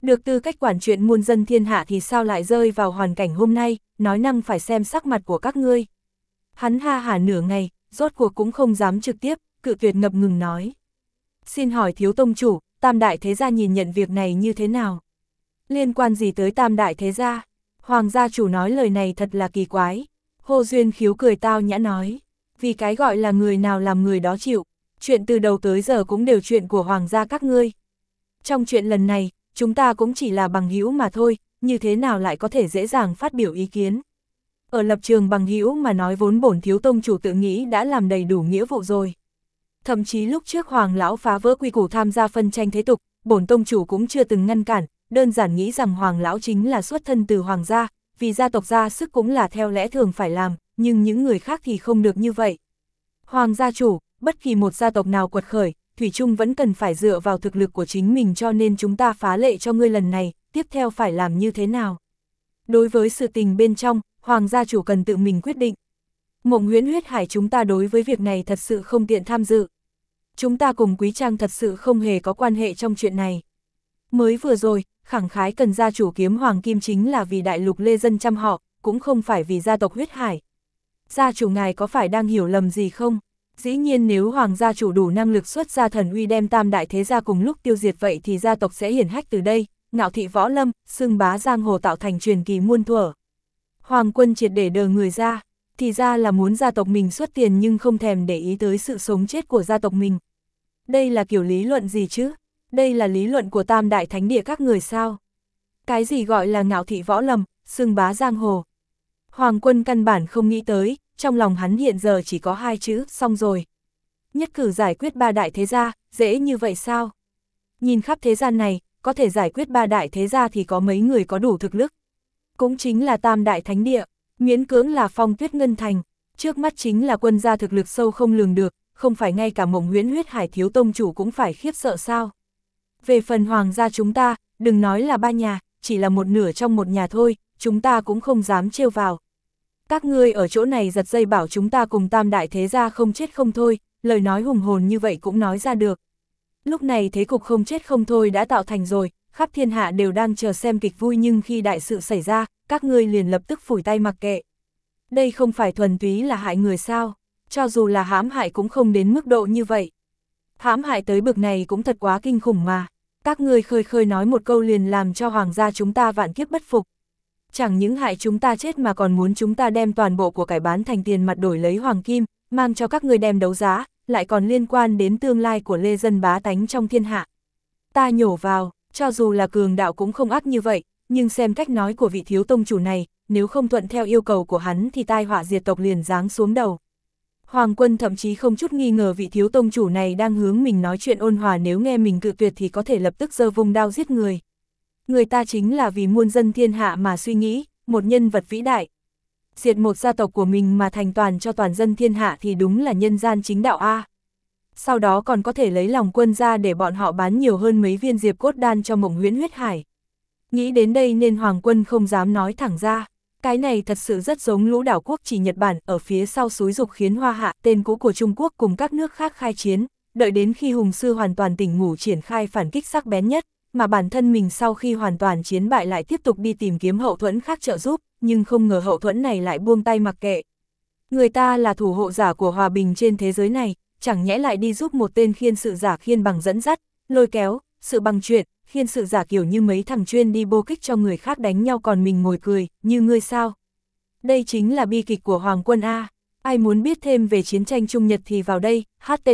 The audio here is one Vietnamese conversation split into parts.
Được tư cách quản chuyện muôn dân thiên hạ thì sao lại rơi vào hoàn cảnh hôm nay, nói năng phải xem sắc mặt của các ngươi. Hắn ha hả nửa ngày, rốt cuộc cũng không dám trực tiếp, cự tuyệt ngập ngừng nói. Xin hỏi thiếu tông chủ, Tam Đại Thế Gia nhìn nhận việc này như thế nào? Liên quan gì tới Tam Đại Thế Gia? Hoàng gia chủ nói lời này thật là kỳ quái. Hồ Duyên Khiếu cười tao nhã nói. Vì cái gọi là người nào làm người đó chịu, chuyện từ đầu tới giờ cũng đều chuyện của hoàng gia các ngươi. Trong chuyện lần này, chúng ta cũng chỉ là bằng hữu mà thôi, như thế nào lại có thể dễ dàng phát biểu ý kiến. Ở lập trường bằng hữu mà nói vốn bổn thiếu tông chủ tự nghĩ đã làm đầy đủ nghĩa vụ rồi. Thậm chí lúc trước hoàng lão phá vỡ quy củ tham gia phân tranh thế tục, bổn tông chủ cũng chưa từng ngăn cản, đơn giản nghĩ rằng hoàng lão chính là xuất thân từ hoàng gia, vì gia tộc ra sức cũng là theo lẽ thường phải làm, nhưng những người khác thì không được như vậy. Hoàng gia chủ, bất kỳ một gia tộc nào quật khởi, thủy chung vẫn cần phải dựa vào thực lực của chính mình, cho nên chúng ta phá lệ cho ngươi lần này, tiếp theo phải làm như thế nào. Đối với sự tình bên trong, hoàng gia chủ cần tự mình quyết định. Mộng Huyễn Huyết Hải chúng ta đối với việc này thật sự không tiện tham dự. Chúng ta cùng Quý Trang thật sự không hề có quan hệ trong chuyện này. Mới vừa rồi, khẳng khái cần gia chủ kiếm hoàng kim chính là vì đại lục lê dân trăm họ, cũng không phải vì gia tộc Huyết Hải. Gia chủ ngài có phải đang hiểu lầm gì không? Dĩ nhiên nếu hoàng gia chủ đủ năng lực xuất ra thần uy đem Tam Đại Thế Gia cùng lúc tiêu diệt vậy thì gia tộc sẽ hiển hách từ đây, ngạo thị võ lâm, xưng bá giang hồ tạo thành truyền kỳ muôn thuở. Hoàng quân triệt để đờ người ra, thì ra là muốn gia tộc mình xuất tiền nhưng không thèm để ý tới sự sống chết của gia tộc mình. Đây là kiểu lý luận gì chứ? Đây là lý luận của Tam Đại Thánh Địa các người sao? Cái gì gọi là ngạo thị võ lâm, xưng bá giang hồ? Hoàng quân căn bản không nghĩ tới, trong lòng hắn hiện giờ chỉ có hai chữ, xong rồi. Nhất cử giải quyết ba đại thế gia, dễ như vậy sao? Nhìn khắp thế gian này, có thể giải quyết ba đại thế gia thì có mấy người có đủ thực lực. Cũng chính là Tam Đại Thánh Địa, miễn cưỡng là Phong Tuyết Ngân Thành, trước mắt chính là quân gia thực lực sâu không lường được, không phải ngay cả Mộng Huyễn Huyết Hải thiếu tông chủ cũng phải khiếp sợ sao? Về phần hoàng gia chúng ta, đừng nói là ba nhà, chỉ là một nửa trong một nhà thôi, chúng ta cũng không dám trêu vào. Các ngươi ở chỗ này giật dây bảo chúng ta cùng Tam Đại Thế Gia không chết không thôi, lời nói hùng hồn như vậy cũng nói ra được. Lúc này thế cục không chết không thôi đã tạo thành rồi, khắp thiên hạ đều đang chờ xem kịch vui, nhưng khi đại sự xảy ra, các ngươi liền lập tức phủi tay mặc kệ. Đây không phải thuần túy là hại người sao, cho dù là hãm hại cũng không đến mức độ như vậy. Hãm hại tới bực này cũng thật quá kinh khủng mà, các ngươi khơi khơi nói một câu liền làm cho hoàng gia chúng ta vạn kiếp bất phục. Chẳng những hại chúng ta chết mà còn muốn chúng ta đem toàn bộ của cải bán thành tiền mặt đổi lấy hoàng kim, mang cho các ngươi đem đấu giá, lại còn liên quan đến tương lai của lê dân bá tánh trong thiên hạ. Ta nhổ vào, cho dù là cường đạo cũng không ác như vậy, nhưng xem cách nói của vị thiếu tông chủ này, nếu không thuận theo yêu cầu của hắn thì tai họa diệt tộc liền giáng xuống đầu. Hoàng quân thậm chí không chút nghi ngờ vị thiếu tông chủ này đang hướng mình nói chuyện ôn hòa, nếu nghe mình cự tuyệt thì có thể lập tức giơ vung đao giết người. Người ta chính là vì muôn dân thiên hạ mà suy nghĩ, một nhân vật vĩ đại. Diệt một gia tộc của mình mà thành toàn cho toàn dân thiên hạ thì đúng là nhân gian chính đạo A. Sau đó còn có thể lấy lòng quân ra để bọn họ bán nhiều hơn mấy viên diệp cốt đan cho Mộng Huyễn Huyết Hải. Nghĩ đến đây nên Hoàng quân không dám nói thẳng ra. Cái này thật sự rất giống lũ đảo quốc chỉ Nhật Bản ở phía sau xúi dục khiến Hoa Hạ, tên cũ của Trung Quốc cùng các nước khác khai chiến, đợi đến khi Hùng Sư hoàn toàn tỉnh ngủ triển khai phản kích sắc bén nhất, mà bản thân mình sau khi hoàn toàn chiến bại lại tiếp tục đi tìm kiếm hậu thuẫn khác trợ giúp, nhưng không ngờ hậu thuẫn này lại buông tay mặc kệ. Người ta là thủ hộ giả của hòa bình trên thế giới này, chẳng nhẽ lại đi giúp một tên khiên sự giả khiên bằng dẫn dắt, lôi kéo, sự bằng chuyện, khiên sự giả kiểu như mấy thằng chuyên đi bô kích cho người khác đánh nhau còn mình ngồi cười, như ngươi sao? Đây chính là bi kịch của Hoàng quân A. Ai muốn biết thêm về chiến tranh Trung Nhật thì vào đây,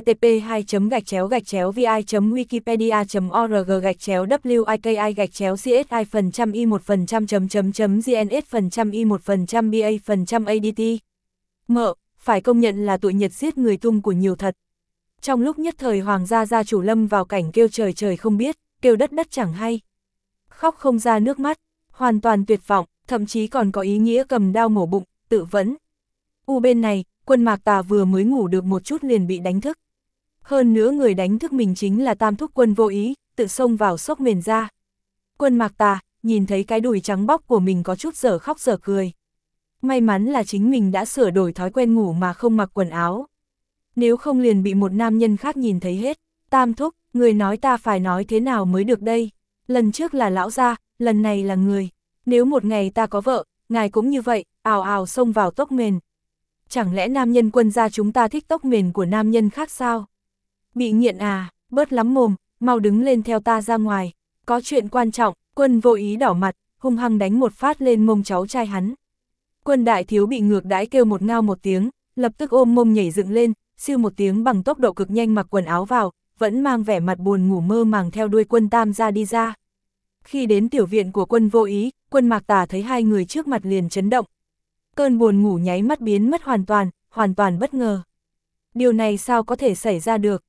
http://wiki.pedia.org/wiki/i.i.gnS%i1%bi1%adt. Mợ, phải công nhận là tụi Nhật giết người tung của nhiều thật. Trong lúc nhất thời hoàng gia gia chủ lâm vào cảnh kêu trời trời không biết, kêu đất đất chẳng hay. Khóc không ra nước mắt, hoàn toàn tuyệt vọng, thậm chí còn có ý nghĩa cầm đao mổ bụng, tự vẫn. Bên này, Quân Mạc Tà vừa mới ngủ được một chút liền bị đánh thức. Hơn nữa người đánh thức mình chính là Tam Thúc Quân vô ý, tự xông vào xốc mền ra. Quân Mạc Tà, nhìn thấy cái đùi trắng bóc của mình có chút dở khóc dở cười. May mắn là chính mình đã sửa đổi thói quen ngủ mà không mặc quần áo. Nếu không liền bị một nam nhân khác nhìn thấy hết. Tam Thúc, người nói ta phải nói thế nào mới được đây? Lần trước là lão gia, lần này là người. Nếu một ngày ta có vợ, ngài cũng như vậy, ào ào xông vào tốc mền. Chẳng lẽ nam nhân Quân gia chúng ta thích tốc mền của nam nhân khác sao? Bị nghiện à, bớt lắm mồm, mau đứng lên theo ta ra ngoài. Có chuyện quan trọng. Quân Vô Ý đỏ mặt, hung hăng đánh một phát lên mông cháu trai hắn. Quân đại thiếu bị ngược đãi kêu một ngao một tiếng, lập tức ôm mông nhảy dựng lên, siêu một tiếng bằng tốc độ cực nhanh mặc quần áo vào, vẫn mang vẻ mặt buồn ngủ mơ màng theo đuôi Quân Tam gia đi ra. Khi đến tiểu viện của Quân Vô Ý, Quân Mạc Tà thấy hai người trước mặt liền chấn động. Cơn buồn ngủ nháy mắt biến mất hoàn toàn bất ngờ. Điều này sao có thể xảy ra được?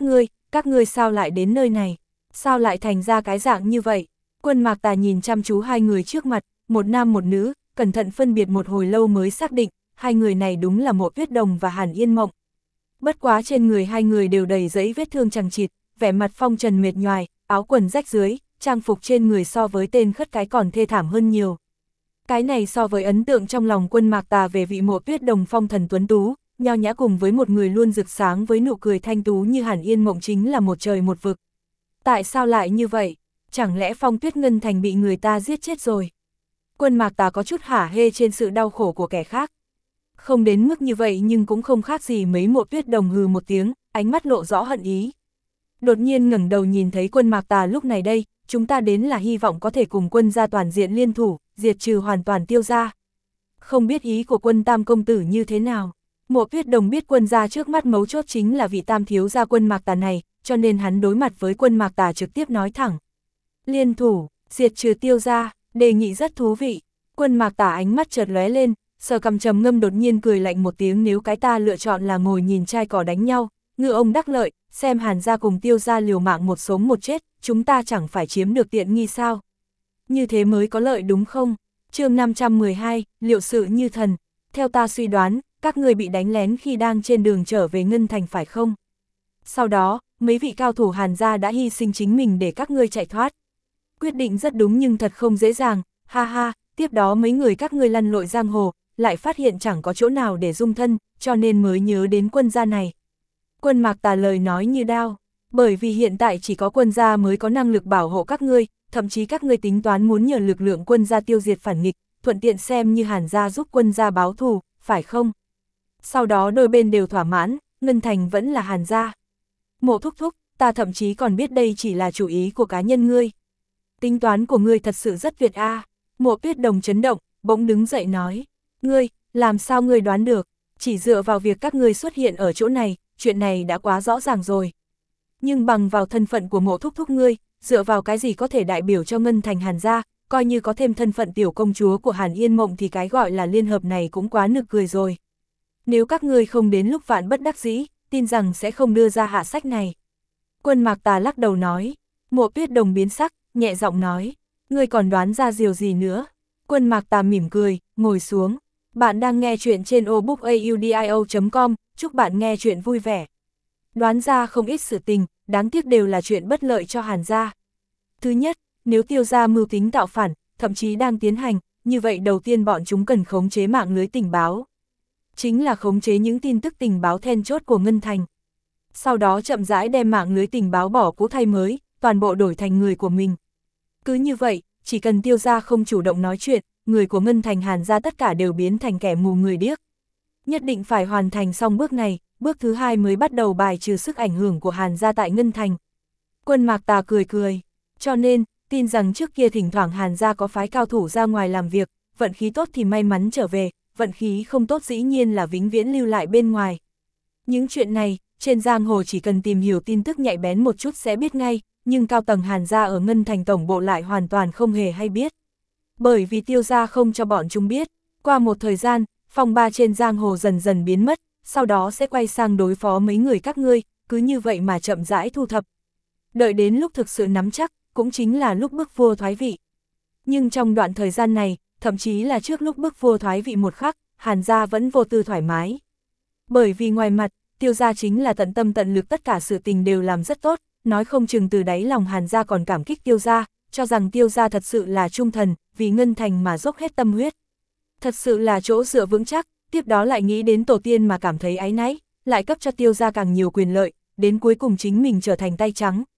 Các ngươi sao lại đến nơi này? Sao lại thành ra cái dạng như vậy? Quân Mạc Tà nhìn chăm chú hai người trước mặt, một nam một nữ, cẩn thận phân biệt một hồi lâu mới xác định, hai người này đúng là Mộ Tuyết Đồng và Hàn Yên Mộng. Bất quá trên người hai người đều đầy dẫy vết thương chằng chịt, vẻ mặt phong trần mệt nhoài, áo quần rách rưới, trang phục trên người so với tên khất cái còn thê thảm hơn nhiều. Cái này so với ấn tượng trong lòng Quân Mạc Tà về vị Mộ Tuyết Đồng phong thần tuấn tú, nho nhã cùng với một người luôn rực sáng với nụ cười thanh tú như Hàn Yên Mộng chính là một trời một vực. Tại sao lại như vậy? Chẳng lẽ Phong Tuyết Ngân Thành bị người ta giết chết rồi? Quân Mạc Tà có chút hả hê trên sự đau khổ của kẻ khác. Không đến mức như vậy nhưng cũng không khác gì mấy Mộ Tuyết Đồng hừ một tiếng, ánh mắt lộ rõ hận ý. Đột nhiên ngẩng đầu nhìn thấy Quân Mạc Tà lúc này đây, chúng ta đến là hy vọng có thể cùng Quân gia toàn diện liên thủ, diệt trừ hoàn toàn Tiêu gia. Không biết ý của Quân Tam công tử như thế nào? Mộ Tuyết Đồng biết Quân gia trước mắt mấu chốt chính là vị tam thiếu gia Quân Mạc Tà này, cho nên hắn đối mặt với Quân Mạc Tà trực tiếp nói thẳng. Liên thủ, diệt trừ Tiêu gia, đề nghị rất thú vị. Quân Mạc Tà ánh mắt chợt lóe lên, sờ cằm trầm ngâm đột nhiên cười lạnh một tiếng, nếu cái ta lựa chọn là ngồi nhìn trai cỏ đánh nhau, ngư ông đắc lợi, xem Hàn gia cùng Tiêu gia liều mạng một sống một chết, chúng ta chẳng phải chiếm được tiện nghi sao? Như thế mới có lợi đúng không? Chương 512, liệu sự như thần. Theo ta suy đoán, các người bị đánh lén khi đang trên đường trở về Ngân Thành phải không? Sau đó, mấy vị cao thủ Hàn gia đã hy sinh chính mình để các ngươi chạy thoát. Quyết định rất đúng nhưng thật không dễ dàng, ha ha, tiếp đó mấy người các ngươi lăn lội giang hồ, lại phát hiện chẳng có chỗ nào để dung thân, cho nên mới nhớ đến Quân gia này. Quân Mạc Tà lời nói như đao, bởi vì hiện tại chỉ có Quân gia mới có năng lực bảo hộ các ngươi, thậm chí các ngươi tính toán muốn nhờ lực lượng Quân gia tiêu diệt phản nghịch, thuận tiện xem như Hàn gia giúp Quân gia báo thù, phải không? Sau đó đôi bên đều thỏa mãn, Ngân Thành vẫn là Hàn gia. Mộ thúc thúc, ta thậm chí còn biết đây chỉ là chủ ý của cá nhân ngươi. Tính toán của ngươi thật sự rất tuyệt a. Mộ Tuyết Đồng chấn động, bỗng đứng dậy nói. Ngươi, làm sao ngươi đoán được? Chỉ dựa vào việc các ngươi xuất hiện ở chỗ này, chuyện này đã quá rõ ràng rồi. Nhưng bằng vào thân phận của Mộ thúc thúc ngươi, dựa vào cái gì có thể đại biểu cho Ngân Thành Hàn gia, coi như có thêm thân phận tiểu công chúa của Hàn Yên Mộng thì cái gọi là liên hợp này cũng quá nực cười rồi. Nếu các ngươi không đến lúc vạn bất đắc dĩ, tin rằng sẽ không đưa ra hạ sách này. Quân Mạc Tà lắc đầu nói. Mộ Tuyết Đồng biến sắc, nhẹ giọng nói. Ngươi còn đoán ra điều gì nữa? Quân Mạc Tà mỉm cười, ngồi xuống. Bạn đang nghe chuyện trên obookaudio.com, chúc bạn nghe chuyện vui vẻ. Đoán ra không ít sự tình, đáng tiếc đều là chuyện bất lợi cho Hàn gia. Thứ nhất, nếu Tiêu gia mưu tính tạo phản, thậm chí đang tiến hành, như vậy đầu tiên bọn chúng cần khống chế mạng lưới tình báo. Chính là khống chế những tin tức tình báo then chốt của Ngân Thành. Sau đó chậm rãi đem mạng lưới tình báo bỏ cũ thay mới, toàn bộ đổi thành người của mình. Cứ như vậy, chỉ cần Tiêu gia không chủ động nói chuyện, người của Ngân Thành Hàn gia tất cả đều biến thành kẻ mù người điếc. Nhất định phải hoàn thành xong bước này, bước thứ hai mới bắt đầu bài trừ sức ảnh hưởng của Hàn gia tại Ngân Thành. Quân Mạc Tà cười cười, cho nên, tin rằng trước kia thỉnh thoảng Hàn gia có phái cao thủ ra ngoài làm việc, vận khí tốt thì may mắn trở về, vận khí không tốt dĩ nhiên là vĩnh viễn lưu lại bên ngoài. Những chuyện này, trên giang hồ chỉ cần tìm hiểu tin tức nhạy bén một chút sẽ biết ngay, nhưng cao tầng Hàn gia ở Ngân Thành tổng bộ lại hoàn toàn không hề hay biết. Bởi vì Tiêu gia không cho bọn chúng biết, qua một thời gian, phong ba trên giang hồ dần dần biến mất, sau đó sẽ quay sang đối phó mấy người các ngươi, cứ như vậy mà chậm rãi thu thập. Đợi đến lúc thực sự nắm chắc, cũng chính là lúc bức vua thoái vị. Nhưng trong đoạn thời gian này, thậm chí là trước lúc bức vua thoái vị một khắc, Hàn gia vẫn vô tư thoải mái. Bởi vì ngoài mặt, Tiêu gia chính là tận tâm tận lực tất cả sự tình đều làm rất tốt, nói không chừng từ đáy lòng Hàn gia còn cảm kích Tiêu gia, cho rằng Tiêu gia thật sự là trung thần, vì Ngân Thành mà dốc hết tâm huyết. Thật sự là chỗ dựa vững chắc, tiếp đó lại nghĩ đến tổ tiên mà cảm thấy áy náy, lại cấp cho Tiêu gia càng nhiều quyền lợi, đến cuối cùng chính mình trở thành tay trắng,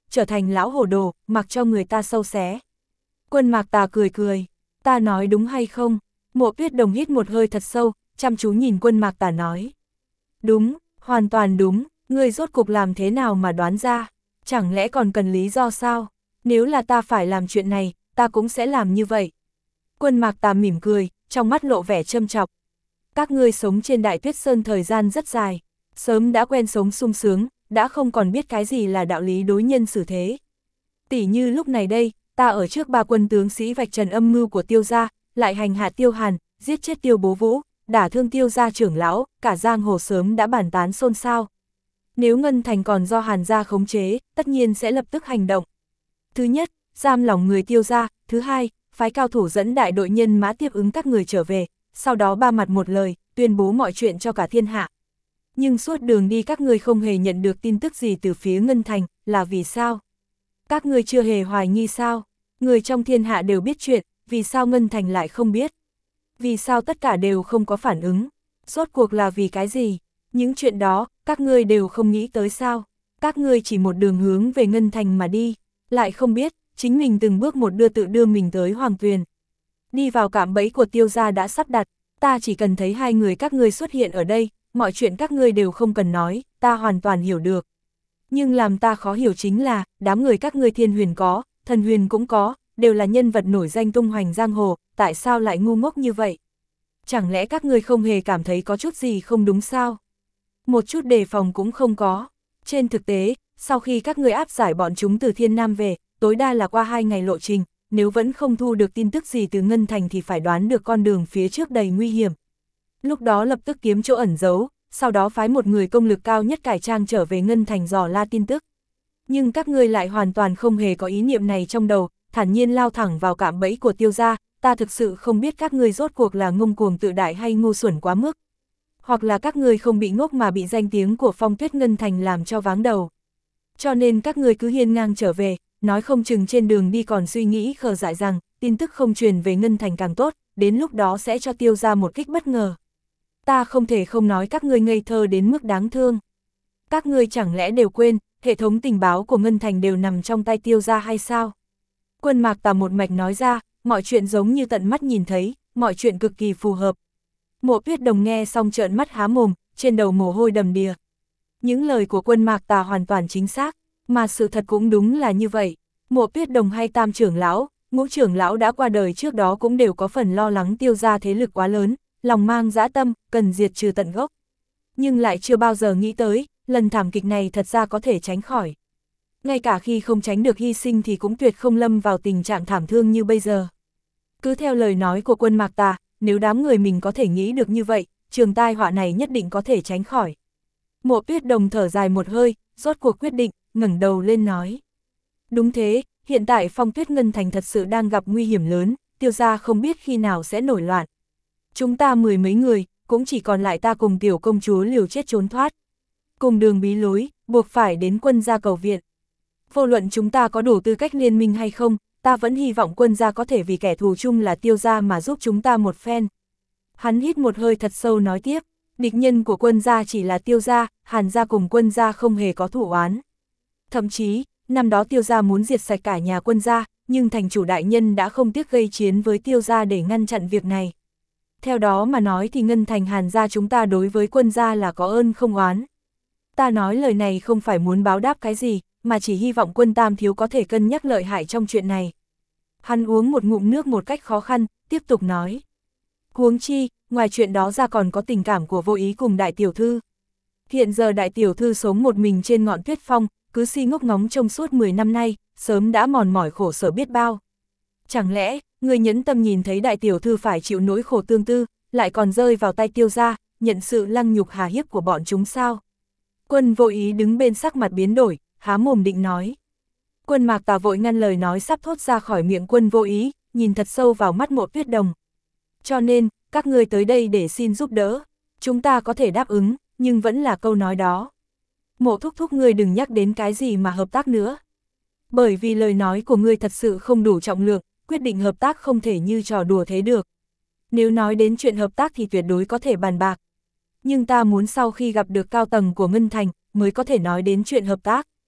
trở thành lão hồ đồ, mặc cho người ta sâu xé. Quân Mạc Tà cười cười, ta nói đúng hay không? Mộ Tuyết Đồng hít một hơi thật sâu, chăm chú nhìn Quân Mạc Tà nói. Đúng, hoàn toàn đúng, ngươi rốt cục làm thế nào mà đoán ra? Chẳng lẽ còn cần lý do sao? Nếu là ta phải làm chuyện này, ta cũng sẽ làm như vậy. Quân Mạc Tà mỉm cười, trong mắt lộ vẻ châm chọc. Các ngươi sống trên Đại Tuyết Sơn thời gian rất dài, sớm đã quen sống sung sướng, đã không còn biết cái gì là đạo lý đối nhân xử thế. Tỉ như lúc này đây, ta ở trước 3 quân tướng sĩ vạch trần âm mưu của Tiêu gia, lại hành hạ Tiêu Hàn, giết chết Tiêu Bố Vũ, đả thương Tiêu gia trưởng lão, cả giang hồ sớm đã bàn tán xôn xao. Nếu Ngân Thành còn do Hàn gia khống chế, tất nhiên sẽ lập tức hành động. Thứ nhất, giam lỏng người Tiêu gia, thứ hai, phái cao thủ dẫn đại đội nhân mã tiếp ứng các người trở về, sau đó ba mặt một lời, tuyên bố mọi chuyện cho cả thiên hạ. Nhưng suốt đường đi các người không hề nhận được tin tức gì từ phía Ngân Thành, là vì sao? Các người chưa hề hoài nghi sao? Người trong thiên hạ đều biết chuyện, vì sao Ngân Thành lại không biết? Vì sao tất cả đều không có phản ứng? Rốt cuộc là vì cái gì? Những chuyện đó, các ngươi đều không nghĩ tới sao? Các ngươi chỉ một đường hướng về Ngân Thành mà đi, lại không biết, chính mình từng bước một tự đưa mình tới Hoàng Tuyền. Đi vào cạm bẫy của Tiêu gia đã sắp đặt, ta chỉ cần thấy hai người các ngươi xuất hiện ở đây, mọi chuyện các ngươi đều không cần nói, ta hoàn toàn hiểu được. Nhưng làm ta khó hiểu chính là, đám người các ngươi Thiên Huyền có, Thần Huyền cũng có, đều là nhân vật nổi danh tung hoành giang hồ, tại sao lại ngu ngốc như vậy? Chẳng lẽ các ngươi không hề cảm thấy có chút gì không đúng sao? Một chút đề phòng cũng không có. Trên thực tế, sau khi các ngươi áp giải bọn chúng từ Thiên Nam về, tối đa là qua 2 ngày lộ trình, nếu vẫn không thu được tin tức gì từ Ngân Thành thì phải đoán được con đường phía trước đầy nguy hiểm. Lúc đó lập tức kiếm chỗ ẩn giấu, sau đó phái một người công lực cao nhất cải trang trở về Ngân Thành dò la tin tức. Nhưng các ngươi lại hoàn toàn không hề có ý niệm này trong đầu, thản nhiên lao thẳng vào cạm bẫy của Tiêu gia, ta thực sự không biết các ngươi rốt cuộc là ngông cuồng tự đại hay ngu xuẩn quá mức. Hoặc là các ngươi không bị ngốc mà bị danh tiếng của Phong Tuyết Ngân Thành làm cho váng đầu. Cho nên các ngươi cứ hiên ngang trở về, nói không chừng trên đường đi còn suy nghĩ khờ dại rằng, tin tức không truyền về Ngân Thành càng tốt, đến lúc đó sẽ cho Tiêu gia một kích bất ngờ. Ta không thể không nói các ngươi ngây thơ đến mức đáng thương. Các ngươi chẳng lẽ đều quên, hệ thống tình báo của Ngân Thành đều nằm trong tay Tiêu gia hay sao? Quân Mạc Tà một mạch nói ra, mọi chuyện giống như tận mắt nhìn thấy, mọi chuyện cực kỳ phù hợp. Mộ Tuyết Đồng nghe xong trợn mắt há mồm, trên đầu mồ hôi đầm đìa. Những lời của Quân Mạc Tà hoàn toàn chính xác, mà sự thật cũng đúng là như vậy. Mộ Tuyết Đồng hay Tam trưởng lão, Ngũ trưởng lão đã qua đời trước đó cũng đều có phần lo lắng Tiêu gia thế lực quá lớn, lòng mang dã tâm, cần diệt trừ tận gốc. Nhưng lại chưa bao giờ nghĩ tới, lần thảm kịch này thật ra có thể tránh khỏi. Ngay cả khi không tránh được hy sinh thì cũng tuyệt không lâm vào tình trạng thảm thương như bây giờ. Cứ theo lời nói của Quân Mạc Tà, nếu đám người mình có thể nghĩ được như vậy, trường tai họa này nhất định có thể tránh khỏi. Mộ Tuyết Đồng thở dài một hơi, rốt cuộc quyết định, ngẩng đầu lên nói. Đúng thế, hiện tại Phong Tuyết Ngân Thành thật sự đang gặp nguy hiểm lớn, Tiêu gia không biết khi nào sẽ nổi loạn. Chúng ta 10 mấy người, cũng chỉ còn lại ta cùng tiểu công chúa liều chết trốn thoát. Cùng đường bí lối, buộc phải đến Quân gia cầu viện. Vô luận chúng ta có đủ tư cách liên minh hay không, ta vẫn hy vọng Quân gia có thể vì kẻ thù chung là Tiêu gia mà giúp chúng ta một phen. Hắn hít một hơi thật sâu nói tiếp, địch nhân của Quân gia chỉ là Tiêu gia, Hàn gia cùng Quân gia không hề có thù oán. Thậm chí, năm đó Tiêu gia muốn diệt sạch cả nhà Quân gia, nhưng thành chủ đại nhân đã không tiếc gây chiến với Tiêu gia để ngăn chặn việc này. Theo đó mà nói thì Ngân Thành Hàn gia chúng ta đối với Quân gia là có ơn không oán. Ta nói lời này không phải muốn báo đáp cái gì, mà chỉ hy vọng Quân tam thiếu có thể cân nhắc lợi hại trong chuyện này. Hắn uống một ngụm nước một cách khó khăn, tiếp tục nói. Huống chi, ngoài chuyện đó ra còn có tình cảm của Vô Ý cùng đại tiểu thư. Hiện giờ đại tiểu thư sống một mình trên ngọn tuyết phong, cứ si ngốc ngóng trong suốt 10 năm nay, sớm đã mòn mỏi khổ sở biết bao. Chẳng lẽ, người nhẫn tâm nhìn thấy đại tiểu thư phải chịu nỗi khổ tương tư, lại còn rơi vào tay Tiêu gia, nhận sự lăng nhục hà hiếp của bọn chúng sao? Quân Vô Ý đứng bên sắc mặt biến đổi, há mồm định nói. Quân Mạc Tà vội ngăn lời nói sắp thốt ra khỏi miệng Quân Vô Ý, nhìn thật sâu vào mắt Mộ Tuyết Đồng. Cho nên, các ngươi tới đây để xin giúp đỡ, chúng ta có thể đáp ứng, nhưng vẫn là câu nói đó. Mộ thúc thúc ngươi đừng nhắc đến cái gì mà hợp tác nữa. Bởi vì lời nói của ngươi thật sự không đủ trọng lượng, quyết định hợp tác không thể như trò đùa thế được. Nếu nói đến chuyện hợp tác thì tuyệt đối có thể bàn bạc. Nhưng ta muốn sau khi gặp được cao tầng của Ngân Thành, mới có thể nói đến chuyện hợp tác.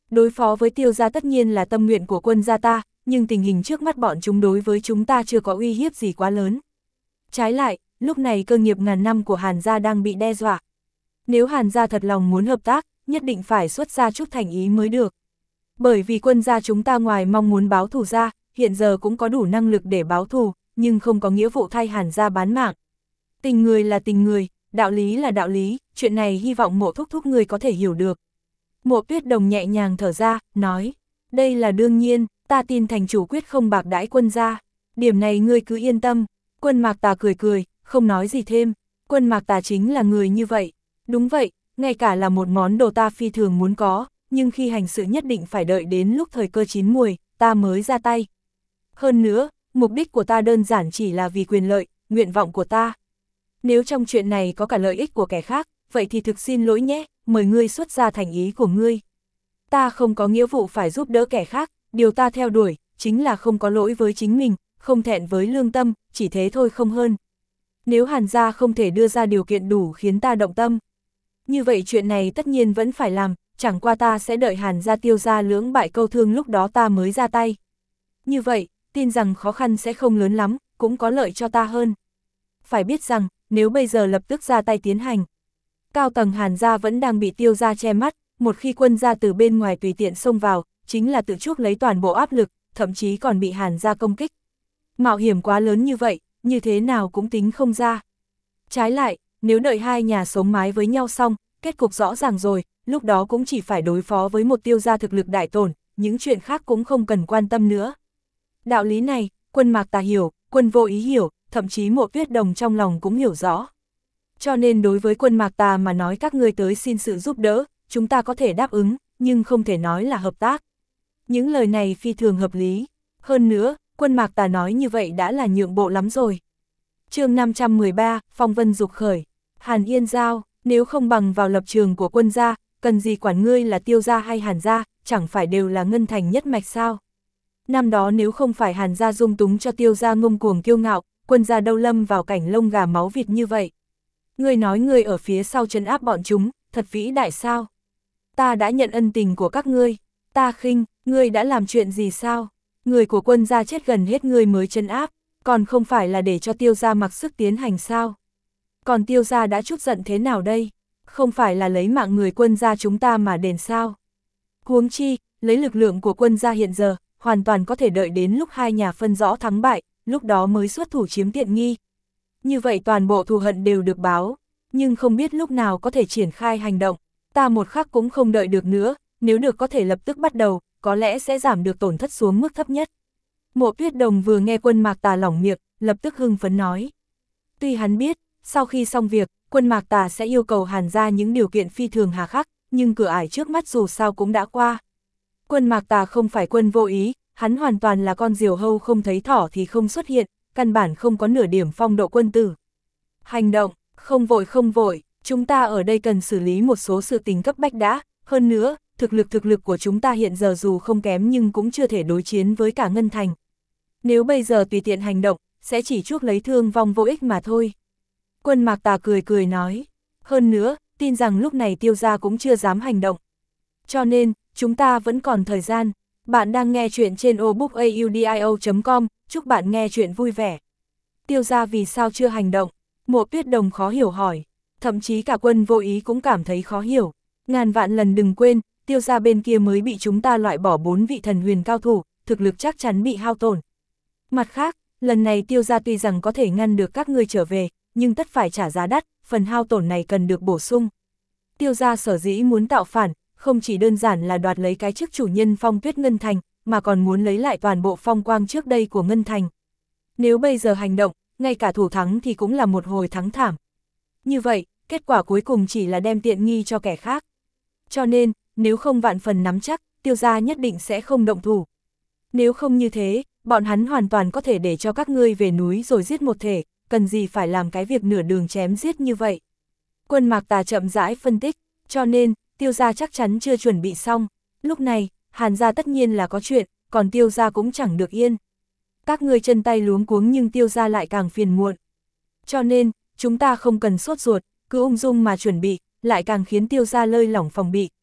Đối phó với Tiêu gia tất nhiên là tâm nguyện của quân gia ta, nhưng tình hình trước mắt bọn chúng đối với chúng ta chưa có uy hiếp gì quá lớn. Trái lại, lúc này cơ nghiệp ngàn năm của Hàn gia đang bị đe dọa. Nếu Hàn gia thật lòng muốn hợp tác, nhất định phải xuất ra chút thành ý mới được. Bởi vì quân gia chúng ta ngoài mong muốn báo thù ra, hiện giờ cũng có đủ năng lực để báo thù, nhưng không có nghĩa vụ thay Hàn gia bán mạng. Tình người là tình người, đạo lý là đạo lý, chuyện này hy vọng Mộ thúc thúc người có thể hiểu được. Mộ Tuyết Đồng nhẹ nhàng thở ra, nói, đây là đương nhiên, ta tin thành chủ quyết không bạc đãi quân gia. Điểm này ngươi cứ yên tâm. Quân Mạc Tà cười cười, không nói gì thêm. Quân Mạc Tà chính là người như vậy. Đúng vậy, ngay cả là một món đồ ta phi thường muốn có, nhưng khi hành sự nhất định phải đợi đến lúc thời cơ chín muồi, ta mới ra tay. Hơn nữa, mục đích của ta đơn giản chỉ là vì quyền lợi, nguyện vọng của ta. Nếu trong chuyện này có cả lợi ích của kẻ khác, vậy thì thực xin lỗi nhé, mời ngươi xuất ra thành ý của ngươi. Ta không có nghĩa vụ phải giúp đỡ kẻ khác, điều ta theo đuổi, chính là không có lỗi với chính mình, không thẹn với lương tâm, chỉ thế thôi không hơn. Nếu Hàn gia không thể đưa ra điều kiện đủ khiến ta động tâm, như vậy chuyện này tất nhiên vẫn phải làm, chẳng qua ta sẽ đợi Hàn gia Tiêu gia lưỡng bại câu thương lúc đó ta mới ra tay. Như vậy, tin rằng khó khăn sẽ không lớn lắm, cũng có lợi cho ta hơn. Phải biết rằng, nếu bây giờ lập tức ra tay tiến hành, cao tầng Hàn gia vẫn đang bị Tiêu gia che mắt, một khi quân gia từ bên ngoài tùy tiện xông vào, chính là tự chuốc lấy toàn bộ áp lực, thậm chí còn bị Hàn gia công kích. Mạo hiểm quá lớn như vậy, như thế nào cũng tính không ra. Trái lại, nếu đợi hai nhà sống mái với nhau xong, kết cục rõ ràng rồi, lúc đó cũng chỉ phải đối phó với một Tiêu gia thực lực đại tổn, những chuyện khác cũng không cần quan tâm nữa. Đạo lý này, quân Mạc Tà hiểu, quân Vô Ý hiểu, thậm chí Mộ Tuyết Đồng trong lòng cũng hiểu rõ. Cho nên đối với quân Mạc Tà mà nói các ngươi tới xin sự giúp đỡ, chúng ta có thể đáp ứng, nhưng không thể nói là hợp tác. Những lời này phi thường hợp lý. Hơn nữa, quân Mạc Tà nói như vậy đã là nhượng bộ lắm rồi. Chương 513, Phong vân dục khởi. Hàn Yên Giao, nếu không bằng vào lập trường của quân gia, cần gì quản ngươi là Tiêu gia hay Hàn gia, chẳng phải đều là ngân thành nhất mạch sao? Năm đó nếu không phải Hàn gia dung túng cho Tiêu gia ngông cuồng kiêu ngạo, quân gia đâu lâm vào cảnh lông gà máu vịt như vậy. Ngươi nói ngươi ở phía sau trấn áp bọn chúng, thật vĩ đại sao? Ta đã nhận ân tình của các ngươi, ta khinh, ngươi đã làm chuyện gì sao? Người của quân gia chết gần hết ngươi mới trấn áp, còn không phải là để cho Tiêu gia mặc sức tiến hành sao? Còn Tiêu gia đã chút giận thế nào đây? Không phải là lấy mạng người quân gia chúng ta mà đền sao? Huống chi, lấy lực lượng của quân gia hiện giờ, hoàn toàn có thể đợi đến lúc hai nhà phân rõ thắng bại, lúc đó mới xuất thủ chiếm tiện nghi. Như vậy toàn bộ thù hận đều được báo, nhưng không biết lúc nào có thể triển khai hành động. Ta một khắc cũng không đợi được nữa, nếu được có thể lập tức bắt đầu, có lẽ sẽ giảm được tổn thất xuống mức thấp nhất. Mộ Tuyết Đồng vừa nghe quân Mạc Tà lỏng miệng, lập tức hưng phấn nói. Tuy hắn biết, sau khi xong việc, quân Mạc Tà sẽ yêu cầu Hàn gia những điều kiện phi thường hà khắc, nhưng cửa ải trước mắt dù sao cũng đã qua. Quân Mạc Tà không phải quân vô ý, hắn hoàn toàn là con diều hâu không thấy thỏ thì không xuất hiện, căn bản không có nửa điểm phong độ quân tử. Hành động, không vội, chúng ta ở đây cần xử lý một số sự tình cấp bách đã, hơn nữa, thực lực của chúng ta hiện giờ dù không kém nhưng cũng chưa thể đối chiến với cả Ngân Thành. Nếu bây giờ tùy tiện hành động, sẽ chỉ chuốc lấy thương vong vô ích mà thôi. Quân Mạc Tà cười nói, hơn nữa, tin rằng lúc này Tiêu gia cũng chưa dám hành động. Cho nên, chúng ta vẫn còn thời gian. Bạn đang nghe chuyện trên obookaudio.com, chúc bạn nghe chuyện vui vẻ. Tiêu gia vì sao chưa hành động? Mộ Tuyết Đồng khó hiểu hỏi. Thậm chí cả quân Vô Ý cũng cảm thấy khó hiểu. Ngàn vạn lần đừng quên, Tiêu gia bên kia mới bị chúng ta loại bỏ 4 vị thần huyền cao thủ, thực lực chắc chắn bị hao tổn. Mặt khác, lần này Tiêu gia tuy rằng có thể ngăn được các ngươi trở về, nhưng tất phải trả giá đắt, phần hao tổn này cần được bổ sung. Tiêu gia sở dĩ muốn tạo phản, không chỉ đơn giản là đoạt lấy cái chức chủ nhân Phong Tuyết Ngân Thành, mà còn muốn lấy lại toàn bộ phong quang trước đây của Ngân Thành. Nếu bây giờ hành động, ngay cả thủ thắng thì cũng là một hồi thắng thảm. Như vậy, kết quả cuối cùng chỉ là đem tiện nghi cho kẻ khác. Cho nên, nếu không vạn phần nắm chắc, Tiêu gia nhất định sẽ không động thủ. Nếu không như thế, bọn hắn hoàn toàn có thể để cho các ngươi về núi rồi giết một thể, cần gì phải làm cái việc nửa đường chém giết như vậy. Quân Mạc Tà chậm rãi phân tích, cho nên, Tiêu gia chắc chắn chưa chuẩn bị xong. Lúc này, Hàn gia tất nhiên là có chuyện, còn Tiêu gia cũng chẳng được yên. Các ngươi chân tay luống cuống nhưng Tiêu gia lại càng phiền muộn. Cho nên, chúng ta không cần sốt ruột, cứ ung dung mà chuẩn bị, lại càng khiến Tiêu gia lơi lỏng phòng bị,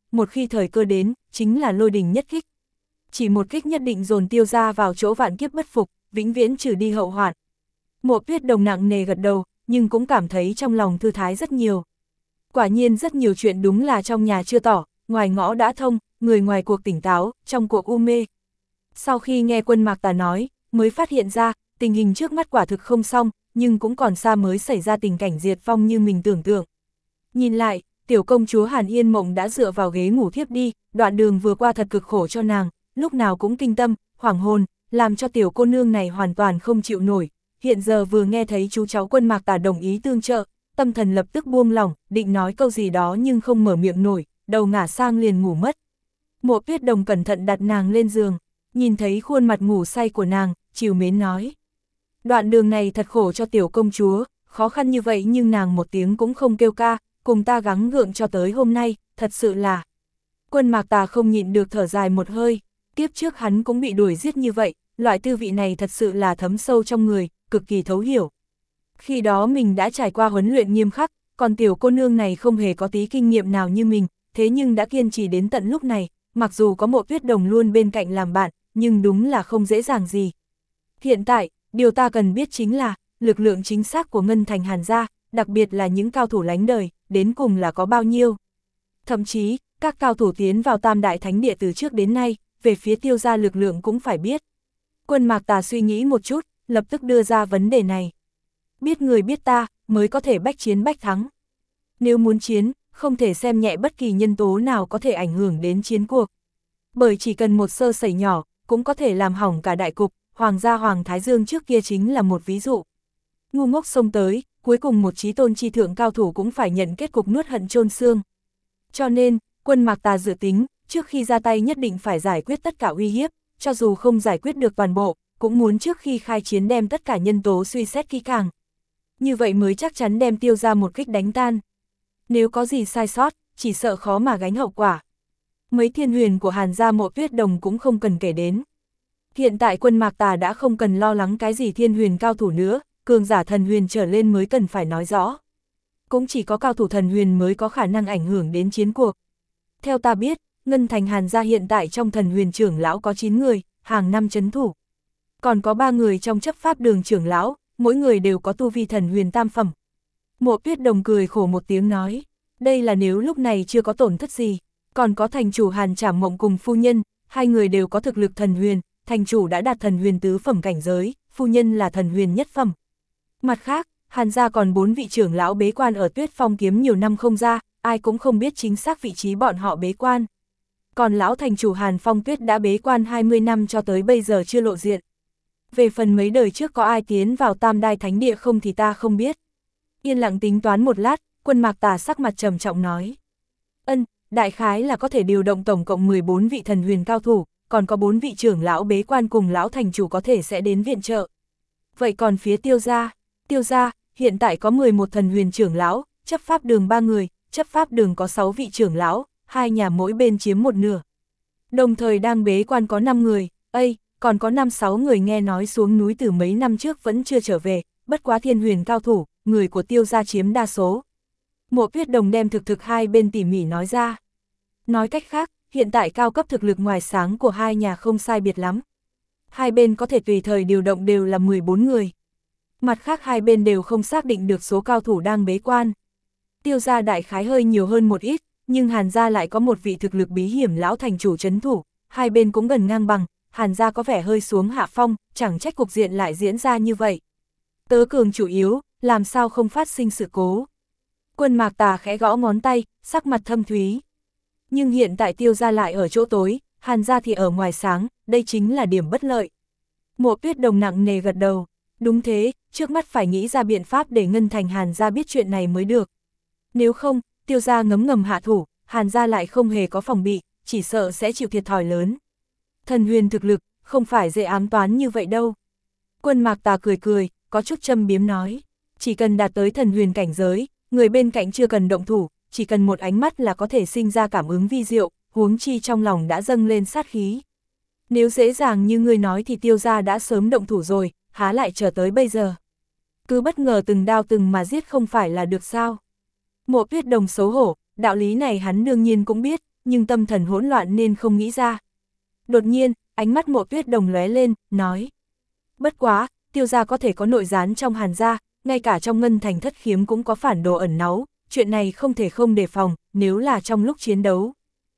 một khi thời cơ đến, chính là lôi đình nhất kích. Chỉ một kích nhất định dồn Tiêu gia vào chỗ vạn kiếp bất phục, vĩnh viễn trừ đi hậu hoạn. Mộ Tuyết Đồng nặng nề gật đầu, nhưng cũng cảm thấy trong lòng thư thái rất nhiều. Quả nhiên rất nhiều chuyện đúng là trong nhà chưa tỏ, ngoài ngõ đã thông, người ngoài cuộc tỉnh táo, trong cuộc u mê. Sau khi nghe Quân Mạc Tà nói, mới phát hiện ra, tình hình trước mắt quả thực không xong, nhưng cũng còn xa mới xảy ra tình cảnh diệt vong như mình tưởng tượng. Nhìn lại, tiểu công chúa Hàn Yên Mộng đã dựa vào ghế ngủ thiếp đi, đoạn đường vừa qua thật cực khổ cho nàng, lúc nào cũng kinh tâm, hoảng hồn, làm cho tiểu cô nương này hoàn toàn không chịu nổi. Hiện giờ vừa nghe thấy chú cháu Quân Mạc Tà đồng ý tương trợ, tâm thần lập tức buông lỏng, định nói câu gì đó nhưng không mở miệng nổi, đầu ngả sang liền ngủ mất. Mộ Tuyết Đồng cẩn thận đặt nàng lên giường, nhìn thấy khuôn mặt ngủ say của nàng, trìu mến nói. Đoạn đường này thật khổ cho tiểu công chúa, khó khăn như vậy nhưng nàng một tiếng cũng không kêu ca, cùng ta gắng gượng cho tới hôm nay, thật sự là. Quân Mạc Tà không nhịn được thở dài một hơi, kiếp trước hắn cũng bị đuổi giết như vậy, loại tư vị này thật sự là thấm sâu trong người, cực kỳ thấu hiểu. Khi đó mình đã trải qua huấn luyện nghiêm khắc, còn tiểu cô nương này không hề có tí kinh nghiệm nào như mình, thế nhưng đã kiên trì đến tận lúc này, mặc dù có Mộ Tuyết Đồng luôn bên cạnh làm bạn, nhưng đúng là không dễ dàng gì. Hiện tại, điều ta cần biết chính là, lực lượng chính xác của Ngân Thành Hàn gia, đặc biệt là những cao thủ lánh đời, đến cùng là có bao nhiêu. Thậm chí, các cao thủ tiến vào Tam Đại Thánh Địa từ trước đến nay, về phía Tiêu gia lực lượng cũng phải biết. Quân Mạc Tà suy nghĩ một chút, lập tức đưa ra vấn đề này. Biết người biết ta, mới có thể bách chiến bách thắng. Nếu muốn chiến, không thể xem nhẹ bất kỳ nhân tố nào có thể ảnh hưởng đến chiến cuộc. Bởi chỉ cần một sơ sẩy nhỏ, cũng có thể làm hỏng cả đại cục, Hoàng gia Hoàng Thái Dương trước kia chính là một ví dụ. Ngu ngốc xông tới, cuối cùng một chí tôn chi thượng cao thủ cũng phải nhận kết cục nuốt hận chôn xương. Cho nên, Quân Mạc Tà dự tính, trước khi ra tay nhất định phải giải quyết tất cả uy hiếp, cho dù không giải quyết được toàn bộ, cũng muốn trước khi khai chiến đem tất cả nhân tố suy xét kỹ càng. Như vậy mới chắc chắn đem Tiêu gia một kích đánh tan. Nếu có gì sai sót, chỉ sợ khó mà gánh hậu quả. Mấy thiên huyền của Hàn gia Mộ Tuyết Đồng cũng không cần kể đến. Hiện tại Quân Mạc Tà đã không cần lo lắng cái gì thiên huyền cao thủ nữa, cường giả thần huyền trở lên mới cần phải nói rõ. Cũng chỉ có cao thủ thần huyền mới có khả năng ảnh hưởng đến chiến cuộc. Theo ta biết, Ngân Thành Hàn gia hiện tại trong thần huyền trưởng lão có 9 người, hàng năm trấn thủ. Còn có 3 người trong chấp pháp đường trưởng lão, mỗi người đều có tu vi thần huyền tam phẩm. Mộ Tuyết Đồng cười khổ một tiếng nói, đây là nếu lúc này chưa có tổn thất gì. Còn có thành chủ Hàn Trảm Mộng cùng phu nhân, hai người đều có thực lực thần huyền, thành chủ đã đạt thần huyền tứ phẩm cảnh giới, phu nhân là thần huyền nhất phẩm. Mặt khác, Hàn gia còn 4 vị trưởng lão bế quan ở Tuyết Phong kiếm nhiều năm không ra, ai cũng không biết chính xác vị trí bọn họ bế quan. Còn lão thành chủ Hàn Phong Tuyết đã bế quan 20 năm cho tới bây giờ chưa lộ diện. Về phần mấy đời trước có ai tiến vào Tam Đại Thánh Địa không thì ta không biết. Yên lặng tính toán một lát, Quân Mạc Tà sắc mặt trầm trọng nói. Đại khái là có thể điều động tổng cộng 14 vị thần huyền cao thủ, còn có 4 vị trưởng lão bế quan cùng lão thành chủ có thể sẽ đến viện trợ. Vậy còn phía Tiêu gia, hiện tại có 11 thần huyền trưởng lão, chấp pháp đường 3 người, chấp pháp đường có 6 vị trưởng lão, hai nhà mỗi bên chiếm một nửa. Đồng thời đang bế quan có 5 người, còn có 5-6 người nghe nói xuống núi từ mấy năm trước vẫn chưa trở về, bất quá thiên huyền cao thủ, người của Tiêu gia chiếm đa số. Mộ Tuyết Đồng đem thực hai bên tỉ mỉ nói ra. Nói cách khác, hiện tại cao cấp thực lực ngoài sáng của hai nhà không sai biệt lắm. Hai bên có thể tùy thời điều động đều là 14 người. Mặt khác hai bên đều không xác định được số cao thủ đang bế quan. Tiêu gia đại khái hơi nhiều hơn một ít, nhưng Hàn gia lại có một vị thực lực bí hiểm lão thành chủ trấn thủ, hai bên cũng gần ngang bằng, Hàn gia có vẻ hơi xuống hạ phong, chẳng trách cục diện lại diễn ra như vậy. Tớ cường chủ yếu, làm sao không phát sinh sự cố. Quân Mạc Tà khẽ gõ ngón tay, sắc mặt thâm thúy. Nhưng hiện tại Tiêu gia lại ở chỗ tối, Hàn gia thì ở ngoài sáng, đây chính là điểm bất lợi. Mộ Tuyết Đồng nặng nề gật đầu. Đúng thế, trước mắt phải nghĩ ra biện pháp để Ngân Thành Hàn gia biết chuyện này mới được. Nếu không, Tiêu gia ngấm ngầm hạ thủ, Hàn gia lại không hề có phòng bị, chỉ sợ sẽ chịu thiệt thòi lớn. Thần huyền thực lực, không phải dễ ám toán như vậy đâu. Quân Mạc Tà cười, có chút châm biếm nói. Chỉ cần đạt tới thần huyền cảnh giới, người bên cạnh chưa cần động thủ, chỉ cần một ánh mắt là có thể sinh ra cảm ứng vi diệu, huống chi trong lòng đã dâng lên sát khí. Nếu dễ dàng như ngươi nói thì Tiêu gia đã sớm động thủ rồi, há lại chờ tới bây giờ. Cứ bất ngờ từng đao từng mà giết không phải là được sao. Mộ Tuyết Đồng xấu hổ, đạo lý này hắn đương nhiên cũng biết, nhưng tâm thần hỗn loạn nên không nghĩ ra. Đột nhiên, ánh mắt Mộ Tuyết Đồng lóe lên, nói. Bất quá, Tiêu gia có thể có nội gián trong Hàn gia, ngay cả trong Ngân Thành Thất Khiếm cũng có phản đồ ẩn náu, chuyện này không thể không đề phòng, nếu là trong lúc chiến đấu.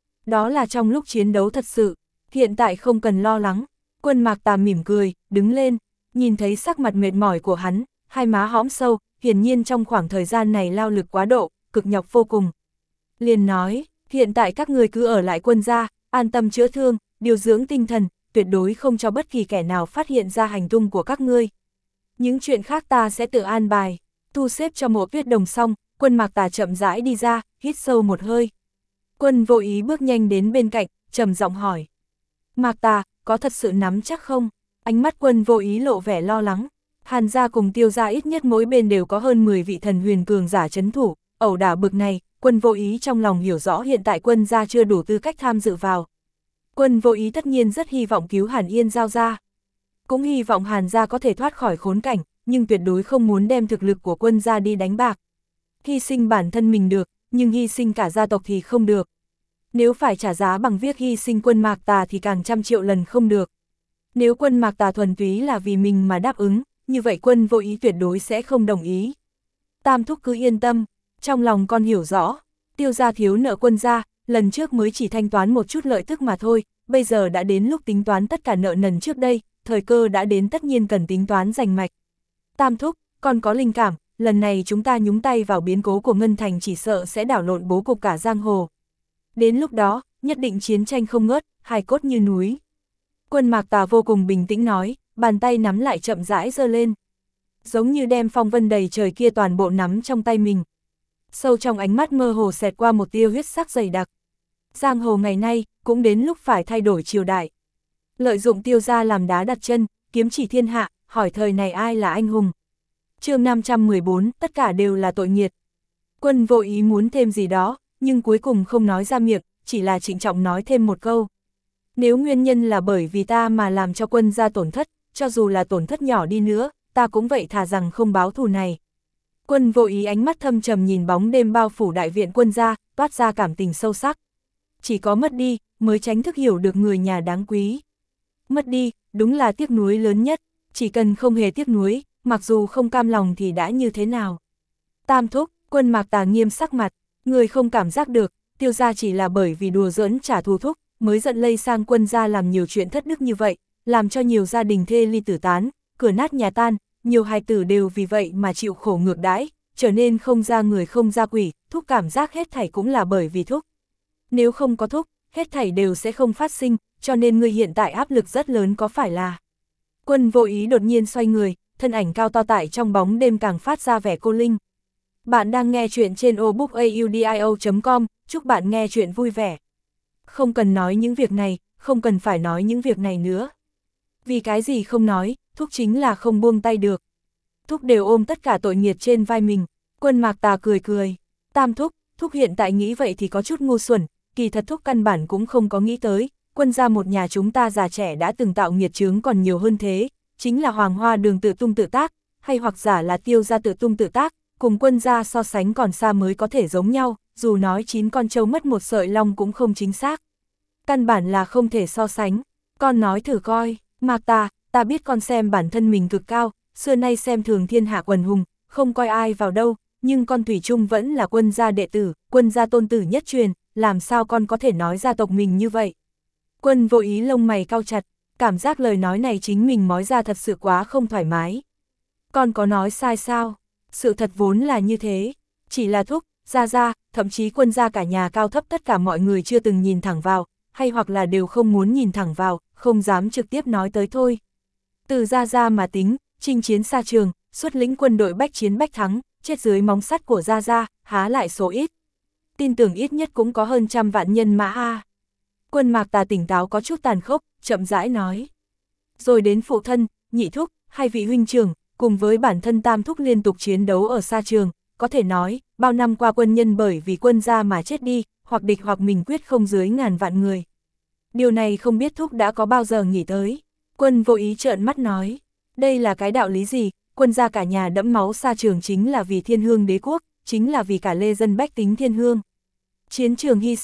Đó là trong lúc chiến đấu thật sự, hiện tại không cần lo lắng. Quân Mạc Tà mỉm cười, đứng lên, nhìn thấy sắc mặt mệt mỏi của hắn, hai má hõm sâu, hiển nhiên trong khoảng thời gian này lao lực quá độ, cực nhọc vô cùng. Liền nói, hiện tại các người cứ ở lại quân gia, an tâm chữa thương, điều dưỡng tinh thần, tuyệt đối không cho bất kỳ kẻ nào phát hiện ra hành tung của các ngươi. Những chuyện khác ta sẽ tự an bài. Thu xếp cho Mộ Tuyết Đồng xong, Quân Mạc Tà chậm rãi đi ra, hít sâu một hơi. Quân Vô Ý bước nhanh đến bên cạnh, trầm giọng hỏi. Mạc Tà, có thật sự nắm chắc không? Ánh mắt Quân Vô Ý lộ vẻ lo lắng. Hàn gia cùng Tiêu gia ít nhất mỗi bên đều có hơn 10 vị thần huyền cường giả trấn thủ, ẩu đả bực này, Quân Vô Ý trong lòng hiểu rõ hiện tại quân gia chưa đủ tư cách tham dự vào. Quân Vô Ý tất nhiên rất hy vọng cứu Hàn Yên giao gia. Cũng hy vọng Hàn gia có thể thoát khỏi khốn cảnh, nhưng tuyệt đối không muốn đem thực lực của quân gia đi đánh bạc. Hy sinh bản thân mình được, nhưng hy sinh cả gia tộc thì không được. Nếu phải trả giá bằng việc hy sinh Quân Mạc Tà thì càng trăm triệu lần không được. Nếu Quân Mạc Tà thuần túy là vì mình mà đáp ứng, như vậy Quân Vô Ý tuyệt đối sẽ không đồng ý. Tam thúc cứ yên tâm, trong lòng con hiểu rõ, Tiêu gia thiếu nợ quân gia, lần trước mới chỉ thanh toán một chút lợi tức mà thôi, bây giờ đã đến lúc tính toán tất cả nợ nần trước đây, thời cơ đã đến tất nhiên cần tính toán rành mạch. Tam thúc, con có linh cảm, lần này chúng ta nhúng tay vào biến cố của Ngân Thành chỉ sợ sẽ đảo lộn bố cục cả giang hồ. Đến lúc đó, nhất định chiến tranh không ngớt, hài cốt như núi. Quân Mạc Tà vô cùng bình tĩnh nói, bàn tay nắm lại chậm rãi giơ lên. Giống như đem phong vân đầy trời kia toàn bộ nắm trong tay mình. Sâu trong ánh mắt mơ hồ xẹt qua một tia huyết sắc dày đặc. Giang hồ ngày nay, cũng đến lúc phải thay đổi triều đại. Lợi dụng Tiêu gia làm đá đặt chân, kiếm chỉ thiên hạ, hỏi thời này ai là anh hùng. Chương 514, tất cả đều là tội nghiệt. Quân Vô Ý muốn thêm gì đó, nhưng cuối cùng không nói ra miệng, chỉ là trịnh trọng nói thêm một câu. Nếu nguyên nhân là bởi vì ta mà làm cho quân gia tổn thất, cho dù là tổn thất nhỏ đi nữa, ta cũng vậy thà rằng không báo thù này. Quân Vô Ý ánh mắt thâm trầm nhìn bóng đêm bao phủ đại viện quân gia, toát ra cảm tình sâu sắc. Chỉ có mất đi, mới tránh thức hiểu được người nhà đáng quý. Mất đi, đúng là tiếc nuối lớn nhất, chỉ cần không hề tiếc nuối, mặc dù không cam lòng thì đã như thế nào. Tam thúc, Quân Mạc Tà nghiêm sắc mặt, người không cảm giác được, Tiêu gia chỉ là bởi vì đùa giỡn trả thù thúc, mới giận lây sang quân gia làm nhiều chuyện thất đức như vậy, làm cho nhiều gia đình thê ly tử tán, cửa nát nhà tan, nhiều hài tử đều vì vậy mà chịu khổ ngược đãi, trở nên không ra người không ra quỷ, thúc cảm giác hết thảy cũng là bởi vì thúc. Nếu không có thúc, hết thảy đều sẽ không phát sinh, cho nên ngươi hiện tại áp lực rất lớn có phải là. Quân Vô Ý đột nhiên xoay người, thân ảnh cao to tại trong bóng đêm càng phát ra vẻ cô linh. Bạn đang nghe chuyện trên obookaudio.com, chúc bạn nghe chuyện vui vẻ. Không cần nói những việc này, không cần phải nói những việc này nữa. Vì cái gì không nói, thúc chính là không buông tay được. Thúc đều ôm tất cả tội nghiệt trên vai mình. Quân Mạc Tà cười cười. Tam thúc, thúc hiện tại nghĩ vậy thì có chút ngu xuẩn, kỳ thật thúc căn bản cũng không có nghĩ tới. Quân gia một nhà chúng ta già trẻ đã từng tạo nghiệt chướng còn nhiều hơn thế, chính là Hoàng Hoa Đường tự tung tự tác, hay hoặc giả là Tiêu gia tự tung tự tác, cùng quân gia so sánh còn xa mới có thể giống nhau, dù nói 9 con trâu mất một sợi lông cũng không chính xác. Căn bản là không thể so sánh, con nói thử coi, Mạc Tà, ta biết con xem bản thân mình cực cao, xưa nay xem thường thiên hạ quần hùng, không coi ai vào đâu, nhưng con thủy chung vẫn là quân gia đệ tử, quân gia tôn tử nhất truyền, làm sao con có thể nói gia tộc mình như vậy. Quân Vô Ý lông mày cau chặt, cảm giác lời nói này chính mình nói ra thật sự quá không thoải mái. Con có nói sai sao? Sự thật vốn là như thế, chỉ là thúc, gia, thậm chí quân gia cả nhà cao thấp tất cả mọi người chưa từng nhìn thẳng vào, hay hoặc là đều không muốn nhìn thẳng vào, không dám trực tiếp nói tới thôi. Từ gia mà tính, chinh chiến xa trường, xuất lĩnh quân đội bách chiến bách thắng, chết dưới móng sắt của gia, há lại số ít. Tin tưởng ít nhất cũng có hơn 100 vạn nhân mã a. Quân Mạc Tà tỉnh táo có chút tàn khốc, chậm rãi nói. Rồi đến phụ thân, nhị thúc, hai vị huynh trưởng, cùng với bản thân tam thúc liên tục chiến đấu ở xa trường, có thể nói, bao năm qua quân nhân bởi vì quân gia mà chết đi, hoặc địch hoặc mình quyết không dưới ngàn vạn người. Điều này không biết thúc đã có bao giờ nghĩ tới. Quân Vô Ý trợn mắt nói, đây là cái đạo lý gì, quân gia cả nhà đẫm máu xa trường chính là vì thiên hương đế quốc, chính là vì cả lê dân bách tính thiên hương. Chiến trường hy sinh,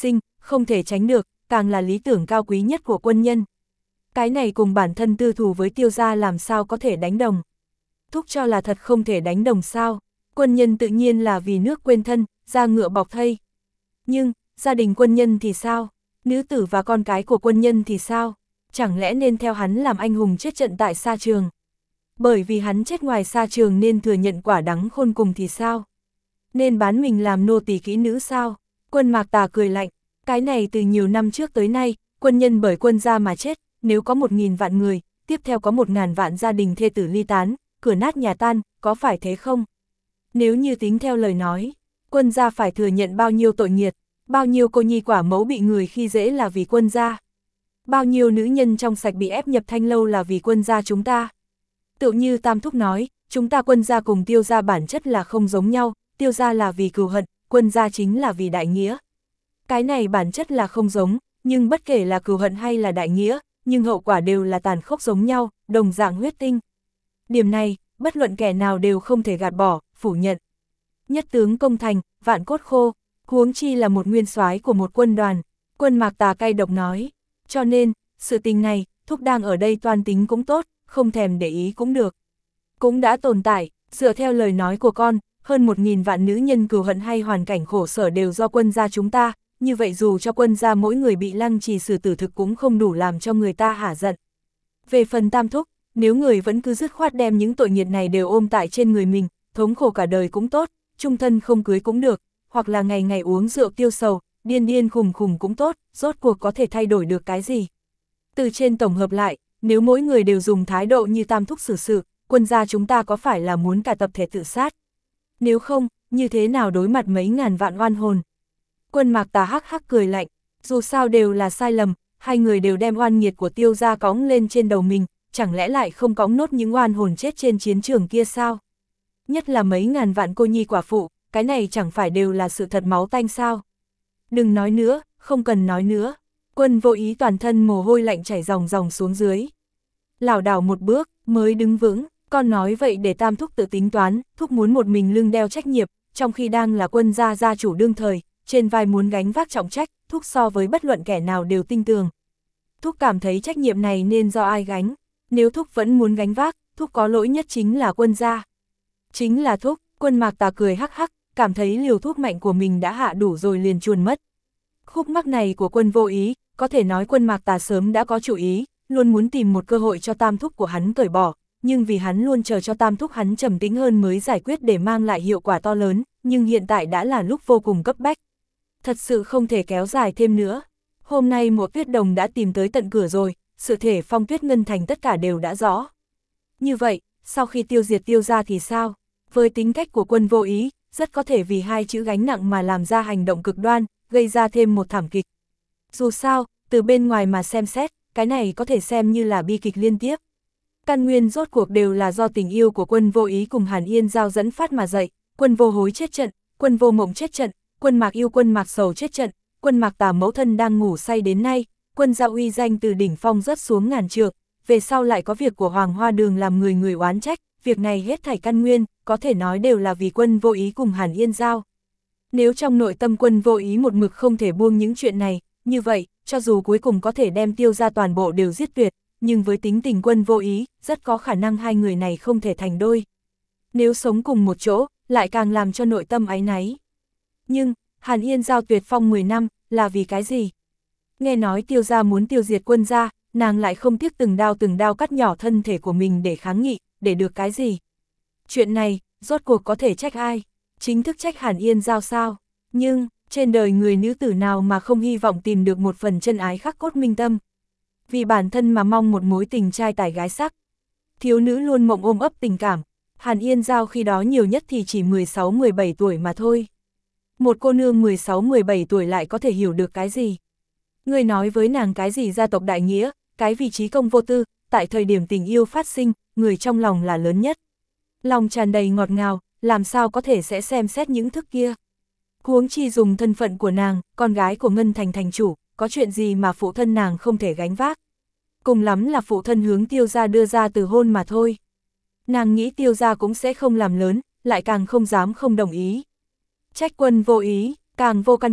không thể tránh được, càng là lý tưởng cao quý nhất của quân nhân. Cái này cùng bản thân tư thù với Tiêu gia làm sao có thể đánh đồng. Thúc cho là thật không thể đánh đồng sao, quân nhân tự nhiên là vì nước quên thân, da ngựa bọc thây. Nhưng, gia đình quân nhân thì sao? Nữ tử và con cái của quân nhân thì sao? Chẳng lẽ nên theo hắn làm anh hùng chết trận tại sa trường? Bởi vì hắn chết ngoài sa trường nên thừa nhận quả đắng khôn cùng thì sao? Nên bán mình làm nô tỳ kỹ nữ sao? Quân Mạc Tà cười lạnh, cái này từ nhiều năm trước tới nay, quân nhân bởi quân gia mà chết, nếu có 1.000 vạn người, tiếp theo có 1.000 vạn gia đình thê tử ly tán, cửa nát nhà tan, có phải thế không? Nếu như tính theo lời nói, quân gia phải thừa nhận bao nhiêu tội nghiệt, bao nhiêu cô nhi quả mẫu bị người khi dễ là vì quân gia. Bao nhiêu nữ nhân trong sạch bị ép nhập thanh lâu là vì quân gia chúng ta. Tựu như Tam Thúc nói, chúng ta quân gia cùng Tiêu gia bản chất là không giống nhau, Tiêu gia là vì cừu hận, quân gia chính là vì đại nghĩa. Cái này bản chất là không giống, nhưng bất kể là cừu hận hay là đại nghĩa, nhưng hậu quả đều là tàn khốc giống nhau, đồng dạng huyết tinh. Điểm này, bất luận kẻ nào đều không thể gạt bỏ, phủ nhận. Nhất tướng công thành, vạn cốt khô, huống chi là một nguyên soái của một quân đoàn. Quân Mạc Tà cay độc nói, cho nên, sự tình này, Thúc đang ở đây toan tính cũng tốt, không thèm để ý cũng được. Cũng đã tồn tại, dựa theo lời nói của con, hơn 1.000 vạn nữ nhân cừu hận hay hoàn cảnh khổ sở đều do quân gia chúng ta, như vậy dù cho quân gia mỗi người bị lăng trì xử tử thực cũng không đủ làm cho người ta hả giận. Về phần Tam Thúc, nếu người vẫn cứ dứt khoát đem những tội nghiệt này đều ôm tại trên người mình, thống khổ cả đời cũng tốt, chung thân không cưới cũng được, hoặc là ngày ngày uống rượu tiêu sầu, điên điên khùng khùng cũng tốt, rốt cuộc có thể thay đổi được cái gì. Từ trên tổng hợp lại, nếu mỗi người đều dùng thái độ như Tam Thúc xử sự, quân gia chúng ta có phải là muốn cả tập thể tự sát? Nếu không, như thế nào đối mặt mấy ngàn vạn oan hồn? Quân Mạc Tà hắc hắc cười lạnh, dù sao đều là sai lầm, hai người đều đem oan nghiệt của Tiêu gia cõng lên trên đầu mình, chẳng lẽ lại không cõng nốt những oan hồn chết trên chiến trường kia sao? Nhất là mấy ngàn vạn cô nhi quả phụ, cái này chẳng phải đều là sự thật máu tanh sao? Đừng nói nữa, không cần nói nữa. Quân Vô Ý toàn thân mồ hôi lạnh chảy ròng ròng xuống dưới. Lảo đảo một bước, mới đứng vững, con nói vậy để Tam Thúc tự tính toán, Thúc muốn một mình lưng đeo trách nhiệm, trong khi đang là quân gia gia chủ đương thời, trên vai muốn gánh vác trọng trách, Thúc so với bất luận kẻ nào đều tinh tường. Thúc cảm thấy trách nhiệm này nên do ai gánh, nếu Thúc vẫn muốn gánh vác, Thúc có lỗi nhất chính là quân gia. Chính là Thúc, Quân Mạc Tà cười hắc hắc, cảm thấy liều thuốc mạnh của mình đã hạ đủ rồi liền chuồn mất. Khúc mắc này của Quân Vô Ý, có thể nói Quân Mạc Tà sớm đã có chủ ý, luôn muốn tìm một cơ hội cho Tam Thúc của hắn cởi bỏ, nhưng vì hắn luôn chờ cho Tam Thúc hắn trầm tĩnh hơn mới giải quyết để mang lại hiệu quả to lớn, nhưng hiện tại đã là lúc vô cùng cấp bách. Thật sự không thể kéo dài thêm nữa. Hôm nay Mộ Tuyết Đồng đã tìm tới tận cửa rồi, sự thể Phong Tuyết Ngân Thành tất cả đều đã rõ. Như vậy, sau khi tiêu diệt Tiêu gia thì sao? Với tính cách của Quân Vô Ý, rất có thể vì hai chữ gánh nặng mà làm ra hành động cực đoan, gây ra thêm một thảm kịch. Dù sao, từ bên ngoài mà xem xét, cái này có thể xem như là bi kịch liên tiếp. Căn nguyên rốt cuộc đều là do tình yêu của Quân Vô Ý cùng Hàn Yên Giao dẫn phát mà dậy, Quân Vô Hối chết trận, Quân Vô Mộng chết trận, Quân Mạc Yêu Quân Mạc Sầu chết trận, Quân Mạc Tà mẫu thân đang ngủ say đến nay, Quân gia uy danh từ đỉnh phong rớt xuống ngàn trượng, về sau lại có việc của Hoàng Hoa Đường làm người người oán trách, việc này hết thảy căn nguyên, có thể nói đều là vì Quân Vô Ý cùng Hàn Yên Giao. Nếu trong nội tâm Quân Vô Ý một mực không thể buông những chuyện này, như vậy, cho dù cuối cùng có thể đem Tiêu gia toàn bộ đều giết tuyệt, nhưng với tính tình Quân Vô Ý, rất có khả năng hai người này không thể thành đôi. Nếu sống cùng một chỗ, lại càng làm cho nội tâm áy náy. Nhưng, Hàn Yên Giao tuyệt phong 10 năm, là vì cái gì? Nghe nói Tiêu gia muốn tiêu diệt Quân gia, nàng lại không tiếc từng đao cắt nhỏ thân thể của mình để kháng nghị, để được cái gì? Chuyện này, rốt cuộc có thể trách ai? Chính thức trách Hàn Yên Giao sao? Nhưng, trên đời người nữ tử nào mà không hy vọng tìm được một phần chân ái khắc cốt minh tâm? Vì bản thân mà mong một mối tình trai tài gái sắc. Thiếu nữ luôn mộng ôm ấp tình cảm, Hàn Yên Giao khi đó nhiều nhất thì chỉ 16-17 tuổi mà thôi. Một cô nương 16-17 tuổi lại có thể hiểu được cái gì? Người nói với nàng cái gì gia tộc đại nghĩa, cái vị trí công vô tư, tại thời điểm tình yêu phát sinh, người trong lòng là lớn nhất. Lòng tràn đầy ngọt ngào, làm sao có thể sẽ xem xét những thức kia. Huống chi dùng thân phận của nàng, con gái của Ngân Thành thành chủ, có chuyện gì mà phụ thân nàng không thể gánh vác. Cùng lắm là phụ thân hướng Tiêu gia đưa ra từ hôn mà thôi. Nàng nghĩ Tiêu gia cũng sẽ không làm lớn, lại càng không dám không đồng ý. Trách Quân Vô Ý, càng vô căn cứ,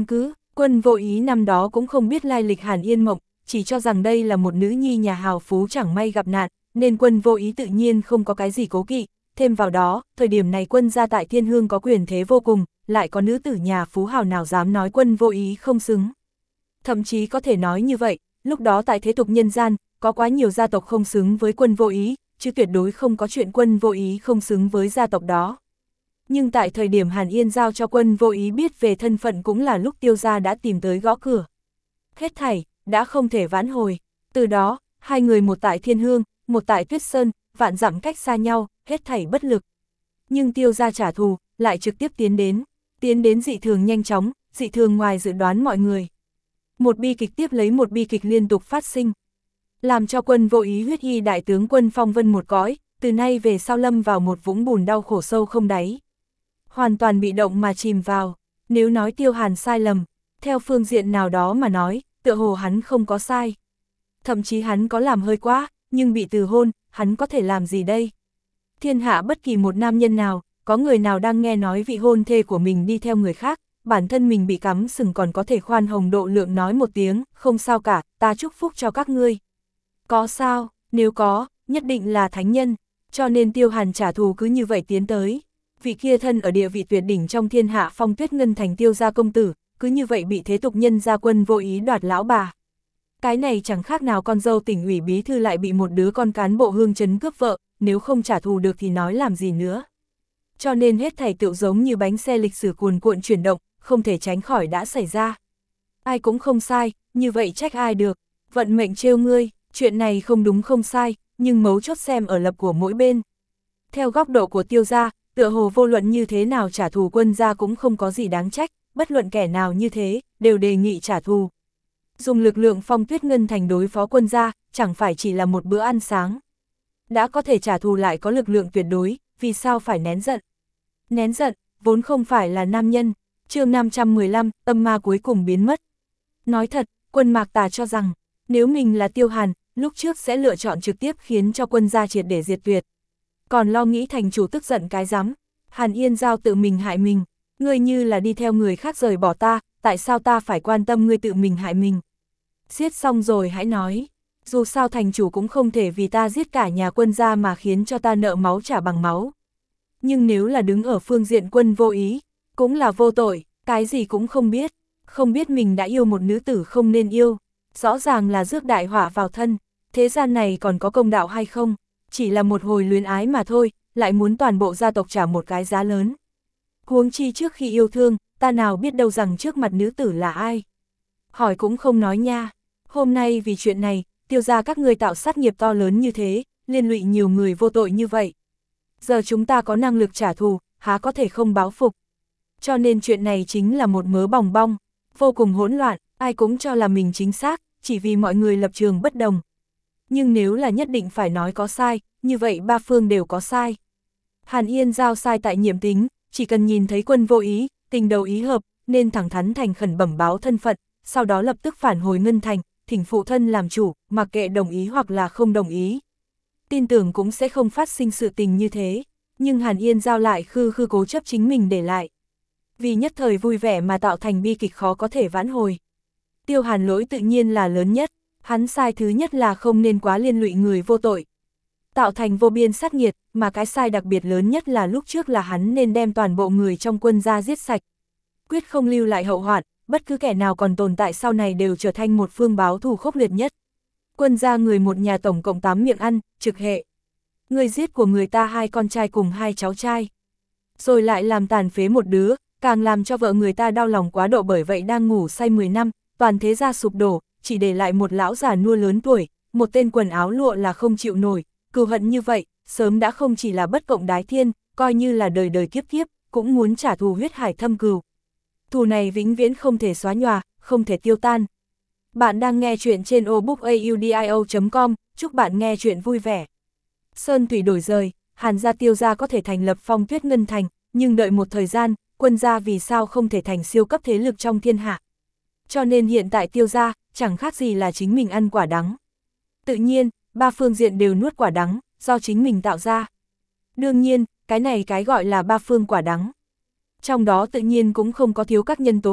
Quân Vô Ý năm đó cũng không biết lai lịch Hàn Yên Mộng, chỉ cho rằng đây là một nữ nhi nhà hào phú chẳng may gặp nạn, nên Quân Vô Ý tự nhiên không có cái gì cố kỵ. Thêm vào đó, thời điểm này quân gia tại Thiên Hương có quyền thế vô cùng, lại có nữ tử nhà phú hào nào dám nói Quân Vô Ý không xứng. Thậm chí có thể nói như vậy, lúc đó tại thế tục nhân gian, có quá nhiều gia tộc không xứng với Quân Vô Ý, chứ tuyệt đối không có chuyện Quân Vô Ý không xứng với gia tộc đó. Nhưng tại thời điểm Hàn Yên giao cho Quân Vô Ý biết về thân phận cũng là lúc Tiêu gia đã tìm tới gõ cửa. Hết thảy, đã không thể vãn hồi. Từ đó, hai người một tại Thiên Hương, một tại Tuyết Sơn, vạn dặm cách xa nhau, hết thảy bất lực. Nhưng Tiêu gia trả thù, lại trực tiếp tiến đến dị thường nhanh chóng, dị thường ngoài dự đoán mọi người. Một bi kịch tiếp lấy một bi kịch liên tục phát sinh. Làm cho Quân Vô Ý huyết y đại tướng Quân phong vân một cõi, từ nay về sau lâm vào một vũng bùn đau khổ sâu không đáy. Hoàn toàn bị động mà chìm vào. Nếu nói Tiêu Hàn sai lầm, theo phương diện nào đó mà nói, tựa hồ hắn không có sai. Thậm chí hắn có làm hơi quá, nhưng bị từ hôn, hắn có thể làm gì đây? Thiên hạ bất kỳ một nam nhân nào, có người nào đang nghe nói vị hôn thê của mình đi theo người khác, bản thân mình bị cắm sừng còn có thể khoan hồng độ lượng nói một tiếng, không sao cả, ta chúc phúc cho các ngươi. Có sao, nếu có, nhất định là thánh nhân, cho nên Tiêu Hàn trả thù cứ như vậy tiến tới. Vị kia thân ở địa vị tuyệt đỉnh trong thiên hạ Phong Tuyết Ngân thành Tiêu gia công tử, cứ như vậy bị thế tục nhân gia Quân Vô Ý đoạt lão bà. Cái này chẳng khác nào con dâu tỉnh ủy bí thư lại bị một đứa con cán bộ hương trấn cướp vợ, nếu không trả thù được thì nói làm gì nữa. Cho nên hết thảy tựu giống như bánh xe lịch sử cuồn cuộn chuyển động, không thể tránh khỏi đã xảy ra. Ai cũng không sai, như vậy trách ai được, vận mệnh trêu ngươi, chuyện này không đúng không sai, nhưng mấu chốt xem ở lập của mỗi bên. Theo góc độ của Tiêu gia, tựa hồ vô luận như thế nào trả thù Quân gia cũng không có gì đáng trách, bất luận kẻ nào như thế, đều đề nghị trả thù. Dùng lực lượng Phong Tuyết Ngân thành đối phó Quân gia, chẳng phải chỉ là một bữa ăn sáng. Đã có thể trả thù lại có lực lượng tuyệt đối, vì sao phải nén giận? Nén giận, vốn không phải là nam nhân. Chương 515, tâm ma cuối cùng biến mất. Nói thật, Quân Mạc Tà cho rằng, nếu mình là Tiêu Hàn, lúc trước sẽ lựa chọn trực tiếp khiến cho Quân gia triệt để diệt tuyệt. Còn lo nghĩ thành chủ tức giận cái rắm, Hàn Yên giao tự mình hại mình, ngươi như là đi theo người khác rời bỏ ta, tại sao ta phải quan tâm ngươi tự mình hại mình? Giết xong rồi hãy nói, dù sao thành chủ cũng không thể vì ta giết cả nhà Quân gia mà khiến cho ta nợ máu trả bằng máu. Nhưng nếu là đứng ở phương diện Quân Vô Ý, cũng là vô tội, cái gì cũng không biết mình đã yêu một nữ tử không nên yêu, rõ ràng là rước đại họa vào thân, thế gian này còn có công đạo hay không? Chỉ là một hồi luyến ái mà thôi, lại muốn toàn bộ gia tộc trả một cái giá lớn. Huống chi trước khi yêu thương, ta nào biết đâu rằng trước mặt nữ tử là ai. Hỏi cũng không nói nha, hôm nay vì chuyện này, Tiêu gia các ngươi tạo sát nghiệp to lớn như thế, liên lụy nhiều người vô tội như vậy. Giờ chúng ta có năng lực trả thù, há có thể không báo phục. Cho nên chuyện này chính là một mớ bòng bong, vô cùng hỗn loạn, ai cũng cho là mình chính xác, chỉ vì mọi người lập trường bất đồng. Nhưng nếu là nhất định phải nói có sai, như vậy ba phương đều có sai. Hàn Yên giao sai tại nhiệm tính, chỉ cần nhìn thấy Quân Vô Ý, tình đầu ý hợp, nên thẳng thắn thành khẩn bẩm báo thân phận, sau đó lập tức phản hồi Ngân Thành, thỉnh phụ thân làm chủ, mặc kệ đồng ý hoặc là không đồng ý. Tin tưởng cũng sẽ không phát sinh sự tình như thế, nhưng Hàn Yên giao lại khư cố chấp chính mình để lại. Vì nhất thời vui vẻ mà tạo thành bi kịch khó có thể vãn hồi. Tiêu Hàn lỗi tự nhiên là lớn nhất, hắn sai thứ nhất là không nên quá liên lụy người vô tội. Tạo thành vô biên sát nghiệt, mà cái sai đặc biệt lớn nhất là lúc trước là hắn nên đem toàn bộ người trong Quân gia giết sạch. Quyết không lưu lại hậu hoạn, bất cứ kẻ nào còn tồn tại sau này đều trở thành một phương báo thù khốc liệt nhất. Quân gia người một nhà tổng cộng 8 miệng ăn, trực hệ. Người giết của người ta 2 con trai cùng 2 cháu trai. Rồi lại làm tàn phế một đứa, càng làm cho vợ người ta đau lòng quá độ, bởi vậy đang ngủ say 10 năm, toàn thế gia sụp đổ, chỉ để lại một lão già nua lớn tuổi, một tên quần áo lụa là không chịu nổi. Cừu hận như vậy, sớm đã không chỉ là bất cộng đái thiên, coi như là đời đời kiếp kiếp, cũng muốn trả thù huyết hải thâm cừu. Thù này vĩnh viễn không thể xóa nhòa, không thể tiêu tan. Bạn đang nghe chuyện trên obookaudio.com, chúc bạn nghe chuyện vui vẻ. Sơn thủy đổi rời, Hàn gia Tiêu gia có thể thành lập Phong Tuyết Ngân thành, nhưng đợi một thời gian, Quân gia vì sao không thể thành siêu cấp thế lực trong thiên hạ. Cho nên hiện tại Tiêu gia, chẳng khác gì là chính mình ăn quả đắng. Tự nhiên, ba phương diện đều nuốt quả đắng, do chính mình tạo ra. Đương nhiên, cái này cái gọi là ba phương quả đắng. Trong đó tự nhiên cũng không có thiếu các nhân tố khác,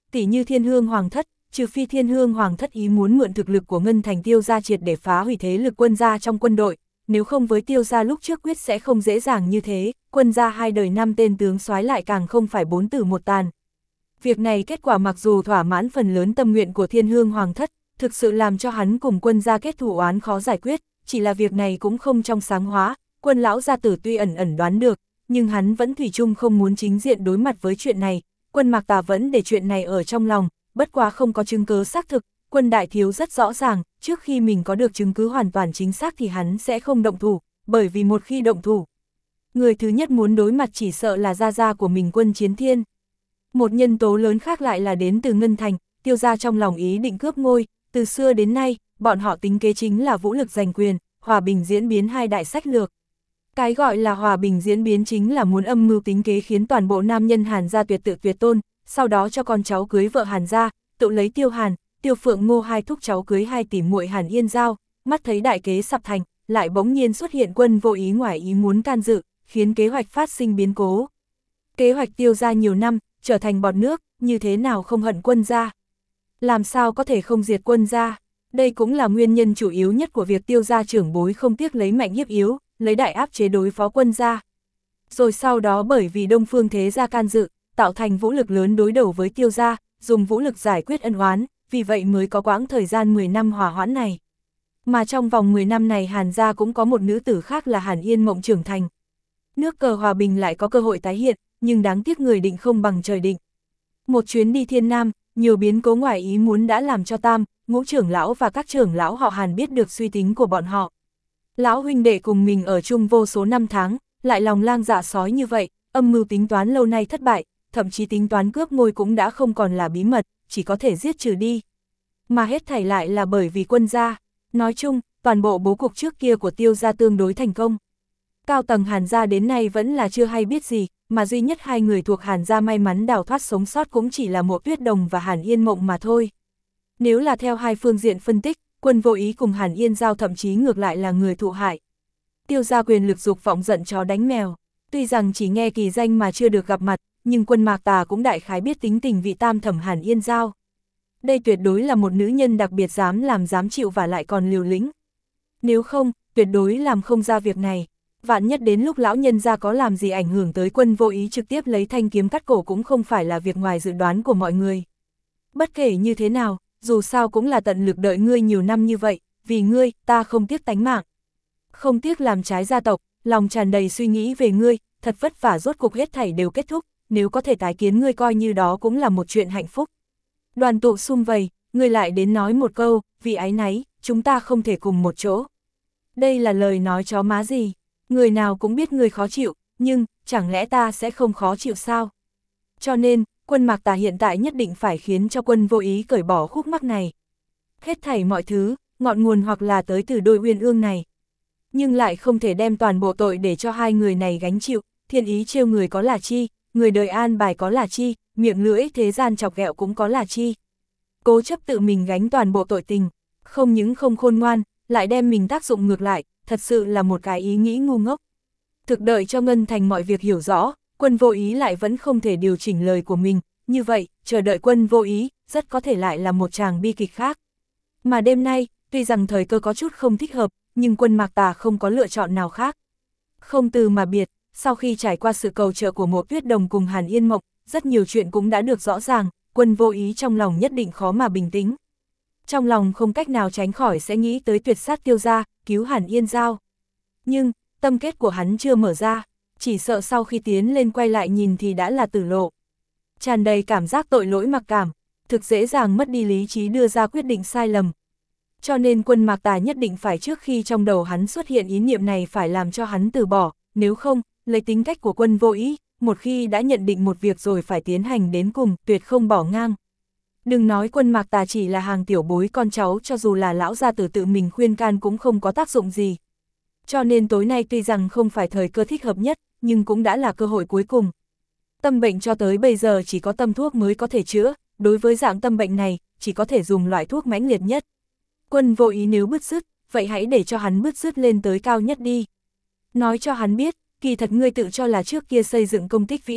tỉ như Thiên Hương Hoàng thất, trừ phi Thiên Hương Hoàng thất ý muốn mượn thực lực của Ngân Thành Tiêu gia triệt để phá hủy thế lực quân gia trong quân đội, nếu không với Tiêu gia lúc trước quyết sẽ không dễ dàng như thế, quân gia 2 đời 5 tên tướng soái lại càng không phải 4 tử một tàn. Việc này kết quả mặc dù thỏa mãn phần lớn tâm nguyện của Thiên Hương Hoàng thất, thực sự làm cho hắn cùng quân gia kết thù oán khó giải quyết, chỉ là việc này cũng không trong sáng hóa, Quân lão gia tử tuy ẩn ẩn đoán được, nhưng hắn vẫn thủy chung không muốn chính diện đối mặt với chuyện này, Quân Mạc Tà vẫn để chuyện này ở trong lòng, bất quá không có chứng cứ xác thực, Quân đại thiếu rất rõ ràng, trước khi mình có được chứng cứ hoàn toàn chính xác thì hắn sẽ không động thủ, bởi vì một khi động thủ, người thứ nhất muốn đối mặt chỉ sợ là gia gia của mình Quân Chiến Thiên. Một nhân tố lớn khác lại là đến từ Ngân Thành, Tiêu gia trong lòng ý định cướp ngôi, từ xưa đến nay, bọn họ tính kế chính là vũ lực giành quyền, hòa bình diễn biến hai đại sách lược. Cái gọi là hòa bình diễn biến chính là muốn âm mưu tính kế khiến toàn bộ nam nhân Hàn gia tuyệt tự tuyệt tôn, sau đó cho con cháu cưới vợ Hàn gia, tự lấy Tiêu Hàn, Tiêu Phượng Ngô hai thúc cháu cưới hai tỷ muội Hàn Yên Giao, mắt thấy đại kế sập thành, lại bỗng nhiên xuất hiện Quân vô ý ngoài ý muốn can dự, khiến kế hoạch phát sinh biến cố. Kế hoạch Tiêu gia nhiều năm, trở thành bọt nước, như thế nào không hận Quân gia? Làm sao có thể không diệt Quân gia? Đây cũng là nguyên nhân chủ yếu nhất của việc Tiêu gia trưởng bối không tiếc lấy mạnh hiếp yếu, lấy đại áp chế đối phó Quân gia. Rồi sau đó bởi vì Đông Phương Thế gia can dự, tạo thành vũ lực lớn đối đầu với Tiêu gia, dùng vũ lực giải quyết ân oán, vì vậy mới có quãng thời gian 10 năm hòa hoãn này. Mà trong vòng 10 năm này Hàn gia cũng có một nữ tử khác là Hàn Yên Mộng trưởng thành. Nước cờ hòa bình lại có cơ hội tái hiện, nhưng đáng tiếc người định không bằng trời định. Một chuyến đi Thiên Nam, nhiều biến cố ngoài ý muốn đã làm cho Tam, Ngũ trưởng lão và các trưởng lão họ Hàn biết được suy tính của bọn họ. Lão huynh đệ cùng mình ở chung vô số năm tháng, lại lòng lang dạ sói như vậy, âm mưu tính toán lâu nay thất bại, thậm chí tính toán cướp ngôi cũng đã không còn là bí mật, chỉ có thể giết trừ đi. Mà hết thảy lại là bởi vì Quân gia. Nói chung, toàn bộ bố cục trước kia của Tiêu gia tương đối thành công. Cao tầng Hàn gia đến nay vẫn là chưa hay biết gì, mà duy nhất hai người thuộc Hàn gia may mắn đào thoát sống sót cũng chỉ là Mộ Tuyết Đồng và Hàn Yên Mộng mà thôi. Nếu là theo hai phương diện phân tích, Quân vô ý cùng Hàn Yên Giao thậm chí ngược lại là người thụ hại. Tiêu gia quyền lực dục vọng giận chó đánh mèo, tuy rằng chỉ nghe kỳ danh mà chưa được gặp mặt, nhưng Quân Mạc Tà cũng đại khái biết tính tình vị tam thẩm Hàn Yên Giao. Đây tuyệt đối là một nữ nhân đặc biệt dám làm dám chịu và lại còn liều lĩnh. Nếu không, tuyệt đối làm không ra việc này. Vạn nhất đến lúc lão nhân gia có làm gì ảnh hưởng tới Quân vô ý trực tiếp lấy thanh kiếm cắt cổ cũng không phải là việc ngoài dự đoán của mọi người. Bất kể như thế nào, dù sao cũng là tận lực đợi ngươi nhiều năm như vậy, vì ngươi, ta không tiếc tánh mạng. Không tiếc làm trái gia tộc, lòng tràn đầy suy nghĩ về ngươi, thật vất vả rốt cục hết thảy đều kết thúc, nếu có thể tái kiến ngươi coi như đó cũng là một chuyện hạnh phúc. Đoàn tụ sum vầy, ngươi lại đến nói một câu, vì áy náy, chúng ta không thể cùng một chỗ. Đây là lời nói chó má gì? Người nào cũng biết ngươi khó chịu, nhưng, chẳng lẽ ta sẽ không khó chịu sao? Cho nên, Quân Mạc Tà hiện tại nhất định phải khiến cho Quân vô ý cởi bỏ khúc mắc này. Hết thảy mọi thứ, ngọn nguồn hoặc là tới từ đôi uyên ương này. Nhưng lại không thể đem toàn bộ tội để cho hai người này gánh chịu, thiên ý trêu người có là chi, người đời an bài có là chi, miệng lưỡi thế gian chọc ghẹo cũng có là chi. Cố chấp tự mình gánh toàn bộ tội tình, không những không khôn ngoan, lại đem mình tác dụng ngược lại, thật sự là một cái ý nghĩ ngu ngốc. Thực đợi cho Ngân Thành mọi việc hiểu rõ, Quân vô ý lại vẫn không thể điều chỉnh lời của mình, như vậy, chờ đợi Quân vô ý, rất có thể lại là một tràng bi kịch khác. Mà đêm nay, tuy rằng thời cơ có chút không thích hợp, nhưng Quân Mạc Tà không có lựa chọn nào khác. Không từ mà biệt, sau khi trải qua sự cầu trợ của Mộ Tuyết Đồng cùng Hàn Yên Mộng, rất nhiều chuyện cũng đã được rõ ràng, Quân vô ý trong lòng nhất định khó mà bình tĩnh. Trong lòng không cách nào tránh khỏi sẽ nghĩ tới tuyệt sát Tiêu gia, cứu Hàn Yên Giao. Nhưng, tâm kết của hắn chưa mở ra, chỉ sợ sau khi tiến lên quay lại nhìn thì đã là tử lộ. Tràn đầy cảm giác tội lỗi mặc cảm, thực dễ dàng mất đi lý trí đưa ra quyết định sai lầm. Cho nên Quân Mạc Tà nhất định phải trước khi trong đầu hắn xuất hiện ý niệm này phải làm cho hắn từ bỏ, nếu không, lấy tính cách của Quân vô ý, một khi đã nhận định một việc rồi phải tiến hành đến cùng, tuyệt không bỏ ngang. Đừng nói Quân Mạc Tà chỉ là hàng tiểu bối con cháu, cho dù là lão gia tử tự mình khuyên can cũng không có tác dụng gì. Cho nên tối nay tuy rằng không phải thời cơ thích hợp nhất, nhưng cũng đã là cơ hội cuối cùng. Tâm bệnh cho tới bây giờ chỉ có tâm thuốc mới có thể chữa, đối với dạng tâm bệnh này, chỉ có thể dùng loại thuốc mãnh liệt nhất. Quân vô ý nếu bứt rứt, vậy hãy để cho hắn bứt rứt lên tới cao nhất đi. Nói cho hắn biết, kỳ thật ngươi tự cho là trước kia xây dựng công tích vĩ đại,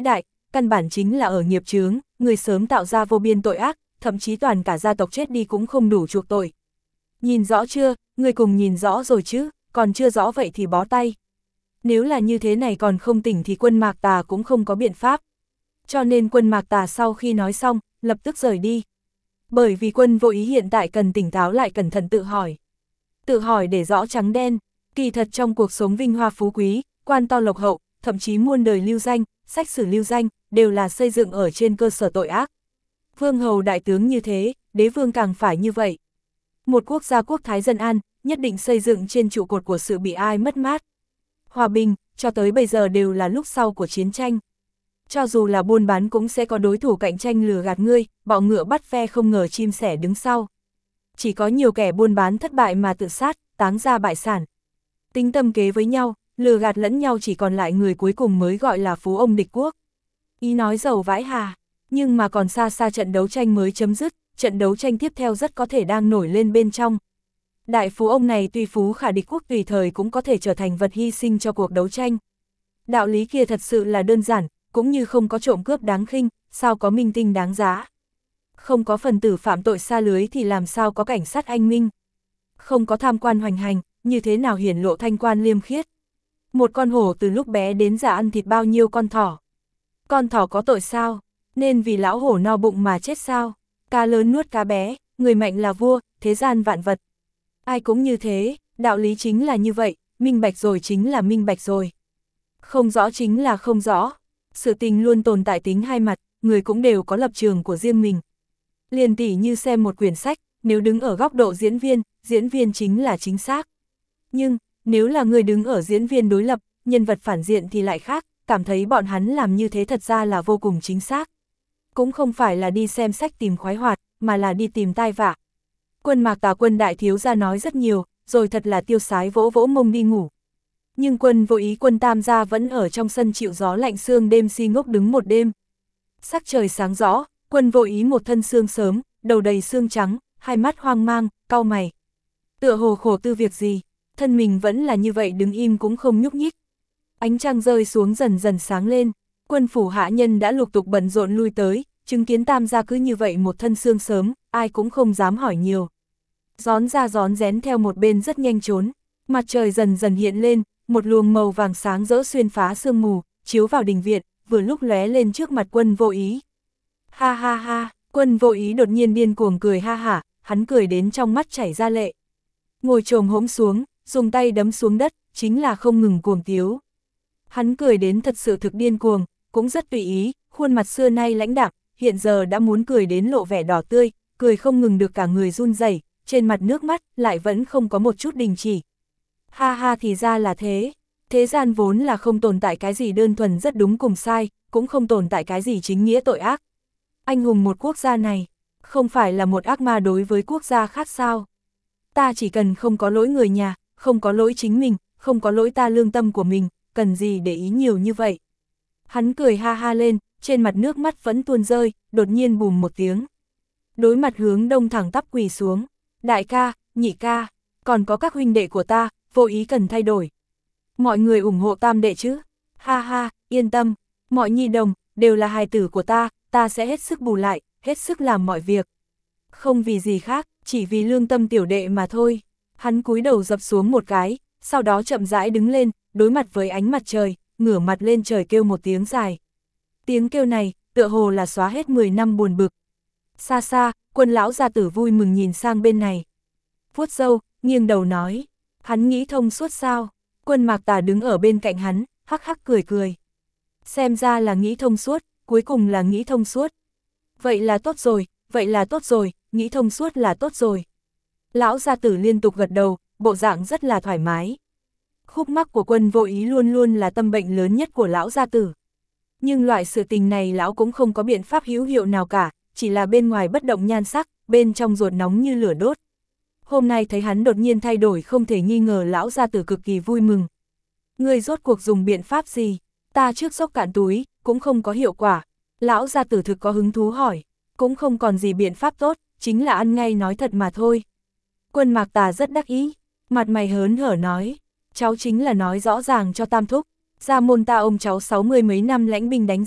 căn bản chính là ở nghiệp chướng, người sớm tạo ra vô biên tội ác, thậm chí toàn cả gia tộc chết đi cũng không đủ chuộc tội. Nhìn rõ chưa, người cùng nhìn rõ rồi chứ, còn chưa rõ vậy thì bó tay. Nếu là như thế này còn không tỉnh thì quân Mạc Tà cũng không có biện pháp. Cho nên quân Mạc Tà sau khi nói xong, lập tức rời đi. Bởi vì quân Vô Ý hiện tại cần tỉnh táo lại cẩn thận tự hỏi. Tự hỏi để rõ trắng đen, kỳ thật trong cuộc sống vinh hoa phú quý, quan to lộc hậu, thậm chí muôn đời lưu danh, sách sử lưu danh, đều là xây dựng ở trên cơ sở tội ác. Vương hầu đại tướng như thế, đế vương càng phải như vậy. Một quốc gia quốc thái dân an, nhất định xây dựng trên trụ cột của sự bị ai mất mát. Hòa bình, cho tới bây giờ đều là lúc sau của chiến tranh. Cho dù là buôn bán cũng sẽ có đối thủ cạnh tranh lừa gạt ngươi, bọ ngựa bắt ve không ngờ chim sẻ đứng sau. Chỉ có nhiều kẻ buôn bán thất bại mà tự sát, táng ra bại sản. Tính tâm kế với nhau, lừa gạt lẫn nhau chỉ còn lại người cuối cùng mới gọi là phú ông địch quốc. Ý nói giàu vãi hà, nhưng mà còn xa xa trận đấu tranh mới chấm dứt, trận đấu tranh tiếp theo rất có thể đang nổi lên bên trong. Đại phú ông này tuy phú khả địch quốc tùy thời cũng có thể trở thành vật hy sinh cho cuộc đấu tranh. Đạo lý kia thật sự là đơn giản, cũng như không có trộm cướp đáng khinh, sao có minh tinh đáng giá. Không có phần tử phạm tội xa lưới thì làm sao có cảnh sát anh minh. Không có tham quan hoành hành, như thế nào hiển lộ thanh quan liêm khiết. Một con hổ từ lúc bé đến già ăn thịt bao nhiêu con thỏ. Con thỏ có tội sao? Nên vì lão hổ no bụng mà chết sao? Cá lớn nuốt cá bé, người mạnh là vua, thế gian vạn vật. Ai cũng như thế, đạo lý chính là như vậy, minh bạch rồi chính là minh bạch rồi. Không rõ chính là không rõ. Sự tình luôn tồn tại tính hai mặt, người cũng đều có lập trường của riêng mình. Liền tỉ như xem một quyển sách, nếu đứng ở góc độ diễn viên chính là chính xác. Nhưng, nếu là người đứng ở diễn viên đối lập, nhân vật phản diện thì lại khác, cảm thấy bọn hắn làm như thế thật ra là vô cùng chính xác. Cũng không phải là đi xem sách tìm khoái hoạt, mà là đi tìm tai vạ. Quân Mạc Tà quân đại thiếu gia nói rất nhiều, rồi thật là tiêu sái vỗ vỗ mông đi ngủ. Nhưng quân Vô Ý quân tam gia vẫn ở trong sân chịu gió lạnh sương đêm si ngốc đứng một đêm. Sắc trời sáng rõ, quân Vô Ý một thân sương sớm, đầu đầy sương trắng, hai mắt hoang mang, cau mày. Tựa hồ khổ tư việc gì, thân mình vẫn là như vậy đứng im cũng không nhúc nhích. Ánh trăng rơi xuống dần dần sáng lên, quân phủ hạ nhân đã lục tục bận rộn lui tới, chứng kiến tam gia cứ như vậy một thân sương sớm, ai cũng không dám hỏi nhiều. Rón ra rón rén theo một bên rất nhanh trốn, mặt trời dần dần hiện lên, một luồng màu vàng sáng rỡ xuyên phá sương mù, chiếu vào đình viện, vừa lúc lóe lên trước mặt quân Vô Ý. Ha ha ha, quân Vô Ý đột nhiên điên cuồng cười ha hả, hắn cười đến trong mắt chảy ra lệ. Ngồi chồm hỗn xuống, dùng tay đấm xuống đất, chính là không ngừng cuồng tiếu. Hắn cười đến thật sự thực điên cuồng, cũng rất tùy ý, khuôn mặt xưa nay lãnh đạm, hiện giờ đã muốn cười đến lộ vẻ đỏ tươi, cười không ngừng được cả người run rẩy, trên mặt nước mắt lại vẫn không có một chút đình chỉ. Ha ha, thì ra là thế, thế gian vốn là không tồn tại cái gì đơn thuần rất đúng cùng sai, cũng không tồn tại cái gì chính nghĩa tội ác. Anh hùng một quốc gia này, không phải là một ác ma đối với quốc gia khác sao? Ta chỉ cần không có lỗi người nhà, không có lỗi chính mình, không có lỗi ta lương tâm của mình, cần gì để ý nhiều như vậy. Hắn cười ha ha lên, trên mặt nước mắt vẫn tuôn rơi, đột nhiên bùm một tiếng. Đối mặt hướng đông thẳng tắp quỳ xuống. Đại ca, nhị ca, còn có các huynh đệ của ta, Vô Ý cần thay đổi. Mọi người ủng hộ tam đệ chứ? Ha ha, yên tâm, mọi nhi đồng, đều là hài tử của ta sẽ hết sức bù lại, hết sức làm mọi việc. Không vì gì khác, chỉ vì lương tâm tiểu đệ mà thôi. Hắn cúi đầu dập xuống một cái, sau đó chậm rãi đứng lên, đối mặt với ánh mặt trời, ngửa mặt lên trời kêu một tiếng dài. Tiếng kêu này, tựa hồ là xóa hết 10 năm buồn bực. Xa xa, quân lão gia tử vui mừng nhìn sang bên này. Vuốt râu, nghiêng đầu nói, hắn nghĩ thông suốt sao? Quân Mạc Tà đứng ở bên cạnh hắn, hắc hắc cười cười. Xem ra là nghĩ thông suốt, cuối cùng là nghĩ thông suốt. Vậy là tốt rồi, vậy là tốt rồi, nghĩ thông suốt là tốt rồi. Lão gia tử liên tục gật đầu, bộ dạng rất là thoải mái. Khúc mắc của quân Vô Ý luôn luôn là tâm bệnh lớn nhất của lão gia tử. Nhưng loại sự tình này lão cũng không có biện pháp hữu hiệu nào cả, chỉ là bên ngoài bất động nhan sắc, bên trong ruột nóng như lửa đốt. Hôm nay thấy hắn đột nhiên thay đổi không thể nghi ngờ lão gia tử cực kỳ vui mừng. Ngươi rốt cuộc dùng biện pháp gì? Ta trước dốc cạn túi, cũng không có hiệu quả. Lão gia tử thực có hứng thú hỏi, cũng không còn gì biện pháp tốt, chính là ăn ngay nói thật mà thôi. Quân Mạc Tà rất đắc ý, mặt mày hớn hở nói, cháu chính là nói rõ ràng cho tam thúc. Gia môn ta ông cháu 60 mấy năm lãnh binh đánh giặc,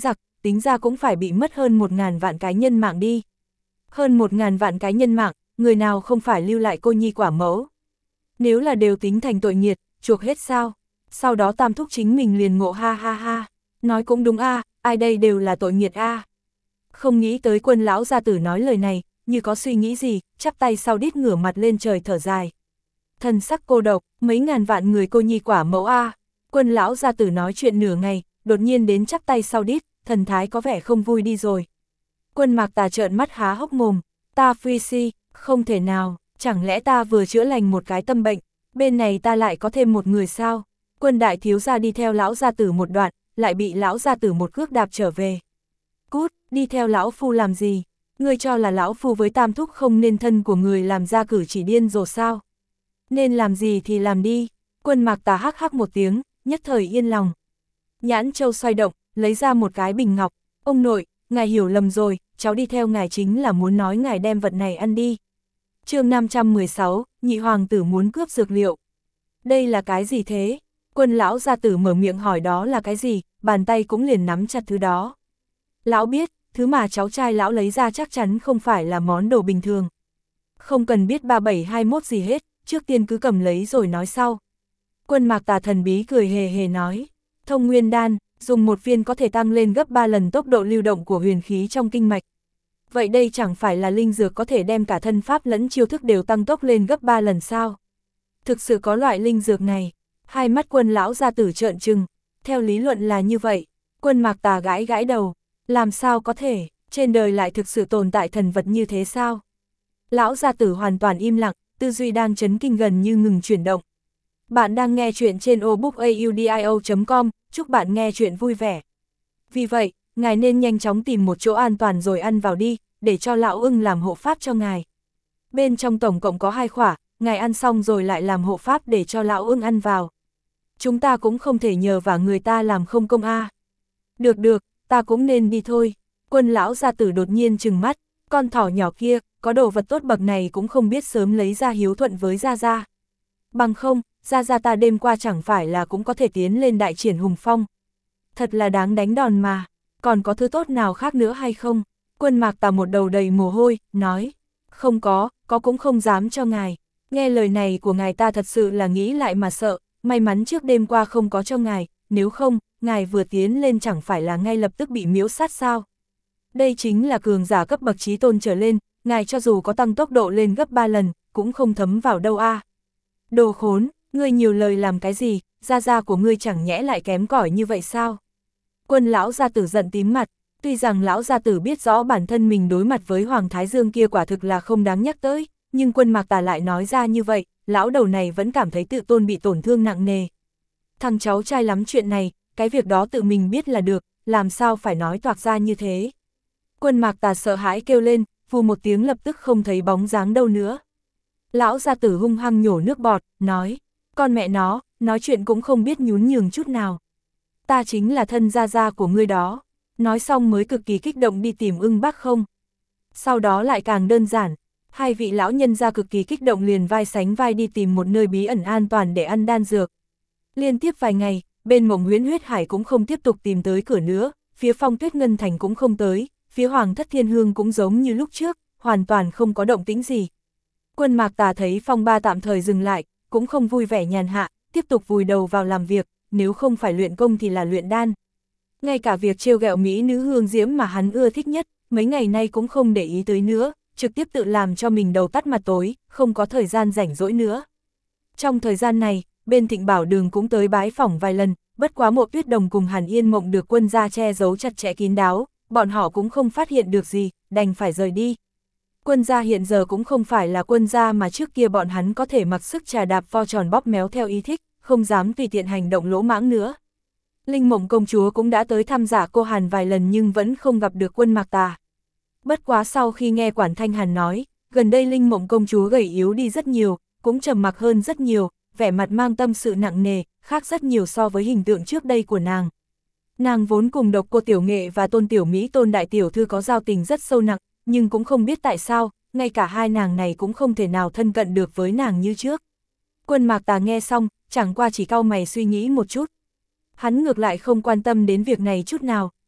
tính ra cũng phải bị mất hơn 1.000 vạn cái nhân mạng đi. Hơn 1.000 vạn cái nhân mạng, người nào không phải lưu lại cô nhi quả mẫu. Nếu là đều tính thành tội nghiệt, chuộc hết sao? Sau đó Tam Thúc chính mình liền ngộ ha ha ha. Nói cũng đúng a, ai đây đều là tội nghiệt a. Không nghĩ tới Quân lão gia tử nói lời này, như có suy nghĩ gì, chắp tay sau đít ngửa mặt lên trời thở dài. Thần sắc cô độc, mấy ngàn vạn người cô nhi quả mẫu a. Quân lão gia tử nói chuyện nửa ngày, đột nhiên đến chắp tay sau đít, thần thái có vẻ không vui đi rồi. Quân Mạc Tà trợn mắt há hốc mồm, ta phi si, không thể nào, chẳng lẽ ta vừa chữa lành một cái tâm bệnh, bên này ta lại có thêm một người sao? Quân đại thiếu gia đi theo lão gia tử một đoạn, lại bị lão gia tử một cước đạp trở về. Cút, đi theo lão phu làm gì? Ngươi cho là lão phu với Tam Thúc không nên thân của người làm ra cử chỉ điên rồ sao? Nên làm gì thì làm đi. Quân Mạc Tà hắc hắc một tiếng, nhất thời yên lòng. Nhãn châu xoay động, lấy ra một cái bình ngọc. Ông nội, ngài hiểu lầm rồi, cháu đi theo ngài chính là muốn nói ngài đem vật này ăn đi. Chương 516, nhị hoàng tử muốn cướp dược liệu. Đây là cái gì thế? Quân lão gia tử mở miệng hỏi đó là cái gì, bàn tay cũng liền nắm chặt thứ đó. Lão biết, thứ mà cháu trai lão lấy ra chắc chắn không phải là món đồ bình thường. Không cần biết 3721 gì hết, trước tiên cứ cầm lấy rồi nói sau. Quân Mạc Tà thần bí cười hề hề nói, thông nguyên đan, dùng một viên có thể tăng lên gấp 3 lần tốc độ lưu động của huyền khí trong kinh mạch. Vậy đây chẳng phải là linh dược có thể đem cả thân pháp lẫn chiêu thức đều tăng tốc lên gấp 3 lần sao? Thực sự có loại linh dược này. Hai mắt Quân lão gia tử trợn trừng, theo lý luận là như vậy. Quân Mạc Tà gãi gãi đầu, làm sao có thể, trên đời lại thực sự tồn tại thần vật như thế sao? Lão gia tử hoàn toàn im lặng, tư duy đang chấn kinh gần như ngừng chuyển động. Bạn đang nghe chuyện trên obookaudio.com, chúc bạn nghe chuyện vui vẻ. Vì vậy, ngài nên nhanh chóng tìm một chỗ an toàn rồi ăn vào đi, để cho lão ưng làm hộ pháp cho ngài. Bên trong tổng cộng có 2 khỏa, ngài ăn xong rồi lại làm hộ pháp để cho lão ưng ăn vào. Chúng ta cũng không thể nhờ vả người ta làm không công a. Được được, ta cũng nên đi thôi. Quân lão gia tử đột nhiên trừng mắt, con thỏ nhỏ kia, có đồ vật tốt bậc này cũng không biết sớm lấy ra hiếu thuận với Gia Gia. Bằng không, Gia Gia ta đêm qua chẳng phải là cũng có thể tiến lên đại triển hùng phong. Thật là đáng đánh đòn mà, còn có thứ tốt nào khác nữa hay không? Quân Mạc Tà một đầu đầy mồ hôi, nói, không có cũng không dám cho ngài. Nghe lời này của ngài ta thật sự là nghĩ lại mà sợ, may mắn trước đêm qua không có cho ngài, nếu không, ngài vừa tiến lên chẳng phải là ngay lập tức bị miễu sát sao. Đây chính là cường giả cấp bậc chí tôn trở lên, ngài cho dù có tăng tốc độ lên gấp 3 lần, cũng không thấm vào đâu a. Đồ khốn, ngươi nhiều lời làm cái gì, Gia Gia của ngươi chẳng nhẽ lại kém cỏi như vậy sao? Quân lão gia tử giận tím mặt, tuy rằng lão gia tử biết rõ bản thân mình đối mặt với Hoàng Thái Dương kia quả thực là không đáng nhắc tới, nhưng Quân Mạc Tà lại nói ra như vậy, lão đầu này vẫn cảm thấy tự tôn bị tổn thương nặng nề. Thằng cháu trai lắm chuyện này, cái việc đó tự mình biết là được, làm sao phải nói toạc ra như thế. Quân Mạc Tà sợ hãi kêu lên, vù một tiếng lập tức không thấy bóng dáng đâu nữa. Lão gia tử hung hăng nhổ nước bọt, nói, con mẹ nó, nói chuyện cũng không biết nhún nhường chút nào. Ta chính là thân Gia Gia của ngươi đó. Nói xong mới cực kỳ kích động đi tìm Ưng Bác không. Sau đó lại càng đơn giản, hai vị lão nhân gia cực kỳ kích động liền vai sánh vai đi tìm một nơi bí ẩn an toàn để ăn đan dược. Liên tiếp vài ngày, bên Mộng Huyễn Huyết Hải cũng không tiếp tục tìm tới cửa nữa, phía Phong Tuyết Ngân Thành cũng không tới, phía Hoàng Thất Thiên Hương cũng giống như lúc trước, hoàn toàn không có động tĩnh gì. Quân Mạc Tà thấy phong ba tạm thời dừng lại, cũng không vui vẻ nhàn hạ, tiếp tục vùi đầu vào làm việc, nếu không phải luyện công thì là luyện đan. Ngay cả việc trêu ghẹo mỹ nữ Hương Diễm mà hắn ưa thích nhất, mấy ngày nay cũng không để ý tới nữa, trực tiếp tự làm cho mình đầu tắt mặt tối, không có thời gian rảnh rỗi nữa. Trong thời gian này, bên Thịnh Bảo Đường cũng tới bái phỏng vài lần, bất quá Mộ Tuyết Đồng cùng Hàn Yên Mộng được quân gia che giấu chặt chẽ kín đáo, bọn họ cũng không phát hiện được gì, đành phải rời đi. Quân gia hiện giờ cũng không phải là quân gia mà trước kia bọn hắn có thể mặc sức trà đạp vo tròn bóp méo theo ý thích, không dám tùy tiện hành động lỗ mãng nữa. Linh Mộng công chúa cũng đã tới thăm Dạ Cô Hàn vài lần nhưng vẫn không gặp được Quân Mạc Tà. Bất quá sau khi nghe Quản Thanh Hàn nói, gần đây Linh Mộng công chúa gầy yếu đi rất nhiều, cũng trầm mặc hơn rất nhiều, vẻ mặt mang tâm sự nặng nề, khác rất nhiều so với hình tượng trước đây của nàng. Nàng vốn cùng Độc Cô Tiểu Nghệ và Tôn Tiểu Mỹ Tôn Đại Tiểu Thư có giao tình rất sâu nặng, nhưng cũng không biết tại sao, ngay cả hai nàng này cũng không thể nào thân cận được với nàng như trước. Quân Mạc Tà nghe xong, chẳng qua chỉ cau mày suy nghĩ một chút. Hắn ngược lại không quan tâm đến việc này chút nào,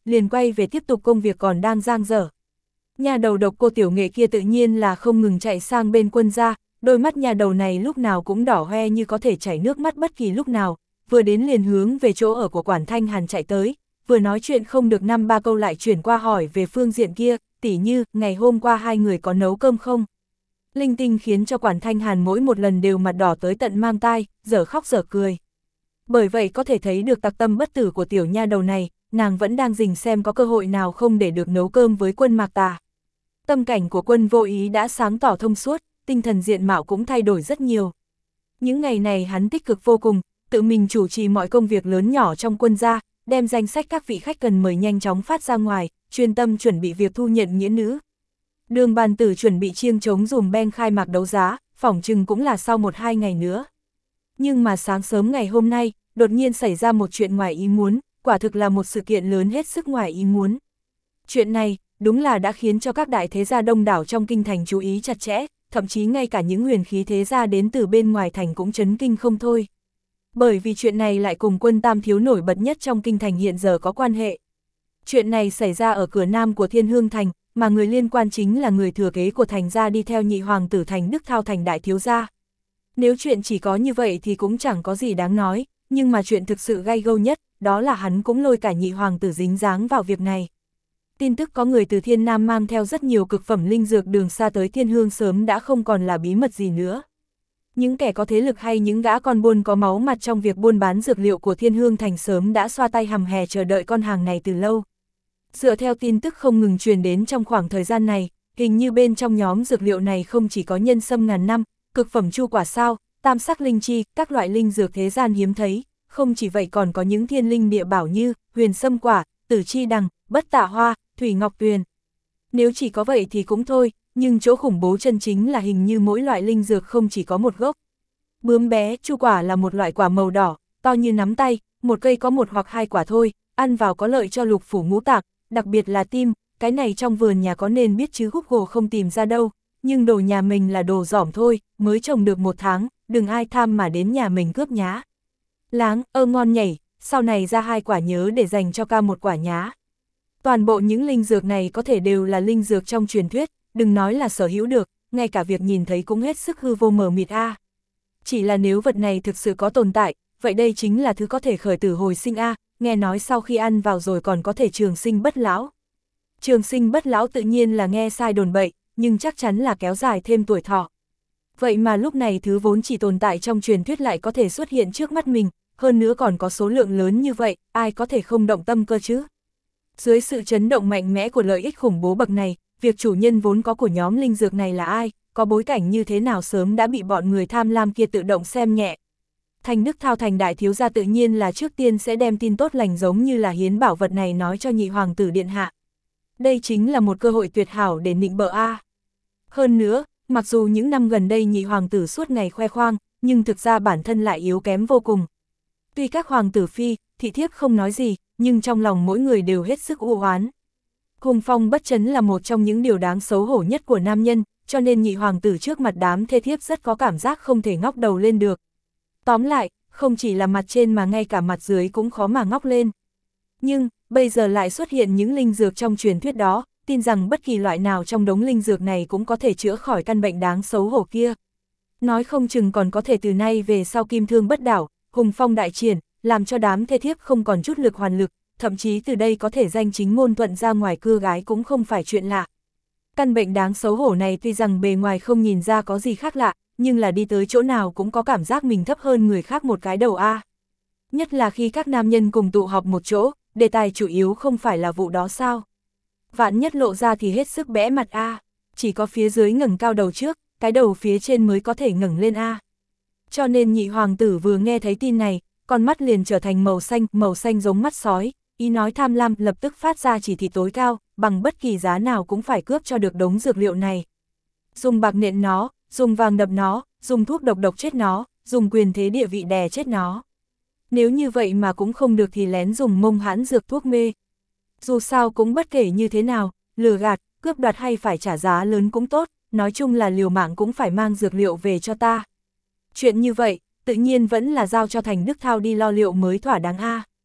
liền quay về tiếp tục công việc còn đang dang dở. Nhà đầu độc cô tiểu nghệ kia tự nhiên là không ngừng chạy sang bên Quân gia, đôi mắt nhà đầu này lúc nào cũng đỏ hoe như có thể chảy nước mắt bất kỳ lúc nào, vừa đến liền hướng về chỗ ở của Quản Thanh Hàn chạy tới, vừa nói chuyện không được 5-3 câu lại chuyển qua hỏi về phương diện kia, tỉ như, ngày hôm qua hai người có nấu cơm không? Linh tinh khiến cho Quản Thanh Hàn mỗi một lần đều mặt đỏ tới tận mang tai, dở khóc dở cười. Bởi vậy có thể thấy được tặc tâm bất tử của tiểu nha đầu này, nàng vẫn đang rình xem có cơ hội nào không để được nấu cơm với Quân Mạc Tà. Tâm cảnh của Quân Vô Ý đã sáng tỏ thông suốt, tinh thần diện mạo cũng thay đổi rất nhiều. Những ngày này hắn tích cực vô cùng, tự mình chủ trì mọi công việc lớn nhỏ trong Quân gia, đem danh sách các vị khách cần mời nhanh chóng phát ra ngoài, chuyên tâm chuẩn bị việc thu nhận nghĩa nữ. Đường Bàn Tử chuẩn bị chiêng trống dùm Ben khai mạc đấu giá, phỏng chừng cũng là sau 1-2 ngày nữa. Nhưng mà sáng sớm ngày hôm nay, đột nhiên xảy ra một chuyện ngoài ý muốn, quả thực là một sự kiện lớn hết sức ngoài ý muốn. Chuyện này, đúng là đã khiến cho các đại thế gia đông đảo trong kinh thành chú ý chặt chẽ, thậm chí ngay cả những huyền khí thế gia đến từ bên ngoài thành cũng chấn kinh không thôi. Bởi vì chuyện này lại cùng Quân tam thiếu nổi bật nhất trong kinh thành hiện giờ có quan hệ. Chuyện này xảy ra ở cửa nam của Thiên Hương thành, mà người liên quan chính là người thừa kế của thành gia đi theo nhị hoàng tử Thành Đức Thao thành đại thiếu gia. Nếu chuyện chỉ có như vậy thì cũng chẳng có gì đáng nói, nhưng mà chuyện thực sự gay gâu nhất, đó là hắn cũng lôi cả nhị hoàng tử dính dáng vào việc này. Tin tức có người từ Thiên Nam mang theo rất nhiều cực phẩm linh dược đường xa tới Thiên Hương sớm đã không còn là bí mật gì nữa. Những kẻ có thế lực hay những gã con buôn có máu mặt trong việc buôn bán dược liệu của Thiên Hương thành sớm đã xoa tay hầm hè chờ đợi con hàng này từ lâu. Dựa theo tin tức không ngừng truyền đến trong khoảng thời gian này, hình như bên trong nhóm dược liệu này không chỉ có nhân sâm ngàn năm, cực phẩm chu quả sao, tam sắc linh chi, các loại linh dược thế gian hiếm thấy, không chỉ vậy còn có những thiên linh địa bảo như huyền sâm quả, tử chi đằng, bất tạ hoa, thủy ngọc tuyền. Nếu chỉ có vậy thì cũng thôi, nhưng chỗ khủng bố chân chính là hình như mỗi loại linh dược không chỉ có một gốc. Bướm bé, chu quả là một loại quả màu đỏ, to như nắm tay, một cây có 1 hoặc 2 quả thôi, ăn vào có lợi cho lục phủ ngũ tạng, đặc biệt là tim, cái này trong vườn nhà có nên biết chứ Google không tìm ra đâu, nhưng đồ nhà mình là đồ giỏm thôi, mới trồng được 1 tháng, đừng ai tham mà đến nhà mình cướp nhá. Láng, ngon nhảy, sau này ra 2 quả nhớ để dành cho ca 1 quả nhá. Toàn bộ những linh dược này có thể đều là linh dược trong truyền thuyết, đừng nói là sở hữu được, ngay cả việc nhìn thấy cũng hết sức hư vô mờ mịt a. Chỉ là nếu vật này thực sự có tồn tại, vậy đây chính là thứ có thể khởi tử hồi sinh a, nghe nói sau khi ăn vào rồi còn có thể trường sinh bất lão. Trường sinh bất lão tự nhiên là nghe sai đồn bậy, nhưng chắc chắn là kéo dài thêm tuổi thọ. Vậy mà lúc này thứ vốn chỉ tồn tại trong truyền thuyết lại có thể xuất hiện trước mắt mình, hơn nữa còn có số lượng lớn như vậy, ai có thể không động tâm cơ chứ? Dưới sự chấn động mạnh mẽ của lợi ích khủng bố bậc này, việc chủ nhân vốn có của nhóm linh dược này là ai, có bối cảnh như thế nào sớm đã bị bọn người tham lam kia tự động xem nhẹ. Thành Đức Thao thành đại thiếu gia tự nhiên là trước tiên sẽ đem tin tốt lành giống như là hiến bảo vật này nói cho nhị hoàng tử điện hạ. Đây chính là một cơ hội tuyệt hảo để nịnh bợ a. Hơn nữa, mặc dù những năm gần đây nhị hoàng tử suốt ngày khoe khoang, nhưng thực ra bản thân lại yếu kém vô cùng. Tuy các hoàng tử phi, thị thiếp không nói gì, nhưng trong lòng mỗi người đều hết sức u oán. Hùng phong bất trấn là một trong những điều đáng xấu hổ nhất của nam nhân, cho nên nhị hoàng tử trước mặt đám thê thiếp rất có cảm giác không thể ngóc đầu lên được. Tóm lại, không chỉ là mặt trên mà ngay cả mặt dưới cũng khó mà ngóc lên. Nhưng, bây giờ lại xuất hiện những linh dược trong truyền thuyết đó, tin rằng bất kỳ loại nào trong đống linh dược này cũng có thể chữa khỏi căn bệnh đáng xấu hổ kia. Nói không chừng còn có thể từ nay về sau kim thương bất đảo, hùng phong đại triển, làm cho đám thê thiếp không còn chút lực hoàn lực, thậm chí từ đây có thể danh chính ngôn thuận ra ngoài cưa gái cũng không phải chuyện lạ. Căn bệnh đáng xấu hổ này tuy rằng bề ngoài không nhìn ra có gì khác lạ, nhưng là đi tới chỗ nào cũng có cảm giác mình thấp hơn người khác một cái đầu a. Nhất là khi các nam nhân cùng tụ họp một chỗ, đề tài chủ yếu không phải là vụ đó sao. Vạn nhất lộ ra thì hết sức bẽ mặt a, chỉ có phía dưới ngẩng cao đầu trước, cái đầu phía trên mới có thể ngẩng lên a. Cho nên nhị hoàng tử vừa nghe thấy tin này, con mắt liền trở thành màu xanh giống mắt sói, ý nói tham lam lập tức phát ra chỉ thị tối cao, bằng bất kỳ giá nào cũng phải cướp cho được đống dược liệu này. Dùng bạc nện nó, dùng vàng đập nó, dùng thuốc độc chết nó, dùng quyền thế địa vị đè chết nó. Nếu như vậy mà cũng không được thì lén dùng mông hãn dược thuốc mê. Dù sao cũng bất kể như thế nào, lừa gạt, cướp đoạt hay phải trả giá lớn cũng tốt, nói chung là liều mạng cũng phải mang dược liệu về cho ta. Chuyện như vậy, tự nhiên vẫn là giao cho Thành Đức Thao đi lo liệu mới thỏa đáng a.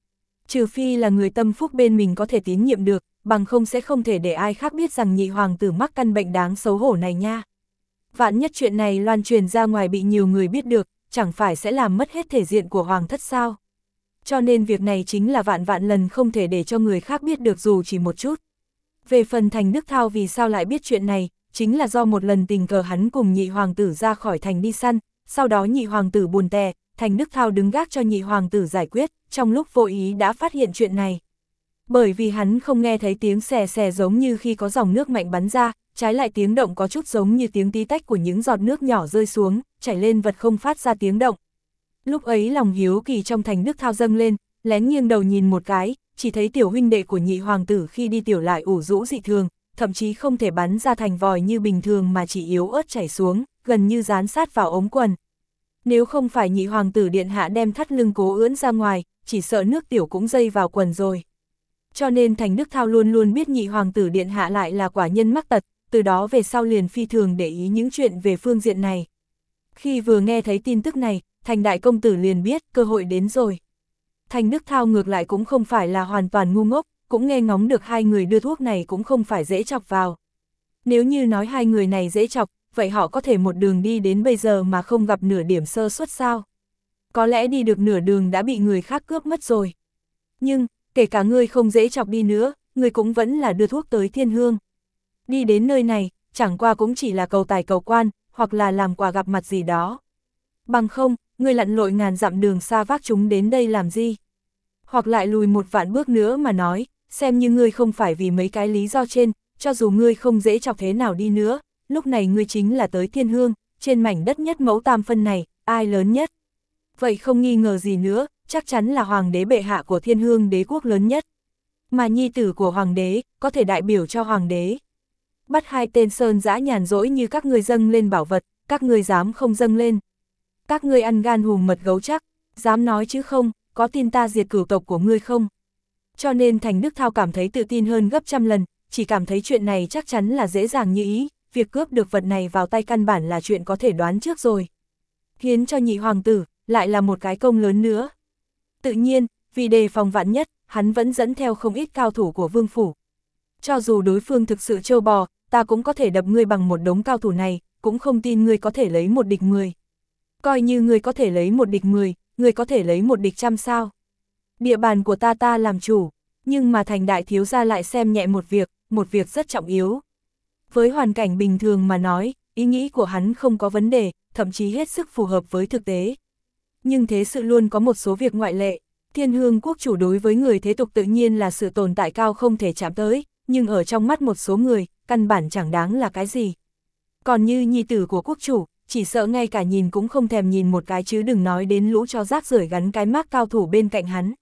Trừ phi là người tâm phúc bên mình có thể tín nhiệm được, bằng không sẽ không thể để ai khác biết rằng nhị hoàng tử mắc căn bệnh đáng xấu hổ này nha. Vạn nhất chuyện này loan truyền ra ngoài bị nhiều người biết được, chẳng phải sẽ làm mất hết thể diện của hoàng thất sao. Cho nên việc này chính là vạn vạn lần không thể để cho người khác biết được dù chỉ một chút. Về phần Thành Đức Thao vì sao lại biết chuyện này, chính là do một lần tình cờ hắn cùng nhị hoàng tử ra khỏi thành đi săn, sau đó nhị hoàng tử buồn tè, Thành Đức Thao đứng gác cho nhị hoàng tử giải quyết, trong lúc vô ý đã phát hiện chuyện này. Bởi vì hắn không nghe thấy tiếng xè xè giống như khi có dòng nước mạnh bắn ra, trái lại tiếng động có chút giống như tiếng tí tách của những giọt nước nhỏ rơi xuống, chảy lên vật không phát ra tiếng động. Lúc ấy lòng hiếu kỳ trong Thành Đức Thao dâng lên, lén nghiêng đầu nhìn một cái, chỉ thấy tiểu huynh đệ của nhị hoàng tử khi đi tiểu lại ủ rũ dị thường, thậm chí không thể bắn ra thành vòi như bình thường mà chỉ yếu ớt chảy xuống, gần như dán sát vào ống quần. Nếu không phải nhị hoàng tử điện hạ đem thắt lưng cố ưỡn ra ngoài, chỉ sợ nước tiểu cũng dây vào quần rồi. Cho nên Thành Đức Thao luôn luôn biết nhị hoàng tử điện hạ lại là quả nhân mắc tật, từ đó về sau liền phi thường để ý những chuyện về phương diện này. Khi vừa nghe thấy tin tức này, Thành đại công tử liền biết cơ hội đến rồi. Thành Đức Thao ngược lại cũng không phải là hoàn toàn ngu ngốc, cũng nghe ngóng được hai người đưa thuốc này cũng không phải dễ chọc vào. Nếu như nói hai người này dễ chọc, vậy họ có thể một đường đi đến bây giờ mà không gặp nửa điểm sơ suất sao? Có lẽ đi được nửa đường đã bị người khác cướp mất rồi. Nhưng, kể cả ngươi không dễ chọc đi nữa, ngươi cũng vẫn là đưa thuốc tới Thiên Hương. Đi đến nơi này, chẳng qua cũng chỉ là cầu tài cầu quan, hoặc là làm quà gặp mặt gì đó. Bằng không, ngươi lặn lội ngàn dặm đường xa vác chúng đến đây làm gì? Hoặc lại lùi một vạn bước nữa mà nói, xem như ngươi không phải vì mấy cái lý do trên, cho dù ngươi không dễ chọc thế nào đi nữa, lúc này ngươi chính là tới Thiên Hương, trên mảnh đất nhất mẫu tam phân này, ai lớn nhất? Vậy không nghi ngờ gì nữa, chắc chắn là hoàng đế bệ hạ của Thiên Hương đế quốc lớn nhất. Mà nhi tử của hoàng đế, có thể đại biểu cho hoàng đế. Bắt hai tên sơn dã nhàn rỗi như các ngươi dâng lên bảo vật, các ngươi dám không dâng lên. Các ngươi ăn gan hùm mật gấu chắc, dám nói chứ không, có tin ta diệt cửu tộc của ngươi không? Cho nên Thành Đức Thao cảm thấy tự tin hơn gấp trăm lần, chỉ cảm thấy chuyện này chắc chắn là dễ dàng như ý, việc cướp được vật này vào tay căn bản là chuyện có thể đoán trước rồi. Hiến cho nhị hoàng tử, lại là một cái công lớn nữa. Tự nhiên, vì đề phòng vạn nhất, hắn vẫn dẫn theo không ít cao thủ của vương phủ. Cho dù đối phương thực sự trâu bò, ta cũng có thể đập ngươi bằng một đống cao thủ này, cũng không tin ngươi có thể lấy một địch 10. Coi như ngươi có thể lấy một địch 10, ngươi có thể lấy một địch 100 sao. Địa bàn của ta làm chủ, nhưng mà Thành đại thiếu gia lại xem nhẹ một việc rất trọng yếu. Với hoàn cảnh bình thường mà nói, ý nghĩ của hắn không có vấn đề, thậm chí hết sức phù hợp với thực tế. Nhưng thế sự luôn có một số việc ngoại lệ. Thiên Hương quốc chủ đối với người thế tục tự nhiên là sự tồn tại cao không thể chạm tới, nhưng ở trong mắt một số người, căn bản chẳng đáng là cái gì. Còn như nhi tử của quốc chủ, chỉ sợ ngay cả nhìn cũng không thèm nhìn một cái chứ đừng nói đến lũ cho rác rưởi gắn cái mác cao thủ bên cạnh hắn.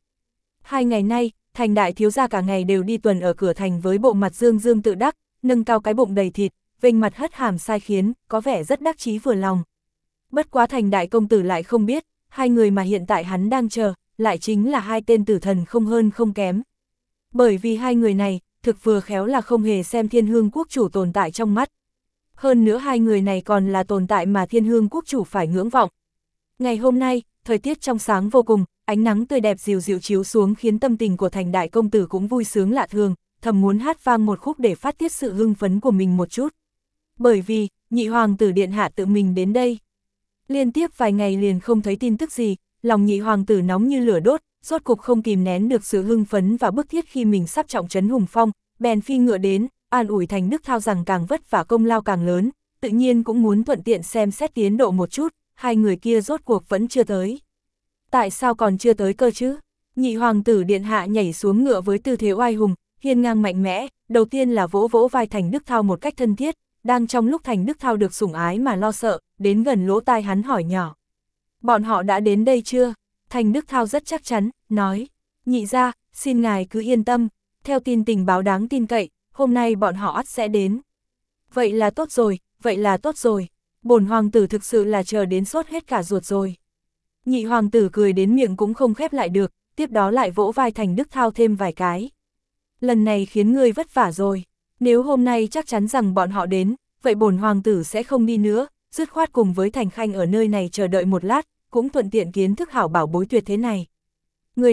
2 ngày nay, Thành đại thiếu gia cả ngày đều đi tuần ở cửa thành với bộ mặt dương dương tự đắc, nâng cao cái bụng đầy thịt, vênh mặt hất hàm sai khiến, có vẻ rất đắc chí vừa lòng. Bất quá Thành đại công tử lại không biết, hai người mà hiện tại hắn đang chờ, lại chính là hai tên tử thần không hơn không kém. Bởi vì hai người này, thực vừa khéo là không hề xem Thiên Hương quốc chủ tồn tại trong mắt. Hơn nữa hai người này còn là tồn tại mà Thiên Hương quốc chủ phải ngưỡng vọng. Ngày hôm nay, thời tiết trong sáng vô cùng, ánh nắng tươi đẹp dịu dịu chiếu xuống khiến tâm tình của Thành đại công tử cũng vui sướng lạ thường, thầm muốn hát vang một khúc để phát tiết sự hưng phấn của mình một chút. Bởi vì, nhị hoàng tử điện hạ tự mình đến đây. Liên tiếp vài ngày liền không thấy tin tức gì, lòng nhị hoàng tử nóng như lửa đốt, rốt cục không kìm nén được sự hưng phấn và bức thiết khi mình sắp trọng trấn hùng phong, bèn phi ngựa đến, an ủi Thành Đức Thao rằng càng vất vả công lao càng lớn, tự nhiên cũng muốn thuận tiện xem xét tiến độ một chút, hai người kia rốt cuộc vẫn chưa tới. Tại sao còn chưa tới cơ chứ? Nhị hoàng tử điện hạ nhảy xuống ngựa với tư thế oai hùng, hiên ngang mạnh mẽ, đầu tiên là vỗ vỗ vai Thành Đức Thao một cách thân thiết, đang trong lúc Thành Đức Thao được sủng ái mà lo sợ, đến gần lỗ tai hắn hỏi nhỏ. Bọn họ đã đến đây chưa? Thành Đức Thao rất chắc chắn, nói, nhị gia, xin ngài cứ yên tâm, theo tin tình báo đáng tin cậy, hôm nay bọn họ ắt sẽ đến. Vậy là tốt rồi, vậy là tốt rồi, bổn hoàng tử thực sự là chờ đến sốt hết cả ruột rồi. Nhị hoàng tử cười đến miệng cũng không khép lại được, tiếp đó lại vỗ vai Thành Đức Thao thêm vài cái. Lần này khiến ngươi vất vả rồi, nếu hôm nay chắc chắn rằng bọn họ đến, vậy bổn hoàng tử sẽ không đi nữa, dứt khoát cùng với Thành Khanh ở nơi này chờ đợi một lát, cũng thuận tiện kiến thức hảo bảo bối tuyệt thế này. Người đâu,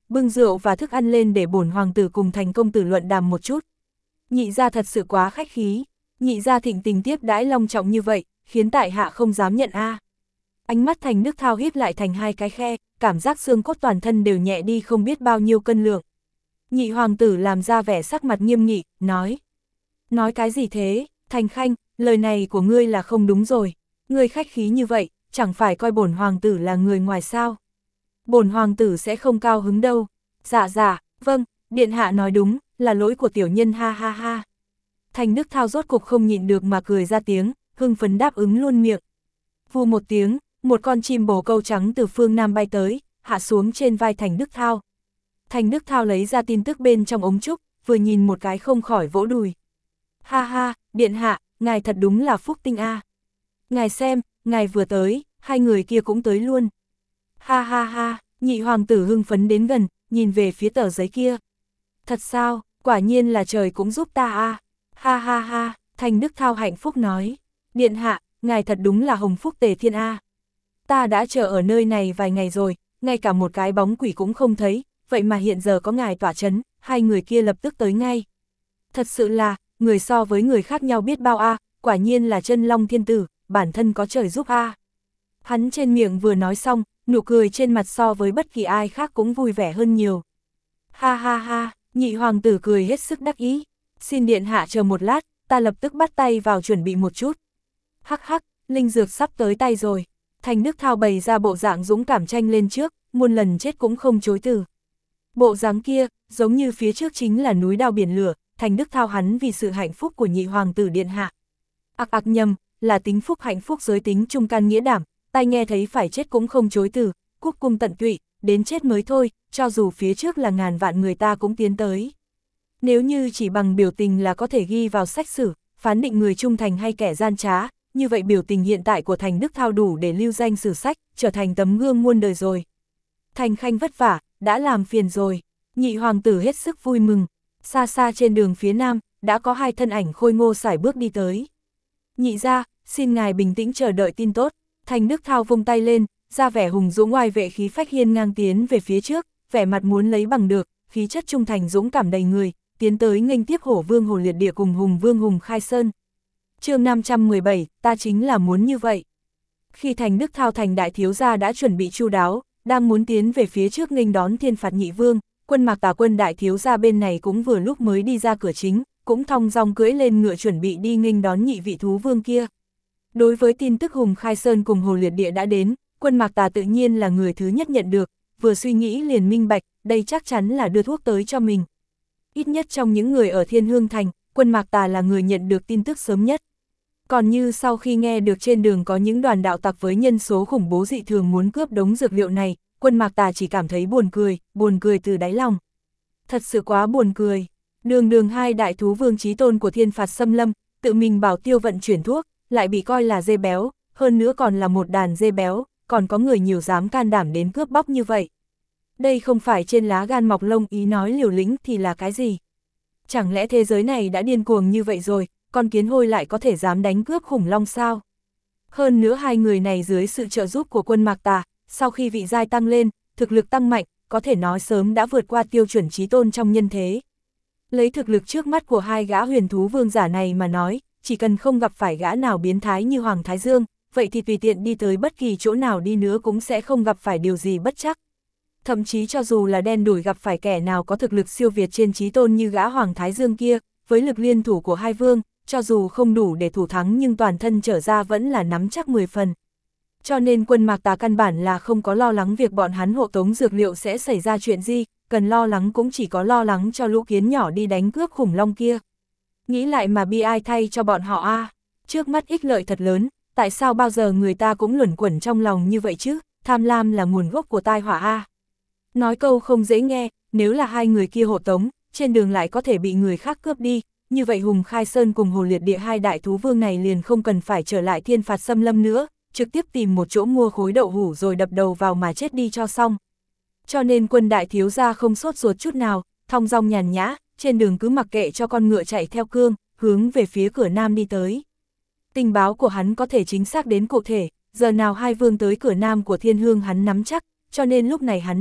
bưng rượu và thức ăn lên để bổn hoàng tử cùng Thành công tử luận đàm một chút. Nhị gia thật sự quá khách khí, nhị gia thịnh tình tiếp đãi long trọng như vậy, khiến tại hạ không dám nhận a. Ánh mắt Thành Đức Thao híp lại thành hai cái khe, cảm giác xương cốt toàn thân đều nhẹ đi không biết bao nhiêu cân lượng. Nhị hoàng tử làm ra vẻ sắc mặt nghiêm nghị, nói. Nói cái gì thế, Thành Khanh, lời này của ngươi là không đúng rồi, ngươi khách khí như vậy, chẳng phải coi bổn hoàng tử là người ngoài sao. Bổn hoàng tử sẽ không cao hứng đâu. Dạ dạ, vâng, điện hạ nói đúng, là lỗi của tiểu nhân ha ha ha. Thành Đức Thao rốt cục không nhịn được mà cười ra tiếng, hưng phấn đáp ứng luôn miệng. Vù một tiếng, một con chim bồ câu trắng từ phương Nam bay tới, hạ xuống trên vai Thành Đức Thao. Thành Đức Thao lấy ra tin tức bên trong ống trúc, vừa nhìn một cái không khỏi vỗ đùi. Ha ha, điện hạ, ngài thật đúng là phúc tinh a. Ngài xem, ngài vừa tới, hai người kia cũng tới luôn. Ha ha ha, nhị hoàng tử hưng phấn đến gần, nhìn về phía tờ giấy kia. Thật sao, quả nhiên là trời cũng giúp ta a. Ha ha ha, Thành Đức Thao hạnh phúc nói. Điện hạ, ngài thật đúng là hồng phúc tề thiên a. Ta đã chờ ở nơi này vài ngày rồi, ngay cả một cái bóng quỷ cũng không thấy, vậy mà hiện giờ có ngài tỏa chấn, hai người kia lập tức tới ngay. Thật sự là, người so với người khác nhau biết bao a, quả nhiên là chân long thiên tử, bản thân có trời giúp a. Hắn trên miệng vừa nói xong, nụ cười trên mặt so với bất kỳ ai khác cũng vui vẻ hơn nhiều. Ha ha ha, nhị hoàng tử cười hết sức đắc ý. Xin điện hạ chờ một lát, ta lập tức bắt tay vào chuẩn bị một chút. Hắc hắc, linh dược sắp tới tay rồi. Thành Đức Thao bày ra bộ dạng dũng cảm tranh lên trước, muôn lần chết cũng không chối từ. Bộ dáng kia, giống như phía trước chính là núi đao biển lửa, Thành Đức Thao hắn vì sự hạnh phúc của nhị hoàng tử điện hạ. Ặc ặc nhầm, là tính phúc hạnh phúc giới tính trung can nghĩa đảm, tai nghe thấy phải chết cũng không chối từ, cúc cung tận tụy, đến chết mới thôi, cho dù phía trước là ngàn vạn người ta cũng tiến tới. Nếu như chỉ bằng biểu tình là có thể ghi vào sách sử, phán định người trung thành hay kẻ gian trá, như vậy biểu tình hiện tại của Thành Đức Thao đủ để lưu danh sử sách, trở thành tấm gương muôn đời rồi. Thành Khanh vất vả, đã làm phiền rồi. Nhị hoàng tử hết sức vui mừng. Xa xa trên đường phía nam, đã có hai thân ảnh khôi ngô sải bước đi tới. Nhị gia, xin ngài bình tĩnh chờ đợi tin tốt. Thành Đức Thao vung tay lên, ra vẻ hùng dũng oai vệ khí phách hiên ngang tiến về phía trước, vẻ mặt muốn lấy bằng được, khí chất trung thành dũng cảm đầy người, tiến tới nghênh tiếp Hổ Vương Hồ Liệt Địa cùng Hùng Vương Hùng Khai Sơn. Chương 517, ta chính là muốn như vậy. Khi Thành Đức Thao thành đại thiếu gia đã chuẩn bị chu đáo, đang muốn tiến về phía trước nghênh đón thiên phạt nhị vương, Quân Mạc Tà quân đại thiếu gia bên này cũng vừa lúc mới đi ra cửa chính, cũng thong dong cưỡi lên ngựa chuẩn bị đi nghênh đón nhị vị thú vương kia. Đối với tin tức Hùng Khai Sơn cùng Hồ Liệt Địa đã đến, Quân Mạc Tà tự nhiên là người thứ nhất nhận được, vừa suy nghĩ liền minh bạch, đây chắc chắn là đưa thuốc tới cho mình. Ít nhất trong những người ở Thiên Hương Thành, Quân Mạc Tà là người nhận được tin tức sớm nhất. Còn như sau khi nghe được trên đường có những đoàn đạo tặc với nhân số khủng bố dị thường muốn cướp đống dược liệu này, Quân Mạc Tà chỉ cảm thấy buồn cười từ đáy lòng. Thật sự quá buồn cười. Đường hai đại thú vương chí tôn của thiên phạt xâm lâm, tự mình bảo tiêu vận chuyển thuốc, lại bị coi là dê béo, hơn nữa còn là một đàn dê béo, còn có người nhiều dám can đảm đến cướp bóc như vậy. Đây không phải trên lá gan mọc lông ý nói liều lĩnh thì là cái gì? Chẳng lẽ thế giới này đã điên cuồng như vậy rồi, con kiến hôi lại có thể dám đánh cướp khủng long sao? Hơn nữa hai người này dưới sự trợ giúp của Quân Mạc Tà, sau khi vị giai tăng lên, thực lực tăng mạnh, có thể nói sớm đã vượt qua tiêu chuẩn chí tôn trong nhân thế. Lấy thực lực trước mắt của hai gã huyền thú vương giả này mà nói, chỉ cần không gặp phải gã nào biến thái như Hoàng Thái Dương, vậy thì tùy tiện đi tới bất kỳ chỗ nào đi nữa cũng sẽ không gặp phải điều gì bất trắc. Thậm chí cho dù là đen đủi gặp phải kẻ nào có thực lực siêu việt trên chí tôn như gã Hoàng Thái Dương kia, với lực liên thủ của hai vương, cho dù không đủ để thủ thắng nhưng toàn thân trở ra vẫn là nắm chắc 10 phần. Cho nên Quân Mạc Tà căn bản là không có lo lắng việc bọn hắn hộ tống dược liệu sẽ xảy ra chuyện gì, cần lo lắng cũng chỉ có lo lắng cho lũ kiến nhỏ đi đánh cướp khủng long kia. Nghĩ lại mà bi ai thay cho bọn họ a. Trước mắt ích lợi thật lớn, tại sao bao giờ người ta cũng luẩn quẩn trong lòng như vậy chứ, tham lam là nguồn gốc của tai họa a. Nói câu không dễ nghe, nếu là hai người kia hộ tống, trên đường lại có thể bị người khác cướp đi, như vậy Hùng Khai Sơn cùng Hồ Liệt Địa hai đại thú vương này liền không cần phải trở lại thiên phạt xâm lâm nữa, trực tiếp tìm một chỗ mua khối đậu hũ rồi đập đầu vào mà chết đi cho xong. Cho nên Quân đại thiếu gia không sốt ruột chút nào, thong dong nhàn nhã, trên đường cứ mặc kệ cho con ngựa chạy theo cương, hướng về phía cửa nam đi tới. Tình báo của hắn có thể chính xác đến cụ thể, giờ nào hai vương tới cửa nam của Thiên Hương hắn nắm chắc, cho nên lúc này hắn đi,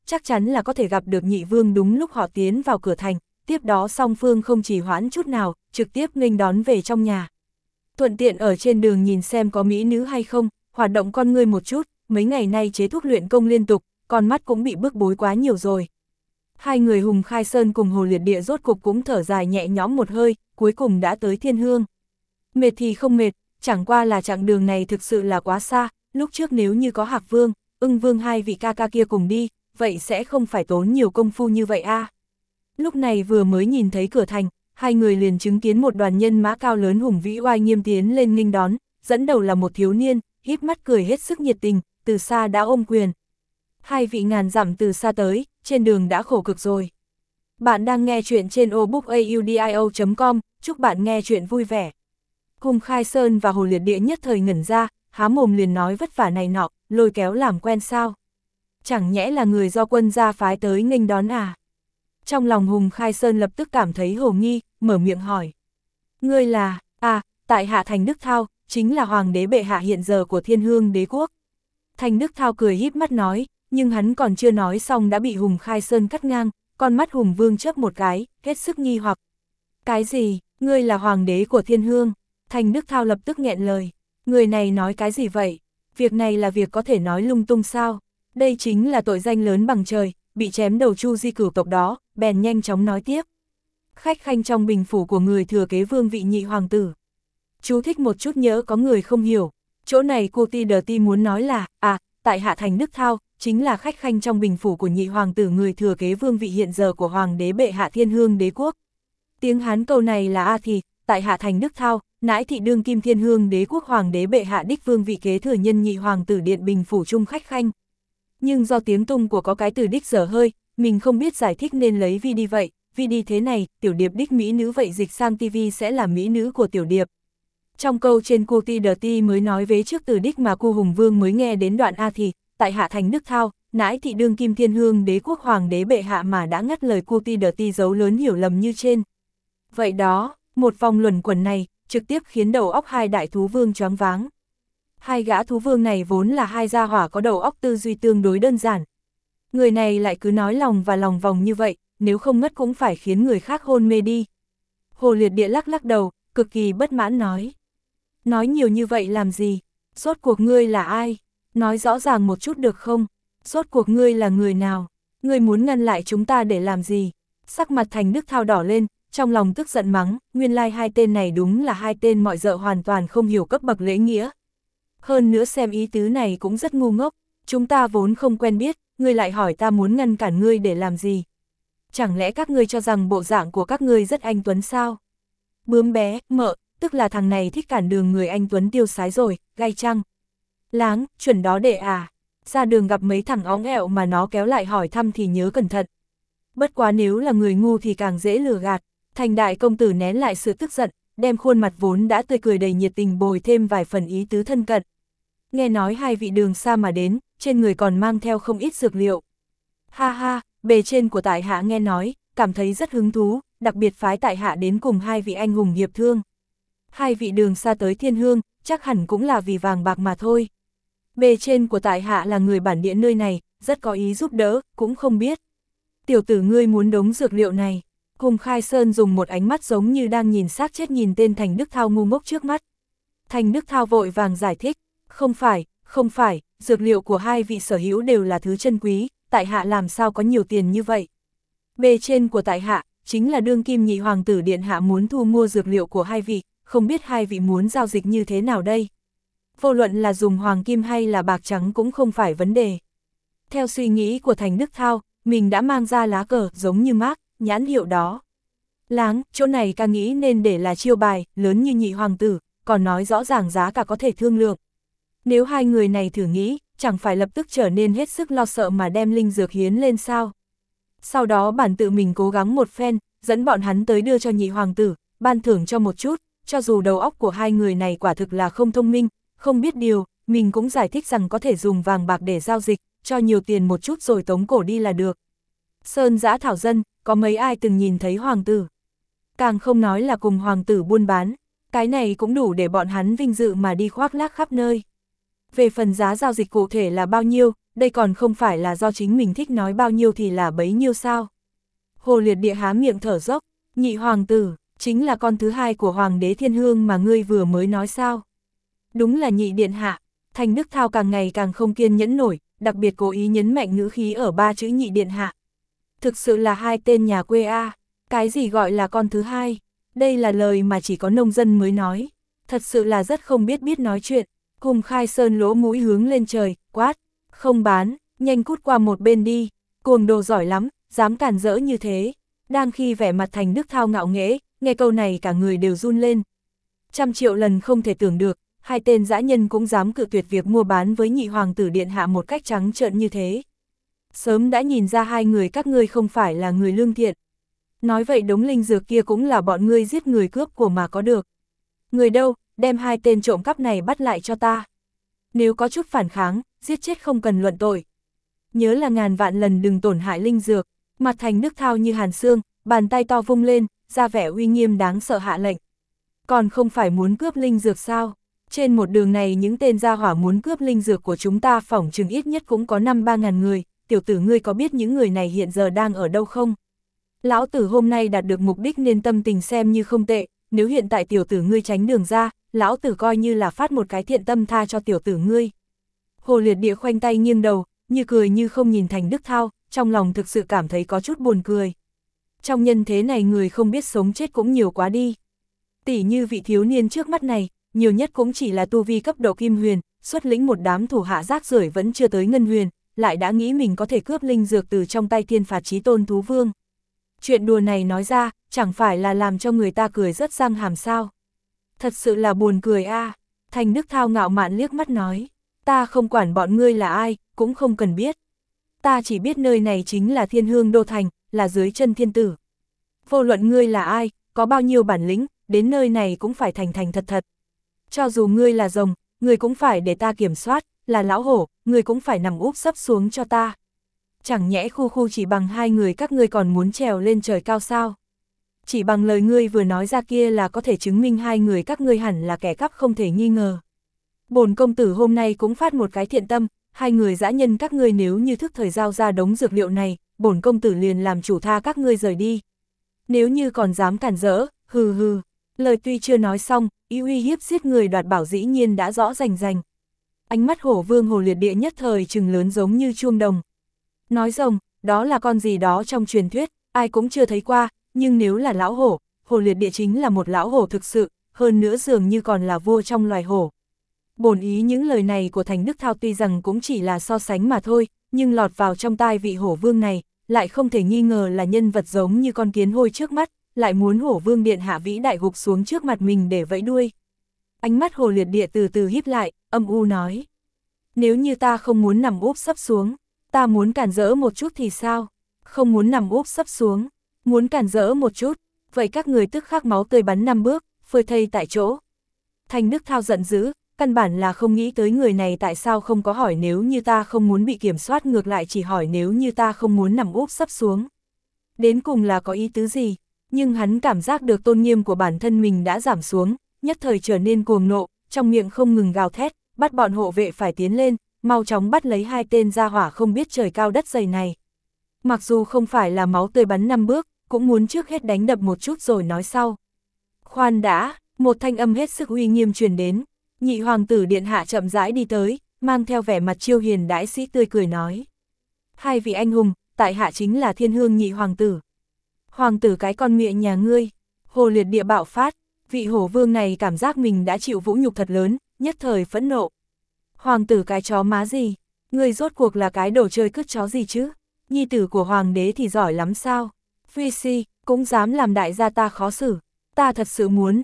chắc chắn là có thể gặp được nhị vương đúng lúc họ tiến vào cửa thành, tiếp đó song phương không chỉ hoãn chút nào, trực tiếp nghênh đón về trong nhà. Thuận tiện ở trên đường nhìn xem có mỹ nữ hay không, hoạt động con ngươi một chút, mấy ngày nay chế thuốc luyện công liên tục, con mắt cũng bị bức bối quá nhiều rồi. Hai người Hùng Khai Sơn cùng Hồ Liệt Địa rốt cục cũng thở dài nhẹ nhõm một hơi, cuối cùng đã tới Thiên Hương. Mệt thì không mệt, chẳng qua là chặng đường này thực sự là quá xa, lúc trước nếu như có Hạc Vương, Ưng Vương hai vị ca ca kia cùng đi, vậy sẽ không phải tốn nhiều công phu như vậy a. Lúc này vừa mới nhìn thấy cửa thành, hai người liền chứng kiến một đoàn nhân mã cao lớn hùng vĩ oai nghiêm tiến lên nghênh đón, dẫn đầu là một thiếu niên, híp mắt cười hết sức nhiệt tình, từ xa đã ôm quyền. Hai vị ngàn dặm từ xa tới, trên đường đã khổ cực rồi. Bạn đang nghe chuyện trên audiobook.com, chúc bạn nghe chuyện vui vẻ. Hùng Khai Sơn và Hồ Liệt Địa nhất thời ngẩn ra, há mồm liền nói vất vả này nọ, lôi kéo làm quen sao. Chẳng nhẽ là người do quân gia phái tới nghênh đón à? Trong lòng Hùng Khai Sơn lập tức cảm thấy hồ nghi, mở miệng hỏi. Ngươi là, tại hạ Thành Đức Thao, chính là hoàng đế bệ hạ hiện giờ của Thiên Hương đế quốc. Thành Đức Thao cười híp mắt nói, nhưng hắn còn chưa nói xong đã bị Hùng Khai Sơn cắt ngang, con mắt Hùng Vương chớp một cái, hết sức nghi hoặc. Cái gì, ngươi là hoàng đế của Thiên Hương? Thành Đức Thao lập tức nghẹn lời, người này nói cái gì vậy? Việc này là việc có thể nói lung tung sao? Đây chính là tội danh lớn bằng trời, bị chém đầu Chu Di cửu tộc đó, bèn nhanh chóng nói tiếp. Khách khanh trong bình phủ của người thừa kế vương vị nhị hoàng tử. Chú thích một chút nhớ có người không hiểu, chỗ này cô Ti Đờ Ti muốn nói là, tại hạ Thành Đức Thao, chính là khách khanh trong bình phủ của nhị hoàng tử người thừa kế vương vị hiện giờ của hoàng đế bệ hạ Thiên Hương đế quốc. Tiếng Hán câu này là thì, tại hạ Thành Đức Thao, nãi thị đương kim Thiên Hương đế quốc hoàng đế bệ hạ đích vương vị kế thừa nhân nhị hoàng tử điện bình phủ trung khách khanh. Nhưng do tiếng tung của có cái từ đích dở hơi, mình không biết giải thích nên lấy vi đi vậy, vi đi thế này, tiểu điệp đích mỹ nữ vậy dịch sang TV sẽ là mỹ nữ của tiểu điệp. Trong câu trên cô Ti Đờ Ti mới nói vế trước từ đích mà cô Hùng Vương mới nghe đến đoạn thì, tại hạ Thành Đức Thao, nãi thị đương kim Thiên Hương đế quốc hoàng đế bệ hạ mà đã ngắt lời cô Ti Đờ Ti giấu lớn hiểu lầm như trên. Vậy đó, một vòng luẩn quẩn này, trực tiếp khiến đầu óc hai đại thú vương choáng váng. Hai gã thú vương này vốn là hai gia hỏa có đầu óc tư duy tương đối đơn giản. Người này lại cứ nói lòng và lòng vòng như vậy, nếu không ngất cũng phải khiến người khác hôn mê đi. Hồ Liệt Địa lắc lắc đầu, cực kỳ bất mãn nói. Nói nhiều như vậy làm gì? Rốt cuộc ngươi là ai? Nói rõ ràng một chút được không? Rốt cuộc ngươi là người nào? Ngươi muốn ngăn lại chúng ta để làm gì? Sắc mặt Thành Đức Thao đỏ lên, trong lòng tức giận mắng, nguyên lai hai tên này đúng là hai tên mọi dợ hoàn toàn không hiểu cấp bậc lễ nghĩa. Hơn nữa xem ý tứ này cũng rất ngu ngốc, chúng ta vốn không quen biết, ngươi lại hỏi ta muốn ngăn cản ngươi để làm gì? Chẳng lẽ các ngươi cho rằng bộ dạng của các ngươi rất anh tuấn sao? Bướm bé, mợ, tức là thằng này thích cản đường người anh tuấn tiêu sái rồi, gai chăng? Láng, chuẩn đó đệ à? Ra đường gặp mấy thằng óng ẹo mà nó kéo lại hỏi thăm thì nhớ cẩn thận. Bất quá nếu là người ngu thì càng dễ lừa gạt. Thành đại công tử nén lại sự tức giận, đem khuôn mặt vốn đã tươi cười đầy nhiệt tình bồi thêm vài phần ý tứ thân cận. Nghe nói hai vị đường xa mà đến, trên người còn mang theo không ít dược liệu. Ha ha, bề trên của tại hạ nghe nói, cảm thấy rất hứng thú, đặc biệt phái tại hạ đến cùng hai vị anh hùng hiệp thương. Hai vị đường xa tới Thiên Hương, chắc hẳn cũng là vì vàng bạc mà thôi. Bề trên của tại hạ là người bản địa nơi này, rất có ý giúp đỡ, cũng không biết. Tiểu tử ngươi muốn đống dược liệu này. Hùng Khai Sơn dùng một ánh mắt giống như đang nhìn xác chết nhìn tên Thành Đức Thao ngu ngốc trước mắt. Thành Đức Thao vội vàng giải thích, không phải, dược liệu của hai vị sở hữu đều là thứ chân quý, tại hạ làm sao có nhiều tiền như vậy. Bề trên của tại hạ, chính là đương kim nhị hoàng tử điện hạ muốn thu mua dược liệu của hai vị, không biết hai vị muốn giao dịch như thế nào đây. Vô luận là dùng hoàng kim hay là bạc trắng cũng không phải vấn đề. Theo suy nghĩ của Thành Đức Thao, mình đã mang ra lá cờ giống như mác, nhãn hiệu đó. Láng, chỗ này ca nghĩ nên để là chiêu bài, lớn như nhị hoàng tử, còn nói rõ ràng giá cả có thể thương lượng. Nếu hai người này thử nghĩ, chẳng phải lập tức trở nên hết sức lo sợ mà đem linh dược hiến lên sao. Sau đó bản tự mình cố gắng một phen, dẫn bọn hắn tới đưa cho nhị hoàng tử, ban thưởng cho một chút, cho dù đầu óc của hai người này quả thực là không thông minh, không biết điều, mình cũng giải thích rằng có thể dùng vàng bạc để giao dịch, cho nhiều tiền một chút rồi tống cổ đi là được. Sơn giã thảo dân, có mấy ai từng nhìn thấy hoàng tử? Càng không nói là cùng hoàng tử buôn bán, cái này cũng đủ để bọn hắn vinh dự mà đi khoác lác khắp nơi. Về phần giá giao dịch cụ thể là bao nhiêu, đây còn không phải là do chính mình thích nói bao nhiêu thì là bấy nhiêu sao. Hồ Liệt Địa há miệng thở dốc, nhị hoàng tử, chính là con thứ hai của Hoàng đế Thiên Hương mà ngươi vừa mới nói sao. Đúng là nhị điện hạ. Thành Đức Thao càng ngày càng không kiên nhẫn nổi, đặc biệt cố ý nhấn mạnh ngữ khí ở ba chữ nhị điện hạ. Thực sự là hai tên nhà quê a. Cái gì gọi là con thứ hai? Đây là lời mà chỉ có nông dân mới nói. Thật sự là rất không biết nói chuyện. Hùng Khai Sơn lỗ mũi hướng lên trời, quát. Không bán, nhanh cút qua một bên đi. Cuồng đồ giỏi lắm, dám cản rỡ như thế. Đang khi vẻ mặt Thành Đức Thao ngạo nghễ, nghe câu này cả người đều run lên. 100 triệu lần không thể tưởng được, hai tên dã nhân cũng dám cự tuyệt việc mua bán với nhị hoàng tử điện hạ một cách trắng trợn như thế. Sớm đã nhìn ra hai người các ngươi không phải là người lương thiện. Nói vậy đống linh dược kia cũng là bọn ngươi giết người cướp của mà có được. Người đâu, đem hai tên trộm cắp này bắt lại cho ta. Nếu có chút phản kháng, giết chết không cần luận tội. Nhớ là ngàn vạn lần đừng tổn hại linh dược. Mặt Thành Đức Thao như hàn xương, bàn tay to vung lên, ra vẻ uy nghiêm đáng sợ hạ lệnh. Còn không phải muốn cướp linh dược sao? Trên một đường này những tên gia hỏa muốn cướp linh dược của chúng ta phỏng chừng ít nhất cũng có 5-3 ngàn người, tiểu tử ngươi có biết những người này hiện giờ đang ở đâu không? Lão tử hôm nay đạt được mục đích nên tâm tình xem như không tệ, nếu hiện tại tiểu tử ngươi tránh đường ra, lão tử coi như là phát một cái thiện tâm tha cho tiểu tử ngươi. Hồ Liệt Địa khoanh tay nghiêng đầu, như cười như không nhìn Thành Đức Thao, trong lòng thực sự cảm thấy có chút buồn cười. Trong nhân thế này người không biết sống chết cũng nhiều quá đi. Tỷ như vị thiếu niên trước mắt này, nhiều nhất cũng chỉ là tu vi cấp độ kim huyền, xuất lĩnh một đám thủ hạ rác rưởi vẫn chưa tới ngân huyền, lại đã nghĩ mình có thể cướp linh dược từ trong tay Thiên Phạt Chí Tôn Thú Vương. Chuyện đùa này nói ra, chẳng phải là làm cho người ta cười rớt răng hàm sao. Thật sự là buồn cười a. Thành Đức Thao ngạo mạn liếc mắt nói, ta không quản bọn ngươi là ai, cũng không cần biết. Ta chỉ biết nơi này chính là Thiên Hương Đô Thành, là dưới chân thiên tử. Vô luận ngươi là ai, có bao nhiêu bản lĩnh, đến nơi này cũng phải thành thành thật thật. Cho dù ngươi là rồng, ngươi cũng phải để ta kiểm soát, là lão hổ, ngươi cũng phải nằm úp sấp xuống cho ta. Chẳng nhẽ khu chỉ bằng hai người các ngươi còn muốn trèo lên trời cao sao? Chỉ bằng lời ngươi vừa nói ra kia là có thể chứng minh hai người các ngươi hẳn là kẻ cắp không thể nghi ngờ. Bổn công tử hôm nay cũng phát một cái thiện tâm, hai người dã nhân các ngươi nếu như thức thời giao ra đống dược liệu này, bổn công tử liền làm chủ tha các ngươi rời đi. Nếu như còn dám cản rỡ, hừ hừ. Lời tuy chưa nói xong, ý uy hiếp giết người đoạt bảo dĩ nhiên đã rõ rành rành. Ánh mắt hổ vương Hồ Liệt Địa nhất thời trừng lớn giống như chuông đồng. Nói rồng, đó là con gì đó trong truyền thuyết, ai cũng chưa thấy qua, nhưng nếu là lão hổ, Hồ Liệt Địa chính là một lão hổ thực sự, hơn nữa dường như còn là vua trong loài hổ. Bổn ý những lời này của Thành Đức Thao tuy rằng cũng chỉ là so sánh mà thôi, nhưng lọt vào trong tai vị hổ vương này, lại không thể nghi ngờ là nhân vật giống như con kiến hôi trước mắt, lại muốn hổ vương điện hạ vĩ đại gục xuống trước mặt mình để vẫy đuôi. Ánh mắt Hồ Liệt Địa từ từ híp lại, âm u nói. Nếu như ta không muốn nằm úp sấp xuống, ta muốn cản rỡ một chút thì sao? Không muốn nằm úp sấp xuống, muốn cản rỡ một chút, vậy các người tức khắc máu tươi bắn 5 bước, phơi thây tại chỗ. Thành Đức Thao giận dữ, căn bản là không nghĩ tới người này tại sao không có hỏi nếu như ta không muốn bị kiểm soát, ngược lại chỉ hỏi nếu như ta không muốn nằm úp sấp xuống. Đến cùng là có ý tứ gì? Nhưng hắn cảm giác được tôn nghiêm của bản thân mình đã giảm xuống, nhất thời trở nên cuồng nộ, trong miệng không ngừng gào thét, bắt bọn hộ vệ phải tiến lên, mau chóng bắt lấy hai tên gia hỏa không biết trời cao đất dày này. Mặc dù không phải là máu tươi bắn 5 bước, cũng muốn trước hết đánh đập một chút rồi nói sau. Khoan đã, một thanh âm hết sức uy nghiêm truyền đến, nhị hoàng tử điện hạ chậm rãi đi tới, mang theo vẻ mặt chiêu hiền đãi sĩ tươi cười nói. Hai vị anh hùng, tại hạ chính là Thiên Hương nhị hoàng tử. Hoàng tử cái con miệng nhà ngươi. Hồ Liệt Địa bạo phát, vị hổ vương này cảm giác mình đã chịu vũ nhục thật lớn, nhất thời phẫn nộ. Hoàng tử cái chó má gì? Ngươi rốt cuộc là cái đồ chơi cứt chó gì chứ? Nhi tử của hoàng đế thì giỏi lắm sao? Phi si, cũng dám làm đại gia ta khó xử. Ta thật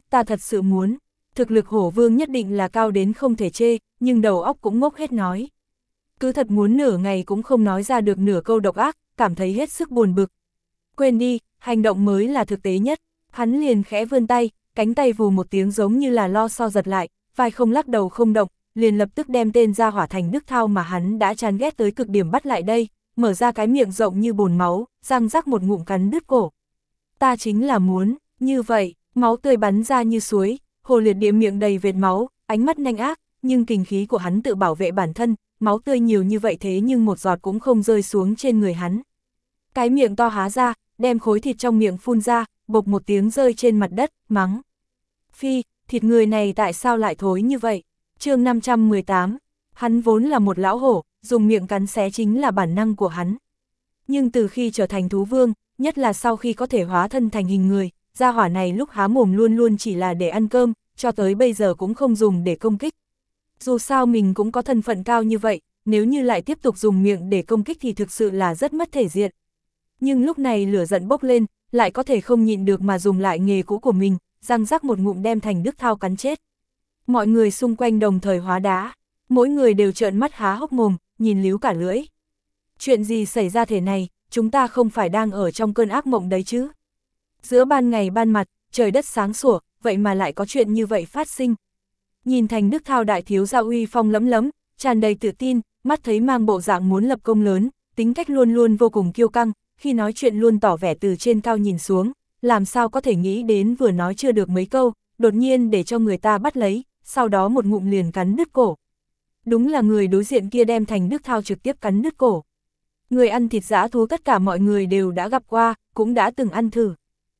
sự muốn. Thực lực hổ vương nhất định là cao đến không thể chê, nhưng đầu óc cũng ngốc hết nói. Cứ thật muốn nửa ngày cũng không nói ra được nửa câu độc ác, cảm thấy hết sức buồn bực. Quên đi, hành động mới là thực tế nhất. Hắn liền khẽ vươn tay, cánh tay vù một tiếng giống như là lo so giật lại, vai không lắc đầu không động, liền lập tức đem tên ra hỏa Thành Đức Thao mà hắn đã chán ghét tới cực điểm bắt lại đây, mở ra cái miệng rộng như bồn máu, răng rắc một ngụm cắn đứt cổ. Ta chính là muốn, như vậy, máu tươi bắn ra như suối, Hồ Liệt Địa miệng đầy vệt máu, ánh mắt nhanh ác, nhưng kình khí của hắn tự bảo vệ bản thân, máu tươi nhiều như vậy thế nhưng một giọt cũng không rơi xuống trên người hắn. Cái miệng to há ra, đem khối thịt trong miệng phun ra, bộc một tiếng rơi trên mặt đất, mắng. Phi, thịt người này tại sao lại thối như vậy? Chương 518, hắn vốn là một lão hổ, dùng miệng cắn xé chính là bản năng của hắn. Nhưng từ khi trở thành thú vương, nhất là sau khi có thể hóa thân thành hình người, gia hỏa này lúc há mồm luôn luôn chỉ là để ăn cơm, cho tới bây giờ cũng không dùng để công kích. Dù sao mình cũng có thân phận cao như vậy, nếu như lại tiếp tục dùng miệng để công kích thì thực sự là rất mất thể diện. Nhưng lúc này lửa giận bốc lên, lại có thể không nhịn được mà dùng lại nghề cũ của mình, răng rắc một ngụm đem Thành Đức Thao cắn chết. Mọi người xung quanh đồng thời hóa đá, mỗi người đều trợn mắt há hốc mồm, nhìn líu cả lưỡi. Chuyện gì xảy ra thế này, chúng ta không phải đang ở trong cơn ác mộng đấy chứ? Giữa ban ngày ban mặt, trời đất sáng sủa, vậy mà lại có chuyện như vậy phát sinh. Nhìn Thành Đức Thao đại thiếu gia uy phong lẫm lẫm, tràn đầy tự tin, mắt thấy mang bộ dạng muốn lập công lớn, tính cách luôn luôn vô cùng kiêu căng, khi nói chuyện luôn tỏ vẻ từ trên cao nhìn xuống, làm sao có thể nghĩ đến vừa nói chưa được mấy câu, đột nhiên để cho người ta bắt lấy, sau đó một ngụm liền cắn đứt cổ. Đúng là người đối diện kia đem Thành Đức Thao trực tiếp cắn đứt cổ. Người ăn thịt dã thú tất cả mọi người đều đã gặp qua, cũng đã từng ăn thử.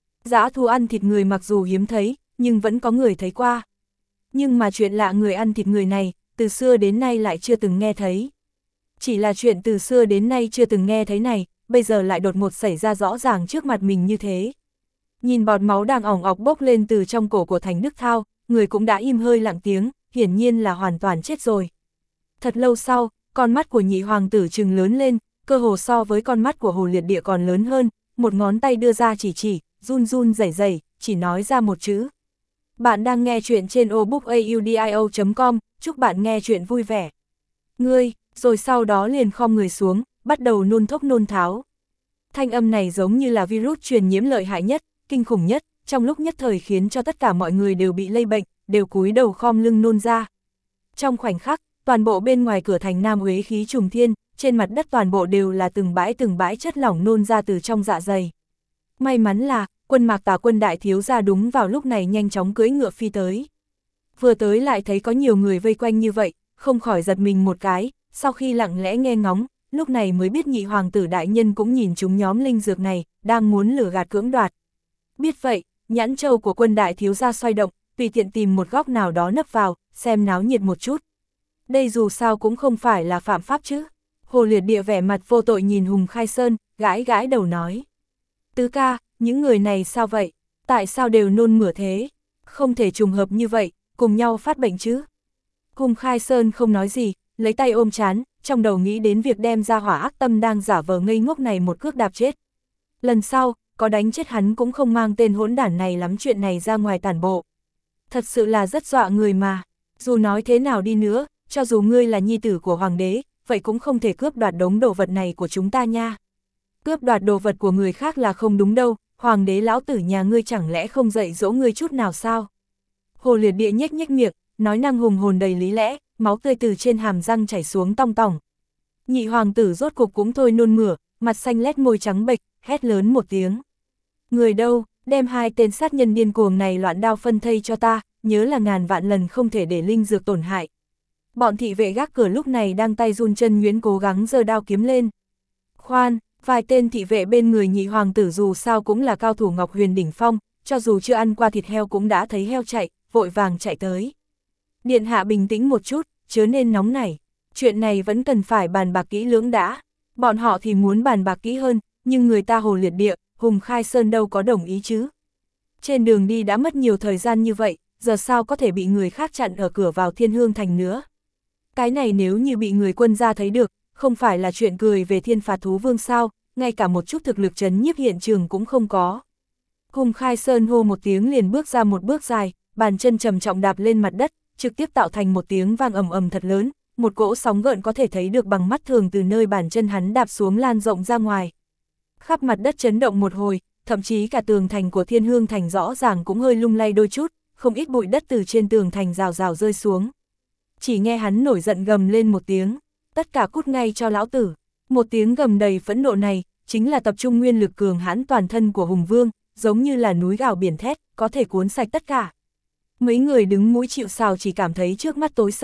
Dã thú ăn thịt người mặc dù hiếm thấy, nhưng vẫn có người thấy qua. Nhưng mà chuyện lạ người ăn thịt người này, từ xưa đến nay lại chưa từng nghe thấy. Chỉ là chuyện từ xưa đến nay chưa từng nghe thấy này, bây giờ lại đột ngột xảy ra rõ ràng trước mặt mình như thế. Nhìn bọt máu đang ỏng ọc bốc lên từ trong cổ của Thành Đức Thao, người cũng đã im hơi lặng tiếng, hiển nhiên là hoàn toàn chết rồi. Thật lâu sau, con mắt của nhị hoàng tử trừng lớn lên, cơ hồ so với con mắt của Hồ Liệt Địa còn lớn hơn, một ngón tay đưa ra chỉ, run run rẩy rẩy, chỉ nói ra một chữ. Bạn đang nghe chuyện trên obookaudio.com, chúc bạn nghe chuyện vui vẻ. Ngươi, rồi sau đó liền khom người xuống, bắt đầu nôn thốc nôn tháo. Thanh âm này giống như là virus truyền nhiễm lợi hại nhất, kinh khủng nhất, trong lúc nhất thời khiến cho tất cả mọi người đều bị lây bệnh, đều cúi đầu khom lưng nôn ra. Trong khoảnh khắc, toàn bộ bên ngoài cửa thành Nam uế khí trùng thiên, trên mặt đất toàn bộ đều là từng bãi chất lỏng nôn ra từ trong dạ dày. May mắn là, Quân Mạc Tà Quân đại thiếu gia đúng vào lúc này nhanh chóng cưỡi ngựa phi tới. Vừa tới lại thấy có nhiều người vây quanh như vậy, không khỏi giật mình một cái, sau khi lặng lẽ nghe ngóng, lúc này mới biết nhị hoàng tử đại nhân cũng nhìn chúng nhóm linh dược này, đang muốn lừa gạt cưỡng đoạt. Biết vậy, nhãn châu của Quân đại thiếu gia xoay động, tùy tiện tìm một góc nào đó nấp vào, xem náo nhiệt một chút. Đây dù sao cũng không phải là phạm pháp chứ. Hồ Liệt Địa vẻ mặt vô tội nhìn Hùng Khai Sơn, gãi gãi đầu nói. Tứ ca, những người này sao vậy? Tại sao đều nôn mửa thế? Không thể trùng hợp như vậy, cùng nhau phát bệnh chứ? Hùng Khai Sơn không nói gì, lấy tay ôm trán, trong đầu nghĩ đến việc đem ra hỏa ác tâm đang giả vờ ngây ngốc này một cước đạp chết. Lần sau, có đánh chết hắn cũng không mang tên hỗn đản này lắm chuyện này ra ngoài tản bộ. Thật sự là rất dọa người mà. Dù nói thế nào đi nữa, cho dù ngươi là nhi tử của hoàng đế, vậy cũng không thể cướp đoạt đống đồ vật này của chúng ta nha. Cướp đoạt đồ vật của người khác là không đúng đâu, hoàng đế lão tử nhà ngươi chẳng lẽ không dạy dỗ ngươi chút nào sao? Hồ Liệt Địa nhếch nhếch miệng, nói năng hùng hồn đầy lý lẽ, máu tươi từ trên hàm răng chảy xuống tong tỏng. Nhị hoàng tử rốt cục cũng thôi nôn mửa, mặt xanh lét môi trắng bệch, hét lớn một tiếng. Người đâu, đem hai tên sát nhân điên cuồng này loạn đao phân thây cho ta, nhớ là ngàn vạn lần không thể để linh dược tổn hại. Bọn thị vệ gác cửa lúc này đang tay run chân nhuyễn cố gắng giơ đao kiếm lên. Khoan, vài tên thị vệ bên người nhị hoàng tử dù sao cũng là cao thủ Ngọc Huyền đỉnh phong, cho dù chưa ăn qua thịt heo cũng đã thấy heo chạy, vội vàng chạy tới. Điện hạ bình tĩnh một chút, chớ nên nóng nảy. Chuyện này vẫn cần phải bàn bạc kỹ lưỡng đã. Bọn họ thì muốn bàn bạc kỹ hơn, nhưng người ta Hồ Liệt Địa, Hùng Khai Sơn đâu có đồng ý chứ. Trên đường đi đã mất nhiều thời gian như vậy, giờ sao có thể bị người khác chặn ở cửa vào Thiên Hương Thành nữa. Cái này nếu như bị người quân gia thấy được, không phải là chuyện cười về thiên phạt thú vương sao, ngay cả một chút thực lực trấn nhiếp hiện trường cũng không có. Hùng Khai Sơn hô một tiếng liền bước ra một bước dài, bàn chân trầm trọng đạp lên mặt đất, trực tiếp tạo thành một tiếng vang ầm ầm thật lớn, một cỗ sóng gợn có thể thấy được bằng mắt thường từ nơi bàn chân hắn đạp xuống lan rộng ra ngoài. Khắp mặt đất chấn động một hồi, thậm chí cả tường thành của Thiên Hương Thành rõ ràng cũng hơi lung lay đôi chút, không ít bụi đất từ trên tường thành rào rào rơi xuống. Chỉ nghe hắn nổi giận gầm lên một tiếng, tất cả cút ngay cho lão tử. Một tiếng gầm đầy phẫn nộ này, chính là tập trung nguyên lực cường hãn toàn thân của Hùng Vương, giống như là núi gào biển thét, có thể cuốn sạch tất cả. Mấy người đứng mũi chịu sào chỉ cảm thấy trước mắt tối sầm,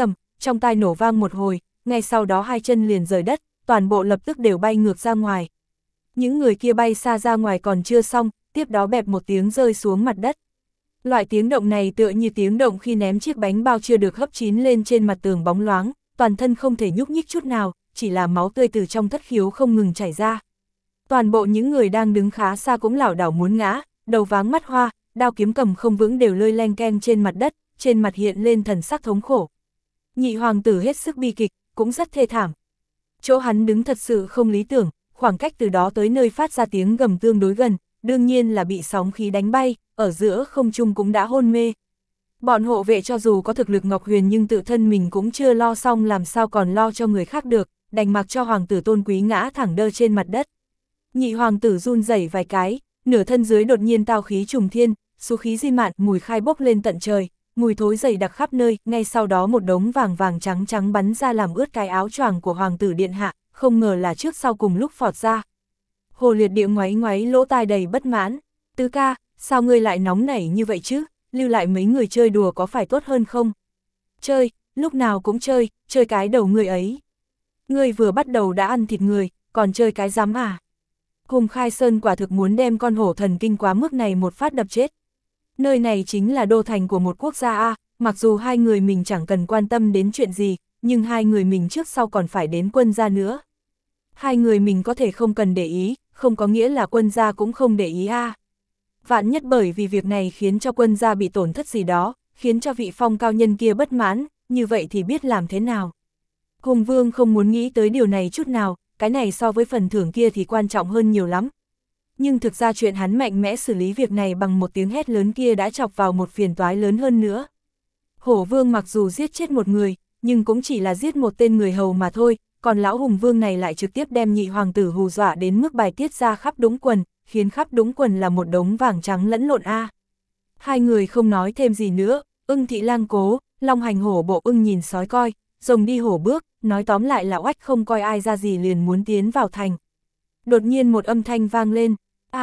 trong tai nổ vang một hồi, ngay sau đó hai chân liền rời đất, toàn bộ lập tức đều bay ngược ra ngoài. Những người kia bay xa ra ngoài còn chưa xong, tiếp đó bẹp một tiếng rơi xuống mặt đất. Loại tiếng động này tựa như tiếng động khi ném chiếc bánh bao chưa được hấp chín lên trên mặt tường bóng loáng, toàn thân không thể nhúc nhích chút nào, chỉ là máu tươi từ trong thất khiếu không ngừng chảy ra. Toàn bộ những người đang đứng khá xa cũng lảo đảo muốn ngã, đầu váng mắt hoa, đao kiếm cầm không vững đều lơi leng keng trên mặt đất, trên mặt hiện lên thần sắc thống khổ. Nhị hoàng tử hết sức bi kịch, cũng rất thê thảm. Chỗ hắn đứng thật sự không lý tưởng, khoảng cách từ đó tới nơi phát ra tiếng gầm tương đối gần, đương nhiên là bị sóng khí đánh bay, ở giữa không trung cũng đã hôn mê. Bọn hộ vệ cho dù có thực lực Ngọc Huyền nhưng tự thân mình cũng chưa lo xong làm sao còn lo cho người khác được, đành mặc cho hoàng tử tôn quý ngã thẳng đơ trên mặt đất. Nhị hoàng tử run rẩy vài cái, nửa thân dưới đột nhiên tao khí trùng thiên, số khí di mạn, mùi khai bốc lên tận trời, mùi thối dày đặc khắp nơi, ngay sau đó một đống vàng vàng trắng trắng bắn ra làm ướt cái áo choàng của hoàng tử điện hạ, không ngờ là trước sau cùng lúc phọt ra. Hồ Liệt Địa ngoáy ngoáy lỗ tai đầy bất mãn, tứ ca, sao ngươi lại nóng nảy như vậy chứ, lưu lại mấy người chơi đùa có phải tốt hơn không? Chơi, lúc nào cũng chơi, chơi cái đầu ngươi ấy. Ngươi vừa bắt đầu đã ăn thịt người, còn chơi cái rắm à? Hùng Khai Sơn quả thực muốn đem con hổ thần kinh quá mức này một phát đập chết. Nơi này chính là đô thành của một quốc gia A, mặc dù hai người mình chẳng cần quan tâm đến chuyện gì, nhưng hai người mình trước sau còn phải đến quân gia nữa. Hai người mình có thể không cần để ý, không có nghĩa là quân gia cũng không để ý A. Vạn nhất bởi vì việc này khiến cho quân gia bị tổn thất gì đó, khiến cho vị phong cao nhân kia bất mãn, như vậy thì biết làm thế nào. Hùng Vương không muốn nghĩ tới điều này chút nào, cái này so với phần thưởng kia thì quan trọng hơn nhiều lắm. Nhưng thực ra chuyện hắn mạnh mẽ xử lý việc này bằng một tiếng hét lớn kia đã chọc vào một phiền toái lớn hơn nữa. Hổ Vương mặc dù giết chết một người, nhưng cũng chỉ là giết một tên người hầu mà thôi, còn lão Hùng Vương này lại trực tiếp đem nhị hoàng tử hù dọa đến mức bài tiết ra khắp đũng quần, khiến khắp đũng quần là một đống vàng trắng lẫn lộn A. Hai người không nói thêm gì nữa, Ưng Thị Lang cố, long hành hổ bộ ưng nhìn sói coi, rồng đi hổ bước, nói tóm lại là oách không coi ai ra gì liền muốn tiến vào thành. Đột nhiên một âm thanh vang lên,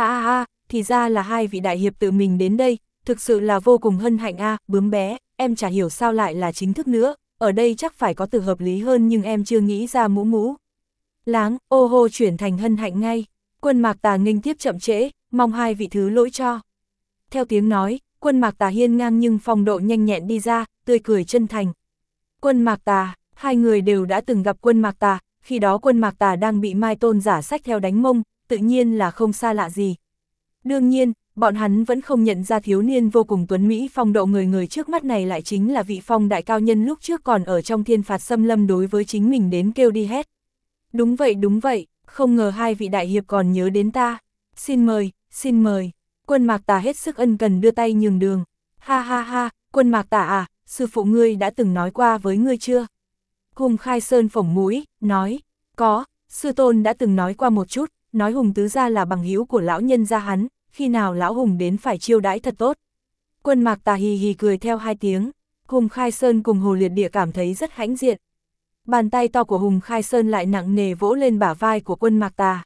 thì ra là hai vị đại hiệp tự mình đến đây, thực sự là vô cùng hân hạnh a, bướm bé, em chả hiểu sao lại là chính thức nữa, ở đây chắc phải có từ hợp lý hơn nhưng em chưa nghĩ ra mũ. Láng, ô hô chuyển thành hân hạnh ngay, Quân Mạc Tà nghênh tiếp chậm trễ, mong hai vị thứ lỗi cho. Theo tiếng nói, Quân Mạc Tà hiên ngang nhưng phong độ nhanh nhẹn đi ra, tươi cười chân thành. Quân Mạc Tà, hai người đều đã từng gặp Quân Mạc Tà, khi đó Quân Mạc Tà đang bị Mai Tôn giả sách theo đánh mông, tự nhiên là không xa lạ gì. Đương nhiên, bọn hắn vẫn không nhận ra thiếu niên vô cùng tuấn Mỹ phong độ người trước mắt này lại chính là vị phong đại cao nhân lúc trước còn ở trong thiên phạt xâm lâm đối với chính mình đến kêu đi hét. Đúng vậy, không ngờ hai vị đại hiệp còn nhớ đến ta. Xin mời. Quân Mạc Tà hết sức ân cần đưa tay nhường đường. Ha, Quân Mạc Tà à, sư phụ ngươi đã từng nói qua với ngươi chưa? Hùng Khai Sơn phổng mũi, nói, có, sư tôn đã từng nói qua một chút, nói Hùng tứ gia là bằng hữu của lão nhân gia hắn, khi nào lão Hùng đến phải chiêu đãi thật tốt. Quân Mạc Tà hì hì cười theo hai tiếng, Hùng Khai Sơn cùng Hồ Liệt Địa cảm thấy rất hãnh diện. Bàn tay to của Hùng Khai Sơn lại nặng nề vỗ lên bả vai của Quân Mạc Tà.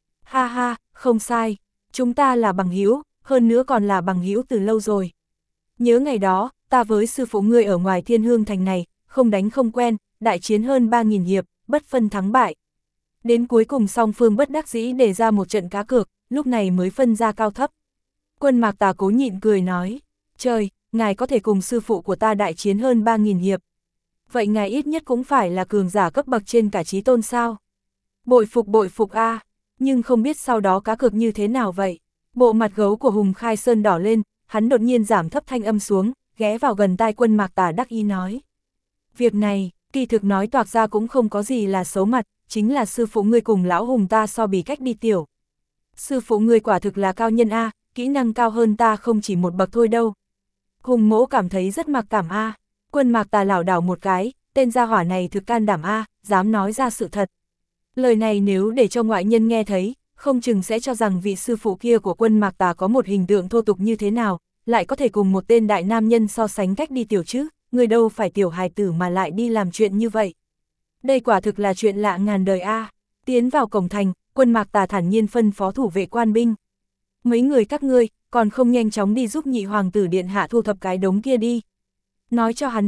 Ha, không sai, chúng ta là bằng hữu, hơn nữa còn là bằng hữu từ lâu rồi. Nhớ ngày đó, ta với sư phụ ngươi ở ngoài Thiên Hương thành này, không đánh không quen, đại chiến hơn 3.000 hiệp, bất phân thắng bại. Đến cuối cùng song phương bất đắc dĩ đề ra một trận cá cược, lúc này mới phân ra cao thấp. Quân Mạc Tà cố nhịn cười nói, trời, ngài có thể cùng sư phụ của ta đại chiến hơn 3.000 hiệp. Vậy ngài ít nhất cũng phải là cường giả cấp bậc trên cả chí tôn sao? Bội phục a, nhưng không biết sau đó cá cược như thế nào vậy? Bộ mặt gấu của Hùng Khai Sơn đỏ lên, hắn đột nhiên giảm thấp thanh âm xuống, ghé vào gần tai Quân Mạc Tà đắc ý nói. Việc này, kỳ thực nói toạc ra cũng không có gì là xấu mặt, chính là sư phụ ngươi cùng lão Hùng ta so bì cách đi tiểu. Sư phụ ngươi quả thực là cao nhân a, kỹ năng cao hơn ta không chỉ một bậc thôi đâu. Hùng Mỗ cảm thấy rất mặc cảm a. Quân Mạc Tà lảo đảo một cái, tên gia hỏa này thực can đảm a, dám nói ra sự thật. Lời này nếu để cho ngoại nhân nghe thấy, không chừng sẽ cho rằng vị sư phụ kia của Quân Mạc Tà có một hình tượng thô tục như thế nào, lại có thể cùng một tên đại nam nhân so sánh cách đi tiểu chứ, người đâu phải tiểu hài tử mà lại đi làm chuyện như vậy. Đây quả thực là chuyện lạ ngàn đời a. Tiến vào cổng thành, Quân Mạc Tà thản nhiên phân phó thủ vệ quan binh. Mấy người các ngươi, còn không nhanh chóng đi giúp nhị hoàng tử điện hạ thu thập cái đống kia đi. Nói cho hắn biết,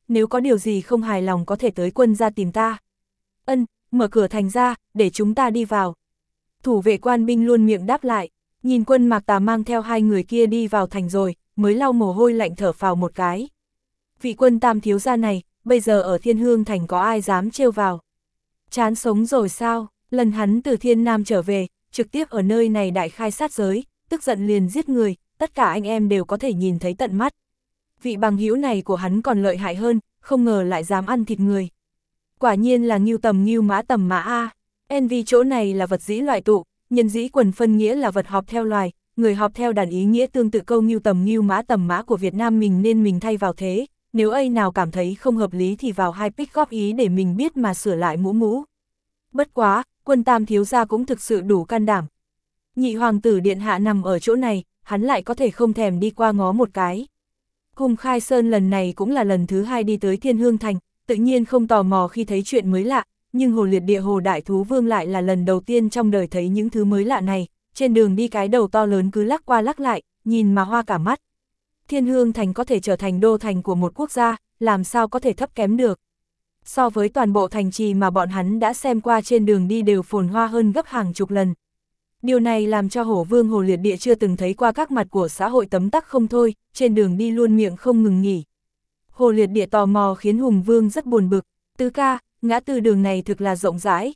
nếu có điều gì không hài lòng có thể tới quân gia tìm ta. Ân, mở cửa thành ra, để chúng ta đi vào. Thủ vệ quan binh luôn miệng đáp lại, nhìn Quân Mạc Tà mang theo hai người kia đi vào thành rồi, mới lau mồ hôi lạnh thở phào một cái. Vị Quân tam thiếu gia này, bây giờ ở Thiên Hương thành có ai dám trêu vào. Chán sống rồi sao, lần hắn từ Thiên Nam trở về, trực tiếp ở nơi này đại khai sát giới, tức giận liền giết người, tất cả anh em đều có thể nhìn thấy tận mắt. Vị bằng hữu này của hắn còn lợi hại hơn, không ngờ lại dám ăn thịt người. Quả nhiên là ngưu tầm mã a. Envy chỗ này là vật dĩ loại tụ, nhân dĩ quần phân nghĩa là vật họp theo loài, người họp theo đàn ý nghĩa tương tự câu ngưu tầm mã của Việt Nam mình nên mình thay vào thế, nếu ai nào cảm thấy không hợp lý thì vào hai pick góp ý để mình biết mà sửa lại mũ. Bất quá, Quân tam thiếu gia cũng thực sự đủ can đảm. Nhị hoàng tử điện hạ nằm ở chỗ này, hắn lại có thể không thèm đi qua ngó một cái. Hùng Khai Sơn lần này cũng là lần thứ hai đi tới Thiên Hương thành, tự nhiên không tò mò khi thấy chuyện mới lạ, nhưng Hồ Liệt Địa Hồ Đại Thú Vương lại là lần đầu tiên trong đời thấy những thứ mới lạ này, trên đường đi cái đầu to lớn cứ lắc qua lắc lại, nhìn mà hoa cả mắt. Thiên Hương thành có thể trở thành đô thành của một quốc gia, làm sao có thể thấp kém được. So với toàn bộ thành trì mà bọn hắn đã xem qua trên đường đi đều phồn hoa hơn gấp hàng chục lần. Điều này làm cho Hổ Vương Hồ Liệt Địa chưa từng thấy qua các mặt của xã hội tấm tắc không thôi, trên đường đi luôn miệng không ngừng nghỉ. Hồ Liệt Địa tò mò khiến Hùng Vương rất buồn bực, tứ ca, ngã tư đường này thực là rộng rãi,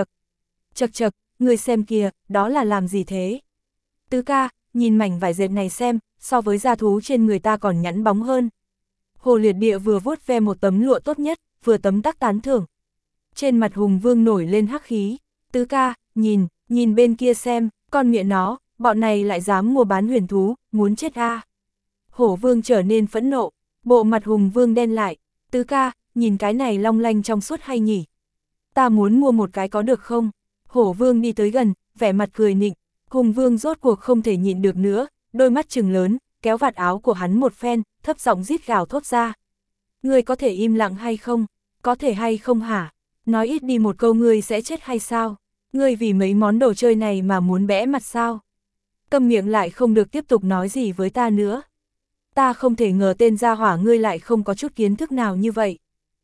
chật chật, người xem kìa, đó là làm gì thế? Tứ ca, nhìn mảnh vải dệt này xem, so với da thú trên người ta còn nhẵn bóng hơn. Hồ Liệt Địa vừa vuốt ve một tấm lụa tốt nhất, vừa tấm tắc tán thưởng. Trên mặt Hùng Vương nổi lên hắc khí, tứ ca, nhìn bên kia xem, con mẹ nó, bọn này lại dám mua bán huyền thú, muốn chết a. Hổ Vương trở nên phẫn nộ, bộ mặt Hùng Vương đen lại, tứ ca, nhìn cái này long lanh trong suốt hay nhỉ? Ta muốn mua một cái có được không? Hổ Vương đi tới gần, vẻ mặt cười nịnh, Hùng Vương rốt cuộc không thể nhịn được nữa, đôi mắt trừng lớn, kéo vạt áo của hắn một phen, thấp giọng rít gào thốt ra. Ngươi có thể im lặng hay không? Có thể hay không hả? Nói ít đi một câu ngươi sẽ chết hay sao? Ngươi vì mấy món đồ chơi này mà muốn bẽ mặt sao? Câm miệng lại không được tiếp tục nói gì với ta nữa. Ta không thể ngờ tên gia hỏa ngươi lại không có chút kiến thức nào như vậy.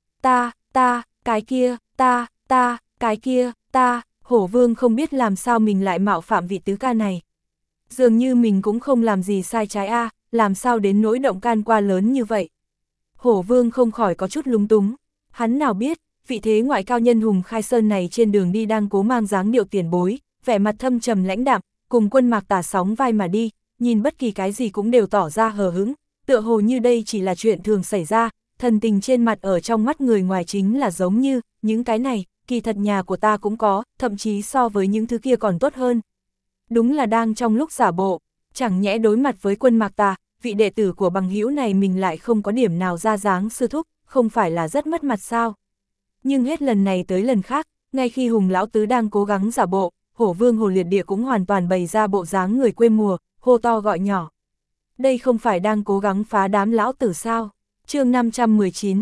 Cái kia, Hổ Vương không biết làm sao mình lại mạo phạm vị tứ ca này. Dường như mình cũng không làm gì sai trái a, làm sao đến nỗi động can qua lớn như vậy. Hổ Vương không khỏi có chút lúng túng, hắn nào biết, vị thế ngoại cao nhân Hùng Khai Sơn này trên đường đi đang cố mang dáng điệu tiền bối, vẻ mặt thâm trầm lãnh đạm, cùng Quân Mạc Tà sóng vai mà đi, nhìn bất kỳ cái gì cũng đều tỏ ra hờ hững, tựa hồ như đây chỉ là chuyện thường xảy ra, thần tình trên mặt ở trong mắt người ngoài chính là giống như, những cái này, kỳ thật nhà của ta cũng có, thậm chí so với những thứ kia còn tốt hơn. Đúng là đang trong lúc giả bộ, chẳng nhẽ đối mặt với Quân Mạc Tà, vị đệ tử của bằng hữu này mình lại không có điểm nào ra dáng sư thúc, không phải là rất mất mặt sao? Nhưng hết lần này tới lần khác, ngay khi Hùng Lão Tứ đang cố gắng giả bộ, Hổ Vương Hồ Liệt Địa cũng hoàn toàn bày ra bộ dáng người quê mùa, hô to gọi nhỏ. Đây không phải đang cố gắng phá đám lão tử sao? Chương 519,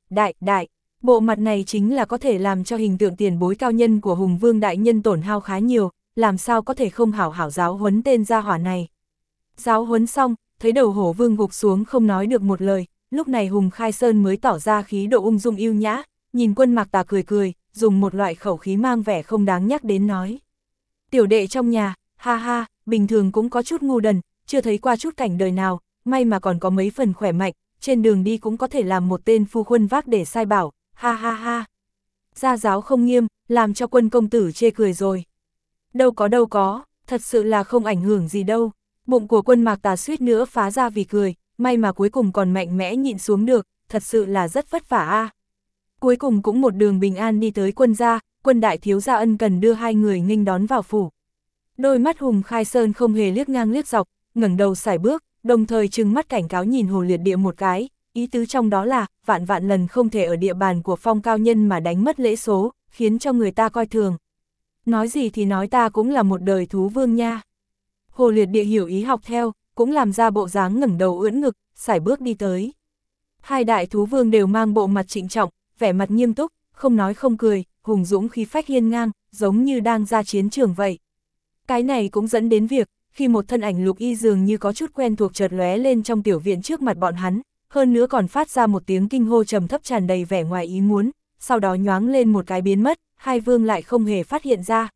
đại. Bộ mặt này chính là có thể làm cho hình tượng tiền bối cao nhân của Hùng Vương đại nhân tổn hao khá nhiều, làm sao có thể không hảo hảo giáo huấn tên gia hỏa này. Giáo huấn xong, thấy đầu Hổ Vương gục xuống không nói được một lời, lúc này Hùng Khai Sơn mới tỏ ra khí độ ung dung yêu nhã, nhìn Quân Mạc Tà cười, dùng một loại khẩu khí mang vẻ không đáng nhắc đến nói. Tiểu đệ trong nhà, ha, bình thường cũng có chút ngu đần, chưa thấy qua chút cảnh đời nào, may mà còn có mấy phần khỏe mạnh, trên đường đi cũng có thể làm một tên phu khuân vác để sai bảo, ha. Gia giáo không nghiêm, làm cho Quân công tử chê cười rồi. Đâu có, thật sự là không ảnh hưởng gì đâu. Bụng của Quân Mạc Tà suýt nữa phá ra vì cười, may mà cuối cùng còn mạnh mẽ nhịn xuống được, thật sự là rất vất vả a. Cuối cùng cũng một đường bình an đi tới Quân gia, Quân đại thiếu gia ân cần đưa hai người nghênh đón vào phủ. Đôi mắt Hùng Khai Sơn không hề liếc ngang liếc dọc, ngẩng đầu sải bước, đồng thời trừng mắt cảnh cáo nhìn Hồ Liệt Địa một cái, ý tứ trong đó là vạn lần không thể ở địa bàn của Phong cao nhân mà đánh mất lễ số, khiến cho người ta coi thường. Nói gì thì nói ta cũng là một đời thú vương nha. Hồ Liệt Địa hiểu ý học theo, cũng làm ra bộ dáng ngẩng đầu ưỡn ngực, sải bước đi tới. Hai đại thú vương đều mang bộ mặt trịnh trọng, vẻ mặt nghiêm túc, không nói không cười, hùng dũng khí phách hiên ngang, giống như đang ra chiến trường vậy. Cái này cũng dẫn đến việc, khi một thân ảnh lục y dường như có chút quen thuộc chợt lóe lên trong tiểu viện trước mặt bọn hắn, hơn nữa còn phát ra một tiếng kinh hô trầm thấp tràn đầy vẻ ngoài ý muốn, sau đó nhoáng lên một cái biến mất, Hai Vương lại không hề phát hiện ra.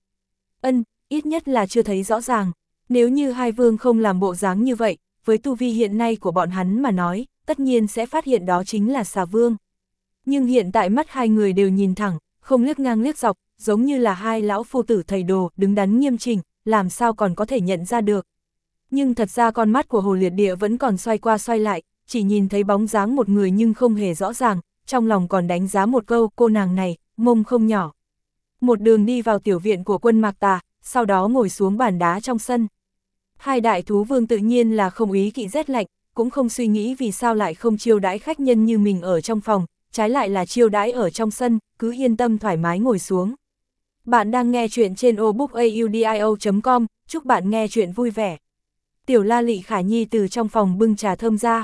Ít nhất là chưa thấy rõ ràng, nếu như Hai Vương không làm bộ dáng như vậy, với tu vi hiện nay của bọn hắn mà nói, tất nhiên sẽ phát hiện đó chính là Xà Vương. Nhưng hiện tại mắt hai người đều nhìn thẳng, không liếc ngang liếc dọc, giống như là hai lão phu tử thầy đồ, đứng đắn nghiêm chỉnh, làm sao còn có thể nhận ra được. Nhưng thật ra con mắt của Hồ Liệt Địa vẫn còn xoay qua xoay lại, chỉ nhìn thấy bóng dáng một người nhưng không hề rõ ràng, trong lòng còn đánh giá một câu, cô nàng này, mông không nhỏ. Một đường đi vào tiểu viện của Quân Mạc Tà, sau đó ngồi xuống bàn đá trong sân. Hai đại thú vương tự nhiên là không ý kỵ rét lạnh, cũng không suy nghĩ vì sao lại không chiêu đãi khách nhân như mình ở trong phòng, trái lại là chiêu đãi ở trong sân, cứ yên tâm thoải mái ngồi xuống. Bạn đang nghe chuyện trên obookaudio.com, chúc bạn nghe chuyện vui vẻ. Tiểu La Lị Khả Nhi từ trong phòng bưng trà thơm ra.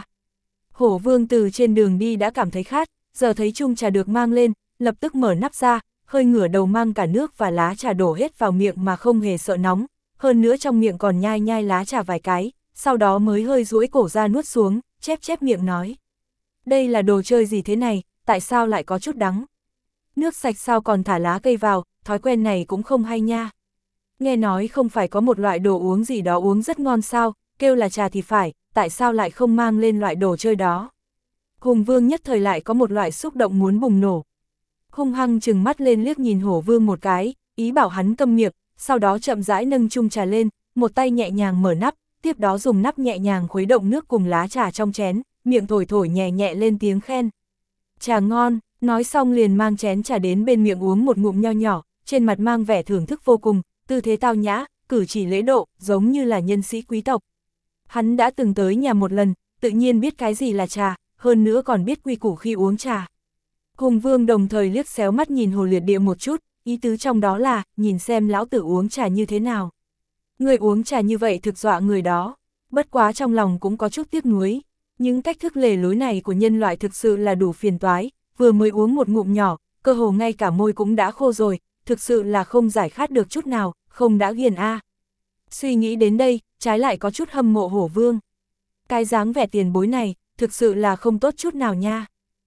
Hổ Vương từ trên đường đi đã cảm thấy khát, giờ thấy chung trà được mang lên, lập tức mở nắp ra, hơi ngửa đầu mang cả nước và lá trà đổ hết vào miệng mà không hề sợ nóng, hơn nữa trong miệng còn nhai nhai lá trà vài cái, sau đó mới hơi duỗi cổ ra nuốt xuống, chép chép miệng nói. Đây là đồ chơi gì thế này, tại sao lại có chút đắng? Nước sạch sao còn thả lá cây vào, thói quen này cũng không hay nha. Nghe nói không phải có một loại đồ uống gì đó uống rất ngon sao, kêu là trà thì phải, tại sao lại không mang lên loại đồ chơi đó? Hùng Vương nhất thời lại có một loại xúc động muốn bùng nổ. Hung hăng trừng mắt lên liếc nhìn Hổ Vương một cái, ý bảo hắn câm miệng, sau đó chậm rãi nâng chung trà lên, một tay nhẹ nhàng mở nắp, tiếp đó dùng nắp nhẹ nhàng khuấy động nước cùng lá trà trong chén, miệng thổi thổi nhẹ nhẹ lên tiếng khen. Trà ngon, nói xong liền mang chén trà đến bên miệng uống một ngụm nho nhỏ, trên mặt mang vẻ thưởng thức vô cùng, tư thế tao nhã, cử chỉ lễ độ, giống như là nhân sĩ quý tộc. Hắn đã từng tới nhà một lần, tự nhiên biết cái gì là trà, hơn nữa còn biết quy củ khi uống trà. Hùng Vương đồng thời liếc xéo mắt nhìn Hồ Liệt Địa một chút, ý tứ trong đó là, nhìn xem lão tử uống trà như thế nào. Người uống trà như vậy thực dọa người đó, bất quá trong lòng cũng có chút tiếc nuối. Những cách thức lề lối này của nhân loại thực sự là đủ phiền toái, vừa mới uống một ngụm nhỏ, cơ hồ ngay cả môi cũng đã khô rồi, thực sự là không giải khát được chút nào, không đã ghiền a. Suy nghĩ đến đây, trái lại có chút hâm mộ Hổ Vương. Cái dáng vẻ tiền bối này, thực sự là không tốt chút nào nha.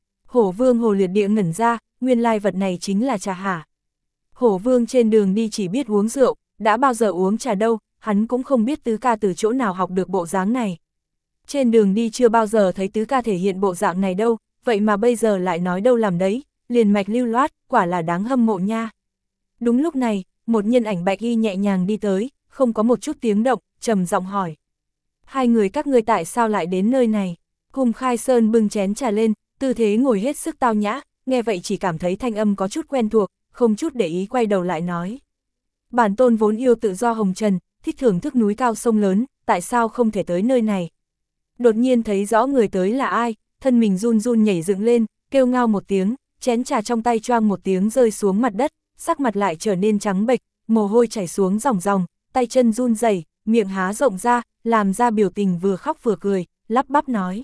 Hổ Vương Hồ Liệt Địa ngẩn ra, nguyên lai vật này chính là trà hả. Hổ Vương trên đường đi chỉ biết uống rượu, đã bao giờ uống trà đâu, hắn cũng không biết Tứ Ca từ chỗ nào học được bộ dáng này. Trên đường đi chưa bao giờ thấy Tứ Ca thể hiện bộ dạng này đâu, vậy mà bây giờ lại nói đâu làm đấy, liền mạch lưu loát, quả là đáng hâm mộ nha. Đúng lúc này, một nhân ảnh bạch y nhẹ nhàng đi tới, không có một chút tiếng động, trầm giọng hỏi. Hai người các ngươi tại sao lại đến nơi này? Hùng Khai Sơn bưng chén trà lên, tư thế ngồi hết sức tao nhã, nghe vậy chỉ cảm thấy thanh âm có chút quen thuộc, không chút để ý quay đầu lại nói. Bản tôn vốn yêu tự do hồng trần, thích thưởng thức núi cao sông lớn, tại sao không thể tới nơi này? Đột nhiên thấy rõ người tới là ai, thân mình run run nhảy dựng lên, kêu ngao một tiếng, chén trà trong tay choang một tiếng rơi xuống mặt đất, sắc mặt lại trở nên trắng bệch, mồ hôi chảy xuống ròng ròng, tay chân run rẩy, miệng há rộng ra, làm ra biểu tình vừa khóc vừa cười, lắp bắp nói.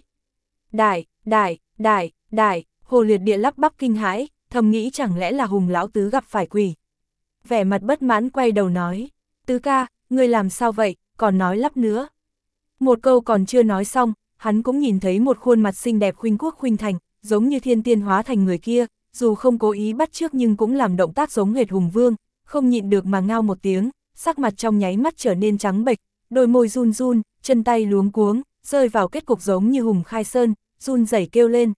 Đại, Hồ Liệt Địa lắp bắp kinh hãi, thầm nghĩ chẳng lẽ là Hùng lão tứ gặp phải quỷ. Vẻ mặt bất mãn quay đầu nói, Tứ ca, ngươi làm sao vậy, còn nói lắp nữa. Một câu còn chưa nói xong, hắn cũng nhìn thấy một khuôn mặt xinh đẹp khuynh quốc khuynh thành, giống như thiên tiên hóa thành người kia, dù không cố ý bắt chước nhưng cũng làm động tác giống hệt Hùng Vương, không nhịn được mà ngao một tiếng, sắc mặt trong nháy mắt trở nên trắng bệch, đôi môi run run, chân tay luống cuống, rơi vào kết cục giống như Hùng Khai Sơn, run rẩy kêu lên.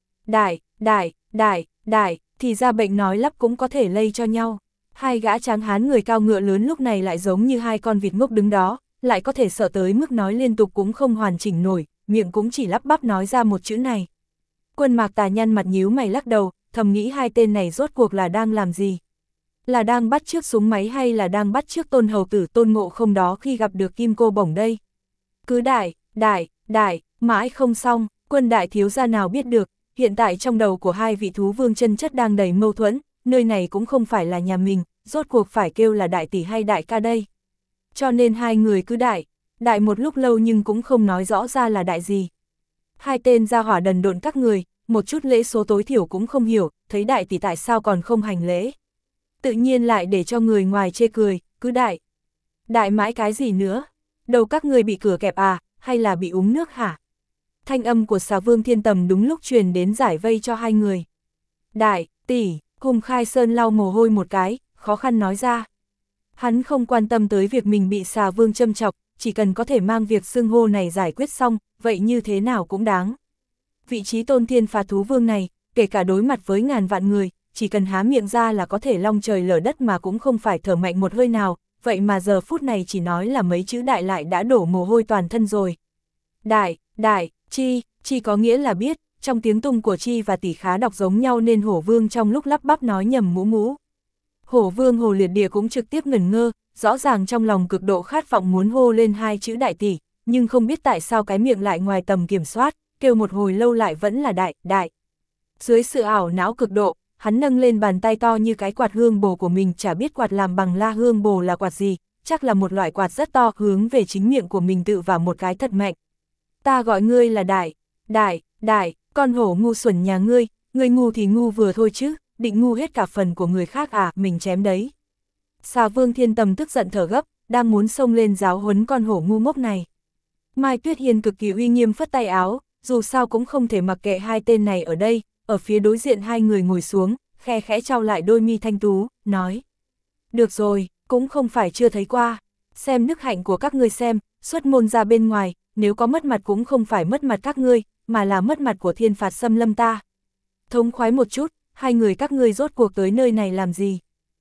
Đại, thì ra bệnh nói lắp cũng có thể lây cho nhau. Hai gã tráng hán người cao ngựa lớn lúc này lại giống như hai con vịt ngốc đứng đó, lại có thể sợ tới mức nói liên tục cũng không hoàn chỉnh nổi, miệng cũng chỉ lắp bắp nói ra một chữ này. Quân Mạc Tà nhăn mặt nhíu mày lắc đầu, thầm nghĩ hai tên này rốt cuộc là đang làm gì? Là đang bắt chước súng máy hay là đang bắt chước Tôn hầu tử Tôn Ngộ Không đó khi gặp được Kim Cô Bổng đây? Cứ đại, mãi không xong, Quân đại thiếu gia nào biết được, hiện tại trong đầu của hai vị thú vương chân chất đang đầy mâu thuẫn, nơi này cũng không phải là nhà mình, rốt cuộc phải kêu là đại tỷ hay đại ca đây. Cho nên hai người cứ đại một lúc lâu nhưng cũng không nói rõ ra là đại gì. Hai tên gia hỏa đần độn các người, một chút lễ số tối thiểu cũng không hiểu, thấy đại tỷ tại sao còn không hành lễ. Tự nhiên lại để cho người ngoài chê cười, cứ đại mãi cái gì nữa, đầu các người bị cửa kẹp à, hay là bị uống nước hả? Thanh âm của Xà Vương Thiên Tầm đúng lúc truyền đến giải vây cho hai người. Đại tỷ, Hùng Khai Sơn lau mồ hôi một cái, khó khăn nói ra. Hắn không quan tâm tới việc mình bị Xà Vương châm chọc, chỉ cần có thể mang việc xưng hô này giải quyết xong, vậy như thế nào cũng đáng. Vị trí tôn thiên phạt thú vương này, kể cả đối mặt với ngàn vạn người, chỉ cần há miệng ra là có thể long trời lở đất mà cũng không phải thở mạnh một hơi nào, vậy mà giờ phút này chỉ nói là mấy chữ đại lại đã đổ mồ hôi toàn thân rồi. Đại, chi có nghĩa là biết, trong tiếng tung của chi và tỷ khá đọc giống nhau nên hổ vương trong lúc lắp bắp nói nhầm mũ. Hổ vương Hồ Liệt Địa cũng trực tiếp ngẩn ngơ, rõ ràng trong lòng cực độ khát vọng muốn hô lên hai chữ đại tỷ, nhưng không biết tại sao cái miệng lại ngoài tầm kiểm soát, kêu một hồi lâu lại vẫn là đại. Dưới sự ảo não cực độ, hắn nâng lên bàn tay to như cái quạt hương bồ của mình, chả biết quạt làm bằng la hương bồ là quạt gì, chắc là một loại quạt rất to, hướng về chính miệng của mình tự vào một cái thật mạnh. Ta gọi ngươi là đại, con hổ ngu xuẩn nhà ngươi ngu thì ngu vừa thôi chứ, định ngu hết cả phần của người khác à, mình chém đấy. Xà Vương Thiên Tầm tức giận thở gấp, đang muốn xông lên giáo huấn con hổ ngu ngốc này. Mai Tuyết Hiên cực kỳ uy nghiêm phất tay áo, dù sao cũng không thể mặc kệ hai tên này ở đây, ở phía đối diện hai người ngồi xuống, khe khẽ trao lại đôi mi thanh tú, nói. Được rồi, cũng không phải chưa thấy qua, xem đức hạnh của các ngươi xem, xuất môn ra bên ngoài, nếu có mất mặt cũng không phải mất mặt các ngươi, mà là mất mặt của thiên phạt xâm lâm ta. Thống khoái một chút, hai người các ngươi rốt cuộc tới nơi này làm gì?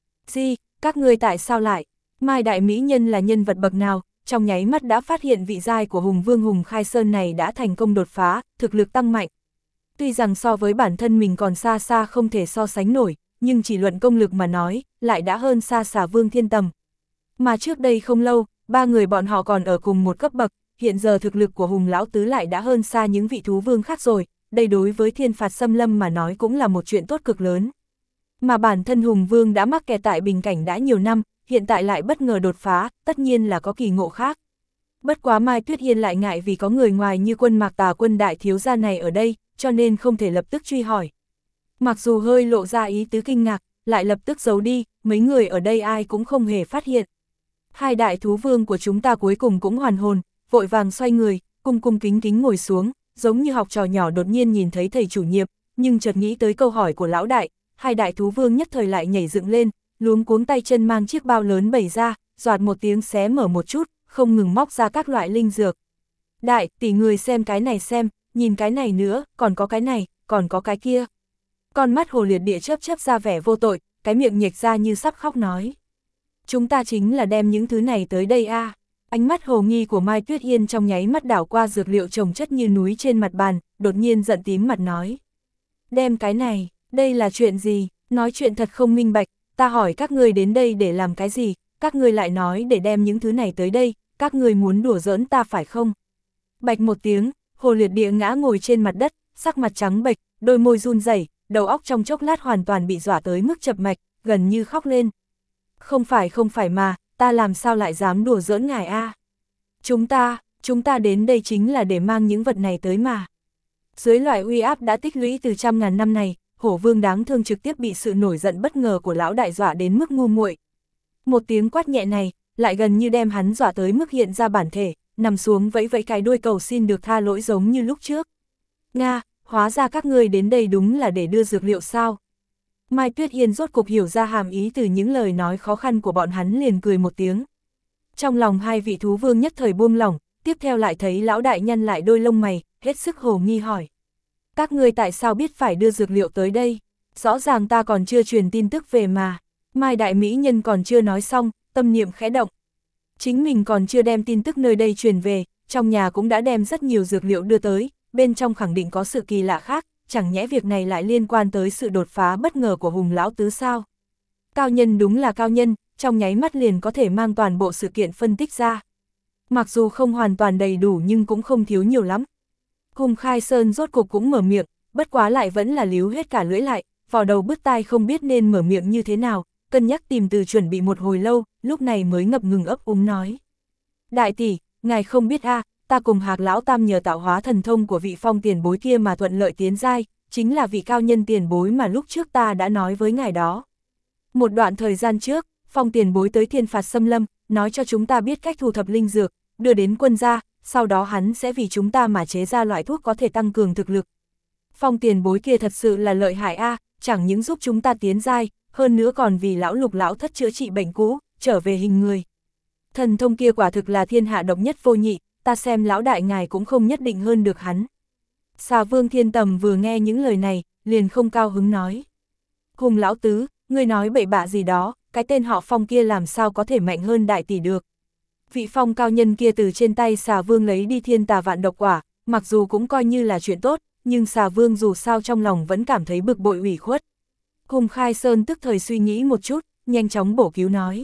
Các ngươi tại sao lại? Mai Đại Mỹ Nhân là nhân vật bậc nào, trong nháy mắt đã phát hiện vị giai của Hùng Vương Hùng Khai Sơn này đã thành công đột phá, thực lực tăng mạnh. Tuy rằng so với bản thân mình còn xa xa không thể so sánh nổi, nhưng chỉ luận công lực mà nói, lại đã hơn xa Xà Vương Thiên Tầm. Mà trước đây không lâu, ba người bọn họ còn ở cùng một cấp bậc, hiện giờ thực lực của Hùng Lão Tứ lại đã hơn xa những vị thú vương khác rồi, đây đối với thiên phạt xâm lâm mà nói cũng là một chuyện tốt cực lớn. Mà bản thân Hùng Vương đã mắc kẹt tại bình cảnh đã nhiều năm, hiện tại lại bất ngờ đột phá, tất nhiên là có kỳ ngộ khác. Bất quá Mai Tuyết Hiên lại ngại vì có người ngoài như Quân Mạc Tà Quân đại thiếu gia này ở đây, cho nên không thể lập tức truy hỏi. Mặc dù hơi lộ ra ý tứ kinh ngạc, lại lập tức giấu đi, mấy người ở đây ai cũng không hề phát hiện. Hai đại thú vương của chúng ta cuối cùng cũng hoàn hồn, vội vàng xoay người, cung kính ngồi xuống, giống như học trò nhỏ đột nhiên nhìn thấy thầy chủ nhiệm, nhưng chợt nghĩ tới câu hỏi của lão đại, hai đại thú vương nhất thời lại nhảy dựng lên, luống cuống tay chân mang chiếc bao lớn bày ra, doạt một tiếng xé mở một chút, không ngừng móc ra các loại linh dược. Đại, tỷ người xem cái này xem, nhìn cái này nữa, còn có cái này, còn có cái kia. Con mắt Hồ Liệt Địa chớp ra vẻ vô tội, cái miệng nhếch ra như sắp khóc nói. Chúng ta chính là đem những thứ này tới đây a. Ánh mắt hồ nghi của Mai Tuyết Hiên trong nháy mắt đảo qua dược liệu chồng chất như núi trên mặt bàn, đột nhiên giận tím mặt nói. Đem cái này, đây là chuyện gì, nói chuyện thật không minh bạch, ta hỏi các ngươi đến đây để làm cái gì, các ngươi lại nói để đem những thứ này tới đây, các ngươi muốn đùa giỡn ta phải không? Bạch một tiếng, Hồ Liệt Địa ngã ngồi trên mặt đất, sắc mặt trắng bệch, đôi môi run rẩy, đầu óc trong chốc lát hoàn toàn bị dọa tới mức chập mạch, gần như khóc lên. Không phải mà, ta làm sao lại dám đùa giỡn ngài a? Chúng ta đến đây chính là để mang những vật này tới mà. Dưới loại uy áp đã tích lũy từ trăm ngàn năm này, Hổ Vương đáng thương trực tiếp bị sự nổi giận bất ngờ của lão đại dọa đến mức ngu muội. Một tiếng quát nhẹ này, lại gần như đem hắn dọa tới mức hiện ra bản thể, nằm xuống vẫy vẫy cái đuôi cầu xin được tha lỗi giống như lúc trước. Nga, hóa ra các ngươi đến đây đúng là để đưa dược liệu sao? Mai Tuyết Hiên rốt cục hiểu ra hàm ý từ những lời nói khó khăn của bọn hắn, liền cười một tiếng. Trong lòng hai vị thú vương nhất thời buông lỏng, tiếp theo lại thấy lão đại nhăn lại đôi lông mày, hết sức hồ nghi hỏi. Các ngươi tại sao biết phải đưa dược liệu tới đây? Rõ ràng ta còn chưa truyền tin tức về mà. Mai Đại Mỹ Nhân còn chưa nói xong, tâm niệm khẽ động. Chính mình còn chưa đem tin tức nơi đây truyền về, trong nhà cũng đã đem rất nhiều dược liệu đưa tới, bên trong khẳng định có sự kỳ lạ khác, chẳng nhẽ việc này lại liên quan tới sự đột phá bất ngờ của Hùng Lão Tứ sao? Cao nhân đúng là cao nhân, trong nháy mắt liền có thể mang toàn bộ sự kiện phân tích ra. Mặc dù không hoàn toàn đầy đủ nhưng cũng không thiếu nhiều lắm. Hùng Khai Sơn rốt cục cũng mở miệng, bất quá lại vẫn là líu hết cả lưỡi lại, vò đầu bứt tai không biết nên mở miệng như thế nào, cân nhắc tìm từ chuẩn bị một hồi lâu, lúc này mới ngập ngừng ấp úng nói. Đại tỷ, ngài không biết a, ta cùng Hạc Lão Tam nhờ tạo hóa thần thông của vị Phong tiền bối kia mà thuận lợi tiến giai, chính là vị cao nhân tiền bối mà lúc trước ta đã nói với ngài đó. Một đoạn thời gian trước, Phong tiền bối tới thiên phạt xâm lâm, nói cho chúng ta biết cách thu thập linh dược, đưa đến quân gia, sau đó hắn sẽ vì chúng ta mà chế ra loại thuốc có thể tăng cường thực lực. Phong tiền bối kia thật sự là lợi hại a, chẳng những giúp chúng ta tiến giai, hơn nữa còn vì lão Lục lão thất chữa trị bệnh cũ, trở về hình người. Thần thông kia quả thực là thiên hạ độc nhất vô nhị, ta xem lão đại ngài cũng không nhất định hơn được hắn. Xà Vương Thiên Tầm vừa nghe những lời này, liền không cao hứng nói. Hùng lão tứ, ngươi nói bậy bạ gì đó, cái tên họ Phong kia làm sao có thể mạnh hơn đại tỷ được. Vị Phong cao nhân kia từ trên tay Xà Vương lấy đi thiên tà vạn độc quả, mặc dù cũng coi như là chuyện tốt, nhưng Xà Vương dù sao trong lòng vẫn cảm thấy bực bội ủy khuất. Hùng Khai Sơn tức thời suy nghĩ một chút, nhanh chóng bổ cứu nói.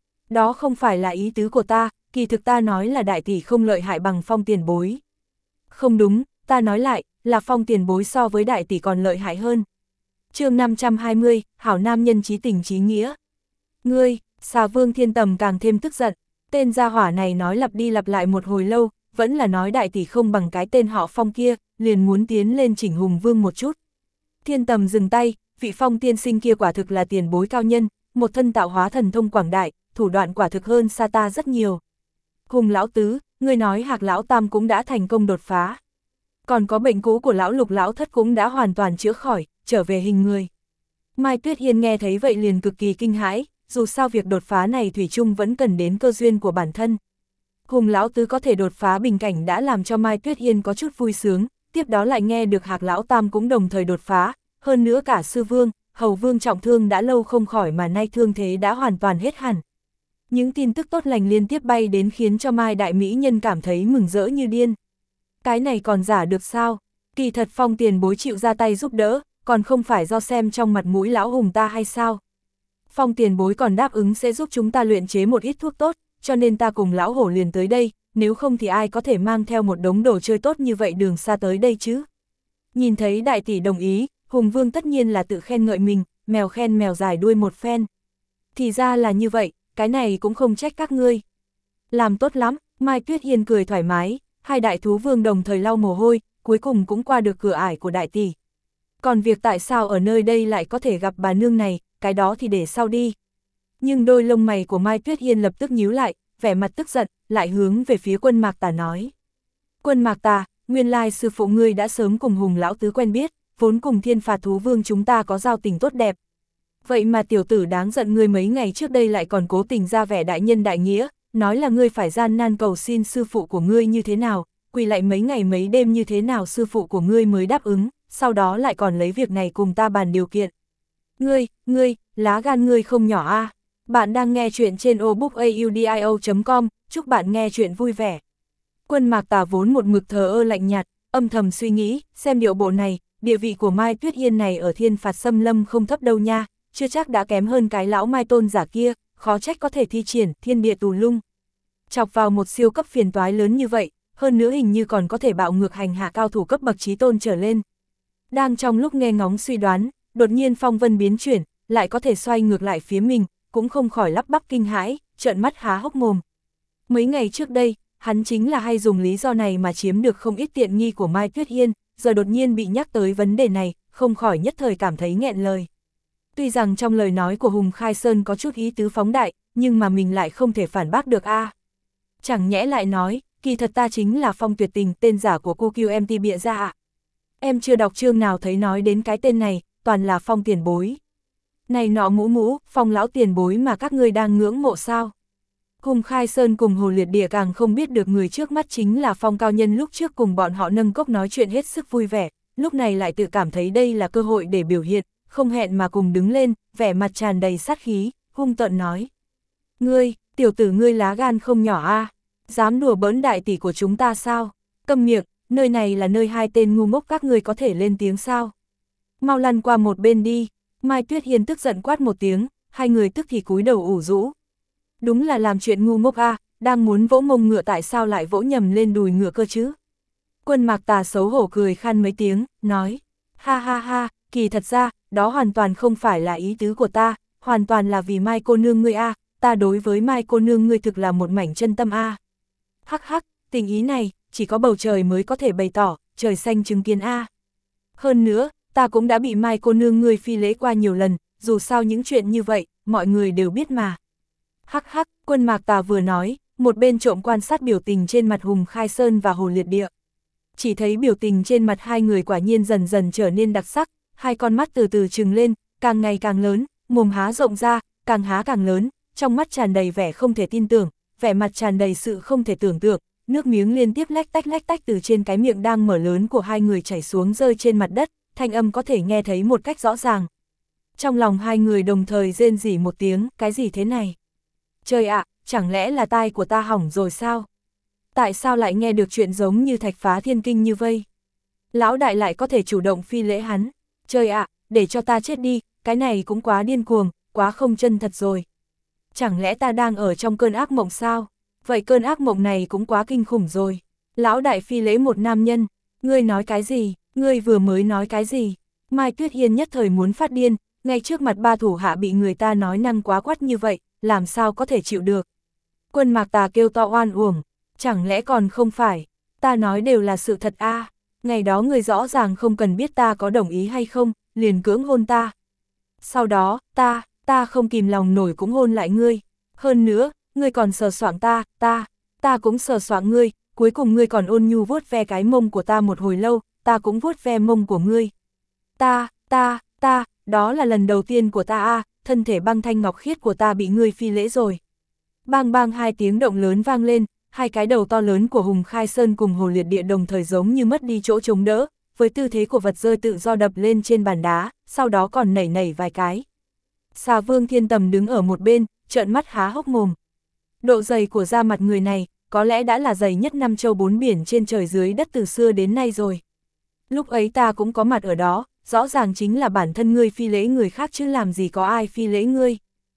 Đó không phải là ý tứ của ta, kỳ thực ta nói là đại tỷ không lợi hại bằng Phong tiền bối. Không đúng, ta nói lại, là Phong tiền bối so với đại tỷ còn lợi hại hơn. Chương 520, hảo nam nhân chí tình chí nghĩa. Ngươi, Xà Vương Thiên Tầm càng thêm tức giận, tên gia hỏa này nói lặp đi lặp lại một hồi lâu, vẫn là nói đại tỷ không bằng cái tên họ Phong kia, liền muốn tiến lên chỉnh Hùng Vương một chút. Thiên Tầm dừng tay, vị Phong tiên sinh kia quả thực là tiền bối cao nhân, một thân tạo hóa thần thông quảng đại, thủ đoạn quả thực hơn xa ta rất nhiều. Hùng lão tứ, ngươi nói Hạc lão tam cũng đã thành công đột phá. Còn có bệnh cũ của lão Lục lão thất cũng đã hoàn toàn chữa khỏi, trở về hình người. Mai Tuyết Hiên nghe thấy vậy liền cực kỳ kinh hãi, dù sao việc đột phá này thủy chung vẫn cần đến cơ duyên của bản thân. Hùng lão tứ có thể đột phá bình cảnh đã làm cho Mai Tuyết Hiên có chút vui sướng, tiếp đó lại nghe được Hạc lão tam cũng đồng thời đột phá, hơn nữa cả sư vương, hầu vương trọng thương đã lâu không khỏi mà nay thương thế đã hoàn toàn hết hẳn. Những tin tức tốt lành liên tiếp bay đến khiến cho Mai đại mỹ nhân cảm thấy mừng rỡ như điên. Cái này còn giả được sao? Kỳ thật Phong tiền bối chịu ra tay giúp đỡ, còn không phải do xem trong mặt mũi lão Hùng ta hay sao? Phong tiền bối còn đáp ứng sẽ giúp chúng ta luyện chế một ít thuốc tốt, cho nên ta cùng lão hổ liền tới đây, nếu không thì ai có thể mang theo một đống đồ chơi tốt như vậy đường xa tới đây chứ? Nhìn thấy đại tỷ đồng ý, Hùng Vương tất nhiên là tự khen ngợi mình, mèo khen mèo dài đuôi một phen. Thì ra là như vậy, cái này cũng không trách các ngươi. Làm tốt lắm, Mai Tuyết Hiên cười thoải mái, hai đại thú vương đồng thời lau mồ hôi, cuối cùng cũng qua được cửa ải của đại tỷ. Còn việc tại sao ở nơi đây lại có thể gặp bà nương này, cái đó thì để sau đi. Nhưng đôi lông mày của Mai Tuyết Hiên lập tức nhíu lại, vẻ mặt tức giận, lại hướng về phía Quân Mạc Tà nói. Quân Mạc Tà, nguyên lai sư phụ ngươi đã sớm cùng Hùng lão tứ quen biết, vốn cùng Thiên Phạt thú vương chúng ta có giao tình tốt đẹp. Vậy mà tiểu tử đáng giận ngươi mấy ngày trước đây lại còn cố tình ra vẻ đại nhân đại nghĩa, nói là ngươi phải gian nan cầu xin sư phụ của ngươi như thế nào, quỳ lại mấy ngày mấy đêm như thế nào sư phụ của ngươi mới đáp ứng, sau đó lại còn lấy việc này cùng ta bàn điều kiện. Ngươi, lá gan ngươi không nhỏ a. Bạn đang nghe chuyện trên obookaudio.com, chúc bạn nghe chuyện vui vẻ. Quân Mạc Tà vốn một mực thờ ơ lạnh nhạt, âm thầm suy nghĩ, xem điệu bộ này, địa vị của Mai Tuyết Hiên này ở Thiên Phạt Xâm Lâm không thấp đâu nha, chưa chắc đã kém hơn cái lão Mai tôn giả kia, khó trách có thể thi triển Thiên Địa Tù Lung. Chọc vào một siêu cấp phiền toái lớn như vậy, hơn nữa hình như còn có thể bạo ngược hành hạ cao thủ cấp bậc chí tôn trở lên. Đang trong lúc nghe ngóng suy đoán, đột nhiên phong vân biến chuyển, lại có thể xoay ngược lại phía mình, cũng không khỏi lắp bắp kinh hãi, trợn mắt há hốc mồm. Mấy ngày trước đây, hắn chính là hay dùng lý do này mà chiếm được không ít tiện nghi của Mai Tuyết Hiên, giờ đột nhiên bị nhắc tới vấn đề này, không khỏi nhất thời cảm thấy nghẹn lời. Tuy rằng trong lời nói của Hùng Khai Sơn có chút ý tứ phóng đại, nhưng mà mình lại không thể phản bác được a. Chẳng nhẽ lại nói, kỳ thật ta chính là Phong Tuyệt Tình, tên giả của cô QMT bịa ra ạ. Em chưa đọc chương nào thấy nói đến cái tên này, toàn là Phong tiền bối. Này nọ mũ, Phong lão tiền bối mà các ngươi đang ngưỡng mộ sao? Hùng Khai Sơn cùng Hồ Liệt Địa càng không biết được người trước mắt chính là Phong cao nhân lúc trước cùng bọn họ nâng cốc nói chuyện hết sức vui vẻ, lúc này lại tự cảm thấy đây là cơ hội để biểu hiện, không hẹn mà cùng đứng lên, vẻ mặt tràn đầy sát khí, hung tợn nói. Ngươi, tiểu tử ngươi lá gan không nhỏ a, dám đùa bỡn đại tỷ của chúng ta sao? Câm miệng, nơi này là nơi hai tên ngu ngốc các ngươi có thể lên tiếng sao? Mau lăn qua một bên đi. Mai Tuyết Hiên tức giận quát một tiếng, hai người tức thì cúi đầu ủ rũ. Đúng là làm chuyện ngu ngốc a, đang muốn vỗ mông ngựa tại sao lại vỗ nhầm lên đùi ngựa cơ chứ? Quân Mạc Tà xấu hổ cười khan mấy tiếng, nói, ha, kỳ thật ra, đó hoàn toàn không phải là ý tứ của ta, hoàn toàn là vì Mai cô nương ngươi a, ta đối với Mai cô nương ngươi thực là một mảnh chân tâm a. Hắc, tình ý này, chỉ có bầu trời mới có thể bày tỏ, trời xanh chứng kiến a. Hơn nữa, ta cũng đã bị Mai cô nương ngươi phi lễ qua nhiều lần, dù sao những chuyện như vậy, mọi người đều biết mà. Hắc, Quân Mạc Tà vừa nói, một bên trộm quan sát biểu tình trên mặt Hùng Khai Sơn và Hồ Liệt Địa. Chỉ thấy biểu tình trên mặt hai người quả nhiên dần dần trở nên đặc sắc, hai con mắt từ từ trừng lên, càng ngày càng lớn, mồm há rộng ra, càng há càng lớn, trong mắt tràn đầy vẻ không thể tin tưởng, vẻ mặt tràn đầy sự không thể tưởng tượng, nước miếng liên tiếp lách tách từ trên cái miệng đang mở lớn của hai người chảy xuống rơi trên mặt đất, thanh âm có thể nghe thấy một cách rõ ràng. Trong lòng hai người đồng thời rên rỉ một tiếng, cái gì thế này? Trời ạ, chẳng lẽ là tai của ta hỏng rồi sao? Tại sao lại nghe được chuyện giống như thạch phá thiên kinh như vây? Lão đại lại có thể chủ động phi lễ hắn. Trời ạ, để cho ta chết đi, cái này cũng quá điên cuồng, quá không chân thật rồi. Chẳng lẽ ta đang ở trong cơn ác mộng sao? Vậy cơn ác mộng này cũng quá kinh khủng rồi. Lão đại phi lễ một nam nhân, ngươi nói cái gì? Ngươi vừa mới nói cái gì? Mai Tuyết Hiên nhất thời muốn phát điên, ngay trước mặt ba thủ hạ bị người ta nói năng quá quắt như vậy, làm sao có thể chịu được? Quân Mạc Tà kêu to oan uổng, chẳng lẽ còn không phải, ta nói đều là sự thật a. Ngày đó người rõ ràng không cần biết ta có đồng ý hay không, liền cưỡng hôn ta. Sau đó, ta không kìm lòng nổi cũng hôn lại ngươi. Hơn nữa, ngươi còn sờ soạng ta cũng sờ soạng ngươi, cuối cùng ngươi còn ôn nhu vuốt ve cái mông của ta một hồi lâu, ta cũng vuốt ve mông của ngươi. Đó là lần đầu tiên của ta a, thân thể băng thanh ngọc khiết của ta bị ngươi phi lễ rồi. Bang bang hai tiếng động lớn vang lên, hai cái đầu to lớn của Hùng Khai Sơn cùng Hồ Liệt Địa đồng thời giống như mất đi chỗ chống đỡ, với tư thế của vật rơi tự do đập lên trên bàn đá, sau đó còn nảy nảy vài cái. Xà Vương Thiên Tầm đứng ở một bên, trợn mắt há hốc mồm. Độ dày của da mặt người này, có lẽ đã là dày nhất năm châu bốn biển trên trời dưới đất từ xưa đến nay rồi. Lúc ấy ta cũng có mặt ở đó, rõ ràng chính là bản thân ngươi phi lễ người khác chứ làm gì có ai phi lễ ngươi.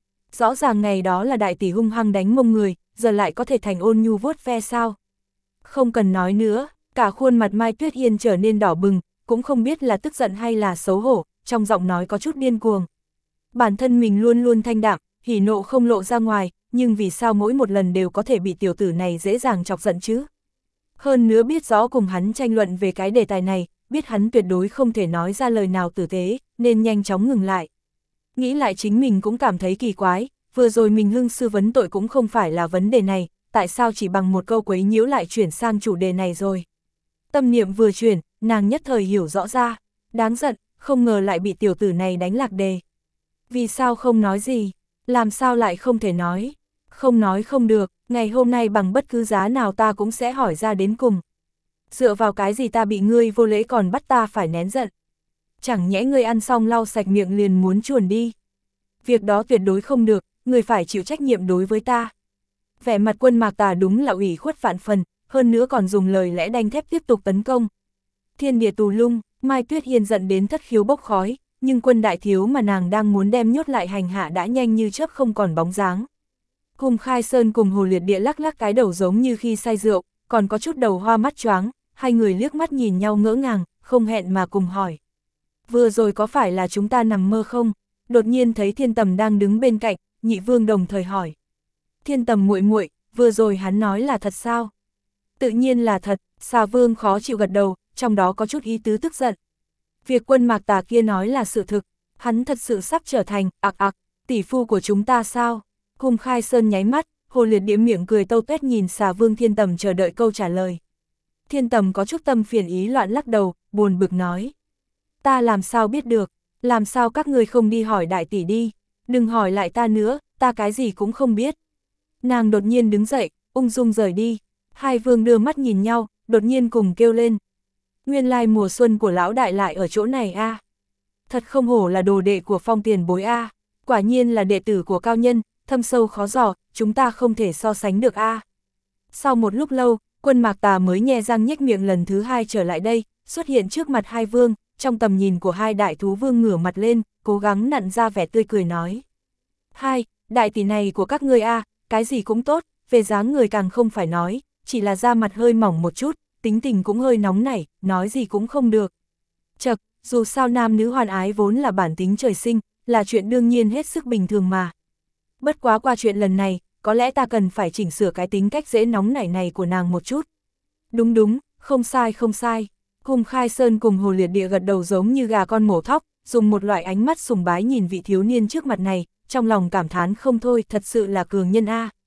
Rõ ràng ngày đó là đại tỷ hung hăng đánh mông người, giờ lại có thể thành ôn nhu vuốt ve sao. Không cần nói nữa, cả khuôn mặt Mai Tuyết Hiên trở nên đỏ bừng, cũng không biết là tức giận hay là xấu hổ, trong giọng nói có chút điên cuồng. Bản thân mình luôn luôn thanh đạm, hỉ nộ không lộ ra ngoài, nhưng vì sao mỗi một lần đều có thể bị tiểu tử này dễ dàng chọc giận chứ? Hơn nữa biết rõ cùng hắn tranh luận về cái đề tài này, biết hắn tuyệt đối không thể nói ra lời nào tử tế, nên nhanh chóng ngừng lại. Nghĩ lại chính mình cũng cảm thấy kỳ quái, vừa rồi mình hưng sư vấn tội cũng không phải là vấn đề này, tại sao chỉ bằng một câu quấy nhiễu lại chuyển sang chủ đề này rồi. Tâm niệm vừa chuyển, nàng nhất thời hiểu rõ ra, đáng giận, không ngờ lại bị tiểu tử này đánh lạc đề. Vì sao không nói gì, làm sao lại không thể nói, không nói không được, ngày hôm nay bằng bất cứ giá nào ta cũng sẽ hỏi ra đến cùng. Dựa vào cái gì ta bị ngươi vô lễ còn bắt ta phải nén giận? Chẳng nhẽ ngươi ăn xong lau sạch miệng liền muốn chuồn đi? Việc đó tuyệt đối không được, ngươi phải chịu trách nhiệm đối với ta. Vẻ mặt Quân Mạc Tà đúng là ủy khuất vạn phần, hơn nữa còn dùng lời lẽ đanh thép tiếp tục tấn công. Thiên địa tù lung, Mai Tuyết Hiên giận đến thất khiếu bốc khói, nhưng Quân đại thiếu mà nàng đang muốn đem nhốt lại hành hạ đã nhanh như chớp không còn bóng dáng. Hùng Khai Sơn cùng Hồ Liệt Địa lắc lắc cái đầu giống như khi say rượu, còn có chút đầu hoa mắt choáng, hai người liếc mắt nhìn nhau ngỡ ngàng, không hẹn mà cùng hỏi. Vừa rồi có phải là chúng ta nằm mơ không? Đột nhiên thấy Thiên Tầm đang đứng bên cạnh, Nhị Vương đồng thời hỏi. Thiên Tầm muội muội, vừa rồi hắn nói là thật sao? Tự nhiên là thật, Xà Vương khó chịu gật đầu, trong đó có chút ý tứ tức giận. Việc Quân Mạc Tà kia nói là sự thực, hắn thật sự sắp trở thành, tỷ phu của chúng ta sao? Hùng Khai Sơn nháy mắt, Hồ Liệt Địa miệng cười tâu tuét nhìn Xà Vương Thiên Tầm chờ đợi câu trả lời. Thiên Tầm có chút tâm phiền ý loạn lắc đầu, buồn bực nói. Ta làm sao biết được, làm sao các ngươi không đi hỏi đại tỷ đi, đừng hỏi lại ta nữa, ta cái gì cũng không biết. Nàng đột nhiên đứng dậy, ung dung rời đi, hai vương đưa mắt nhìn nhau, đột nhiên cùng kêu lên. Nguyên lai mùa xuân của lão đại lại ở chỗ này a. Thật không hổ là đồ đệ của Phong tiền bối a, quả nhiên là đệ tử của cao nhân, thâm sâu khó dò, chúng ta không thể so sánh được a. Sau một lúc lâu, Quân Mạc Tà mới nhe răng nhếch miệng lần thứ hai trở lại đây, xuất hiện trước mặt hai vương, trong tầm nhìn của hai đại thú vương ngửa mặt lên, cố gắng nặn ra vẻ tươi cười nói. Hai, đại tỷ này của các ngươi a, cái gì cũng tốt, về dáng người càng không phải nói, chỉ là da mặt hơi mỏng một chút, tính tình cũng hơi nóng nảy, nói gì cũng không được. Chậc, dù sao nam nữ hoan ái vốn là bản tính trời sinh, là chuyện đương nhiên hết sức bình thường mà. Bất quá qua chuyện lần này, có lẽ ta cần phải chỉnh sửa cái tính cách dễ nóng nảy này của nàng một chút. Đúng đúng, không sai không sai. Hùng Khai Sơn cùng Hồ Liệt Địa gật đầu giống như gà con mổ thóc, dùng một loại ánh mắt sùng bái nhìn vị thiếu niên trước mặt này, trong lòng cảm thán không thôi, thật sự là cường nhân a.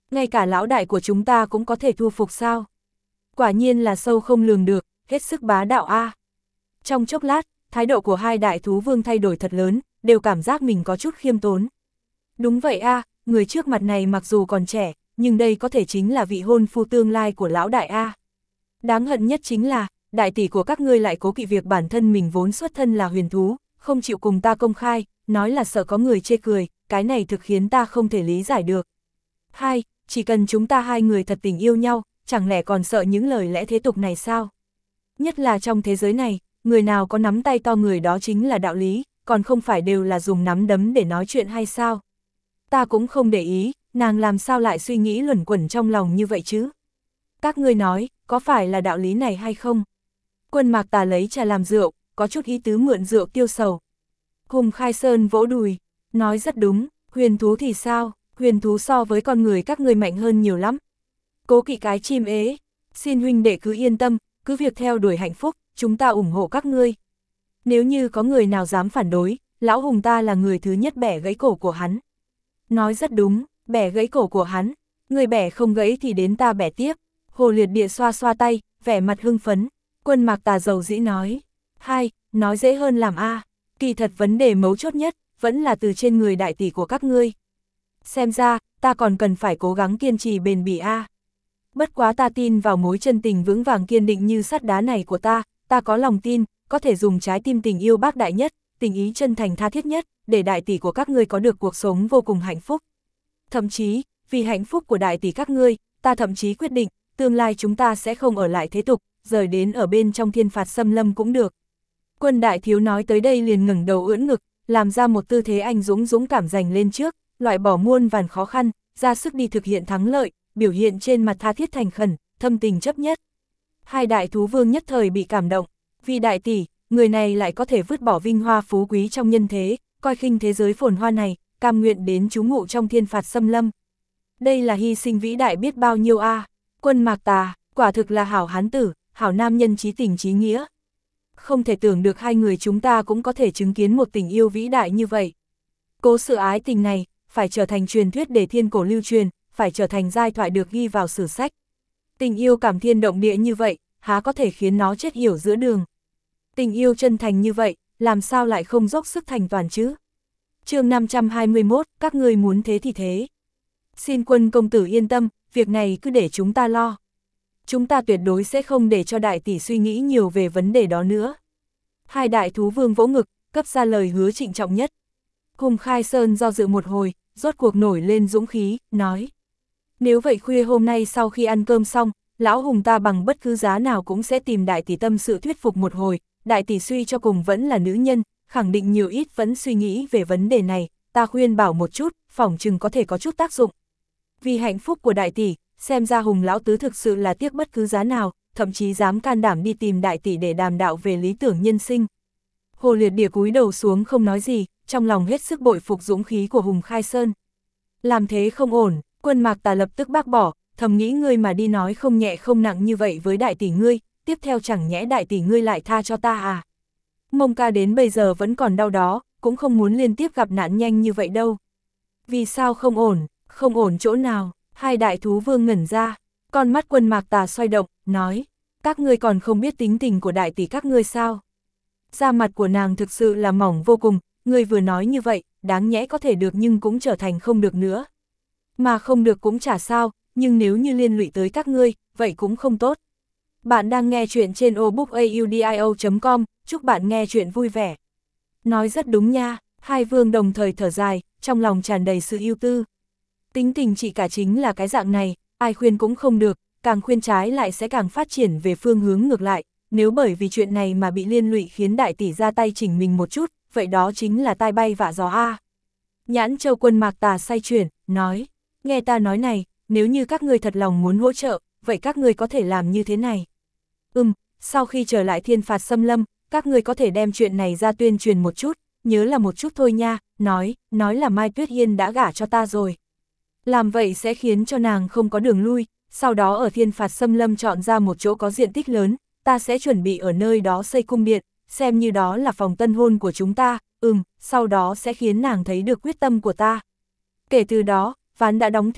Ngay cả lão đại của chúng ta cũng có thể thu phục sao? Quả nhiên là sâu không lường được, hết sức bá đạo a. Trong chốc lát, thái độ của hai đại thú vương thay đổi thật lớn, đều cảm giác mình có chút khiêm tốn. Đúng vậy a, người trước mặt này mặc dù còn trẻ, nhưng đây có thể chính là vị hôn phu tương lai của lão đại a. Đáng hận nhất chính là, đại tỷ của các ngươi lại cố kỵ việc bản thân mình vốn xuất thân là huyền thú, không chịu cùng ta công khai, nói là sợ có người chê cười, cái này thực khiến ta không thể lý giải được. Hai, chỉ cần chúng ta hai người thật tình yêu nhau, chẳng lẽ còn sợ những lời lẽ thế tục này sao? Nhất là trong thế giới này, người nào có nắm tay to người đó chính là đạo lý, còn không phải đều là dùng nắm đấm để nói chuyện hay sao? Ta cũng không để ý, nàng làm sao lại suy nghĩ luẩn quẩn trong lòng như vậy chứ? Các ngươi nói, có phải là đạo lý này hay không? Quân Mạc Tà lấy trà làm rượu, có chút ý tứ mượn rượu tiêu sầu. Hùng Khai Sơn vỗ đùi, nói rất đúng, huyền thú thì sao? Huyền thú so với con người các ngươi mạnh hơn nhiều lắm. Cố kỵ cái chim ế, xin huynh đệ cứ yên tâm, cứ việc theo đuổi hạnh phúc, chúng ta ủng hộ các ngươi. Nếu như có người nào dám phản đối, lão Hùng ta là người thứ nhất bẻ gãy cổ của hắn. Nói rất đúng, bẻ gãy cổ của hắn, người bẻ không gãy thì đến ta bẻ tiếp. Hồ Liệt Địa xoa xoa tay, vẻ mặt hưng phấn. Quân Mạc Tà dầu dĩ nói. Hai, nói dễ hơn làm a. Kỳ thật vấn đề mấu chốt nhất, vẫn là từ trên người đại tỷ của các ngươi. Xem ra, ta còn cần phải cố gắng kiên trì bền bỉ a. Bất quá ta tin vào mối chân tình vững vàng kiên định như sắt đá này của ta có lòng tin, có thể dùng trái tim tình yêu bác đại nhất, tình ý chân thành tha thiết nhất, để đại tỷ của các ngươi có được cuộc sống vô cùng hạnh phúc. Thậm chí, vì hạnh phúc của đại tỷ các ngươi, ta thậm chí quyết định, tương lai chúng ta sẽ không ở lại thế tục, rời đến ở bên trong thiên phạt xâm lâm cũng được. Quân đại thiếu nói tới đây liền ngẩng đầu ưỡn ngực, làm ra một tư thế anh dũng cảm giành lên trước, loại bỏ muôn vàn khó khăn, ra sức đi thực hiện thắng lợi, biểu hiện trên mặt tha thiết thành khẩn, thâm tình chấp nhất. Hai đại thú vương nhất thời bị cảm động, vì đại tỷ, người này lại có thể vứt bỏ vinh hoa phú quý trong nhân thế, coi khinh thế giới phồn hoa này, cam nguyện đến trú ngụ trong thiên phạt xâm lâm. Đây là hy sinh vĩ đại biết bao nhiêu a. Quân Mạc Tà, quả thực là hảo hán tử, hảo nam nhân chí tình chí nghĩa. Không thể tưởng được hai người chúng ta cũng có thể chứng kiến một tình yêu vĩ đại như vậy. Cố sự ái tình này, phải trở thành truyền thuyết để thiên cổ lưu truyền, phải trở thành giai thoại được ghi vào sử sách. Tình yêu cảm thiên động địa như vậy, há có thể khiến nó chết yểu giữa đường. Tình yêu chân thành như vậy, làm sao lại không dốc sức thành toàn chứ? Chương 521, các ngươi muốn thế thì thế. Xin Quân công tử yên tâm, việc này cứ để chúng ta lo. Chúng ta tuyệt đối sẽ không để cho đại tỷ suy nghĩ nhiều về vấn đề đó nữa. Hai đại thú vương vỗ ngực, cấp ra lời hứa trịnh trọng nhất. Hùng Khai Sơn do dự một hồi, rốt cuộc nổi lên dũng khí, nói. Nếu vậy khuya hôm nay sau khi ăn cơm xong, lão Hùng ta bằng bất cứ giá nào cũng sẽ tìm đại tỷ tâm sự thuyết phục một hồi, đại tỷ suy cho cùng vẫn là nữ nhân, khẳng định nhiều ít vẫn suy nghĩ về vấn đề này, ta khuyên bảo một chút, phỏng chừng có thể có chút tác dụng. Vì hạnh phúc của đại tỷ, xem ra Hùng lão tứ thực sự là tiếc bất cứ giá nào, thậm chí dám can đảm đi tìm đại tỷ để đàm đạo về lý tưởng nhân sinh. Hồ Liệt Địa cúi đầu xuống không nói gì, trong lòng hết sức bội phục dũng khí của Hùng Khai Sơn. Làm thế không ổn, Quân Mạc Tà lập tức bác bỏ, thầm nghĩ ngươi mà đi nói không nhẹ không nặng như vậy với đại tỷ ngươi, tiếp theo chẳng nhẽ đại tỷ ngươi lại tha cho ta à? Mông ca đến bây giờ vẫn còn đau đó, cũng không muốn liên tiếp gặp nạn nhanh như vậy đâu. Vì sao không ổn chỗ nào? Hai đại thú vương ngẩn ra, con mắt Quân Mạc Tà xoay động, nói, các ngươi còn không biết tính tình của đại tỷ các ngươi sao? Da mặt của nàng thực sự là mỏng vô cùng, ngươi vừa nói như vậy, đáng nhẽ có thể được nhưng cũng trở thành không được nữa. Mà không được cũng chả sao, nhưng nếu như liên lụy tới các ngươi, vậy cũng không tốt. Bạn đang nghe chuyện trên obookaudio.com, chúc bạn nghe chuyện vui vẻ. Nói rất đúng nha, hai vương đồng thời thở dài, trong lòng tràn đầy sự ưu tư. Tính tình chị cả chính là cái dạng này, ai khuyên cũng không được, càng khuyên trái lại sẽ càng phát triển về phương hướng ngược lại, nếu bởi vì chuyện này mà bị liên lụy khiến đại tỷ ra tay chỉnh mình một chút, vậy đó chính là tai bay vạ gió a. Nhãn Châu Quân Mạc Tà say chuyển, nói, nghe ta nói này, nếu như các ngươi thật lòng muốn hỗ trợ, vậy các ngươi có thể làm như thế này. Sau khi trở lại thiên phạt xâm lâm, các ngươi có thể đem chuyện này ra tuyên truyền một chút, nhớ là một chút thôi nha, nói là Mai Tuyết Hiên đã gả cho ta rồi. Làm vậy sẽ khiến cho nàng không có đường lui, sau đó ở thiên phạt xâm lâm chọn ra một chỗ có diện tích lớn, ta sẽ chuẩn bị ở nơi đó xây cung điện, xem như đó là phòng tân hôn của chúng ta, sau đó sẽ khiến nàng thấy được quyết tâm của ta. Kể từ đó, ván đã đóng thuyền,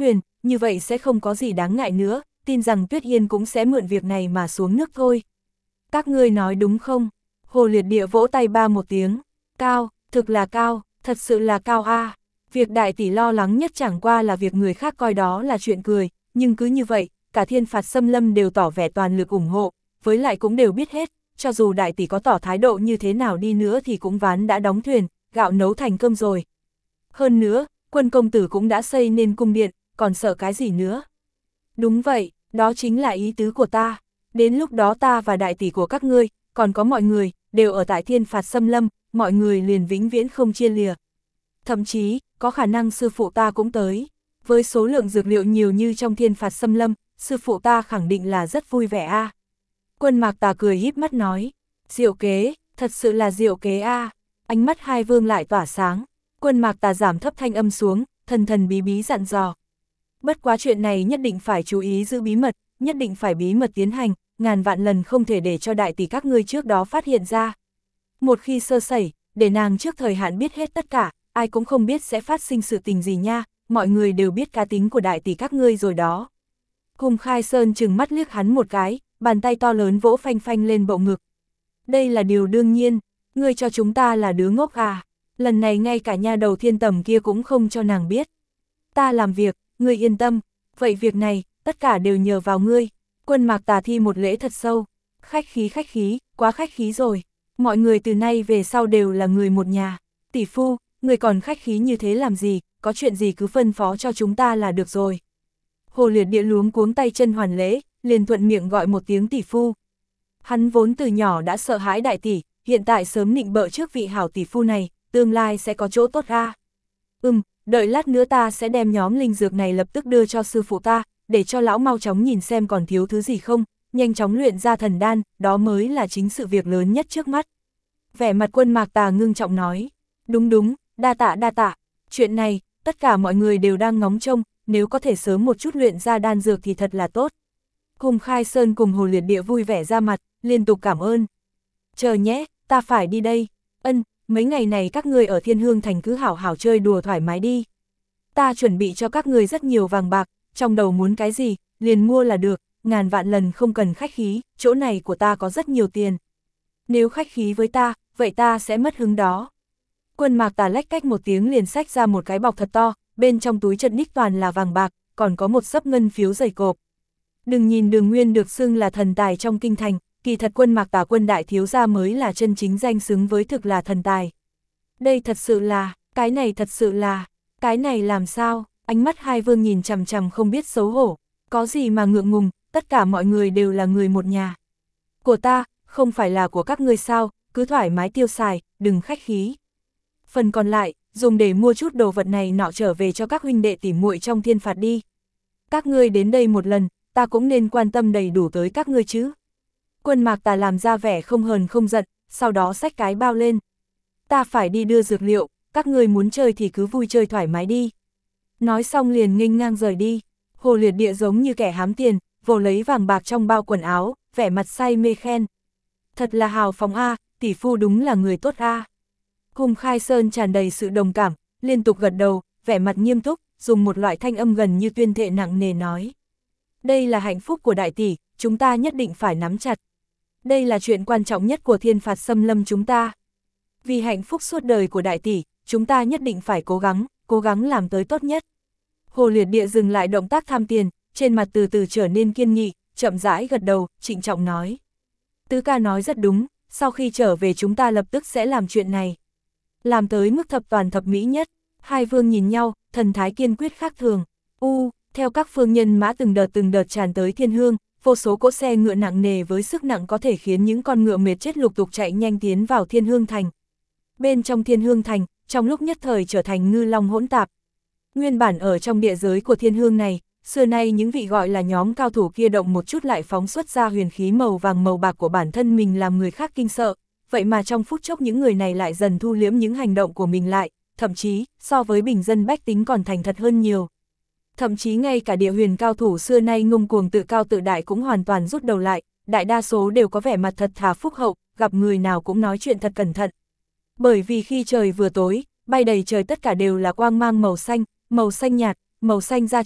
như vậy sẽ không có gì đáng ngại nữa, tin rằng Tuyết Yên cũng sẽ mượn việc này mà xuống nước thôi. Các ngươi nói đúng không? Hồ Liệt Địa vỗ tay ba một tiếng. Cao, thực là cao, thật sự là cao a. Việc đại tỷ lo lắng nhất chẳng qua là việc người khác coi đó là chuyện cười, nhưng cứ như vậy, cả Thiên Phạt Xâm Lâm đều tỏ vẻ toàn lực ủng hộ, với lại cũng đều biết hết, cho dù đại tỷ có tỏ thái độ như thế nào đi nữa thì cũng ván đã đóng thuyền, gạo nấu thành cơm rồi. Hơn nữa, Quân công tử cũng đã xây nên cung điện, còn sợ cái gì nữa? Đúng vậy, đó chính là ý tứ của ta. Đến lúc đó ta và đại tỷ của các ngươi, còn có mọi người, đều ở tại Thiên Phạt Xâm Lâm, mọi người liền vĩnh viễn không chia lìa. Thậm chí, có khả năng sư phụ ta cũng tới. Với số lượng dược liệu nhiều như trong Thiên Phạt Xâm Lâm, sư phụ ta khẳng định là rất vui vẻ a. Quân Mạc Tà cười híp mắt nói, diệu kế, thật sự là diệu kế a. Ánh mắt hai vương lại tỏa sáng. Quân Mạc Tà giảm thấp thanh âm xuống, thần thần bí bí dặn dò. Bất quá chuyện này nhất định phải chú ý giữ bí mật, nhất định phải bí mật tiến hành, ngàn vạn lần không thể để cho đại tỷ các ngươi trước đó phát hiện ra. Một khi sơ sẩy, để nàng trước thời hạn biết hết tất cả, ai cũng không biết sẽ phát sinh sự tình gì nha, mọi người đều biết cá tính của đại tỷ các ngươi rồi đó. Hùng Khai Sơn chừng mắt liếc hắn một cái, bàn tay to lớn vỗ phanh phanh lên bậu ngực. Đây là điều đương nhiên, ngươi cho chúng ta là đứa ngốc à, lần này ngay cả nha đầu Thiên Tầm kia cũng không cho nàng biết. Ta làm việc, ngươi yên tâm, vậy việc này, tất cả đều nhờ vào ngươi. Quân Mạc Tà thi một lễ thật sâu, khách khí, quá khách khí rồi, mọi người từ nay về sau đều là người một nhà. Tỷ phu, người còn khách khí như thế làm gì, có chuyện gì cứ phân phó cho chúng ta là được rồi. Hồ Liệt Địa luống cuống tay chân hoàn lễ, liền thuận miệng gọi một tiếng tỷ phu. Hắn vốn từ nhỏ đã sợ hãi đại tỷ, hiện tại sớm nịnh bợ trước vị hảo tỷ phu này, tương lai sẽ có chỗ tốt ra. Đợi lát nữa ta sẽ đem nhóm linh dược này lập tức đưa cho sư phụ ta, để cho lão mau chóng nhìn xem còn thiếu thứ gì không, nhanh chóng luyện ra thần đan, đó mới là chính sự việc lớn nhất trước mắt. Vẻ mặt Quân Mạc Tà ngưng trọng nói, đúng, đa tạ, chuyện này, tất cả mọi người đều đang ngóng trông, nếu có thể sớm một chút luyện ra đan dược thì thật là tốt. Hùng Khai Sơn cùng Hồ Liệt Địa vui vẻ ra mặt, liên tục cảm ơn. Chờ nhé, ta phải đi đây. Mấy ngày này các ngươi ở Thiên Hương Thành cứ hảo hảo chơi đùa thoải mái đi. Ta chuẩn bị cho các ngươi rất nhiều vàng bạc, trong đầu muốn cái gì, liền mua là được, ngàn vạn lần không cần khách khí, chỗ này của ta có rất nhiều tiền. Nếu khách khí với ta, vậy ta sẽ mất hứng đó. Quân Mạc Tà lách cách một tiếng liền xách ra một cái bọc thật to, bên trong túi chật ních toàn là vàng bạc, còn có một xấp ngân phiếu dày cộp. Đừng nhìn Đường Nguyên được xưng là thần tài trong kinh thành, kỳ thật Quân Mạc Tà Quân đại thiếu gia mới là chân chính danh xứng với thực là thần tài. Đây thật sự là, cái này thật sự là, cái này làm sao? Ánh mắt hai vương nhìn chằm chằm không biết xấu hổ, có gì mà ngượng ngùng, tất cả mọi người đều là người một nhà. Của ta, không phải là của các ngươi sao, cứ thoải mái tiêu xài, đừng khách khí. Phần còn lại, dùng để mua chút đồ vật này nọ trở về cho các huynh đệ tỉ muội trong Thiên Phạt đi. Các ngươi đến đây một lần, ta cũng nên quan tâm đầy đủ tới các ngươi chứ. Quân Mạc Tà làm ra vẻ không hờn không giận, sau đó xách cái bao lên. Ta phải đi đưa dược liệu, các ngươi muốn chơi thì cứ vui chơi thoải mái đi. Nói xong liền nghênh ngang rời đi. Hồ Liệt Địa giống như kẻ hám tiền, vồ lấy vàng bạc trong bao quần áo, vẻ mặt say mê khen. Thật là hào phóng a, tỷ phu đúng là người tốt a. Hùng Khai Sơn tràn đầy sự đồng cảm, liên tục gật đầu, vẻ mặt nghiêm túc, dùng một loại thanh âm gần như tuyên thệ nặng nề nói. Đây là hạnh phúc của đại tỷ, chúng ta nhất định phải nắm chặt. Đây là chuyện quan trọng nhất của Thiên Phạt Xâm Lâm chúng ta. Vì hạnh phúc suốt đời của đại tỷ, chúng ta nhất định phải cố gắng làm tới tốt nhất. Hồ Liệt Địa dừng lại động tác tham tiền, trên mặt từ từ trở nên kiên nghị, chậm rãi gật đầu, trịnh trọng nói. Tứ ca nói rất đúng, sau khi trở về chúng ta lập tức sẽ làm chuyện này. Làm tới mức thập toàn thập mỹ nhất, hai vương nhìn nhau, thần thái kiên quyết khác thường. Theo các phương nhân mã từng đợt tràn tới Thiên Hương, vô số cỗ xe ngựa nặng nề với sức nặng có thể khiến những con ngựa mệt chết lục tục chạy nhanh tiến vào Thiên Hương Thành. Bên trong Thiên Hương Thành, trong lúc nhất thời trở thành ngư long hỗn tạp. Nguyên bản ở trong địa giới của Thiên Hương này, xưa nay những vị gọi là nhóm cao thủ kia động một chút lại phóng xuất ra huyền khí màu vàng màu bạc của bản thân mình làm người khác kinh sợ, vậy mà trong phút chốc những người này lại dần thu liễm những hành động của mình lại, thậm chí, so với bình dân bách tính còn thành thật hơn nhiều. Thậm chí ngay cả địa huyền cao thủ xưa nay ngông cuồng tự cao tự đại cũng hoàn toàn rút đầu lại, đại đa số đều có vẻ mặt thật thà phúc hậu, gặp người nào cũng nói chuyện thật cẩn thận. Bởi vì khi trời vừa tối, bay đầy trời tất cả đều là quang mang màu xanh nhạt, màu xanh da trời,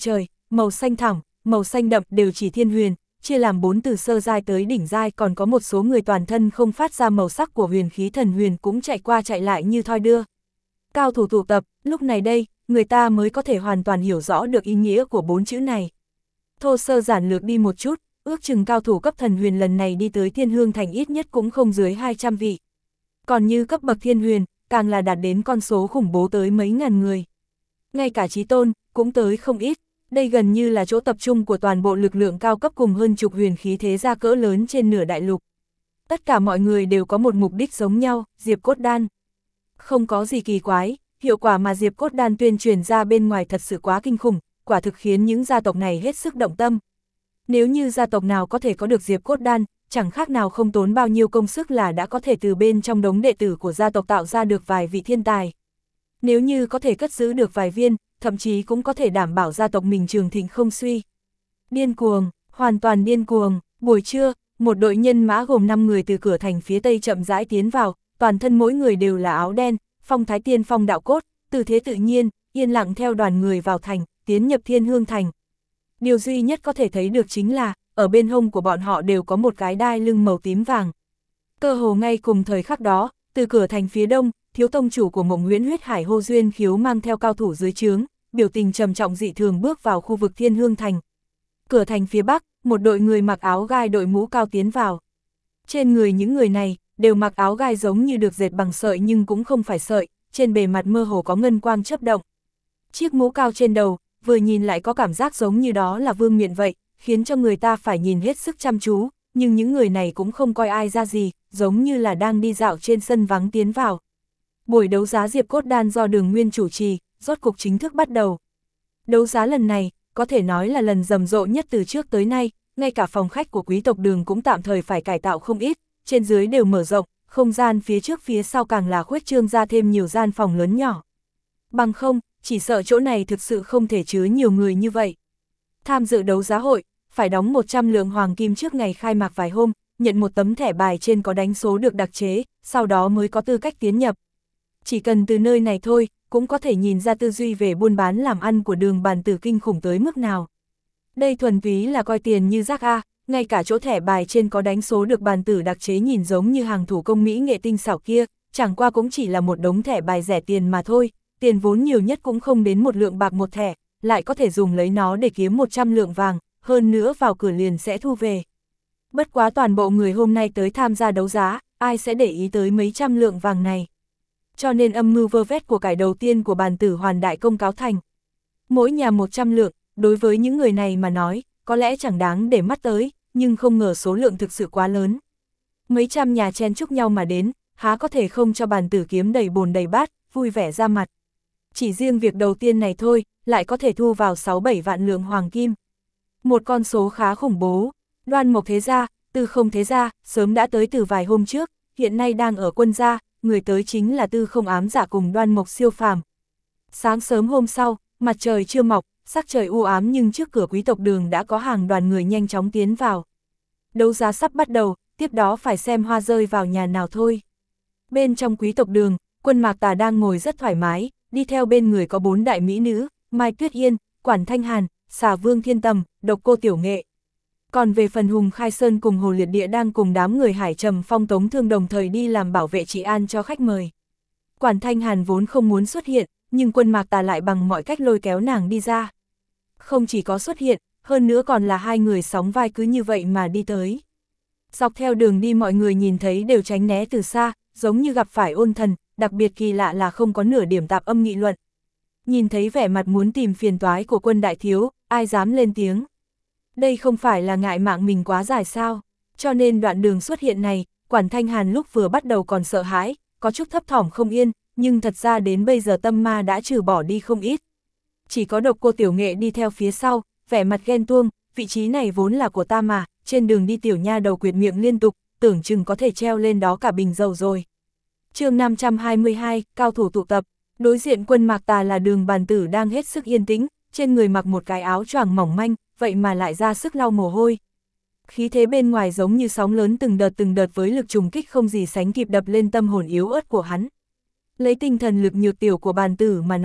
màu xanh thẳm, màu xanh đậm đều chỉ thiên huyền, chia làm 4 từ sơ giai tới đỉnh giai, còn có một số người toàn thân không phát ra màu sắc của huyền khí thần huyền cũng chạy qua chạy lại như thoi đưa. Cao thủ tụ tập, lúc này đây, người ta mới có thể hoàn toàn hiểu rõ được ý nghĩa của 4 chữ này. Thô sơ giản lược đi một chút, ước chừng cao thủ cấp thần huyền lần này đi tới Thiên Hương Thành ít nhất cũng không dưới 200 vị. Còn như cấp bậc thiên huyền, càng là đạt đến con số khủng bố tới mấy ngàn người. Ngay cả chí tôn, cũng tới không ít, đây gần như là chỗ tập trung của toàn bộ lực lượng cao cấp cùng hơn chục huyền khí thế gia cỡ lớn trên nửa đại lục. Tất cả mọi người đều có một mục đích giống nhau, Diệp Cốt Đan. Không có gì kỳ quái, hiệu quả mà Diệp Cốt Đan tuyên truyền ra bên ngoài thật sự quá kinh khủng, quả thực khiến những gia tộc này hết sức động tâm. Nếu như gia tộc nào có thể có được Diệp Cốt Đan, chẳng khác nào không tốn bao nhiêu công sức là đã có thể từ bên trong đống đệ tử của gia tộc tạo ra được vài vị thiên tài. Nếu như có thể cất giữ được vài viên, thậm chí cũng có thể đảm bảo gia tộc mình trường thịnh không suy. Điên cuồng, hoàn toàn điên cuồng. Buổi trưa, một đội nhân mã gồm 5 người từ cửa thành phía tây chậm rãi tiến vào, toàn thân mỗi người đều là áo đen, phong thái tiên phong đạo cốt, tư thế tự nhiên, yên lặng theo đoàn người vào thành, tiến nhập Thiên Hương Thành. Điều duy nhất có thể thấy được chính là, ở bên hông của bọn họ đều có một cái đai lưng màu tím vàng. Cơ hồ ngay cùng thời khắc đó, từ cửa thành phía đông, thiếu tông chủ của Mộng Huyễn Huyết Hải Hô Duyên Khiếu mang theo cao thủ dưới trướng, biểu tình trầm trọng dị thường bước vào khu vực Thiên Hương Thành. Cửa thành phía bắc, một đội người mặc áo gai đội mũ cao tiến vào. Trên người những người này, đều mặc áo gai giống như được dệt bằng sợi nhưng cũng không phải sợi, trên bề mặt mơ hồ có ngân quang chớp động. Chiếc mũ cao trên đầu, vừa nhìn lại có cảm giác giống như đó là vương miện vậy, khiến cho người ta phải nhìn hết sức chăm chú, nhưng những người này cũng không coi ai ra gì, giống như là đang đi dạo trên sân vắng tiến vào. Buổi đấu giá Diệp Cốt Đan do Đường Nguyên chủ trì, rốt cục chính thức bắt đầu. Đấu giá lần này, có thể nói là lần rầm rộ nhất từ trước tới nay, ngay cả phòng khách của quý tộc Đường cũng tạm thời phải cải tạo không ít, trên dưới đều mở rộng, không gian phía trước phía sau càng là khuếch trương ra thêm nhiều gian phòng lớn nhỏ. Bằng không, chỉ sợ chỗ này thực sự không thể chứa nhiều người như vậy. Tham dự đấu giá hội, phải đóng 100 lượng hoàng kim trước ngày khai mạc vài hôm, nhận một tấm thẻ bài trên có đánh số được đặc chế, sau đó mới có tư cách tiến nhập. Chỉ cần từ nơi này thôi, cũng có thể nhìn ra tư duy về buôn bán làm ăn của Đường Bàn Tử kinh khủng tới mức nào. Đây thuần túy là coi tiền như rác a, ngay cả chỗ thẻ bài trên có đánh số được Bàn Tử đặc chế nhìn giống như hàng thủ công mỹ nghệ tinh xảo kia, chẳng qua cũng chỉ là một đống thẻ bài rẻ tiền mà thôi, tiền vốn nhiều nhất cũng không đến 1 lượng bạc một thẻ, lại có thể dùng lấy nó để kiếm 100 lượng vàng, hơn nữa vào cửa liền sẽ thu về. Bất quá toàn bộ người hôm nay tới tham gia đấu giá, ai sẽ để ý tới mấy trăm lượng vàng này. Cho nên âm mưu vơ vét của cải đầu tiên của Bàn Tử Hoàn đại công cáo thành. Mỗi nhà 100 lượng, đối với những người này mà nói, có lẽ chẳng đáng để mắt tới, nhưng không ngờ số lượng thực sự quá lớn. Mấy trăm nhà chen chúc nhau mà đến, há có thể không cho Bàn Tử kiếm đầy bồn đầy bát, vui vẻ ra mặt. Chỉ riêng việc đầu tiên này thôi, lại có thể thu vào 6-7 vạn lượng hoàng kim. Một con số khá khủng bố. Đoan Mộc thế gia, Tư Không thế gia, sớm đã tới từ vài hôm trước, hiện nay đang ở quân gia, người tới chính là Tư Không ám giả cùng Đoan Mộc siêu phàm. Sáng sớm hôm sau, mặt trời chưa mọc, sắc trời u ám nhưng trước cửa quý tộc Đường đã có hàng đoàn người nhanh chóng tiến vào. Đấu giá sắp bắt đầu, tiếp đó phải xem hoa rơi vào nhà nào thôi. Bên trong quý tộc Đường, Quân Mạc Tà đang ngồi rất thoải mái, đi theo bên người có 4 đại mỹ nữ, Mai Tuyết Yên, Quản Thanh Hàn, Xà Vương Thiên Tầm, Độc Cô Tiểu Nghệ. Còn về phần Hùng Khai Sơn cùng Hồ Liệt Địa đang cùng đám người Hải Trầm Phong Tống Thương đồng thời đi làm bảo vệ trị an cho khách mời. Quản Thanh Hàn vốn không muốn xuất hiện, nhưng Quân Mạc Tà lại bằng mọi cách lôi kéo nàng đi ra. Không chỉ có xuất hiện, hơn nữa còn là hai người sóng vai cứ như vậy mà đi tới. Dọc theo đường đi mọi người nhìn thấy đều tránh né từ xa, giống như gặp phải ôn thần, đặc biệt kỳ lạ là không có nửa điểm tạp âm nghị luận. Nhìn thấy vẻ mặt muốn tìm phiền toái của Quân đại thiếu, ai dám lên tiếng. Đây không phải là ngại mạng mình quá dài sao, cho nên đoạn đường xuất hiện này, Quản Thanh Hàn lúc vừa bắt đầu còn sợ hãi, có chút thấp thỏm không yên, nhưng thật ra đến bây giờ tâm ma đã trừ bỏ đi không ít. Chỉ có Độc Cô Tiểu Nghệ đi theo phía sau, vẻ mặt ghen tuông, vị trí này vốn là của ta mà, trên đường đi tiểu nha đầu quyệt miệng liên tục, tưởng chừng có thể treo lên đó cả bình dầu rồi. Chương 522, cao thủ tụ tập, đối diện Quân Mạc Tà là Đường Bàn Tử đang hết sức yên tĩnh, trên người mặc một cái áo choàng mỏng manh, vậy mà lại ra sức lau mồ hôi. Khí thế bên ngoài giống như sóng lớn từng đợt với lực trùng kích không gì sánh kịp đập lên tâm hồn yếu ớt của hắn. Lấy tinh thần lực nhược tiểu của Bàn Tử mà nói,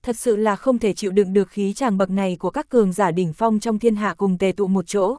thật sự là không thể chịu đựng được khí tràng bậc này của các cường giả đỉnh phong trong thiên hạ cùng tề tụ một chỗ.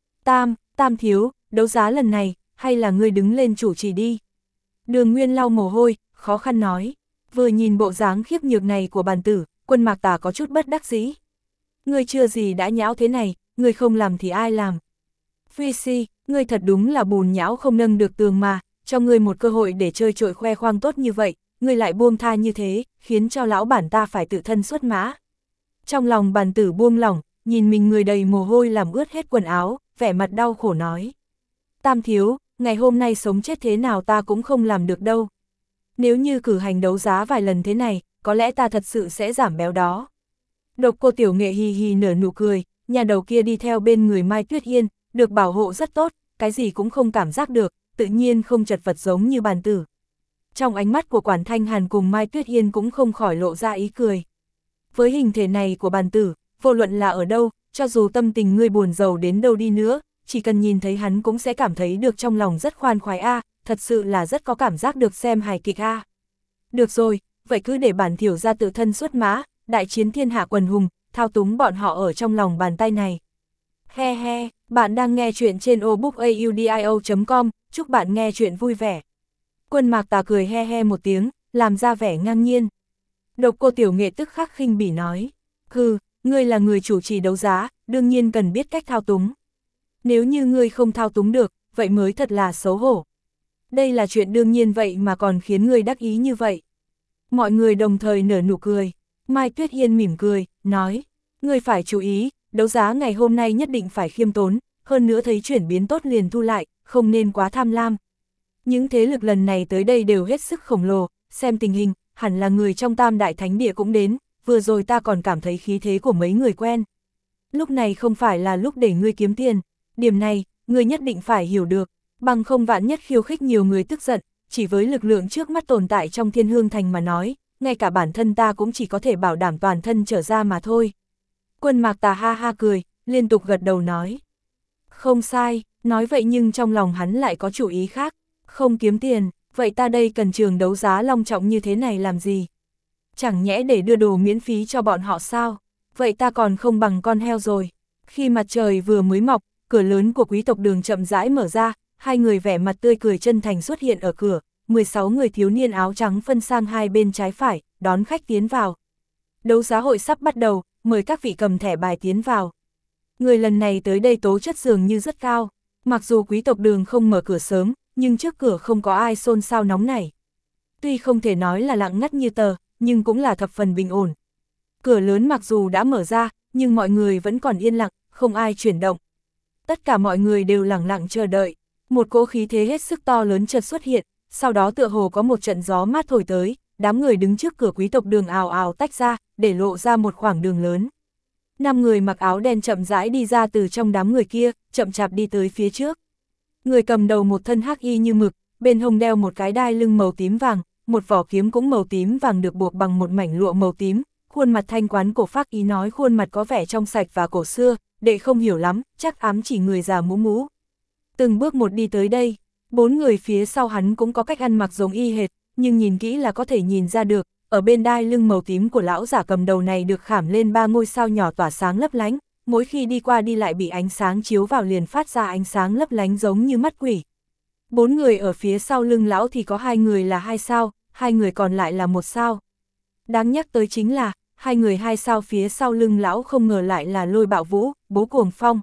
Tam thiếu, đấu giá lần này, hay là ngươi đứng lên chủ trì đi. Đường Nguyên lau mồ hôi, khó khăn nói. Vừa nhìn bộ dáng khiếp nhược này của bàn tử, Quân Mạc Tà có chút bất đắc dĩ. Ngươi chưa gì đã nhão thế này, ngươi không làm thì ai làm. Phi Si, ngươi thật đúng là bùn nhão không nâng được tường mà, cho ngươi một cơ hội để chơi trội khoe khoang tốt như vậy, ngươi lại buông tha như thế, khiến cho lão bản ta phải tự thân xuất mã. Trong lòng bàn tử buông lỏng, nhìn mình người đầy mồ hôi làm ướt hết quần áo, vẻ mặt đau khổ nói. Tam thiếu, ngày hôm nay sống chết thế nào ta cũng không làm được đâu. Nếu như cử hành đấu giá vài lần thế này, có lẽ ta thật sự sẽ giảm béo đó. Độc Cô Tiểu Nghệ hì hì nở nụ cười, nhà đầu kia đi theo bên người Mai Tuyết Yên, được bảo hộ rất tốt, cái gì cũng không cảm giác được, tự nhiên không chật vật giống như bàn tử. Trong ánh mắt của Quản Thanh Hàn cùng Mai Tuyết Yên cũng không khỏi lộ ra ý cười. Với hình thể này của bàn tử, vô luận là ở đâu, cho dù tâm tình ngươi buồn rầu đến đâu đi nữa, chỉ cần nhìn thấy hắn cũng sẽ cảm thấy được trong lòng rất khoan khoái a, thật sự là rất có cảm giác được xem hài kịch a. Được rồi, vậy cứ để bản thiểu ra tự thân xuất mã, đại chiến thiên hạ quần hùng, thao túng bọn họ ở trong lòng bàn tay này. He he, bạn đang nghe chuyện trên obookaudio.com, chúc bạn nghe chuyện vui vẻ. Quân Mạc Tà cười he he một tiếng, làm ra vẻ ngang nhiên. Độc Cô Tiểu Nghệ tức khắc khinh bỉ nói, ngươi là người chủ trì đấu giá, đương nhiên cần biết cách thao túng. Nếu như ngươi không thao túng được, vậy mới thật là xấu hổ. Đây là chuyện đương nhiên vậy mà còn khiến ngươi đắc ý như vậy. Mọi người đồng thời nở nụ cười. Mai Tuyết Yên mỉm cười, nói, ngươi phải chú ý, đấu giá ngày hôm nay nhất định phải khiêm tốn, hơn nữa thấy chuyển biến tốt liền thu lại, không nên quá tham lam. Những thế lực lần này tới đây đều hết sức khổng lồ, xem tình hình, hẳn là người trong Tam Đại Thánh Địa cũng đến, vừa rồi ta còn cảm thấy khí thế của mấy người quen. Lúc này không phải là lúc để ngươi kiếm tiền, điểm này, ngươi nhất định phải hiểu được, bằng không vạn nhất khiêu khích nhiều người tức giận, chỉ với lực lượng trước mắt tồn tại trong Thiên Hương Thành mà nói, ngay cả bản thân ta cũng chỉ có thể bảo đảm toàn thân trở ra mà thôi. Quân Mạc Tà ha ha cười, liên tục gật đầu nói. Không sai, nói vậy nhưng trong lòng hắn lại có chủ ý khác, không kiếm tiền, vậy ta đây cần trường đấu giá long trọng như thế này làm gì? Chẳng nhẽ để đưa đồ miễn phí cho bọn họ sao? Vậy ta còn không bằng con heo rồi. Khi mặt trời vừa mới mọc, cửa lớn của quý tộc Đường chậm rãi mở ra, hai người vẻ mặt tươi cười chân thành xuất hiện ở cửa, 16 người thiếu niên áo trắng phân sang hai bên trái phải, đón khách tiến vào. Đấu giá hội sắp bắt đầu, mời các vị cầm thẻ bài tiến vào. Người lần này tới đây tố chất dường như rất cao, mặc dù quý tộc Đường không mở cửa sớm, nhưng trước cửa không có ai xôn xao nóng nảy. Tuy không thể nói là lặng ngắt như tờ, nhưng cũng là thập phần bình ổn. Cửa lớn mặc dù đã mở ra, nhưng mọi người vẫn còn yên lặng, không ai chuyển động. Tất cả mọi người đều lặng lặng chờ đợi, một cỗ khí thế hết sức to lớn chợt xuất hiện, sau đó tựa hồ có một trận gió mát thổi tới, đám người đứng trước cửa quý tộc Đường ào ào tách ra, để lộ ra một khoảng đường lớn. 5 người mặc áo đen chậm rãi đi ra từ trong đám người kia, chậm chạp đi tới phía trước. Người cầm đầu một thân hắc y như mực, bên hông đeo một cái đai lưng màu tím vàng, một vỏ kiếm cũng màu tím vàng được buộc bằng một mảnh lụa màu tím, khuôn mặt thanh quán cổ phác ý nói khuôn mặt có vẻ trong sạch và cổ xưa, đệ không hiểu lắm, chắc ám chỉ người già mũ mũ. Từng bước một đi tới đây, 4 người phía sau hắn cũng có cách ăn mặc giống y hệt, nhưng nhìn kỹ là có thể nhìn ra được, ở bên đai lưng màu tím của lão giả cầm đầu này được khảm lên 3 ngôi sao nhỏ tỏa sáng lấp lánh, mỗi khi đi qua đi lại bị ánh sáng chiếu vào liền phát ra ánh sáng lấp lánh giống như mắt quỷ. 4 người ở phía sau lưng lão thì có 2 người là 2 sao, 2 người còn lại là 1 sao. Đáng nhắc tới chính là, 2 người 2 sao phía sau lưng lão không ngờ lại là Lôi Bạo Vũ, Bố Cuồng Phong.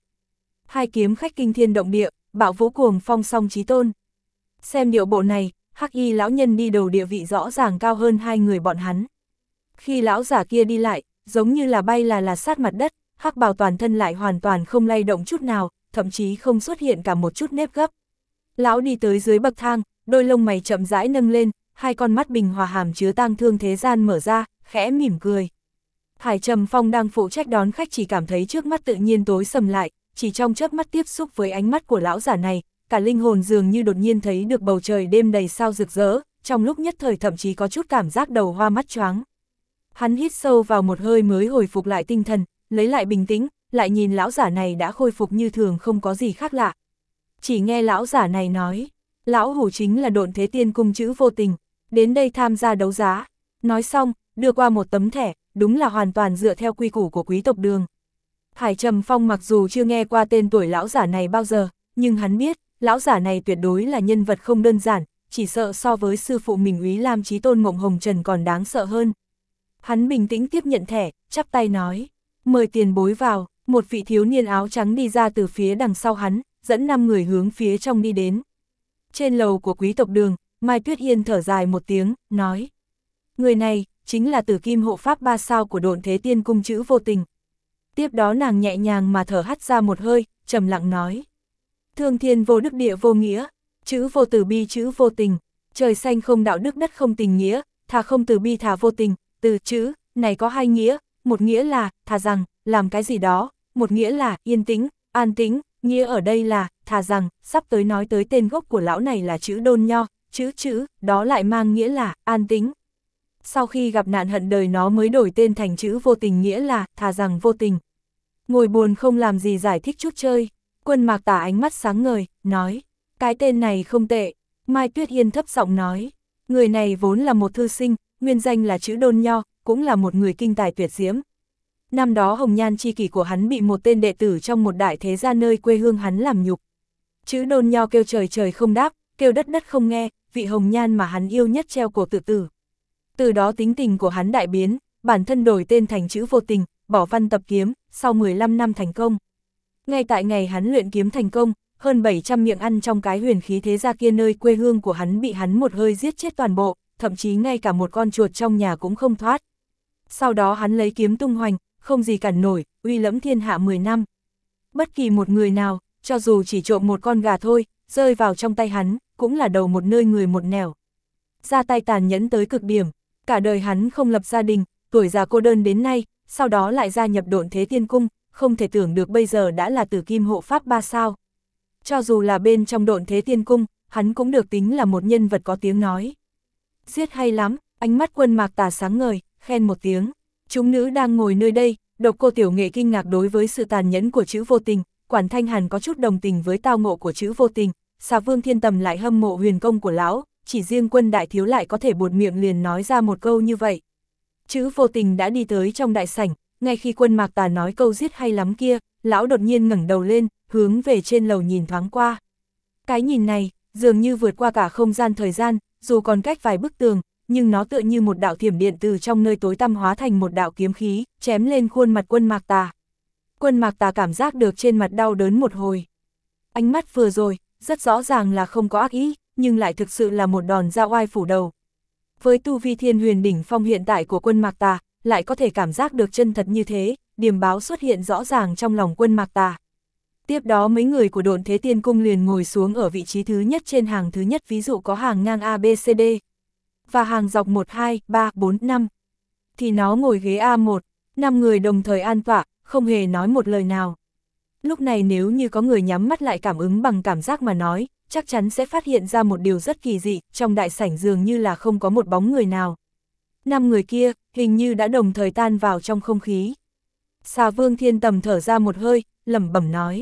2 kiếm khách kinh thiên động địa, Bạo Vũ Cuồng Phong song chí tôn. Xem điệu bộ này, hắc y lão nhân đi đầu địa vị rõ ràng cao hơn 2 người bọn hắn. Khi lão giả kia đi lại, giống như là bay là sát mặt đất, hắc bào toàn thân lại hoàn toàn không lay động chút nào, thậm chí không xuất hiện cả một chút nếp gấp. Lão đi tới dưới bậc thang, đôi lông mày chậm rãi nâng lên, 2 con mắt bình hòa hàm chứa tang thương thế gian mở ra, khẽ mỉm cười. Hải Trầm Phong đang phụ trách đón khách chỉ cảm thấy trước mắt tự nhiên tối sầm lại, chỉ trong chớp mắt tiếp xúc với ánh mắt của lão giả này, cả linh hồn dường như đột nhiên thấy được bầu trời đêm đầy sao rực rỡ, trong lúc nhất thời thậm chí có chút cảm giác đầu hoa mắt choáng. Hắn hít sâu vào một hơi mới hồi phục lại tinh thần, lấy lại bình tĩnh, lại nhìn lão giả này đã khôi phục như thường không có gì khác lạ. Chỉ nghe lão giả này nói, lão hủ chính là Độn Thế Tiên Cung chữ Vô Tình, đến đây tham gia đấu giá. Nói xong, đưa qua một tấm thẻ, đúng là hoàn toàn dựa theo quy củ của quý tộc Đường. Hải Trầm Phong mặc dù chưa nghe qua tên tuổi lão giả này bao giờ, nhưng hắn biết, lão giả này tuyệt đối là nhân vật không đơn giản, chỉ sợ so với sư phụ mình Úy Lam Chí Tôn Mộng Hồng Trần còn đáng sợ hơn. Hắn bình tĩnh tiếp nhận thẻ, chắp tay nói, mời tiền bối vào. Một vị thiếu niên áo trắng đi ra từ phía đằng sau hắn, dẫn 5 người hướng phía trong đi đến. Trên lầu của quý tộc Đường, Mai Tuyết Yên thở dài một tiếng, nói, người này, chính là Tử Kim hộ pháp 3 sao của Độn Thế Tiên Cung Chữ Vô Tình. Tiếp đó nàng nhẹ nhàng mà thở hắt ra một hơi, trầm lặng nói, thương thiên vô đức địa vô nghĩa, chữ vô từ bi chữ vô tình, trời xanh không đạo đức đất không tình nghĩa, thà không từ bi thà vô tình, từ chữ này có 2 nghĩa, một nghĩa là, thà rằng, làm cái gì đó, một nghĩa là, yên tĩnh, an tĩnh, nghĩa ở đây là, thà rằng, sắp tới nói tới tên gốc của lão này là chữ Đôn Nho, chữ, đó lại mang nghĩa là, an tĩnh. Sau khi gặp nạn hận đời nó mới đổi tên thành chữ vô tình nghĩa là, thà rằng vô tình. Ngồi buồn không làm gì giải thích chút chơi, Quân Mạc Tà ánh mắt sáng ngời, nói, cái tên này không tệ. Mai Tuyết Yên thấp giọng nói, người này vốn là một thư sinh, nguyên danh là chữ Đôn Nho, cũng là một người kinh tài tuyệt diễm. Năm đó hồng nhan chi kỷ của hắn bị một tên đệ tử trong một đại thế gia nơi quê hương hắn làm nhục. Chữ Đôn Nho kêu trời trời không đáp, kêu đất đất không nghe, vị hồng nhan mà hắn yêu nhất treo cổ tự tử. Từ đó tính tình của hắn đại biến, bản thân đổi tên thành chữ Vô Tình, bỏ văn tập kiếm, sau 15 năm thành công. Ngay tại ngày hắn luyện kiếm thành công, hơn 700 miệng ăn trong cái huyền khí thế gia kia nơi quê hương của hắn bị hắn một hơi giết chết toàn bộ, thậm chí ngay cả một con chuột trong nhà cũng không thoát. Sau đó hắn lấy kiếm tung hoành, không gì cản nổi, uy lẫm thiên hạ 10 năm. Bất kỳ một người nào, cho dù chỉ trộm một con gà thôi, rơi vào trong tay hắn, cũng là đầu một nơi người một nẻo. Ra tay tàn nhẫn tới cực điểm, cả đời hắn không lập gia đình, tuổi già cô đơn đến nay, sau đó lại gia nhập Độn Thế Tiên Cung, không thể tưởng được bây giờ đã là Tử Kim hộ pháp 3 sao. Cho dù là bên trong Độn Thế Tiên Cung, hắn cũng được tính là một nhân vật có tiếng nói. Giết hay lắm, ánh mắt Quân Mạc Tà sáng ngời, khen một tiếng. Chúng nữ đang ngồi nơi đây, Độc Cô Tiểu Nghệ kinh ngạc đối với sự tàn nhẫn của chữ Vô Tình, Quản Thanh Hàn có chút đồng tình với tao ngộ của chữ Vô Tình, Xà Vương Thiên Tầm lại hâm mộ huyền công của lão, chỉ riêng Quân đại thiếu lại có thể buột miệng liền nói ra một câu như vậy. Chữ Vô Tình đã đi tới trong đại sảnh, ngay khi Quân Mạc Tà nói câu giết hay lắm kia, lão đột nhiên ngẩng đầu lên, hướng về trên lầu nhìn thoáng qua. Cái nhìn này, dường như vượt qua cả không gian thời gian, dù còn cách vài bức tường, nhưng nó tựa như một đạo thiểm điện từ trong nơi tối tăm hóa thành một đạo kiếm khí, chém lên khuôn mặt Quân Mạc Tà. Quân Mạc Tà cảm giác được trên mặt đau đớn một hồi. Ánh mắt vừa rồi, rất rõ ràng là không có ác ý, nhưng lại thực sự là một đòn ra oai phủ đầu. Với tu vi Thiên Huyền đỉnh phong hiện tại của Quân Mạc Tà, lại có thể cảm giác được chân thật như thế, điềm báo xuất hiện rõ ràng trong lòng Quân Mạc Tà. Tiếp đó mấy người của Độn Thế Tiên Cung liền ngồi xuống ở vị trí thứ nhất trên hàng thứ nhất, ví dụ có hàng ngang A, B, C, D. Và hàng dọc 1, 2, 3, 4, 5. Thì nó ngồi ghế A1, 5 người đồng thời an tọa, không hề nói một lời nào. Lúc này nếu như có người nhắm mắt lại cảm ứng bằng cảm giác mà nói, chắc chắn sẽ phát hiện ra một điều rất kỳ dị, trong đại sảnh dường như là không có một bóng người nào. 5 người kia, hình như đã đồng thời tan vào trong không khí. Xà Vương Thiên Tầm thở ra một hơi, lẩm bẩm nói.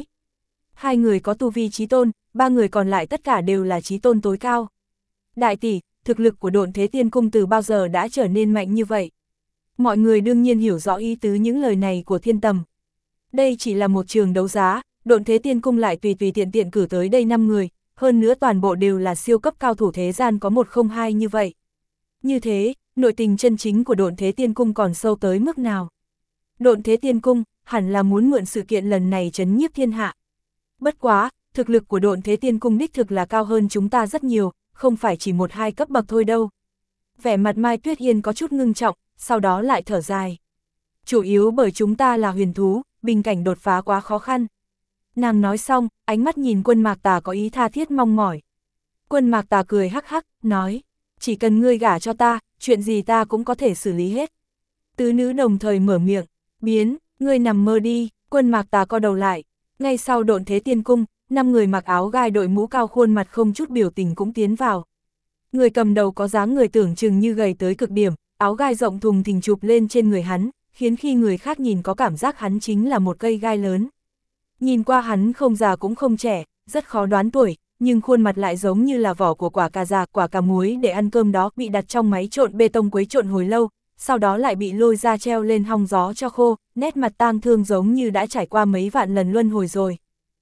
2 người có tu vi chí tôn, 3 người còn lại tất cả đều là chí tôn tối cao. Đại tỷ, thực lực của Độn Thế Tiên Cung từ bao giờ đã trở nên mạnh như vậy? Mọi người đương nhiên hiểu rõ ý tứ những lời này của Thiên Tầm. Đây chỉ là một trường đấu giá, Độn Thế Tiên Cung lại tùy tiện tiện cử tới đây 5 người, hơn nữa toàn bộ đều là siêu cấp cao thủ thế gian có 102 như vậy. Như thế, nội tình chân chính của Độn Thế Tiên Cung còn sâu tới mức nào? Độn Thế Tiên Cung hẳn là muốn mượn sự kiện lần này trấn nhiếp thiên hạ. Bất quá, thực lực của Độn Thế Tiên Cung đích thực là cao hơn chúng ta rất nhiều, không phải chỉ 1-2 cấp bậc thôi đâu. Vẻ mặt Mai Tuyết Yên có chút ngưng trọng, sau đó lại thở dài. Chủ yếu bởi chúng ta là huyền thú, bình cảnh đột phá quá khó khăn. Nàng nói xong, ánh mắt nhìn Quân Mạc Tà có ý tha thiết mong mỏi. Quân Mạc Tà cười hắc hắc, nói, chỉ cần ngươi gả cho ta, chuyện gì ta cũng có thể xử lý hết. Tứ nữ đồng thời mở miệng, biến, ngươi nằm mơ đi. Quân Mạc Tà co đầu lại, ngay sau Độn Thế Tiên Cung, 5 người mặc áo gai đội mũ cao khuôn mặt không chút biểu tình cũng tiến vào. Người cầm đầu có dáng người tưởng chừng như gầy tới cực điểm, áo gai rộng thùng thình chụp lên trên người hắn, khiến khi người khác nhìn có cảm giác hắn chính là một cây gai lớn. Nhìn qua hắn không già cũng không trẻ, rất khó đoán tuổi, nhưng khuôn mặt lại giống như là vỏ của quả cà già, quả cà muối để ăn cơm đó bị đặt trong máy trộn bê tông quấy trộn hồi lâu, sau đó lại bị lôi ra treo lên hong gió cho khô, nét mặt tang thương giống như đã trải qua mấy vạn lần luân hồi rồi.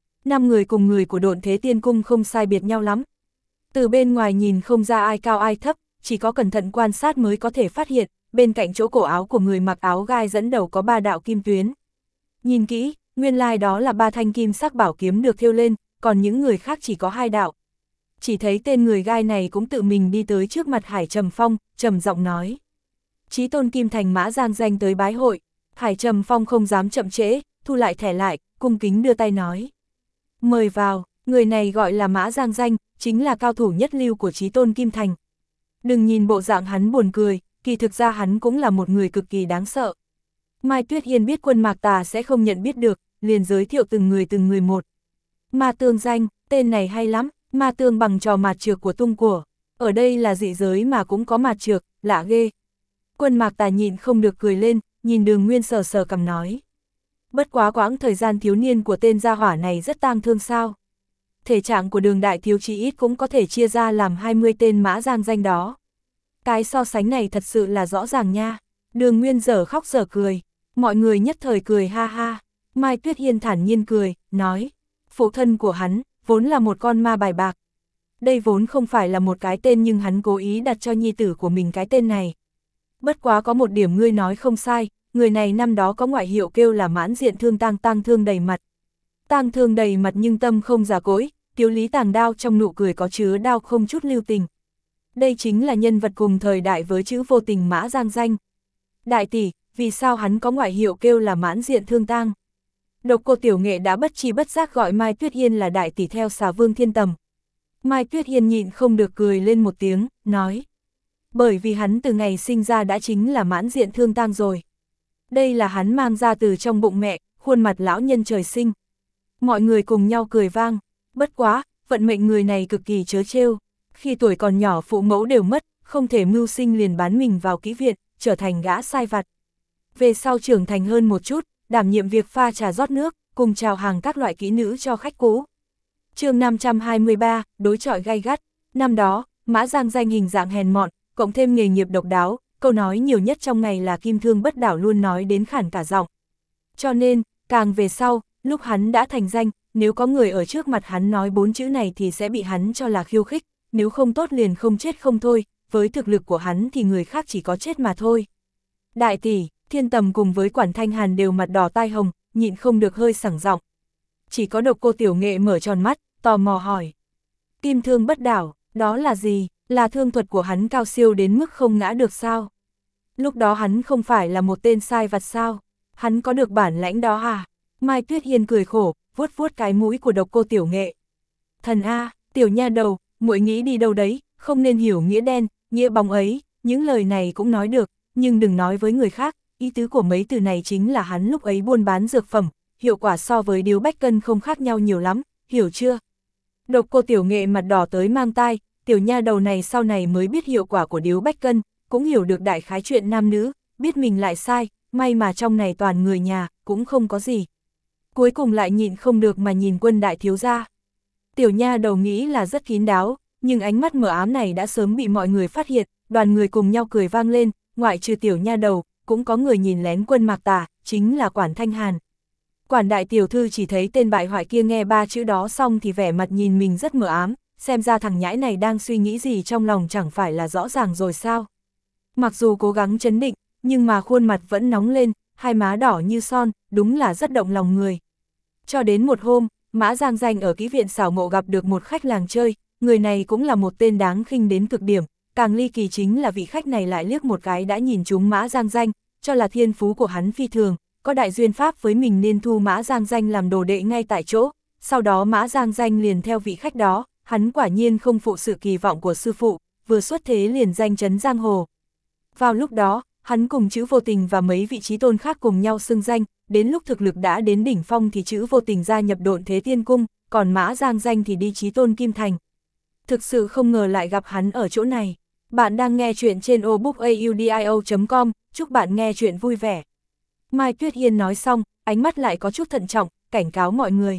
5 người cùng người của Độn Thế Tiên Cung không sai biệt nhau lắm. Từ bên ngoài nhìn không ra ai cao ai thấp, chỉ có cẩn thận quan sát mới có thể phát hiện, bên cạnh chỗ cổ áo của người mặc áo gai dẫn đầu có 3 đạo kim tuyến. Nhìn kỹ, nguyên lai đó là 3 thanh kim sắc bảo kiếm được thêu lên, còn những người khác chỉ có 2 đạo. Chỉ thấy tên người gai này cũng tự mình đi tới trước mặt Hải Trầm Phong, trầm giọng nói. Chí tôn Kim Thành Mã Giang Danh tới bái hội. Hải Trầm Phong không dám chậm trễ, thu lại thẻ lại, cung kính đưa tay nói. Mời vào, người này gọi là Mã Giang Danh, chính là cao thủ nhất lưu của Chí tôn Kim Thành. Đừng nhìn bộ dạng hắn buồn cười, kỳ thực ra hắn cũng là một người cực kỳ đáng sợ. Mai Tuyết Hiên biết Quân Mạc Tà sẽ không nhận biết được, liền giới thiệu từng người một. Ma Tương Danh, tên này hay lắm, ma tương bằng trò mạt trược của tung của. Ở đây là dị giới mà cũng có mạt trược, lạ ghê. Quân Mạc Tà nhịn không được cười lên, nhìn Đường Nguyên sờ sờ cằm nói. Bất quá quãng thời gian thiếu niên của tên gia hỏa này rất tang thương sao. Thể trạng của Đường đại thiếu chí ít cũng có thể chia ra làm 20 tên Mã Giang Danh đó. Cái so sánh này thật sự là rõ ràng nha. Đường Nguyên dở khóc dở cười, mọi người nhất thời cười ha ha. Mai Tuyết Hiên thản nhiên cười, nói, phụ thân của hắn, vốn là một con ma bài bạc. Đây vốn không phải là một cái tên nhưng hắn cố ý đặt cho nhi tử của mình cái tên này. Bất quá có một điểm ngươi nói không sai, người này năm đó có ngoại hiệu kêu là mãn diện thương tang, tang thương đầy mặt. Tang thương đầy mặt nhưng tâm không già cỗi, tiếu lý tàng đao, trong nụ cười có chứa đao không chút lưu tình. Đây chính là nhân vật cùng thời đại với chữ vô tình Mã Giang Danh. Đại tỷ, vì sao hắn có ngoại hiệu kêu là mãn diện thương tang? Độc Cô Tiểu Nghệ đã bất chi bất giác gọi Mai Tuyết Hiên là đại tỷ theo Xà Vương Thiên Tầm. Mai Tuyết Hiên nhịn không được cười lên một tiếng, nói. Bởi vì hắn từ ngày sinh ra đã chính là mãn diện thương tang rồi. Đây là hắn mang ra từ trong bụng mẹ, khuôn mặt lão nhân trời sinh. Mọi người cùng nhau cười vang, bất quá, vận mệnh người này cực kỳ trớ trêu. Khi tuổi còn nhỏ phụ mẫu đều mất, không thể mưu sinh liền bán mình vào kỹ viện, trở thành gã sai vặt. Về sau trưởng thành hơn một chút, đảm nhiệm việc pha trà rót nước, cùng chào hàng các loại kỹ nữ cho khách cũ. Chương 523, đối chọi gay gắt. Năm đó, Mã Giang Danh hình dạng hèn mọn, cộng thêm nghề nghiệp độc đáo, câu nói nhiều nhất trong ngày là kim thương bất đảo luôn nói đến khản cả giọng. Cho nên, càng về sau, lúc hắn đã thành danh, nếu có người ở trước mặt hắn nói 4 chữ này thì sẽ bị hắn cho là khiêu khích, nếu không tốt liền không chết không thôi, với thực lực của hắn thì người khác chỉ có chết mà thôi. Đại tỷ, Thiên Tầm cùng với Quản Thanh Hàn đều mặt đỏ tai hồng, nhịn không được hơi sảng giọng. Chỉ có Độc Cô Tiểu Nghệ mở tròn mắt, tò mò hỏi. Kim thương bất đảo, đó là gì? Là thương thuật của hắn cao siêu đến mức không ngã được sao? Lúc đó hắn không phải là một tên sai vặt sao? Hắn có được bản lãnh đó à? Mai Tuyết Hiên cười khổ, vuốt vuốt cái mũi của Độc Cô Tiểu Nghệ. Thần A, tiểu nha đầu, muội nghĩ đi đâu đấy, không nên hiểu nghĩa đen, nghĩa bóng ấy, những lời này cũng nói được, nhưng đừng nói với người khác, ý tứ của mấy từ này chính là hắn lúc ấy buôn bán dược phẩm, hiệu quả so với điếu bách cân không khác nhau nhiều lắm, hiểu chưa? Độc Cô Tiểu Nghệ mặt đỏ tới mang tai, tiểu nha đầu này sau này mới biết hiệu quả của điếu bách cân, cũng hiểu được đại khái chuyện nam nữ, biết mình lại sai, may mà trong này toàn người nhà, cũng không có gì. Cuối cùng lại nhịn không được mà nhìn Quân đại thiếu gia. Tiểu nha đầu nghĩ là rất kín đáo, nhưng ánh mắt mờ ám này đã sớm bị mọi người phát hiện, đoàn người cùng nhau cười vang lên, ngoại trừ tiểu nha đầu, cũng có người nhìn lén Quân Mạc Tà, chính là Quản Thanh Hàn. Quản đại tiểu thư chỉ thấy tên bại hoại kia nghe 3 chữ đó xong thì vẻ mặt nhìn mình rất mờ ám, xem ra thằng nhãi này đang suy nghĩ gì trong lòng chẳng phải là rõ ràng rồi sao. Mặc dù cố gắng trấn định, nhưng mà khuôn mặt vẫn nóng lên, hai má đỏ như son, đúng là rất động lòng người. Cho đến một hôm, Mã Giang Danh ở kỹ viện xảo ngộ gặp được một khách làng chơi, người này cũng là một tên đáng khinh đến cực điểm, càng ly kỳ chính là vị khách này lại liếc một cái đã nhìn trúng Mã Giang Danh, cho là thiên phú của hắn phi thường, có đại duyên pháp với mình nên thu Mã Giang Danh làm đồ đệ ngay tại chỗ, sau đó Mã Giang Danh liền theo vị khách đó, hắn quả nhiên không phụ sự kỳ vọng của sư phụ, vừa xuất thế liền danh chấn giang hồ. Vào lúc đó, hắn cùng chữ Vô Tình và mấy vị trí tôn khác cùng nhau xưng danh, đến lúc thực lực đã đến đỉnh phong thì chữ Vô Tình gia nhập Độn Thế Tiên Cung, còn Mã Giang Danh thì đi Chí Tôn Kim Thành. Thực sự không ngờ lại gặp hắn ở chỗ này. Bạn đang nghe chuyện trên obookaudio.com, chúc bạn nghe chuyện vui vẻ. Mai Tuyết Hiên nói xong, ánh mắt lại có chút thận trọng, cảnh cáo mọi người.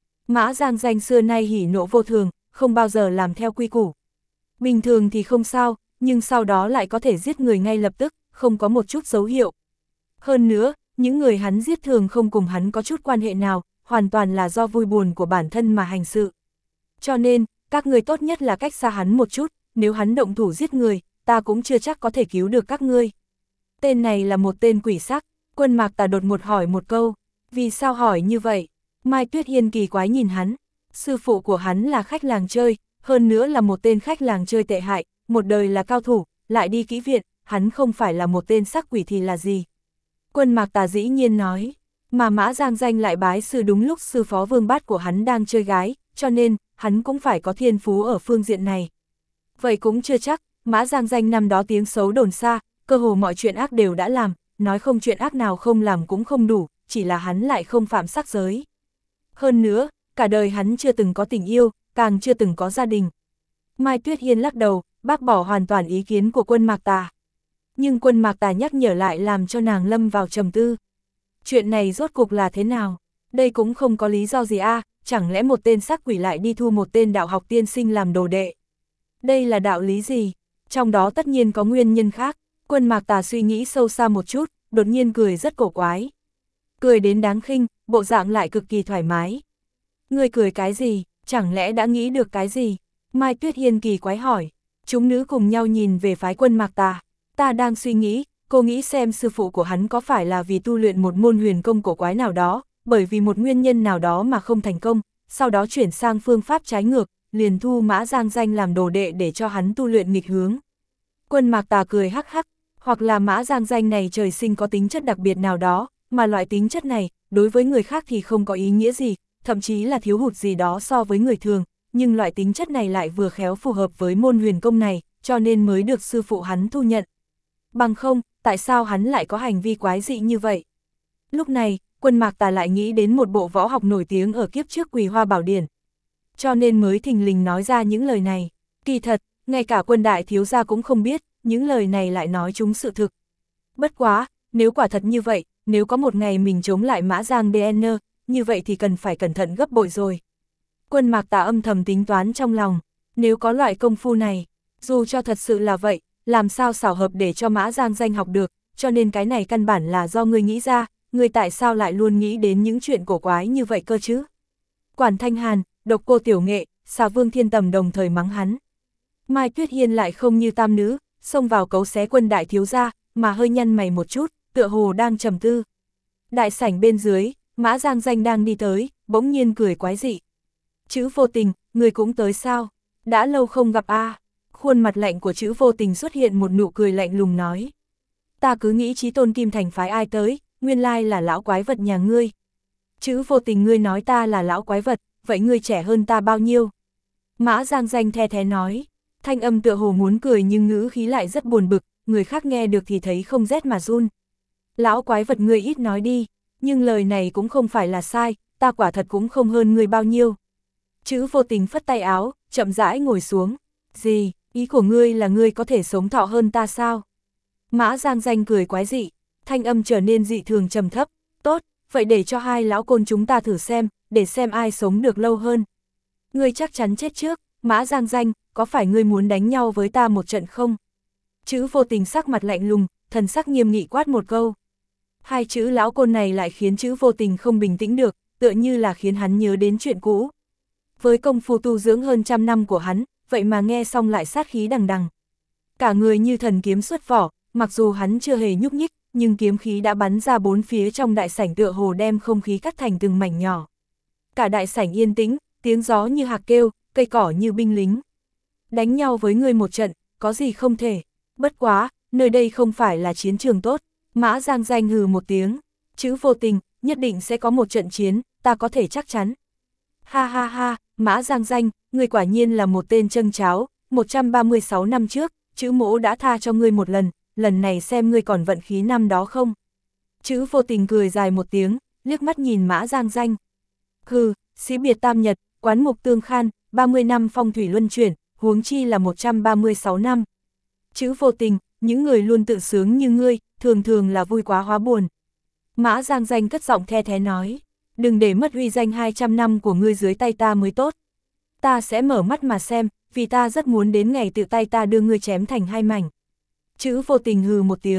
Mã Giang Danh xưa nay hỉ nộ vô thường, không bao giờ làm theo quy củ. Bình thường thì không sao, nhưng sau đó lại có thể giết người ngay lập tức, không có một chút dấu hiệu. Hơn nữa, những người hắn giết thường không cùng hắn có chút quan hệ nào, hoàn toàn là do vui buồn của bản thân mà hành sự. Cho nên, các ngươi tốt nhất là cách xa hắn một chút, nếu hắn động thủ giết người, ta cũng chưa chắc có thể cứu được các ngươi. Tên này là một tên quỷ sắc, Quân Mạc Tà đột ngột hỏi một câu, vì sao hỏi như vậy? Mai Tuyết Hiên kỳ quái nhìn hắn, sư phụ của hắn là khách làng chơi, hơn nữa là một tên khách làng chơi tệ hại, một đời là cao thủ, lại đi kỹ viện, hắn không phải là một tên sắc quỷ thì là gì? Quân Mạc Tà dĩ nhiên nói, mà Mã Giang Danh lại bái sư đúng lúc sư phó Vương Bát của hắn đang chơi gái, cho nên, hắn cũng phải có thiên phú ở phương diện này. Vậy cũng chưa chắc, Mã Giang Danh năm đó tiếng xấu đồn xa, cơ hồ mọi chuyện ác đều đã làm, nói không chuyện ác nào không làm cũng không đủ, chỉ là hắn lại không phạm sắc giới. Hơn nữa, cả đời hắn chưa từng có tình yêu, càng chưa từng có gia đình. Mai Tuyết Hiên lắc đầu, bác bỏ hoàn toàn ý kiến của Quân Mạc Tà. Nhưng Quân Mạc Tà nhắc nhở lại làm cho nàng lâm vào trầm tư. Chuyện này rốt cuộc là thế nào? Đây cũng không có lý do gì a, chẳng lẽ một tên sắc quỷ lại đi thu một tên đạo học tiên sinh làm đồ đệ? Đây là đạo lý gì? Trong đó tất nhiên có nguyên nhân khác. Quân Mạc Tà suy nghĩ sâu xa một chút, đột nhiên cười rất cổ quái. Cười đến đáng khinh, bộ dạng lại cực kỳ thoải mái. Ngươi cười cái gì? Chẳng lẽ đã nghĩ được cái gì? Mai Tuyết Hiên kỳ quái hỏi. Chúng nữ cùng nhau nhìn về phái Quân Mạc Tà. Ta đang suy nghĩ, cô nghĩ xem sư phụ của hắn có phải là vì tu luyện một môn huyền công cổ quái nào đó, bởi vì một nguyên nhân nào đó mà không thành công, sau đó chuyển sang phương pháp trái ngược, liền thu Mã Giang Danh làm đồ đệ để cho hắn tu luyện nghịch hướng. Quân Mạc Tà cười hắc hắc, hoặc là Mã Giang Danh này trời sinh có tính chất đặc biệt nào đó, mà loại tính chất này, đối với người khác thì không có ý nghĩa gì, thậm chí là thiếu hụt gì đó so với người thường, nhưng loại tính chất này lại vừa khéo phù hợp với môn huyền công này, cho nên mới được sư phụ hắn thu nhận. Bằng không, tại sao hắn lại có hành vi quái dị như vậy? Lúc này, Quân Mạc Tà lại nghĩ đến một bộ võ học nổi tiếng ở kiếp trước Quỳ Hoa Bảo Điển. Cho nên mới thình lình nói ra những lời này. Kỳ thật, ngay cả Quân đại thiếu gia cũng không biết, những lời này lại nói chúng sự thực. Bất quá, nếu quả thật như vậy, nếu có một ngày mình chống lại Mã Giang DN, như vậy thì cần phải cẩn thận gấp bội rồi. Quân Mạc Tà âm thầm tính toán trong lòng, nếu có loại công phu này, dù cho thật sự là vậy, làm sao xảo hợp để cho Mã Giang Danh học được, cho nên cái này căn bản là do ngươi nghĩ ra, ngươi tại sao lại luôn nghĩ đến những chuyện cổ quái như vậy cơ chứ? Quản Thanh Hàn, Độc Cô Tiểu Nghệ, Xà Vương Thiên Tầm đồng thời mắng hắn. Mai Tuyết Hiên lại không như tam nữ, xông vào cấu xé Quân đại thiếu gia, mà hơi nhăn mày một chút, tựa hồ đang trầm tư. Đại sảnh bên dưới, Mã Giang Danh đang đi tới, bỗng nhiên cười quái dị. Chữ Vô Tình, người cũng tới sao? Đã lâu không gặp a. Khuôn mặt lạnh của Chữ Vô Tình xuất hiện một nụ cười lạnh lùng nói. Ta cứ nghĩ Chí Tôn Kim Thành phái ai tới, nguyên lai là lão quái vật nhà ngươi. Chữ Vô Tình, ngươi nói ta là lão quái vật, vậy ngươi trẻ hơn ta bao nhiêu? Mã Giang Danh the thế nói, thanh âm tựa hồ muốn cười nhưng ngữ khí lại rất buồn bực, người khác nghe được thì thấy không rét mà run. Lão quái vật, ngươi ít nói đi, nhưng lời này cũng không phải là sai, ta quả thật cũng không hơn ngươi bao nhiêu. Chữ Vô Tình phất tay áo, chậm rãi ngồi xuống. Gì, ý của ngươi là ngươi có thể sống thọ hơn ta sao? Mã Giang Danh cười quái dị, thanh âm trở nên dị thường trầm thấp. Tốt, vậy để cho hai lão côn chúng ta thử xem, để xem ai sống được lâu hơn. Ngươi chắc chắn chết trước, Mã Giang Danh, có phải ngươi muốn đánh nhau với ta một trận không? Chữ Vô Tình sắc mặt lạnh lùng, thần sắc nghiêm nghị quát một câu. Hai chữ lão côn này lại khiến Chữ Vô Tình không bình tĩnh được, tựa như là khiến hắn nhớ đến chuyện cũ. Với công phu tu dưỡng hơn 100 năm của hắn, vậy mà nghe xong lại sát khí đằng đằng. Cả người như thần kiếm xuất vỏ, mặc dù hắn chưa hề nhúc nhích, nhưng kiếm khí đã bắn ra bốn phía trong đại sảnh tựa hồ đem không khí cắt thành từng mảnh nhỏ. Cả đại sảnh yên tĩnh, tiếng gió như hạc kêu, cây cỏ như binh lính. Đánh nhau với người một trận, có gì không thể. Bất quá, nơi đây không phải là chiến trường tốt. Mã Giang Danh hừ một tiếng. Chữ Vô Tình, nhất định sẽ có một trận chiến, ta có thể chắc chắn. Ha ha ha, Mã Giang Danh, ngươi quả nhiên là một tên trâng cháo, 136 năm trước, Chữ Mỗ đã tha cho ngươi một lần này xem ngươi còn vận khí năm đó không. Chữ Vô Tình cười dài một tiếng, liếc mắt nhìn Mã Giang Danh. Hừ, sĩ biệt tam nhật, quán mục tương khan, 30 năm phong thủy luân chuyển, huống chi là 136 năm. Chữ Vô Tình, những người luôn tự sướng như ngươi, thường thường là vui quá hóa buồn. Mã Giang Danh cất giọng the thế nói, đừng để mất uy danh 200 năm của ngươi dưới tay ta mới tốt. Ta sẽ mở mắt mà xem, vì ta rất muốn đến ngày tự tay ta đưa ngươi chém thành hai mảnh. Chữ Vô Tình hừ một tiếng,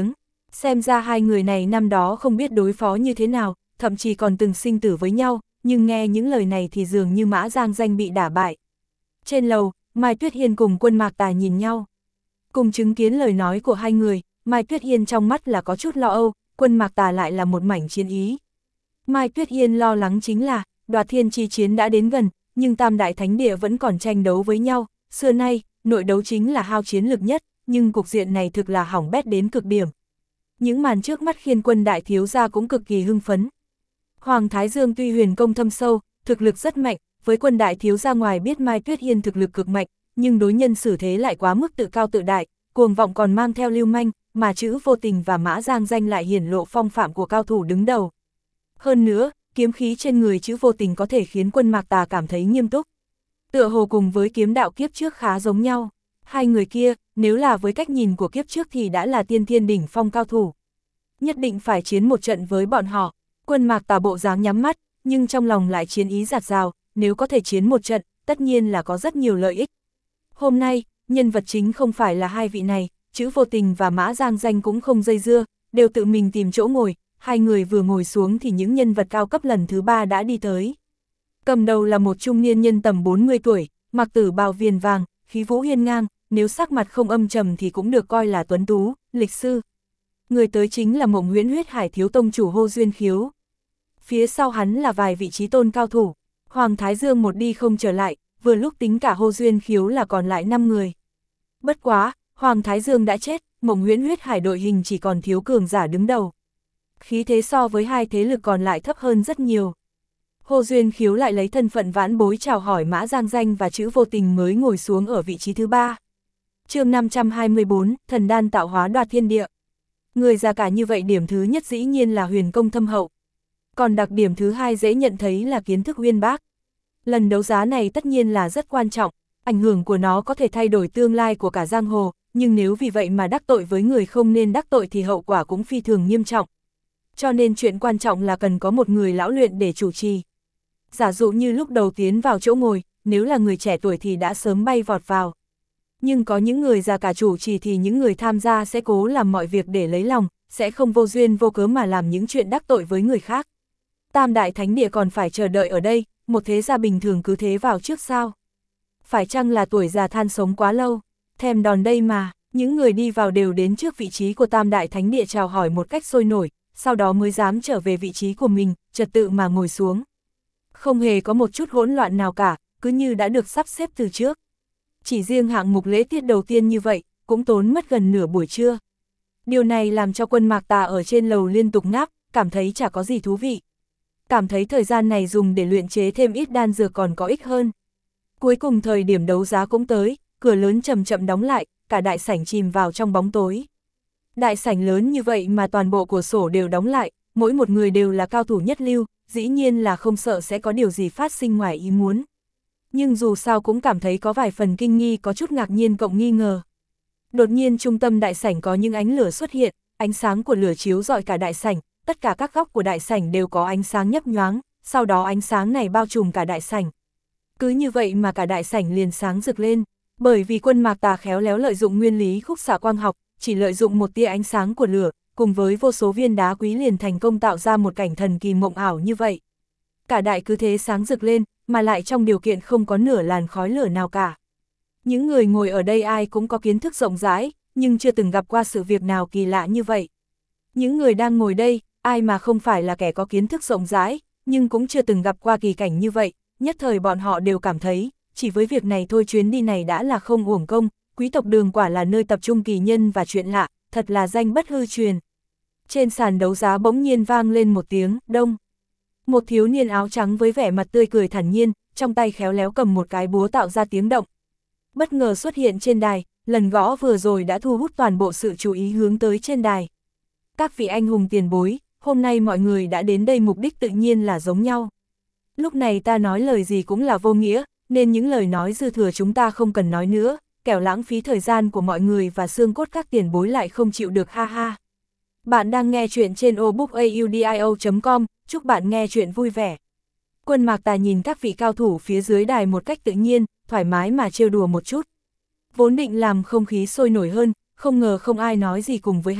Xem ra hai người này năm đó không biết đối phó như thế nào, thậm chí còn từng sinh tử với nhau, nhưng nghe những lời này thì dường như Mã Giang Danh bị đả bại. Trên lầu, Mai Tuyết Hiên cùng Quân Mạc Tà nhìn nhau. Cùng chứng kiến lời nói của hai người, Mai Tuyết Hiên trong mắt là có chút lo âu, Quân Mạc Tà lại là một mảnh chiến ý. Mai Tuyết Hiên lo lắng chính là, Đoạt Thiên chi chiến đã đến gần, nhưng Tam Đại Thánh Địa vẫn còn tranh đấu với nhau, xưa nay, nội đấu chính là hao chiến lực nhất, nhưng cục diện này thực là hỏng bét đến cực điểm. Những màn trước mắt khiến Quân đại thiếu gia cũng cực kỳ hưng phấn. Hoàng Thái Dương tuy huyền công thâm sâu, thực lực rất mạnh, với Quân đại thiếu gia ngoài biết Mai Tuyết Hiên thực lực cực mạnh, nhưng đối nhân xử thế lại quá mức tự cao tự đại, cuồng vọng còn mang theo lưu manh, mà chữ Vô Tình và Mã Giang Danh lại hiển lộ phong phạm của cao thủ đứng đầu. Hơn nữa, kiếm khí trên người chữ Vô Tình có thể khiến Quân Mạc Tà cảm thấy nghiêm túc. Tựa hồ cùng với kiếm đạo kiếp trước khá giống nhau. Hai người kia, nếu là với cách nhìn của kiếp trước thì đã là tiên thiên đỉnh phong cao thủ. Nhất định phải chiến một trận với bọn họ. Quân Mạc Tà bộ dáng nhắm mắt, nhưng trong lòng lại chiến ý dạt dào, nếu có thể chiến một trận, tất nhiên là có rất nhiều lợi ích. Hôm nay, nhân vật chính không phải là hai vị này, chữ Vô Tình và Mã Giang Danh cũng không dây dưa, đều tự mình tìm chỗ ngồi, hai người vừa ngồi xuống thì những nhân vật cao cấp lần thứ ba đã đi tới. Cầm đầu là một trung niên nhân tầm 40 tuổi, mặc tử bào viền vàng, khí vũ hiên ngang, nếu sắc mặt không âm trầm thì cũng được coi là tuấn tú, lịch sư. Người tới chính là Mộng Huyễn Huyết Hải thiếu tông chủ Hồ Duyên Khiếu. Phía sau hắn là vài vị trí tôn cao thủ, Hoàng Thái Dương một đi không trở lại, vừa lúc tính cả Hồ Duyên Khiếu là còn lại 5 người. Bất quá, Hoàng Thái Dương đã chết, Mộng Huyễn Huyết Hải đội hình chỉ còn thiếu cường giả đứng đầu. Khí thế so với hai thế lực còn lại thấp hơn rất nhiều. Hồ Duyên Khiếu lại lấy thân phận vãn bối chào hỏi Mã Giang Danh và chữ Vô Tình mới ngồi xuống ở vị trí thứ 3. Chương 524, Thần Đan tạo hóa đoạt thiên địa. Người già cả như vậy điểm thứ nhất dĩ nhiên là huyền công thâm hậu. Còn đặc điểm thứ hai dễ nhận thấy là kiến thức uyên bác. Lần đấu giá này tất nhiên là rất quan trọng, ảnh hưởng của nó có thể thay đổi tương lai của cả giang hồ, nhưng nếu vì vậy mà đắc tội với người không nên đắc tội thì hậu quả cũng phi thường nghiêm trọng. Cho nên chuyện quan trọng là cần có một người lão luyện để chủ trì. Giả dụ như lúc đầu tiến vào chỗ ngồi, nếu là người trẻ tuổi thì đã sớm bay vọt vào. Nhưng có những người già cả chủ trì thì những người tham gia sẽ cố làm mọi việc để lấy lòng, sẽ không vô duyên vô cớ mà làm những chuyện đắc tội với người khác. Tam Đại Thánh Địa còn phải chờ đợi ở đây, một thế gia bình thường cứ thế vào trước sao? Phải chăng là tuổi già than sống quá lâu? Thèm đòn đây mà, những người đi vào đều đến trước vị trí của Tam Đại Thánh Địa chào hỏi một cách sôi nổi, sau đó mới dám trở về vị trí của mình, trật tự mà ngồi xuống. Không hề có một chút hỗn loạn nào cả, cứ như đã được sắp xếp từ trước. Chỉ riêng hạng mục lễ tiết đầu tiên như vậy, cũng tốn mất gần nửa buổi trưa. Điều này làm cho Quân Mạc Tà ở trên lầu liên tục ngáp, cảm thấy chả có gì thú vị. Cảm thấy thời gian này dùng để luyện chế thêm ít đan dược còn có ích hơn. Cuối cùng thời điểm đấu giá cũng tới, cửa lớn chậm chậm đóng lại, cả đại sảnh chìm vào trong bóng tối. Đại sảnh lớn như vậy mà toàn bộ của sổ đều đóng lại, mỗi một người đều là cao thủ nhất lưu, dĩ nhiên là không sợ sẽ có điều gì phát sinh ngoài ý muốn. Nhưng dù sao cũng cảm thấy có vài phần kinh nghi, có chút ngạc nhiên cộng nghi ngờ. Đột nhiên trung tâm đại sảnh có những ánh lửa xuất hiện, ánh sáng của lửa chiếu rọi cả đại sảnh, tất cả các góc của đại sảnh đều có ánh sáng nhấp nhoáng, sau đó ánh sáng này bao trùm cả đại sảnh. Cứ như vậy mà cả đại sảnh liền sáng rực lên, bởi vì Quân Mạc Tà khéo léo lợi dụng nguyên lý khúc xạ quang học, chỉ lợi dụng một tia ánh sáng của lửa, cùng với vô số viên đá quý liền thành công tạo ra một cảnh thần kỳ mộng ảo như vậy. Cả đại cứ thế sáng rực lên, mà lại trong điều kiện không có nửa làn khói lửa nào cả. Những người ngồi ở đây ai cũng có kiến thức rộng rãi, nhưng chưa từng gặp qua sự việc nào kỳ lạ như vậy. Những người đang ngồi đây, ai mà không phải là kẻ có kiến thức rộng rãi, nhưng cũng chưa từng gặp qua kỳ cảnh như vậy, nhất thời bọn họ đều cảm thấy, chỉ với việc này thôi chuyến đi này đã là không uổng công, quý tộc Đường quả là nơi tập trung kỳ nhân và chuyện lạ, thật là danh bất hư truyền. Trên sàn đấu giá bỗng nhiên vang lên một tiếng, đông. Một thiếu niên áo trắng với vẻ mặt tươi cười thản nhiên, trong tay khéo léo cầm một cái búa tạo ra tiếng động. Bất ngờ xuất hiện trên đài, lần gõ vừa rồi đã thu hút toàn bộ sự chú ý hướng tới trên đài. Các vị anh hùng tiền bối, hôm nay mọi người đã đến đây mục đích tự nhiên là giống nhau. Lúc này ta nói lời gì cũng là vô nghĩa, nên những lời nói dư thừa chúng ta không cần nói nữa, kẻo lãng phí thời gian của mọi người và xương cốt các tiền bối lại không chịu được ha ha. Bạn đang nghe chuyện trên obookaudio.com, chúc bạn nghe chuyện vui vẻ. Quân Mạc Tà nhìn các vị cao thủ phía dưới đài một cách tự nhiên, thoải mái mà trêu đùa một chút. Vốn định làm không khí sôi nổi hơn, không ngờ không ai nói gì cùng với hắn,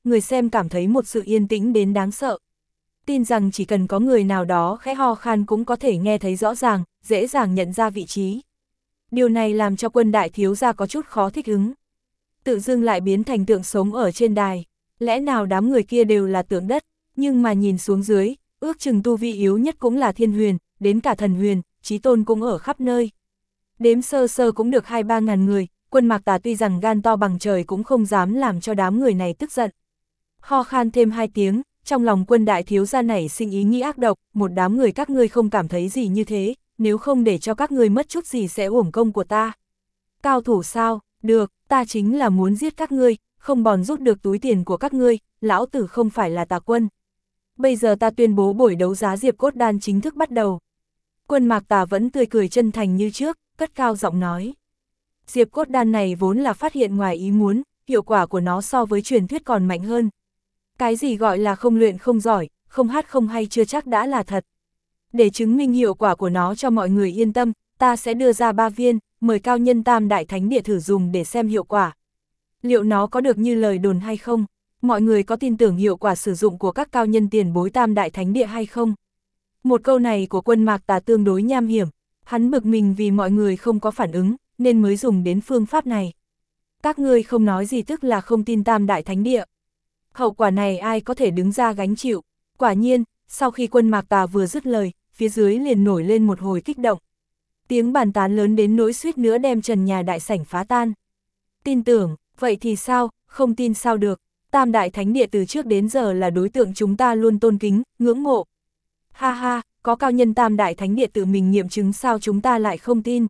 người xem cảm thấy một sự yên tĩnh đến đáng sợ. Tin rằng chỉ cần có người nào đó khẽ ho khan cũng có thể nghe thấy rõ ràng, dễ dàng nhận ra vị trí. Điều này làm cho Quân đại thiếu gia có chút khó thích ứng. Tự dưng lại biến thành tượng sống ở trên đài, lẽ nào đám người kia đều là tượng đất, nhưng mà nhìn xuống dưới, ước chừng tu vi yếu nhất cũng là thiên huyền, đến cả thần huyền, chí tôn cũng ở khắp nơi. Đếm sơ sơ cũng được 2-3 ngàn người, Quân Mạc Tà tuy rằng gan to bằng trời cũng không dám làm cho đám người này tức giận. Ho khan thêm 2 tiếng, trong lòng Quân đại thiếu gia nảy sinh ý nghĩ ác độc, một đám người các ngươi không cảm thấy gì như thế, nếu không để cho các ngươi mất chút gì sẽ uổng công của ta. Cao thủ sao, được, ta chính là muốn giết các ngươi, không bòn rút được túi tiền của các ngươi, lão tử không phải là Tà Quân. Bây giờ ta tuyên bố buổi đấu giá Diệp Cốt Đan chính thức bắt đầu. Quân Mạc Tà vẫn tươi cười chân thành như trước, cất cao giọng nói. Diệp Cốt Đan này vốn là phát hiện ngoài ý muốn, hiệu quả của nó so với truyền thuyết còn mạnh hơn. Cái gì gọi là không luyện không giỏi, không hát không hay chưa chắc đã là thật. Để chứng minh hiệu quả của nó cho mọi người yên tâm, ta sẽ đưa ra 3 viên, mời cao nhân Tam Đại Thánh Địa thử dùng để xem hiệu quả. Liệu nó có được như lời đồn hay không? Mọi người có tin tưởng hiệu quả sử dụng của các cao nhân tiền bối Tam Đại Thánh Địa hay không? Một câu này của Quân Mạc Tà tương đối nham hiểm, hắn bực mình vì mọi người không có phản ứng, nên mới dùng đến phương pháp này. Các ngươi không nói gì tức là không tin Tam Đại Thánh Địa. Hậu quả này ai có thể đứng ra gánh chịu? Quả nhiên, sau khi Quân Mạc Tà vừa dứt lời, phía dưới liền nổi lên một hồi kích động. Tiếng bàn tán lớn đến nỗi suýt nữa đem trần nhà đại sảnh phá tan. Tin tưởng, vậy thì sao, không tin sao được, Tam Đại Thánh Địa từ trước đến giờ là đối tượng chúng ta luôn tôn kính, ngưỡng mộ. Ha ha, có cao nhân Tam Đại Thánh Địa tự mình nghiệm chứng sao chúng ta lại không tin.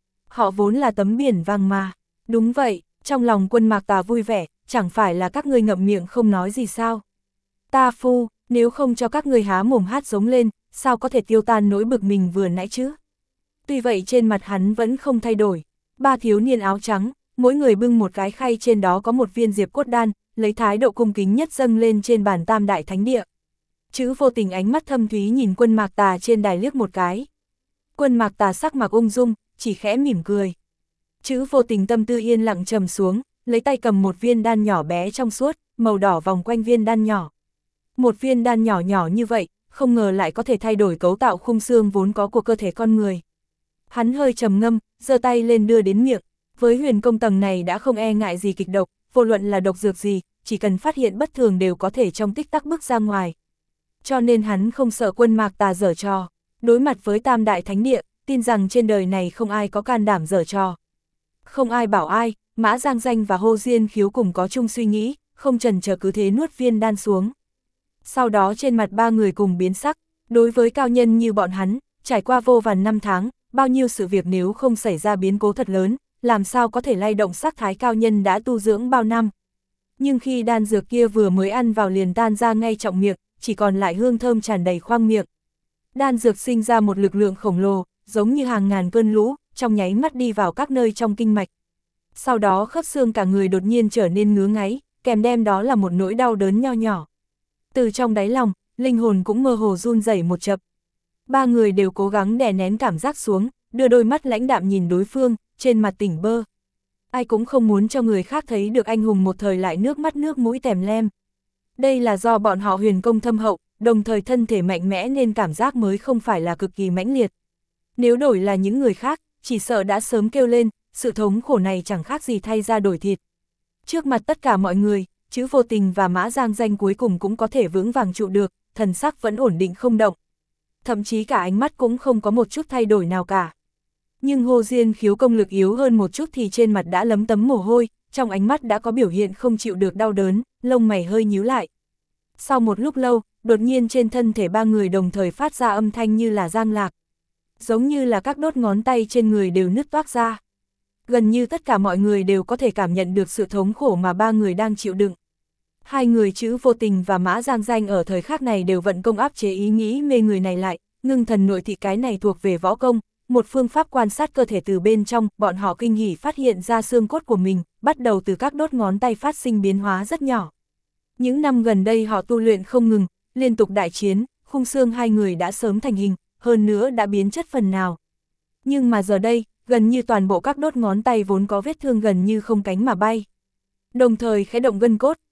Họ vốn là tấm biển vàng mà. Đúng vậy, trong lòng Quân Mạc Tà vui vẻ, chẳng phải là các ngươi ngậm miệng không nói gì sao. Ta phu, nếu không cho các ngươi há mồm hát giống lên, sao có thể tiêu tan nỗi bực mình vừa nãy chứ. Tuy vậy trên mặt hắn vẫn không thay đổi. 3 thiếu niên áo trắng, mỗi người bưng một cái khay trên đó có một viên Diệp Cốt Đan, lấy thái độ cung kính nhất dâng lên trên bàn Tam Đại Thánh Địa. Chữ Vô Tình ánh mắt thâm thúy nhìn Quân Mạc Tà trên đài liếc một cái. Quân Mạc Tà sắc mặt ung dung, chỉ khẽ mỉm cười. Chữ Vô Tình tâm tư yên lặng trầm xuống, lấy tay cầm một viên đan nhỏ bé trong suốt, màu đỏ vòng quanh viên đan nhỏ. Một viên đan nhỏ nhỏ như vậy, không ngờ lại có thể thay đổi cấu tạo khung xương vốn có của cơ thể con người. Hắn hơi trầm ngâm, giơ tay lên đưa đến miệng, với huyền công tầng này đã không e ngại gì kịch độc, vô luận là độc dược gì, chỉ cần phát hiện bất thường đều có thể trong tích tắc bước ra ngoài. Cho nên hắn không sợ Quân Mạc Tà giở trò, đối mặt với Tam Đại Thánh Địa, tin rằng trên đời này không ai có can đảm giở trò. Không ai bảo ai, Mã Giang Danh và Hồ Diên Khiếu cùng có chung suy nghĩ, không chần chờ cứ thế nuốt viên đan xuống. Sau đó trên mặt 3 người cùng biến sắc, đối với cao nhân như bọn hắn, trải qua vô vàn năm tháng, bao nhiêu sự việc nếu không xảy ra biến cố thật lớn, làm sao có thể lay động sắc thái cao nhân đã tu dưỡng bao năm. Nhưng khi đan dược kia vừa mới ăn vào liền tan ra ngay trọng miệng, chỉ còn lại hương thơm tràn đầy khoang miệng. Đan dược sinh ra một lực lượng khổng lồ, giống như hàng ngàn cơn lũ, trong nháy mắt đi vào các nơi trong kinh mạch. Sau đó khớp xương cả người đột nhiên trở nên ngứa ngáy, kèm đem đó là một nỗi đau đớn nho nhỏ. Từ trong đáy lòng, linh hồn cũng mơ hồ run rẩy một chập. 3 người đều cố gắng đè nén cảm giác xuống, đưa đôi mắt lãnh đạm nhìn đối phương, trên mặt tỉnh bơ. Ai cũng không muốn cho người khác thấy được anh hùng một thời lại nước mắt nước mũi tèm lem. Đây là do bọn họ huyền công thâm hậu, đồng thời thân thể mạnh mẽ nên cảm giác mới không phải là cực kỳ mãnh liệt. Nếu đổi là những người khác, chỉ sợ đã sớm kêu lên, sự thống khổ này chẳng khác gì thay ra đổi thịt. Trước mặt tất cả mọi người, Chữ Vô Tình và Mã Giang Danh cuối cùng cũng có thể vững vàng trụ được, thần sắc vẫn ổn định không động. Thậm chí cả ánh mắt cũng không có một chút thay đổi nào cả. Nhưng Hồ Diên Khiếu công lực yếu hơn một chút thì trên mặt đã lấm tấm mồ hôi, trong ánh mắt đã có biểu hiện không chịu được đau đớn, lông mày hơi nhíu lại. Sau một lúc lâu, đột nhiên trên thân thể 3 người đồng thời phát ra âm thanh như là giang lạc. Giống như là các đốt ngón tay trên người đều nứt toác ra. Gần như tất cả mọi người đều có thể cảm nhận được sự thống khổ mà 3 người đang chịu đựng. 2 người Chữ Vô Tình và Mã Giang Danh ở thời khắc này đều vận công áp chế ý nghĩ mê người này lại, ngưng thần nội thị cái này thuộc về võ công, một phương pháp quan sát cơ thể từ bên trong, bọn họ kinh hỉ phát hiện ra xương cốt của mình, bắt đầu từ các đốt ngón tay phát sinh biến hóa rất nhỏ. Những năm gần đây họ tu luyện không ngừng, liên tục đại chiến, khung xương 2 người đã sớm thành hình, hơn nữa đã biến chất phần nào. Nhưng mà giờ đây, gần như toàn bộ các đốt ngón tay vốn có vết thương gần như không cánh mà bay. Đồng thời khẽ động gân cốt,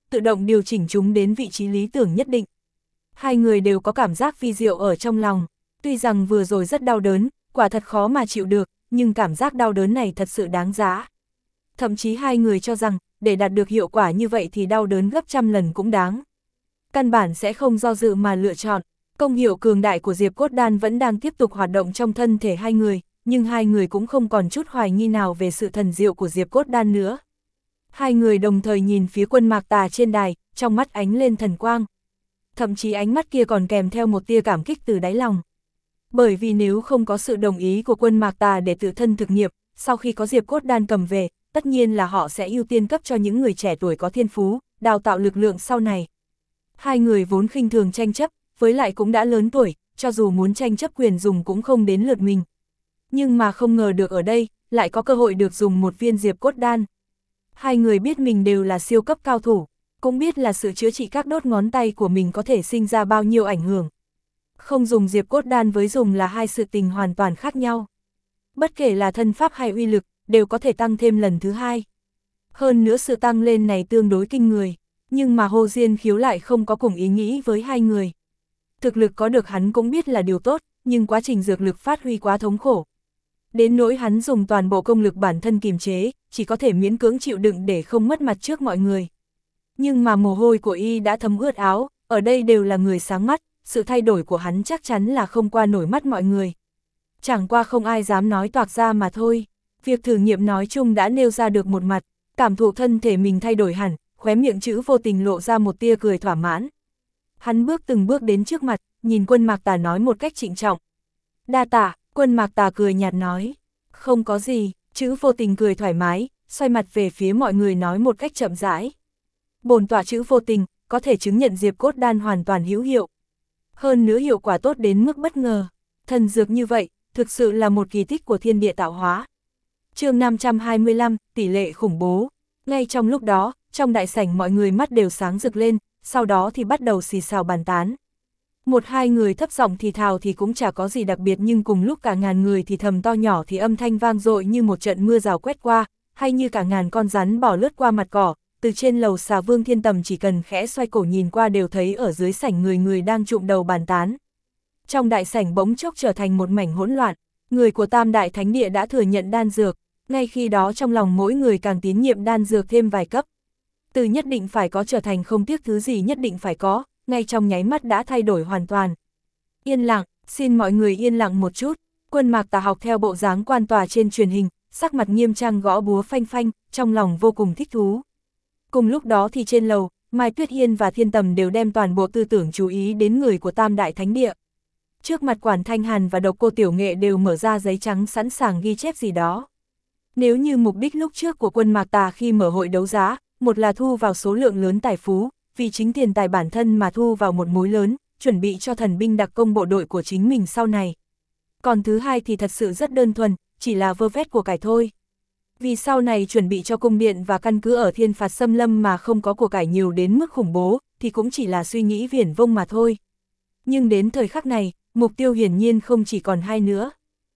tự động điều chỉnh chúng đến vị trí lý tưởng nhất định. Hai người đều có cảm giác vi diệu ở trong lòng, tuy rằng vừa rồi rất đau đớn, quả thật khó mà chịu được, nhưng cảm giác đau đớn này thật sự đáng giá. Thậm chí hai người cho rằng, để đạt được hiệu quả như vậy thì đau đớn gấp trăm lần cũng đáng. Căn bản sẽ không do dự mà lựa chọn. Công hiệu cường đại của Diệp Cốt Đan vẫn đang tiếp tục hoạt động trong thân thể hai người, nhưng hai người cũng không còn chút hoài nghi nào về sự thần diệu của Diệp Cốt Đan nữa. Hai người đồng thời nhìn phía Quân Mạc Tà trên đài, trong mắt ánh lên thần quang. Thậm chí ánh mắt kia còn kèm theo một tia cảm kích từ đáy lòng. Bởi vì nếu không có sự đồng ý của Quân Mạc Tà để tự thân thực nghiệp, sau khi có Diệp Cốt Đan cầm về, tất nhiên là họ sẽ ưu tiên cấp cho những người trẻ tuổi có thiên phú, đào tạo lực lượng sau này. Hai người vốn khinh thường tranh chấp, với lại cũng đã lớn tuổi, cho dù muốn tranh chấp quyền dùng cũng không đến lượt mình. Nhưng mà không ngờ được ở đây, lại có cơ hội được dùng một viên Diệp Cốt Đan. Hai người biết mình đều là siêu cấp cao thủ, cũng biết là sự chữa trị các đốt ngón tay của mình có thể sinh ra bao nhiêu ảnh hưởng. Không dùng Diệp Cốt Đan với dùng là hai sự tình hoàn toàn khác nhau. Bất kể là thân pháp hay uy lực, đều có thể tăng thêm lần thứ hai. Hơn nữa sự tăng lên này tương đối kinh người, nhưng mà Hồ Diên Khiếu lại không có cùng ý nghĩ với hai người. Thực lực có được hắn cũng biết là điều tốt, nhưng quá trình dược lực phát huy quá thống khổ. Đến nỗi hắn dùng toàn bộ công lực bản thân kiềm chế, chỉ có thể miễn cưỡng chịu đựng để không mất mặt trước mọi người. Nhưng mà mồ hôi của y đã thấm ướt áo, ở đây đều là người sáng mắt, sự thay đổi của hắn chắc chắn là không qua nổi mắt mọi người. Chẳng qua không ai dám nói toạc ra mà thôi. Việc thử nghiệm nói chung đã nêu ra được một mặt, cảm thụ thân thể mình thay đổi hẳn, khóe miệng chữ vô tình lộ ra một tia cười thỏa mãn. Hắn bước từng bước đến trước mặt, nhìn Quân Mạc Tà nói một cách trịnh trọng. Đa tạ, Quân Mạc Tà cười nhạt nói. Không có gì, chữ vô tình cười thoải mái, xoay mặt về phía mọi người nói một cách chậm rãi. Bổn tọa chữ vô tình, có thể chứng nhận Diệp Cốt Đan hoàn toàn hữu hiệu. Hơn nữa hiệu quả tốt đến mức bất ngờ. Thần dược như vậy, thực sự là một kỳ tích của thiên địa tạo hóa. Chương 525, tỷ lệ khủng bố. Ngay trong lúc đó, trong đại sảnh mọi người mắt đều sáng rực lên, sau đó thì bắt đầu xì xào bàn tán. Một hai người thấp giọng thì thào thì cũng chả có gì đặc biệt, nhưng cùng lúc cả ngàn người thì thầm to nhỏ thì âm thanh vang dội như một trận mưa rào quét qua, hay như cả ngàn con rắn bò lướt qua mặt cỏ. Từ trên lầu xà Vương Thiên Tầm chỉ cần khẽ xoay cổ nhìn qua đều thấy ở dưới sảnh người người đang trụm đầu bàn tán. Trong đại sảnh bỗng chốc trở thành một mảnh hỗn loạn, người của Tam Đại Thánh Địa đã thừa nhận đan dược, ngay khi đó trong lòng mỗi người càng tín nhiệm đan dược thêm vài cấp. Từ nhất định phải có trở thành không tiếc thứ gì nhất định phải có, ngay trong nháy mắt đã thay đổi hoàn toàn. Yên lặng, xin mọi người yên lặng một chút. Quân Mạc Tà học theo bộ dáng quan tòa trên truyền hình, sắc mặt nghiêm trang gõ búa phanh phanh, trong lòng vô cùng thích thú. Cùng lúc đó thì trên lầu, Mai Tuyết Hiên và Thiên Tầm đều đem toàn bộ tư tưởng chú ý đến người của Tam Đại Thánh Địa. Trước mặt Quản Thanh Hàn và Độc Cô Tiểu Nghệ đều mở ra giấy trắng sẵn sàng ghi chép gì đó. Nếu như mục đích lúc trước của Quân Mạc Tà khi mở hội đấu giá, một là thu vào số lượng lớn tài phú, vì chính tiền tài bản thân mà thu vào một mối lớn, chuẩn bị cho thần binh đặc công bộ đội của chính mình sau này. Còn thứ hai thì thật sự rất đơn thuần, chỉ là vơ vét của cải thôi. Vì sau này chuẩn bị cho cung điện và căn cứ ở Thiên Phạt Xâm Lâm mà không có của cải nhiều đến mức khủng bố, thì cũng chỉ là suy nghĩ viển vông mà thôi. Nhưng đến thời khắc này, mục tiêu hiển nhiên không chỉ còn hai nữa.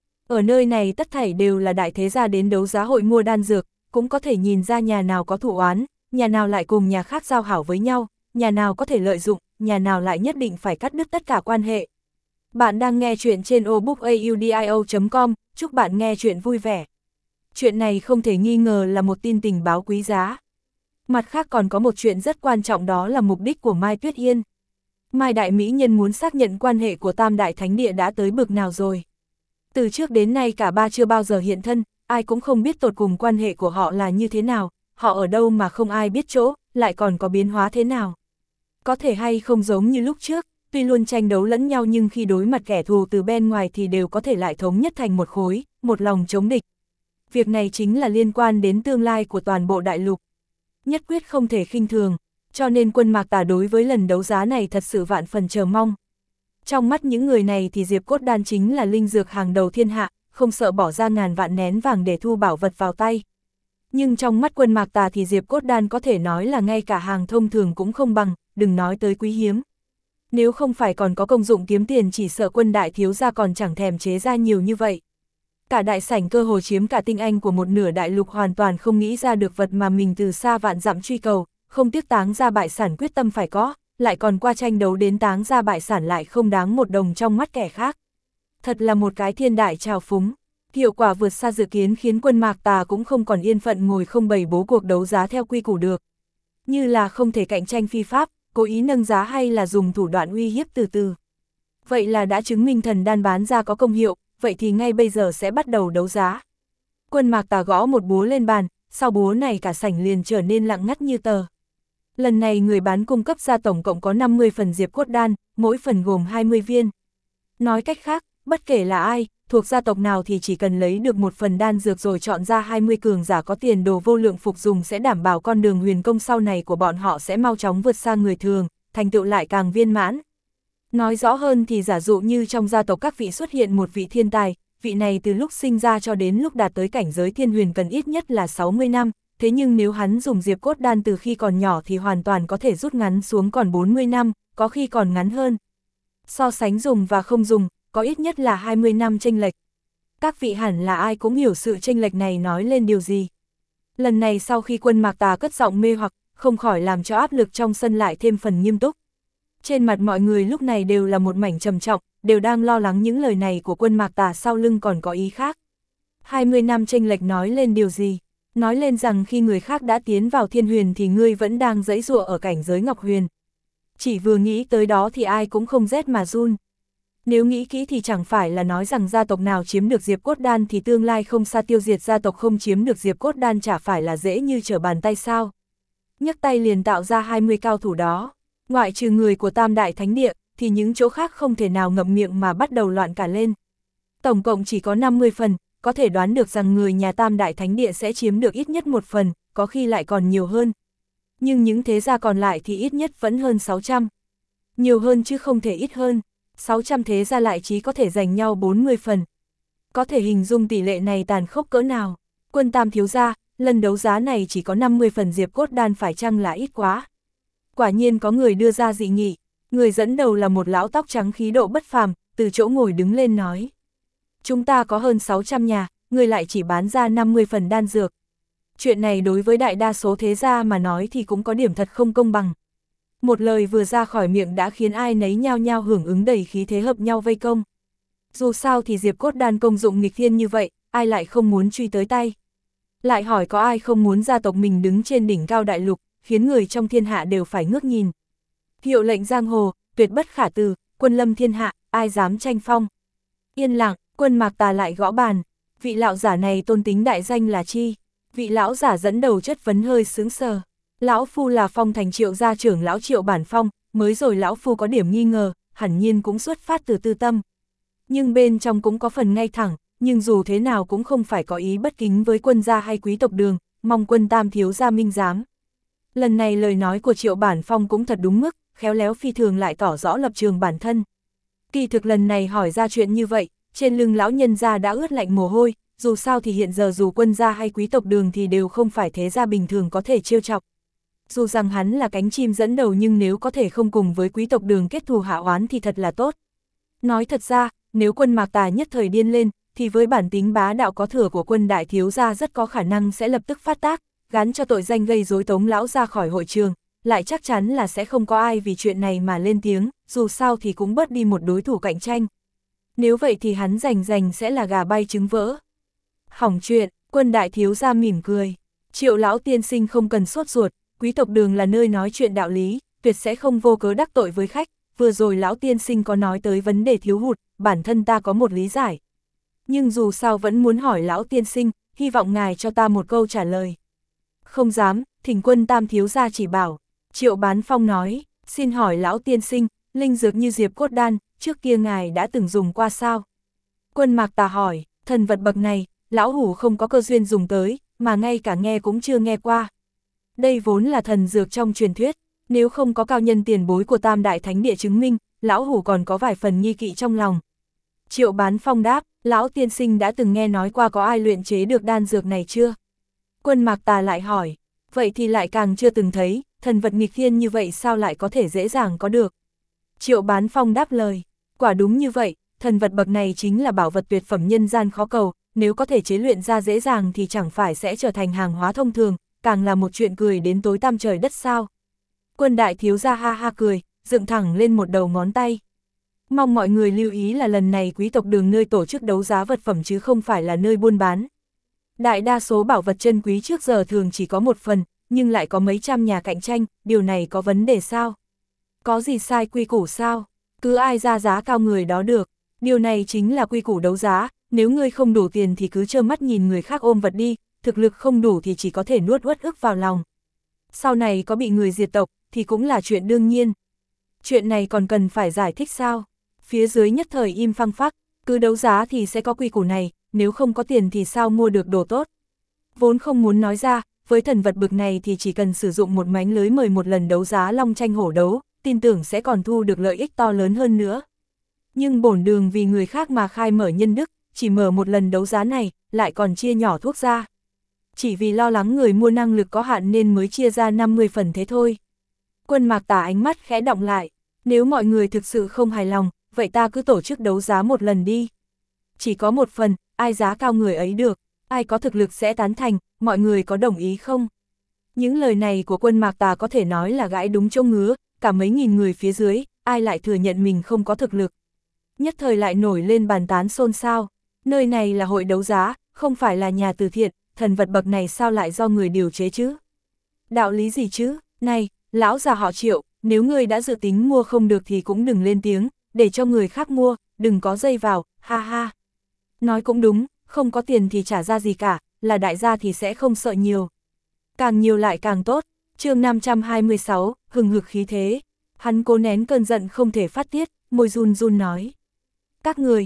Ở nơi này tất thảy đều là đại thế gia đến đấu giá hội mua đan dược, cũng có thể nhìn ra nhà nào có thù oán, nhà nào lại cùng nhà khác giao hảo với nhau, nhà nào có thể lợi dụng, nhà nào lại nhất định phải cắt đứt tất cả quan hệ. Bạn đang nghe chuyện trên obookaudio.com, chúc bạn nghe chuyện vui vẻ. Chuyện này không thể nghi ngờ là một tin tình báo quý giá. Mặt khác còn có một chuyện rất quan trọng, đó là mục đích của Mai Tuyết Hiên. Mai Đại Mỹ Nhân muốn xác nhận quan hệ của Tam Đại Thánh Địa đã tới bực nào rồi. Từ trước đến nay cả ba chưa bao giờ hiện thân, ai cũng không biết tột cùng quan hệ của họ là như thế nào, họ ở đâu mà không ai biết chỗ, lại còn có biến hóa thế nào. Có thể hay không giống như lúc trước, tuy luôn tranh đấu lẫn nhau nhưng khi đối mặt kẻ thù từ bên ngoài thì đều có thể lại thống nhất thành một khối, một lòng chống địch. Việc này chính là liên quan đến tương lai của toàn bộ đại lục. Nhất quyết không thể khinh thường, cho nên Quân Mạc Tà đối với lần đấu giá này thật sự vạn phần chờ mong. Trong mắt những người này thì Diệp Cốt Đan chính là linh dược hàng đầu thiên hạ, không sợ bỏ ra ngàn vạn nén vàng để thu bảo vật vào tay. Nhưng trong mắt Quân Mạc Tà thì Diệp Cốt Đan có thể nói là ngay cả hàng thông thường cũng không bằng, đừng nói tới quý hiếm. Nếu không phải còn có công dụng kiếm tiền, chỉ sợ Quân đại thiếu gia còn chẳng thèm chế ra nhiều như vậy. Cả đại sảnh cơ hồ chiếm cả tinh anh của một nửa đại lục hoàn toàn không nghĩ ra được vật mà mình từ xa vạn dặm truy cầu, không tiếc táng ra bại sản quyết tâm phải có, lại còn qua tranh đấu đến táng ra bại sản lại không đáng một đồng trong mắt kẻ khác. Thật là một cái thiên đại trào phúng. Hiệu quả vượt xa dự kiến khiến quân Mạc Tà cũng không còn yên phận ngồi không bày bố cuộc đấu giá theo quy củ được. Như là không thể cạnh tranh phi pháp, cố ý nâng giá hay là dùng thủ đoạn uy hiếp từ từ. Vậy là đã chứng minh thần đan bán ra có công hiệu, vậy thì ngay bây giờ sẽ bắt đầu đấu giá. Quân Mạc Tà gõ một búa lên bàn, sau búa này cả sảnh liền trở nên lặng ngắt như tờ. Lần này người bán cung cấp ra tổng cộng có 50 phần diệp cốt đan, mỗi phần gồm 20 viên. Nói cách khác, bất kể là ai, thuộc gia tộc nào thì chỉ cần lấy được một phần đan dược rồi chọn ra 20 cường giả có tiền đồ vô lượng phục dùng sẽ đảm bảo con đường huyền công sau này của bọn họ sẽ mau chóng vượt xa người thường, thành tựu lại càng viên mãn. Nói rõ hơn thì giả dụ như trong gia tộc các vị xuất hiện một vị thiên tài, vị này từ lúc sinh ra cho đến lúc đạt tới cảnh giới thiên huyền cần ít nhất là 60 năm, thế nhưng nếu hắn dùng diệp cốt đan từ khi còn nhỏ thì hoàn toàn có thể rút ngắn xuống còn 40 năm, có khi còn ngắn hơn. So sánh dùng và không dùng, có ít nhất là 20 năm chênh lệch. Các vị hẳn là ai cũng hiểu sự chênh lệch này nói lên điều gì. Lần này sau khi quân Mạc Tà cất giọng mê hoặc, không khỏi làm cho áp lực trong sân lại thêm phần nghiêm túc. Trên mặt mọi người lúc này đều là một mảnh trầm trọng, đều đang lo lắng những lời này của quân Mạc Tà sau lưng còn có ý khác. 20 năm chênh lệch nói lên điều gì? Nói lên rằng khi người khác đã tiến vào thiên huyền thì ngươi vẫn đang giãy giụa ở cảnh giới ngọc huyền. Chỉ vừa nghĩ tới đó thì ai cũng không rét mà run. Nếu nghĩ kỹ thì chẳng phải là nói rằng gia tộc nào chiếm được diệp cốt đan thì tương lai không xa tiêu diệt gia tộc không chiếm được diệp cốt đan chả phải là dễ như trở bàn tay sao. Nhấc tay liền tạo ra 20 cao thủ đó. Ngoại trừ người của Tam Đại Thánh Địa, thì những chỗ khác không thể nào ngậm miệng mà bắt đầu loạn cả lên. Tổng cộng chỉ có 50 phần, có thể đoán được rằng người nhà Tam Đại Thánh Địa sẽ chiếm được ít nhất một phần, có khi lại còn nhiều hơn. Nhưng những thế gia còn lại thì ít nhất vẫn hơn 600. Nhiều hơn chứ không thể ít hơn, 600 thế gia lại chỉ có thể giành nhau 40 phần. Có thể hình dung tỷ lệ này tàn khốc cỡ nào. Quân Tam thiếu gia, lần đấu giá này chỉ có 50 phần diệp cốt đan phải chăng là ít quá. Quả nhiên có người đưa ra dị nghị, người dẫn đầu là một lão tóc trắng khí độ bất phàm, từ chỗ ngồi đứng lên nói. Chúng ta có hơn 600 nhà, người lại chỉ bán ra 50 phần đan dược. Chuyện này đối với đại đa số thế gia mà nói thì cũng có điểm thật không công bằng. Một lời vừa ra khỏi miệng đã khiến ai nấy nhao nhao hưởng ứng đầy khí thế hợp nhau vây công. Dù sao thì diệp cốt đan công dụng nghịch thiên như vậy, ai lại không muốn truy tới tay. Lại hỏi có ai không muốn gia tộc mình đứng trên đỉnh cao đại lục, khiến người trong thiên hạ đều phải ngước nhìn. Hiệu lệnh giang hồ, tuyệt bất khả từ, quân lâm thiên hạ, ai dám tranh phong. Yên lặng, quân Mạc Tà lại gõ bàn. Vị lão giả này tôn tính đại danh là chi? Vị lão giả dẫn đầu chất vấn hơi sướng sờ. Lão phu là Phong Thành Triệu gia trưởng lão Triệu Bản Phong, mới rồi lão phu có điểm nghi ngờ, hẳn nhiên cũng xuất phát từ tư tâm. Nhưng bên trong cũng có phần ngay thẳng, nhưng dù thế nào cũng không phải có ý bất kính với quân gia hay quý tộc Đường, mong quân Tam thiếu gia minh giám. Lần này lời nói của Triệu Bản Phong cũng thật đúng mức, khéo léo phi thường lại tỏ rõ lập trường bản thân. Kỳ thực lần này hỏi ra chuyện như vậy, trên lưng lão nhân gia đã ướt lạnh mồ hôi, dù sao thì hiện giờ dù quân gia hay quý tộc Đường thì đều không phải thế gia bình thường có thể trêu chọc. Dù rằng hắn là cánh chim dẫn đầu nhưng nếu có thể không cùng với quý tộc Đường kết thù hạ oán thì thật là tốt. Nói thật ra, nếu quân Mạc Tà nhất thời điên lên, thì với bản tính bá đạo có thừa của quân đại thiếu gia rất có khả năng sẽ lập tức phát tác, gán cho tội danh gây rối tống lão ra khỏi hội trường, lại chắc chắn là sẽ không có ai vì chuyện này mà lên tiếng, dù sao thì cũng bớt đi một đối thủ cạnh tranh. Nếu vậy thì hắn giành sẽ là gà bay trứng vỡ. Hỏng chuyện, quân đại thiếu gia mỉm cười. Triệu lão tiên sinh không cần sốt ruột, quý tộc Đường là nơi nói chuyện đạo lý, tuyệt sẽ không vô cớ đắc tội với khách. Vừa rồi lão tiên sinh có nói tới vấn đề thiếu hụt, bản thân ta có một lý giải. Nhưng dù sao vẫn muốn hỏi lão tiên sinh, hy vọng ngài cho ta một câu trả lời. Không dám, thỉnh quân Tam thiếu gia chỉ bảo. Triệu Bán Phong nói, xin hỏi lão tiên sinh, linh dược như diệp cốt đan, trước kia ngài đã từng dùng qua sao? Quân Mạc Tà hỏi, thần vật bậc này, lão hủ không có cơ duyên dùng tới, mà ngay cả nghe cũng chưa nghe qua. Đây vốn là thần dược trong truyền thuyết, nếu không có cao nhân tiền bối của Tam Đại Thánh Địa chứng minh, lão hủ còn có vài phần nghi kỵ trong lòng. Triệu Bán Phong đáp, lão tiên sinh đã từng nghe nói qua có ai luyện chế được đan dược này chưa? Quân Mạc Tà lại hỏi, vậy thì lại càng chưa từng thấy, thần vật nghịch thiên như vậy sao lại có thể dễ dàng có được? Triệu Bán Phong đáp lời, quả đúng như vậy, thần vật bậc này chính là bảo vật tuyệt phẩm nhân gian khó cầu, nếu có thể chế luyện ra dễ dàng thì chẳng phải sẽ trở thành hàng hóa thông thường, càng là một chuyện cười đến tối tăm trời đất sao. Quân đại thiếu gia ha ha cười, dựng thẳng lên một đầu ngón tay. Mong mọi người lưu ý là lần này quý tộc đường nơi tổ chức đấu giá vật phẩm chứ không phải là nơi buôn bán. Đại đa số bảo vật chân quý trước giờ thường chỉ có một phần, nhưng lại có mấy trăm nhà cạnh tranh, điều này có vấn đề sao? Có gì sai quy củ sao? Cứ ai ra giá cao người đó được. Điều này chính là quy củ đấu giá, nếu ngươi không đủ tiền thì cứ trơ mắt nhìn người khác ôm vật đi, thực lực không đủ thì chỉ có thể nuốt uất ức vào lòng. Sau này có bị người diệt tộc thì cũng là chuyện đương nhiên. Chuyện này còn cần phải giải thích sao? Phía dưới nhất thời im phăng phắc, cứ đấu giá thì sẽ có quy củ này, nếu không có tiền thì sao mua được đồ tốt. Vốn không muốn nói ra, với thần vật bực này thì chỉ cần sử dụng một mánh lưới mời một lần đấu giá long tranh hổ đấu, tin tưởng sẽ còn thu được lợi ích to lớn hơn nữa. Nhưng bổn đường vì người khác mà khai mở nhân đức, chỉ mở một lần đấu giá này, lại còn chia nhỏ thuốc ra. Chỉ vì lo lắng người mua năng lực có hạn nên mới chia ra 50 phần thế thôi. Quân Mạc Tà ánh mắt khẽ động lại, nếu mọi người thực sự không hài lòng, vậy ta cứ tổ chức đấu giá một lần đi. Chỉ có một phần, ai giá cao người ấy được, ai có thực lực sẽ tán thành, mọi người có đồng ý không? Những lời này của Quân Mạc Tà có thể nói là gãi đúng chỗ ngứa, cả mấy nghìn người phía dưới, ai lại thừa nhận mình không có thực lực. Nhất thời lại nổi lên bàn tán xôn xao, nơi này là hội đấu giá, không phải là nhà từ thiện, thần vật bậc này sao lại do người điều chế chứ? Đạo lý gì chứ? Này, lão già họ Triệu, nếu ngươi đã dự tính mua không được thì cũng đừng lên tiếng, để cho người khác mua, đừng có dây vào, ha ha. Nói cũng đúng, không có tiền thì trả ra gì cả, là đại gia thì sẽ không sợ nhiều. Càng nhiều lại càng tốt, chương 526, hừng hực khí thế. Hắn cố nén cơn giận không thể phát tiết, môi run run nói. Các người,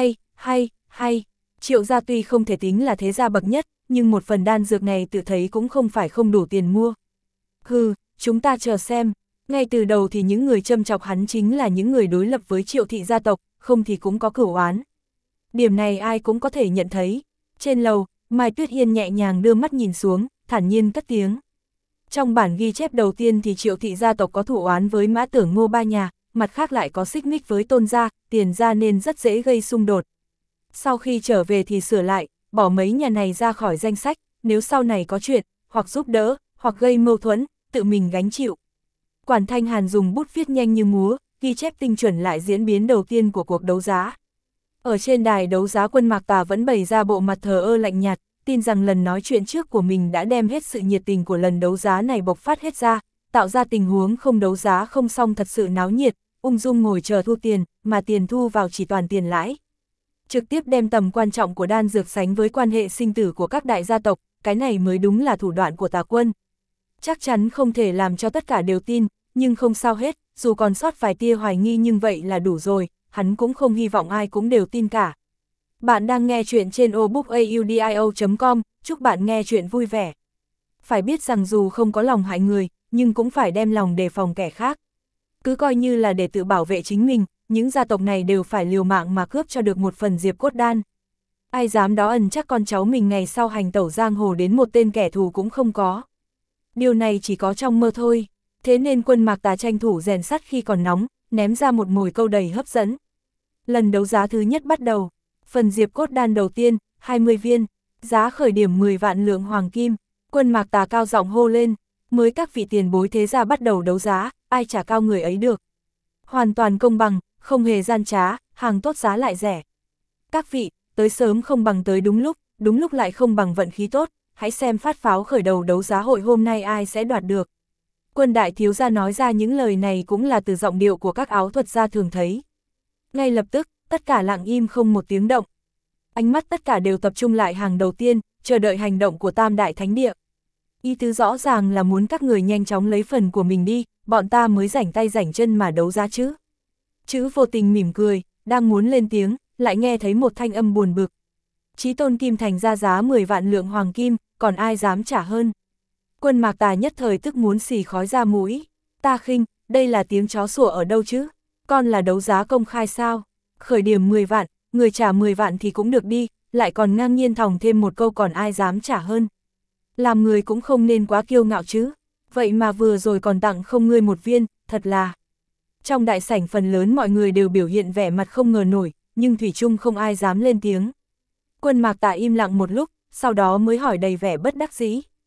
hay, Triệu gia tuy không thể tính là thế gia bậc nhất, nhưng một phần đan dược này tự thấy cũng không phải không đủ tiền mua. Hừ, chúng ta chờ xem, ngay từ đầu thì những người châm chọc hắn chính là những người đối lập với Triệu thị gia tộc, không thì cũng có cửu oán. Điểm này ai cũng có thể nhận thấy. Trên lầu, Mai Tuyết Yên nhẹ nhàng đưa mắt nhìn xuống, thản nhiên cất tiếng. Trong bản ghi chép đầu tiên thì Triệu thị gia tộc có thủ oán với Mã Tưởng Ngô ba nhà, mặt khác lại có xích mích với Tôn gia, Tiền gia nên rất dễ gây xung đột. Sau khi trở về thì sửa lại, bỏ mấy nhà này ra khỏi danh sách, nếu sau này có chuyện, hoặc giúp đỡ, hoặc gây mâu thuẫn, tự mình gánh chịu. Quản Thanh Hàn dùng bút viết nhanh như múa, ghi chép tinh chuẩn lại diễn biến đầu tiên của cuộc đấu giá. Ở trên đài đấu giá Quân Mạc Tà vẫn bày ra bộ mặt thờ ơ lạnh nhạt, tin rằng lần nói chuyện trước của mình đã đem hết sự nhiệt tình của lần đấu giá này bộc phát hết ra, tạo ra tình huống không đấu giá không xong thật sự náo nhiệt, ung dung ngồi chờ thu tiền, mà tiền thu vào chỉ toàn tiền lãi. Trực tiếp đem tầm quan trọng của đan dược sánh với quan hệ sinh tử của các đại gia tộc, cái này mới đúng là thủ đoạn của Tà Quân. Chắc chắn không thể làm cho tất cả đều tin, nhưng không sao hết, dù còn sót vài tia hoài nghi nhưng vậy là đủ rồi, hắn cũng không hy vọng ai cũng đều tin cả. Bạn đang nghe chuyện trên audiobookaudio.com, chúc bạn nghe chuyện vui vẻ. Phải biết rằng dù không có lòng hại người, nhưng cũng phải đem lòng đề phòng kẻ khác. Cứ coi như là để tự bảo vệ chính mình, những gia tộc này đều phải liều mạng mà cướp cho được một phần diệp cốt đan. Ai dám đó ẩn chắc con cháu mình ngày sau hành tẩu giang hồ đến một tên kẻ thù cũng không có. Điều này chỉ có trong mơ thôi, thế nên Quân Mạc Tà tranh thủ rèn sắt khi còn nóng, ném ra một mồi câu đầy hấp dẫn. Lần đấu giá thứ nhất bắt đầu, phần diệp cốt đan đầu tiên, 20 viên, giá khởi điểm 10 vạn lượng hoàng kim. Quân Mạc Tà cao giọng hô lên, mới các vị tiền bối thế gia bắt đầu đấu giá, ai trả cao người ấy được. Hoàn toàn công bằng, không hề gian trá, hàng tốt giá lại rẻ. Các vị, tới sớm không bằng tới đúng lúc lại không bằng vận khí tốt, hãy xem phát pháo khởi đầu đấu giá hội hôm nay ai sẽ đoạt được. Quân đại thiếu gia nói ra những lời này cũng là từ giọng điệu của các áo thuật gia thường thấy. Ngay lập tức, tất cả lặng im không một tiếng động. Ánh mắt tất cả đều tập trung lại hàng đầu tiên, chờ đợi hành động của Tam Đại Thánh Địa. Ý tứ rõ ràng là muốn các người nhanh chóng lấy phần của mình đi, bọn ta mới rảnh tay rảnh chân mà đấu giá chứ. Chữ Vô Tình mỉm cười, đang muốn lên tiếng, lại nghe thấy một thanh âm buồn bực. Chí Tôn Kim Thành ra giá 10 vạn lượng hoàng kim, còn ai dám trả hơn. Quân Mạc Tà nhất thời tức muốn xì khói ra mũi. Ta khinh, đây là tiếng chó sủa ở đâu chứ? Con là đấu giá công khai sao? Khởi điểm 10 vạn, người trả 10 vạn thì cũng được đi, lại còn ngang nhiên thòng thêm một câu còn ai dám trả hơn. Làm người cũng không nên quá kiêu ngạo chứ. Vậy mà vừa rồi còn tặng không ngươi một viên, thật là... Trong đại sảnh phần lớn mọi người đều biểu hiện vẻ mặt không ngờ nổi, nhưng thủy chung không ai dám lên tiếng. Quân Mạc Tà im lặng một lúc, sau đó mới hỏi đầy vẻ bất đắc dĩ.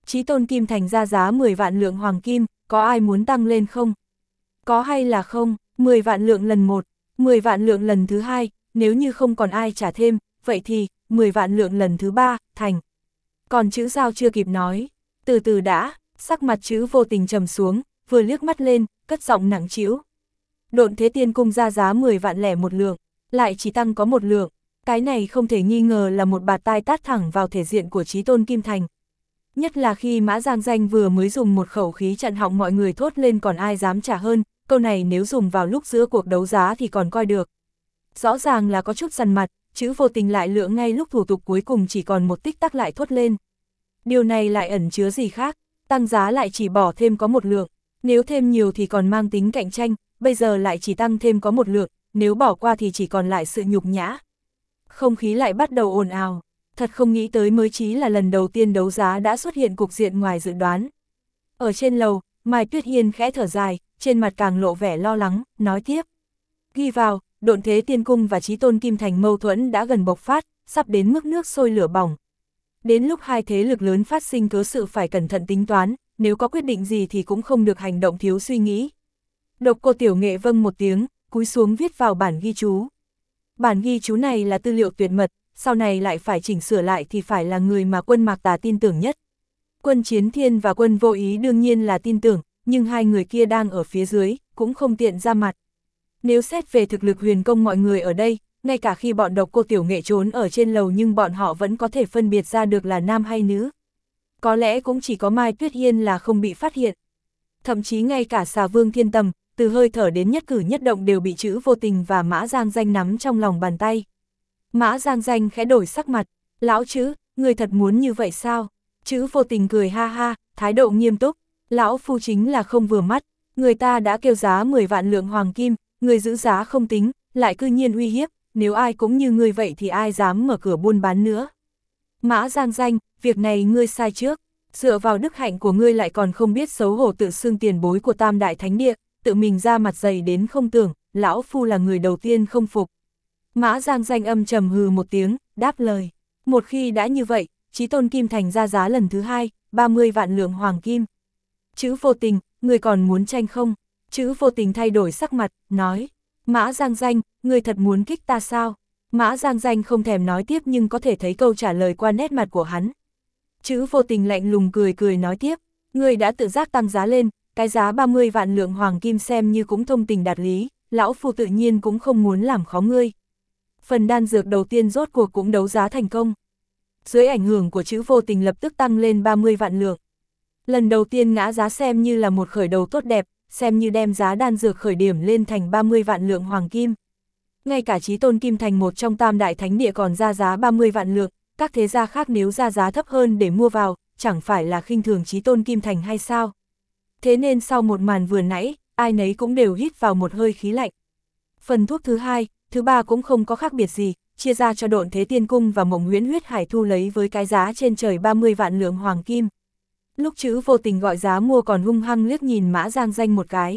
Chí Tôn Kim Thành ra giá 10 vạn lượng hoàng kim, có ai muốn tăng lên không? Có hay là không? 10 vạn lượng lần 1, 10 vạn lượng lần thứ 2, nếu như không còn ai trả thêm, vậy thì 10 vạn lượng lần thứ 3, thành. Còn chữ Giao chưa kịp nói, từ từ đã, sắc mặt chữ Vô Tình trầm xuống, vừa liếc mắt lên, cất giọng nặng trĩu. Độn Thế Tiên Cung ra giá 10 vạn lẻ 1 lượng, lại chỉ tăng có 1 lượng, cái này không thể nghi ngờ là một bạt tai tát thẳng vào thể diện của Chí Tôn Kim Thành. Nhất là khi Mã Giang Danh vừa mới dùng một khẩu khí chặn họng mọi người thốt lên còn ai dám trả hơn, câu này nếu dùng vào lúc giữa cuộc đấu giá thì còn coi được. Rõ ràng là có chút dằn mặt, chữ Vô Tình lại lựa ngay lúc thủ tục cuối cùng chỉ còn một tích tắc lại thốt lên. Điều này lại ẩn chứa gì khác, tăng giá lại chỉ bỏ thêm có 1 lượng, nếu thêm nhiều thì còn mang tính cạnh tranh, bây giờ lại chỉ tăng thêm có 1 lượng, nếu bỏ qua thì chỉ còn lại sự nhục nhã. Không khí lại bắt đầu ồn ào, thật không nghĩ tới mới chỉ là lần đầu tiên đấu giá đã xuất hiện cục diện ngoài dự đoán. Ở trên lầu, Mai Tuyết Hiên khẽ thở dài, trên mặt càng lộ vẻ lo lắng, nói tiếp. Ghi vào, Độn Thế Tiên Cung và Chí Tôn Kim Thành mâu thuẫn đã gần bộc phát, sắp đến mức nước sôi lửa bỏng. Đến lúc hai thế lực lớn phát sinh cớ sự phải cẩn thận tính toán, nếu có quyết định gì thì cũng không được hành động thiếu suy nghĩ. Độc Cô Tiểu Nghệ vâng một tiếng, cúi xuống viết vào bản ghi chú. Bản ghi chú này là tư liệu tuyệt mật, sau này lại phải chỉnh sửa lại thì phải là người mà Quân Mạc Tà tin tưởng nhất. Quân Chiến Thiên và Quân Vô Ý đương nhiên là tin tưởng, nhưng hai người kia đang ở phía dưới, cũng không tiện ra mặt. Nếu xét về thực lực huyền công mọi người ở đây, ngay cả khi bọn Độc Cô Tiểu Nghệ trốn ở trên lầu nhưng bọn họ vẫn có thể phân biệt ra được là nam hay nữ. Có lẽ cũng chỉ có Mai Tuyết Hiên là không bị phát hiện. Thậm chí ngay cả Xà Vương Thiên Tầm, từ hơi thở đến nhất cử nhất động đều bị chữ Vô Tình và Mã Giang Danh nắm trong lòng bàn tay. Mã Giang Danh khẽ đổi sắc mặt, lão chữ, người thật muốn như vậy sao? Chữ Vô Tình cười ha ha, thái độ nghiêm túc, lão phu chính là không vừa mắt, người ta đã kêu giá 10 vạn lượng hoàng kim, người giữ giá không tính, lại cư nhiên uy hiếp, nếu ai cũng như ngươi vậy thì ai dám mở cửa buôn bán nữa. Mã Giang Danh, việc này ngươi sai trước, dựa vào đức hạnh của ngươi lại còn không biết xấu hổ tự xưng tiền bối của Tam Đại Thánh Địa, tự mình ra mặt dày đến không tưởng, lão phu là người đầu tiên không phục. Mã Giang Danh âm trầm hừ một tiếng, đáp lời, một khi đã như vậy, Chí Tôn Kim Thành ra giá lần thứ 2, 30 vạn lượng hoàng kim. Chữ Vô Tình, người còn muốn tranh không? Chữ Vô Tình thay đổi sắc mặt, nói, Mã Giang Danh, người thật muốn kích ta sao? Mã Giang Danh không thèm nói tiếp nhưng có thể thấy câu trả lời qua nét mặt của hắn. Chữ Vô Tình lạnh lùng cười nói tiếp, người đã tự giác tăng giá lên, cái giá 30 vạn lượng hoàng kim xem như cũng thông tình đạt lý, lão phu tự nhiên cũng không muốn làm khó ngươi. Phần đan dược đầu tiên rốt cuộc cũng đấu giá thành công. Dưới ảnh hưởng của chữ Vô Tình lập tức tăng lên 30 vạn lượng. Lần đầu tiên ngã giá xem như là một khởi đầu tốt đẹp, xem như đem giá đan dược khởi điểm lên thành 30 vạn lượng hoàng kim. Ngay cả Chí Tôn Kim Thành một trong Tam Đại Thánh Địa còn ra giá 30 vạn lượng, các thế gia khác nếu ra giá thấp hơn để mua vào, chẳng phải là khinh thường Chí Tôn Kim Thành hay sao? Thế nên sau một màn vừa nãy, ai nấy cũng đều hít vào một hơi khí lạnh. Phần thuốc thứ 2, thứ 3 cũng không có khác biệt gì, chia ra cho Độn Thế Tiên Cung và Mộng Huyễn Huyết Hải thu lấy với cái giá trên trời 30 vạn lượng hoàng kim. Lúc chữ Vô Tình gọi giá mua còn hung hăng liếc nhìn Mã Giang Danh một cái.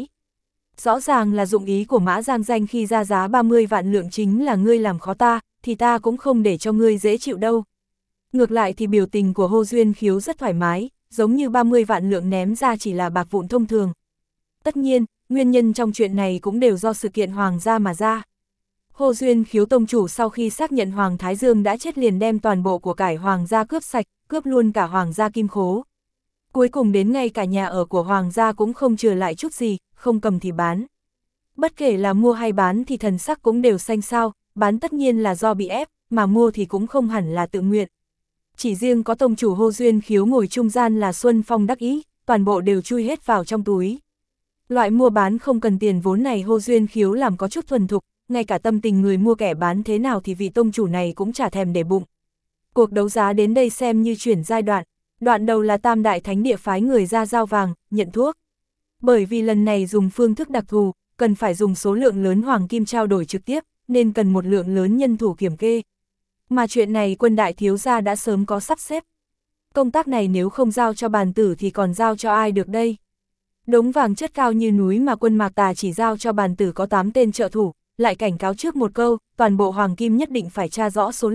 Rõ ràng là dụng ý của Mã Giang Danh khi ra giá 30 vạn lượng chính là ngươi làm khó ta, thì ta cũng không để cho ngươi dễ chịu đâu. Ngược lại thì biểu tình của Hồ Duyên Khiếu rất thoải mái, giống như 30 vạn lượng ném ra chỉ là bạc vụn thông thường. Tất nhiên, nguyên nhân trong chuyện này cũng đều do sự kiện Hoàng gia mà ra. Hồ Duyên Khiếu tông chủ sau khi xác nhận Hoàng Thái Dương đã chết liền đem toàn bộ của cải Hoàng gia cướp sạch, cướp luôn cả Hoàng gia kim khố. Cuối cùng đến ngay cả nhà ở của Hoàng gia cũng không chừa lại chút gì, không cầm thì bán. Bất kể là mua hay bán thì thần sắc cũng đều xanh xao, bán tất nhiên là do bị ép, mà mua thì cũng không hẳn là tự nguyện. Chỉ riêng có tông chủ Hồ Duyên Khiếu ngồi trung gian là Xuân Phong đắc ý, toàn bộ đều chui hết vào trong túi. Loại mua bán không cần tiền vốn này Hồ Duyên Khiếu làm có chút thuần thục, ngay cả tâm tình người mua kẻ bán thế nào thì vị tông chủ này cũng chả thèm để bụng. Cuộc đấu giá đến đây xem như chuyển giai đoạn. Đoạn đầu là Tam Đại Thánh Địa phái người ra giao vàng, nhận thuốc. Bởi vì lần này dùng phương thức đặc thù, cần phải dùng số lượng lớn hoàng kim trao đổi trực tiếp, nên cần một lượng lớn nhân thủ kiểm kê. Mà chuyện này Quân đại thiếu gia đã sớm có sắp xếp. Công tác này nếu không giao cho bàn tử thì còn giao cho ai được đây? Đống vàng chất cao như núi mà Quân Mạc Tà chỉ giao cho bàn tử có 8 tên trợ thủ, lại cảnh cáo trước một câu, toàn bộ hoàng kim nhất định phải tra rõ số lượng,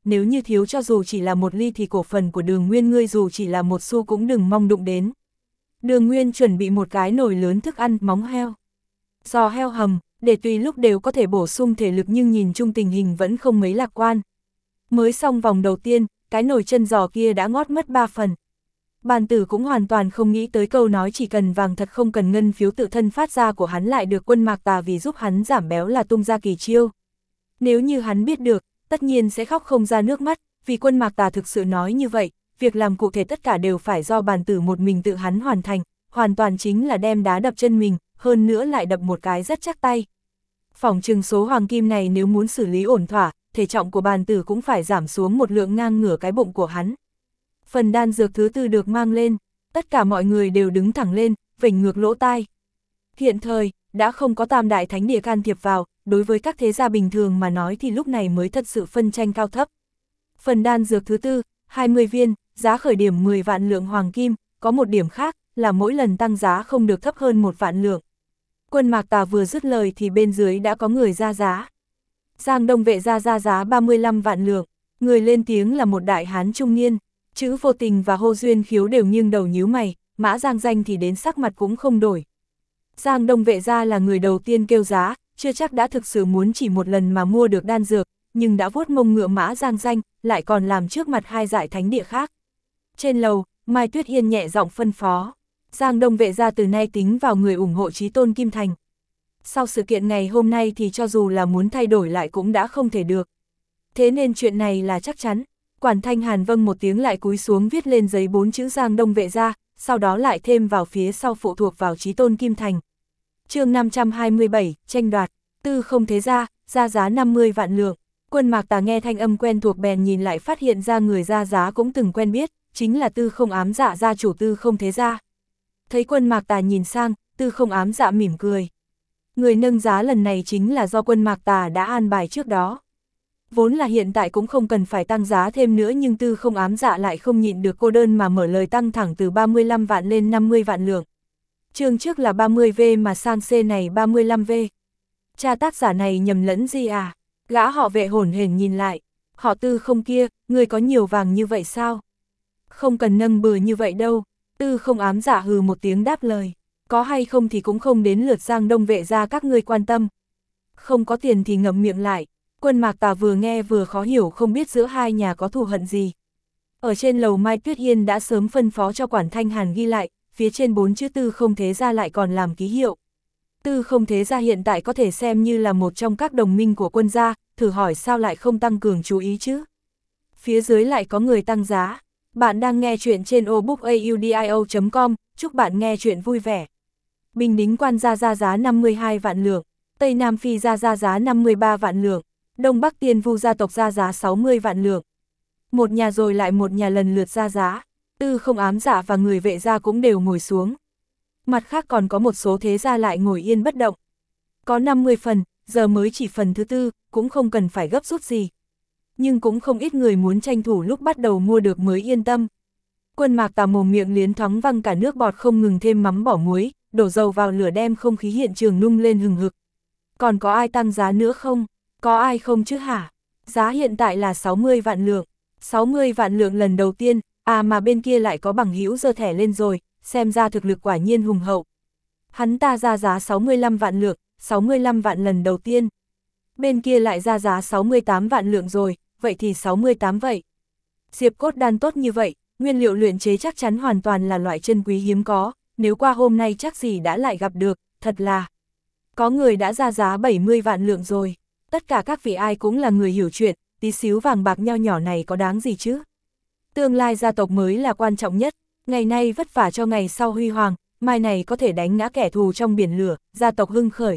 nếu như thiếu cho dù chỉ là một ly thì cổ phần của Đường Nguyên ngươi dù chỉ là một xu cũng đừng mong đụng đến. Đường Nguyên chuẩn bị một cái nồi lớn thức ăn, móng heo, giò heo hầm, để tùy lúc đều có thể bổ sung thể lực nhưng nhìn chung tình hình vẫn không mấy lạc quan. Mới xong vòng đầu tiên, cái nồi chân giò kia đã ngót mất 3 phần. Bàn tử cũng hoàn toàn không nghĩ tới câu nói chỉ cần vàng thật không cần ngân phiếu tự thân phát ra của hắn lại được Quân Mạc Tà vì giúp hắn giảm béo là tung ra kỳ chiêu. Nếu như hắn biết được, tất nhiên sẽ khóc không ra nước mắt, vì Quân Mạc Tà thực sự nói như vậy, việc làm cụ thể tất cả đều phải do bàn tử một mình tự hắn hoàn thành, hoàn toàn chính là đem đá đập chân mình, hơn nữa lại đập một cái rất chắc tay. Phỏng chừng số hoàng kim này nếu muốn xử lý ổn thỏa, thể trọng của bàn tử cũng phải giảm xuống một lượng ngang ngửa cái bụng của hắn. Phần đan dược thứ tư được mang lên, tất cả mọi người đều đứng thẳng lên, vểnh ngược lỗ tai. Hiện thời, đã không có tam đại thánh địa can thiệp vào, đối với các thế gia bình thường mà nói thì lúc này mới thật sự phân tranh cao thấp. Phần đan dược thứ tư, 20 viên, giá khởi điểm 10 vạn lượng hoàng kim, có một điểm khác, là mỗi lần tăng giá không được thấp hơn 1 vạn lượng. Quân Mạc Tà vừa dứt lời thì bên dưới đã có người ra giá. Giang Đông Vệ ra giá 35 vạn lượng, người lên tiếng là một đại hán trung niên. Chữ Vô Tình và Hô Duyên Khiếu đều nghiêng đầu nhíu mày, Mã Giang Danh thì đến sắc mặt cũng không đổi. Giang Đông Vệ gia là người đầu tiên kêu giá, chưa chắc đã thực sự muốn chỉ một lần mà mua được đan dược, nhưng đã vuốt mông ngựa Mã Giang Danh, lại còn làm trước mặt hai dải thánh địa khác. Trên lầu, Mai Tuyết Yên nhẹ giọng phân phó, Giang Đông Vệ gia từ nay tính vào người ủng hộ Chí Tôn Kim Thành. Sau sự kiện ngày hôm nay thì cho dù là muốn thay đổi lại cũng đã không thể được. Thế nên chuyện này là chắc chắn. Quản Thanh Hàn vâng một tiếng lại cúi xuống viết lên giấy 4 chữ Giang Đông Vệ gia, sau đó lại thêm vào phía sau phụ thuộc vào Chí Tôn Kim Thành. Chương 527, tranh đoạt, Tư Không Thế gia, ra giá 50 vạn lượng. Quân Mạc Tà nghe thanh âm quen thuộc bèn nhìn lại phát hiện ra người ra giá cũng từng quen biết, chính là Tư Không Ám Dạ gia chủ Tư Không Thế gia. Thấy Quân Mạc Tà nhìn sang, Tư Không Ám Dạ mỉm cười. Người nâng giá lần này chính là do Quân Mạc Tà đã an bài trước đó. Vốn là hiện tại cũng không cần phải tăng giá thêm nữa nhưng Tư Không Ám Dạ lại không nhịn được cô đơn mà mở lời tăng thẳng từ 35 vạn lên 50 vạn lượng. Chương trước là 30V mà sang C này 35V. Cha tác giả này nhầm lẫn gì à? Gã họ Vệ hổn hển nhìn lại. Họ Tư Không kia, người có nhiều vàng như vậy sao? Không cần nâng bừa như vậy đâu. Tư Không Ám Dạ hừ một tiếng đáp lời. Có hay không thì cũng không đến lượt Giang Đông Vệ gia các ngươi quan tâm. Không có tiền thì ngậm miệng lại. Quân Mạc Tà vừa nghe vừa khó hiểu không biết giữa hai nhà có thù hận gì. Ở trên lầu Mai Tuyết Yên đã sớm phân phó cho Quản Thanh Hàn ghi lại, phía trên 4 chữ Tư Không Thế gia lại còn làm ký hiệu. Tư Không Thế gia hiện tại có thể xem như là một trong các đồng minh của quân gia, thử hỏi sao lại không tăng cường chú ý chứ. Phía dưới lại có người tăng giá. Bạn đang nghe chuyện trên obookaudio.com, chúc bạn nghe chuyện vui vẻ. Bình Đính Quan gia giá 52 vạn lượng, Tây Nam Phi gia giá 53 vạn lượng. Đông Bắc Tiên Vu gia tộc ra giá 60 vạn lượng. Một nhà rồi lại một nhà lần lượt ra giá, Tư Không Ám Dạ và người Vệ gia cũng đều ngồi xuống. Mặt khác còn có một số thế gia lại ngồi yên bất động. Có 50 phần, giờ mới chỉ phần thứ tư, cũng không cần phải gấp rút gì. Nhưng cũng không ít người muốn tranh thủ lúc bắt đầu mua được mới yên tâm. Quân Mạc Tà mồm miệng liến thoáng văng cả nước bọt không ngừng thêm mắm bỏ muối, đổ dầu vào lửa đem không khí hiện trường nung lên hừng hực. Còn có ai tăng giá nữa không? Có ai không chứ hả? Giá hiện tại là 60 vạn lượng. 60 vạn lượng lần đầu tiên, mà bên kia lại có bằng hữu giơ thẻ lên rồi, xem ra thực lực quả nhiên hùng hậu. Hắn ta ra giá 65 vạn lượng, 65 vạn lần đầu tiên. Bên kia lại ra giá 68 vạn lượng rồi, vậy thì 68 vậy. Diệp cốt đan tốt như vậy, nguyên liệu luyện chế chắc chắn hoàn toàn là loại chân quý hiếm có, nếu qua hôm nay chắc gì đã lại gặp được, thật là. Có người đã ra giá 70 vạn lượng rồi. Tất cả các vị ai cũng là người hiểu chuyện, tí xíu vàng bạc nho nhỏ này có đáng gì chứ? Tương lai gia tộc mới là quan trọng nhất, ngày nay vất vả cho ngày sau huy hoàng, mai này có thể đánh ngã kẻ thù trong biển lửa, gia tộc hưng khởi.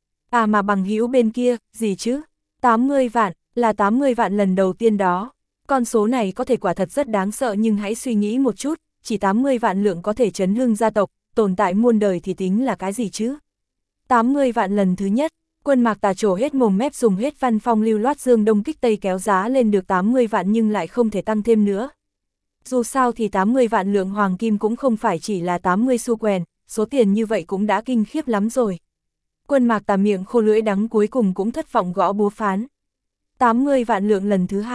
Mà bằng hữu bên kia, gì chứ? 80 vạn, là 80 vạn lần đầu tiên đó. Con số này có thể quả thật rất đáng sợ nhưng hãy suy nghĩ một chút, chỉ 80 vạn lượng có thể chấn hưng gia tộc, tồn tại muôn đời thì tính là cái gì chứ? 80 vạn lần thứ nhất. Quân Mạc Tà trổ hết mồm mép dùng hết văn phong lưu loát dương đông kích tây kéo giá lên được 80 vạn nhưng lại không thể tăng thêm nữa. Dù sao thì 80 vạn lượng hoàng kim cũng không phải chỉ là 80 xu quèn, số tiền như vậy cũng đã kinh khiếp lắm rồi. Quân Mạc Tà miệng khô lưỡi đắng cuối cùng cũng thất vọng gõ búa phán. 80 vạn lượng lần thứ hai,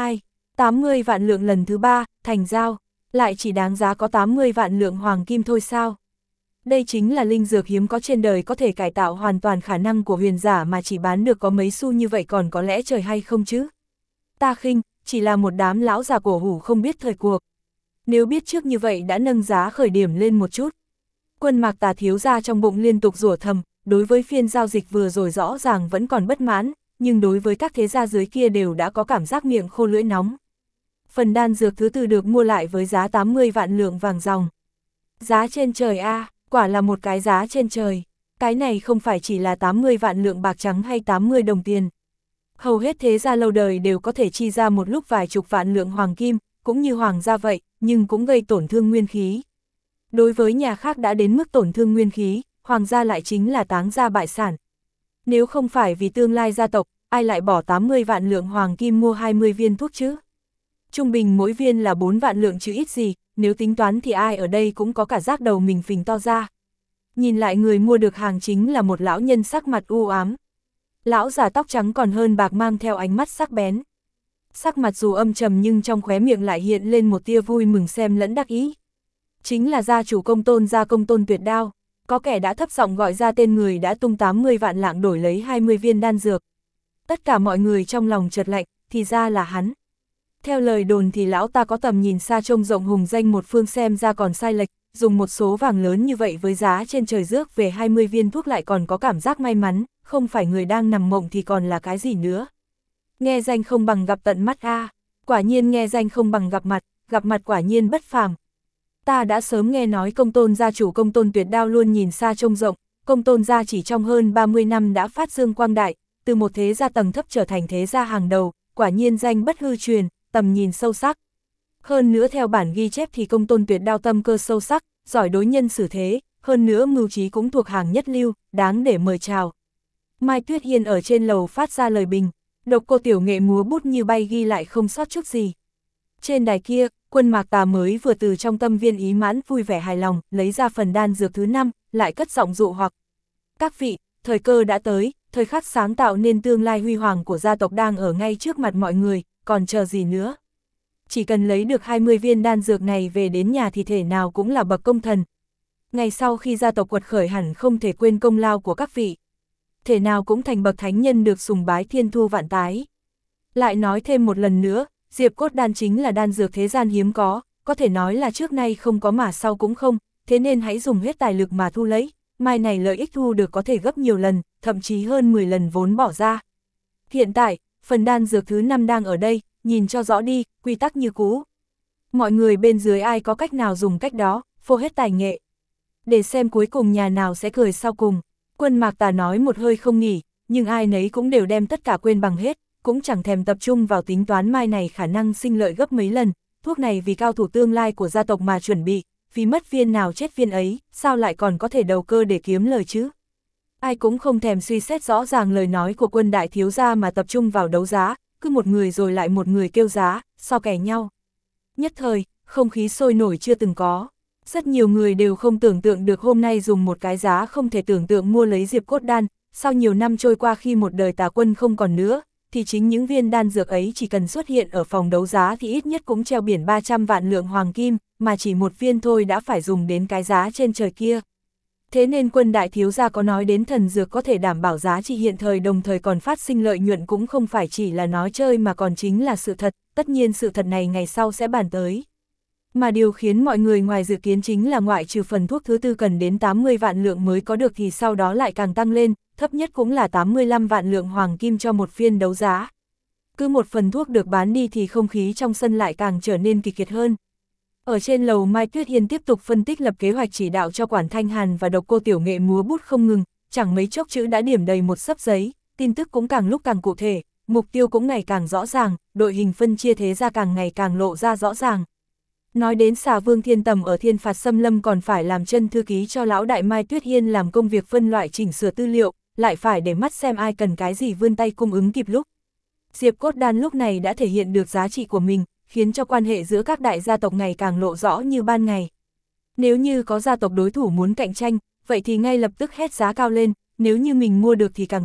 80 vạn lượng lần thứ 3, thành giao, lại chỉ đáng giá có 80 vạn lượng hoàng kim thôi sao? Đây chính là linh dược hiếm có trên đời, có thể cải tạo hoàn toàn khả năng của huyền giả mà chỉ bán được có mấy xu như vậy, còn có lẽ trời hay không chứ? Ta khinh, chỉ là một đám lão già cổ hủ không biết thời cuộc. Nếu biết trước như vậy đã nâng giá khởi điểm lên một chút. Quân Mạc Tà thiếu gia trong bụng liên tục rủa thầm, đối với phiên giao dịch vừa rồi rõ ràng vẫn còn bất mãn, nhưng đối với các thế gia dưới kia đều đã có cảm giác miệng khô lưỡi nóng. Phần đan dược thứ tư được mua lại với giá 80 vạn lượng vàng ròng. Giá trên trời a, quả là một cái giá trên trời. Cái này không phải chỉ là 80 vạn lượng bạc trắng hay 80 đồng tiền. Hầu hết thế gia lâu đời đều có thể chi ra một lúc vài chục vạn lượng hoàng kim, cũng như hoàng gia vậy, nhưng cũng gây tổn thương nguyên khí. Đối với nhà khác đã đến mức tổn thương nguyên khí, hoàng gia lại chính là táng gia bại sản. Nếu không phải vì tương lai gia tộc, ai lại bỏ 80 vạn lượng hoàng kim mua 20 viên thuốc chứ? Trung bình mỗi viên là 4 vạn lượng chứ ít gì, nếu tính toán thì ai ở đây cũng có cả giác đầu mình phình to ra. Nhìn lại người mua được hàng chính là một lão nhân sắc mặt u ám. Lão già tóc trắng còn hơn bạc, mang theo ánh mắt sắc bén. Sắc mặt dù âm trầm nhưng trong khóe miệng lại hiện lên một tia vui mừng xem lẫn đắc ý. Chính là gia chủ Công Tôn gia Công Tôn Tuyệt Đao. Có kẻ đã thấp giọng gọi ra tên người đã tung 80 vạn lạng đổi lấy 20 viên đan dược. Tất cả mọi người trong lòng chợt lạnh, thì ra là hắn. Theo lời đồn thì lão ta có tầm nhìn xa trông rộng, hùng danh một phương, xem ra còn sai lệch, dùng một số vàng lớn như vậy với giá trên trời rước về 20 viên thuốc lại còn có cảm giác may mắn, không phải người đang nằm mộng thì còn là cái gì nữa. Nghe danh không bằng gặp tận mắt a, quả nhiên nghe danh không bằng gặp mặt quả nhiên bất phàm. Ta đã sớm nghe nói Công Tôn gia chủ Công Tôn Tuyệt Đao luôn nhìn xa trông rộng, Công Tôn gia chỉ trong hơn 30 năm đã phát dương quang đại, từ một thế gia tầng thấp trở thành thế gia hàng đầu, quả nhiên danh bất hư truyền, tầm nhìn sâu sắc. Hơn nữa theo bản ghi chép thì Công Tôn Tuyệt Đao tâm cơ sâu sắc, giỏi đối nhân xử thế, hơn nữa mưu trí cũng thuộc hàng nhất lưu, đáng để mời chào. Mai Tuyết Hiên ở trên lầu phát ra lời bình, Độc Cô tiểu nghệ múa bút như bay ghi lại không sót chút gì. Trên đài kia, Quân Mạc Tà mới vừa từ trong tâm viên ý mãn vui vẻ hài lòng, lấy ra phần đan dược thứ 5, lại cất giọng dụ hoặc. Các vị, thời cơ đã tới, thời khắc sáng tạo nên tương lai huy hoàng của gia tộc đang ở ngay trước mặt mọi người, còn chờ gì nữa. Chỉ cần lấy được 20 viên đan dược này về đến nhà thì thể nào cũng là bậc công thần. Ngày sau khi gia tộc quật khởi hẳn không thể quên công lao của các vị. Thể nào cũng thành bậc thánh nhân được sùng bái thiên thu vạn tái. Lại nói thêm một lần nữa, Diệp Cốt đan chính là đan dược thế gian hiếm có thể nói là trước nay không có mà sau cũng không, thế nên hãy dùng hết tài lực mà thu lấy, mai này lợi ích thu được có thể gấp nhiều lần, thậm chí hơn 10 lần vốn bỏ ra. Hiện tại, phần đan dược thứ 5 đang ở đây, nhìn cho rõ đi, quy tắc như cũ. Mọi người bên dưới ai có cách nào dùng cách đó, phô hết tài nghệ. Để xem cuối cùng nhà nào sẽ cười sau cùng. Quân Mạc Tà nói một hơi không nghỉ, nhưng ai nấy cũng đều đem tất cả quên bằng hết, cũng chẳng thèm tập trung vào tính toán mai này khả năng sinh lợi gấp mấy lần, thuốc này vì cao thủ tương lai của gia tộc mà chuẩn bị, vì mất viên nào chết viên ấy, sao lại còn có thể đầu cơ để kiếm lời chứ? Ai cũng không thèm suy xét rõ ràng lời nói của Quân đại thiếu gia mà tập trung vào đấu giá, cứ một người rồi lại một người kêu giá, so kè nhau. Nhất thời, không khí sôi nổi chưa từng có. Rất nhiều người đều không tưởng tượng được hôm nay dùng một cái giá không thể tưởng tượng mua lấy Diệp Cốt đan, sau nhiều năm trôi qua khi một đời Tà Quân không còn nữa, thì chính những viên đan dược ấy chỉ cần xuất hiện ở phòng đấu giá thì ít nhất cũng treo biển 300 vạn lượng hoàng kim, mà chỉ một viên thôi đã phải dùng đến cái giá trên trời kia. Thế nên Quân đại thiếu gia có nói đến thần dược có thể đảm bảo giá trị hiện thời đồng thời còn phát sinh lợi nhuận cũng không phải chỉ là nói chơi mà còn chính là sự thật, tất nhiên sự thật này ngày sau sẽ bàn tới. Mà điều khiến mọi người ngoài dự kiến chính là ngoại trừ phần thuốc thứ tư cần đến 80 vạn lượng mới có được thì sau đó lại càng tăng lên, thấp nhất cũng là 85 vạn lượng hoàng kim cho một phiên đấu giá. Cứ một phần thuốc được bán đi thì không khí trong sân lại càng trở nên kịch liệt hơn. Ở trên lầu Mai Tuyết Hiên tiếp tục phân tích lập kế hoạch chỉ đạo cho Quản Thanh Hàn và Độc Cô tiểu nghệ múa bút không ngừng, chẳng mấy chốc chữ đã điểm đầy một xấp giấy, tin tức cũng càng lúc càng cụ thể, mục tiêu cũng ngày càng rõ ràng, đội hình phân chia thế ra càng ngày càng lộ ra rõ ràng. Nói đến Xà Vương Thiên Tầm ở Thiên Phạt Xâm Lâm còn phải làm chân thư ký cho lão đại Mai Tuyết Hiên làm công việc phân loại chỉnh sửa tư liệu, lại phải để mắt xem ai cần cái gì vươn tay cung ứng kịp lúc. Diệp Cốt đan lúc này đã thể hiện được giá trị của mình, khiến cho quan hệ giữa các đại gia tộc ngày càng lộ rõ như ban ngày. Nếu như có gia tộc đối thủ muốn cạnh tranh, vậy thì ngay lập tức hét giá cao lên, nếu như mình mua được thì càng tốt,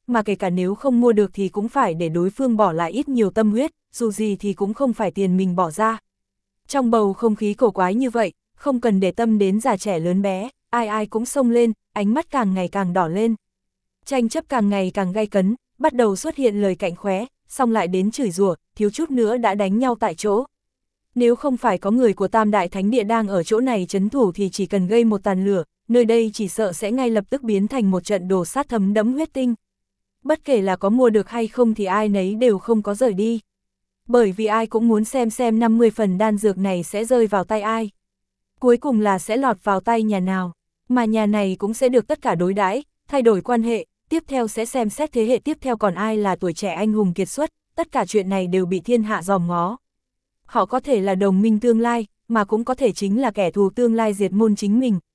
mà kể cả nếu không mua được thì cũng phải để đối phương bỏ lại ít nhiều tâm huyết, dù gì thì cũng không phải tiền mình bỏ ra. Trong bầu không khí cổ quái như vậy, không cần để tâm đến già trẻ lớn bé, ai ai cũng xông lên, ánh mắt càng ngày càng đỏ lên. Tranh chấp càng ngày càng gay cấn, bắt đầu xuất hiện lời cạnh khóe, xong lại đến chửi rủa, thiếu chút nữa đã đánh nhau tại chỗ. Nếu không phải có người của Tam Đại Thánh Địa đang ở chỗ này trấn thủ thì chỉ cần gây một tàn lửa, nơi đây chỉ sợ sẽ ngay lập tức biến thành một trận đồ sát thấm đẫm huyết tinh. Bất kể là có mua được hay không thì ai nấy đều không có rời đi. Bởi vì ai cũng muốn xem 50 phần đan dược này sẽ rơi vào tay ai. Cuối cùng là sẽ lọt vào tay nhà nào, mà nhà này cũng sẽ được tất cả đối đãi, thay đổi quan hệ, tiếp theo sẽ xem xét thế hệ tiếp theo còn ai là tuổi trẻ anh hùng kiệt xuất, tất cả chuyện này đều bị thiên hạ dòm ngó. Họ có thể là đồng minh tương lai, mà cũng có thể chính là kẻ thù tương lai diệt môn chính mình,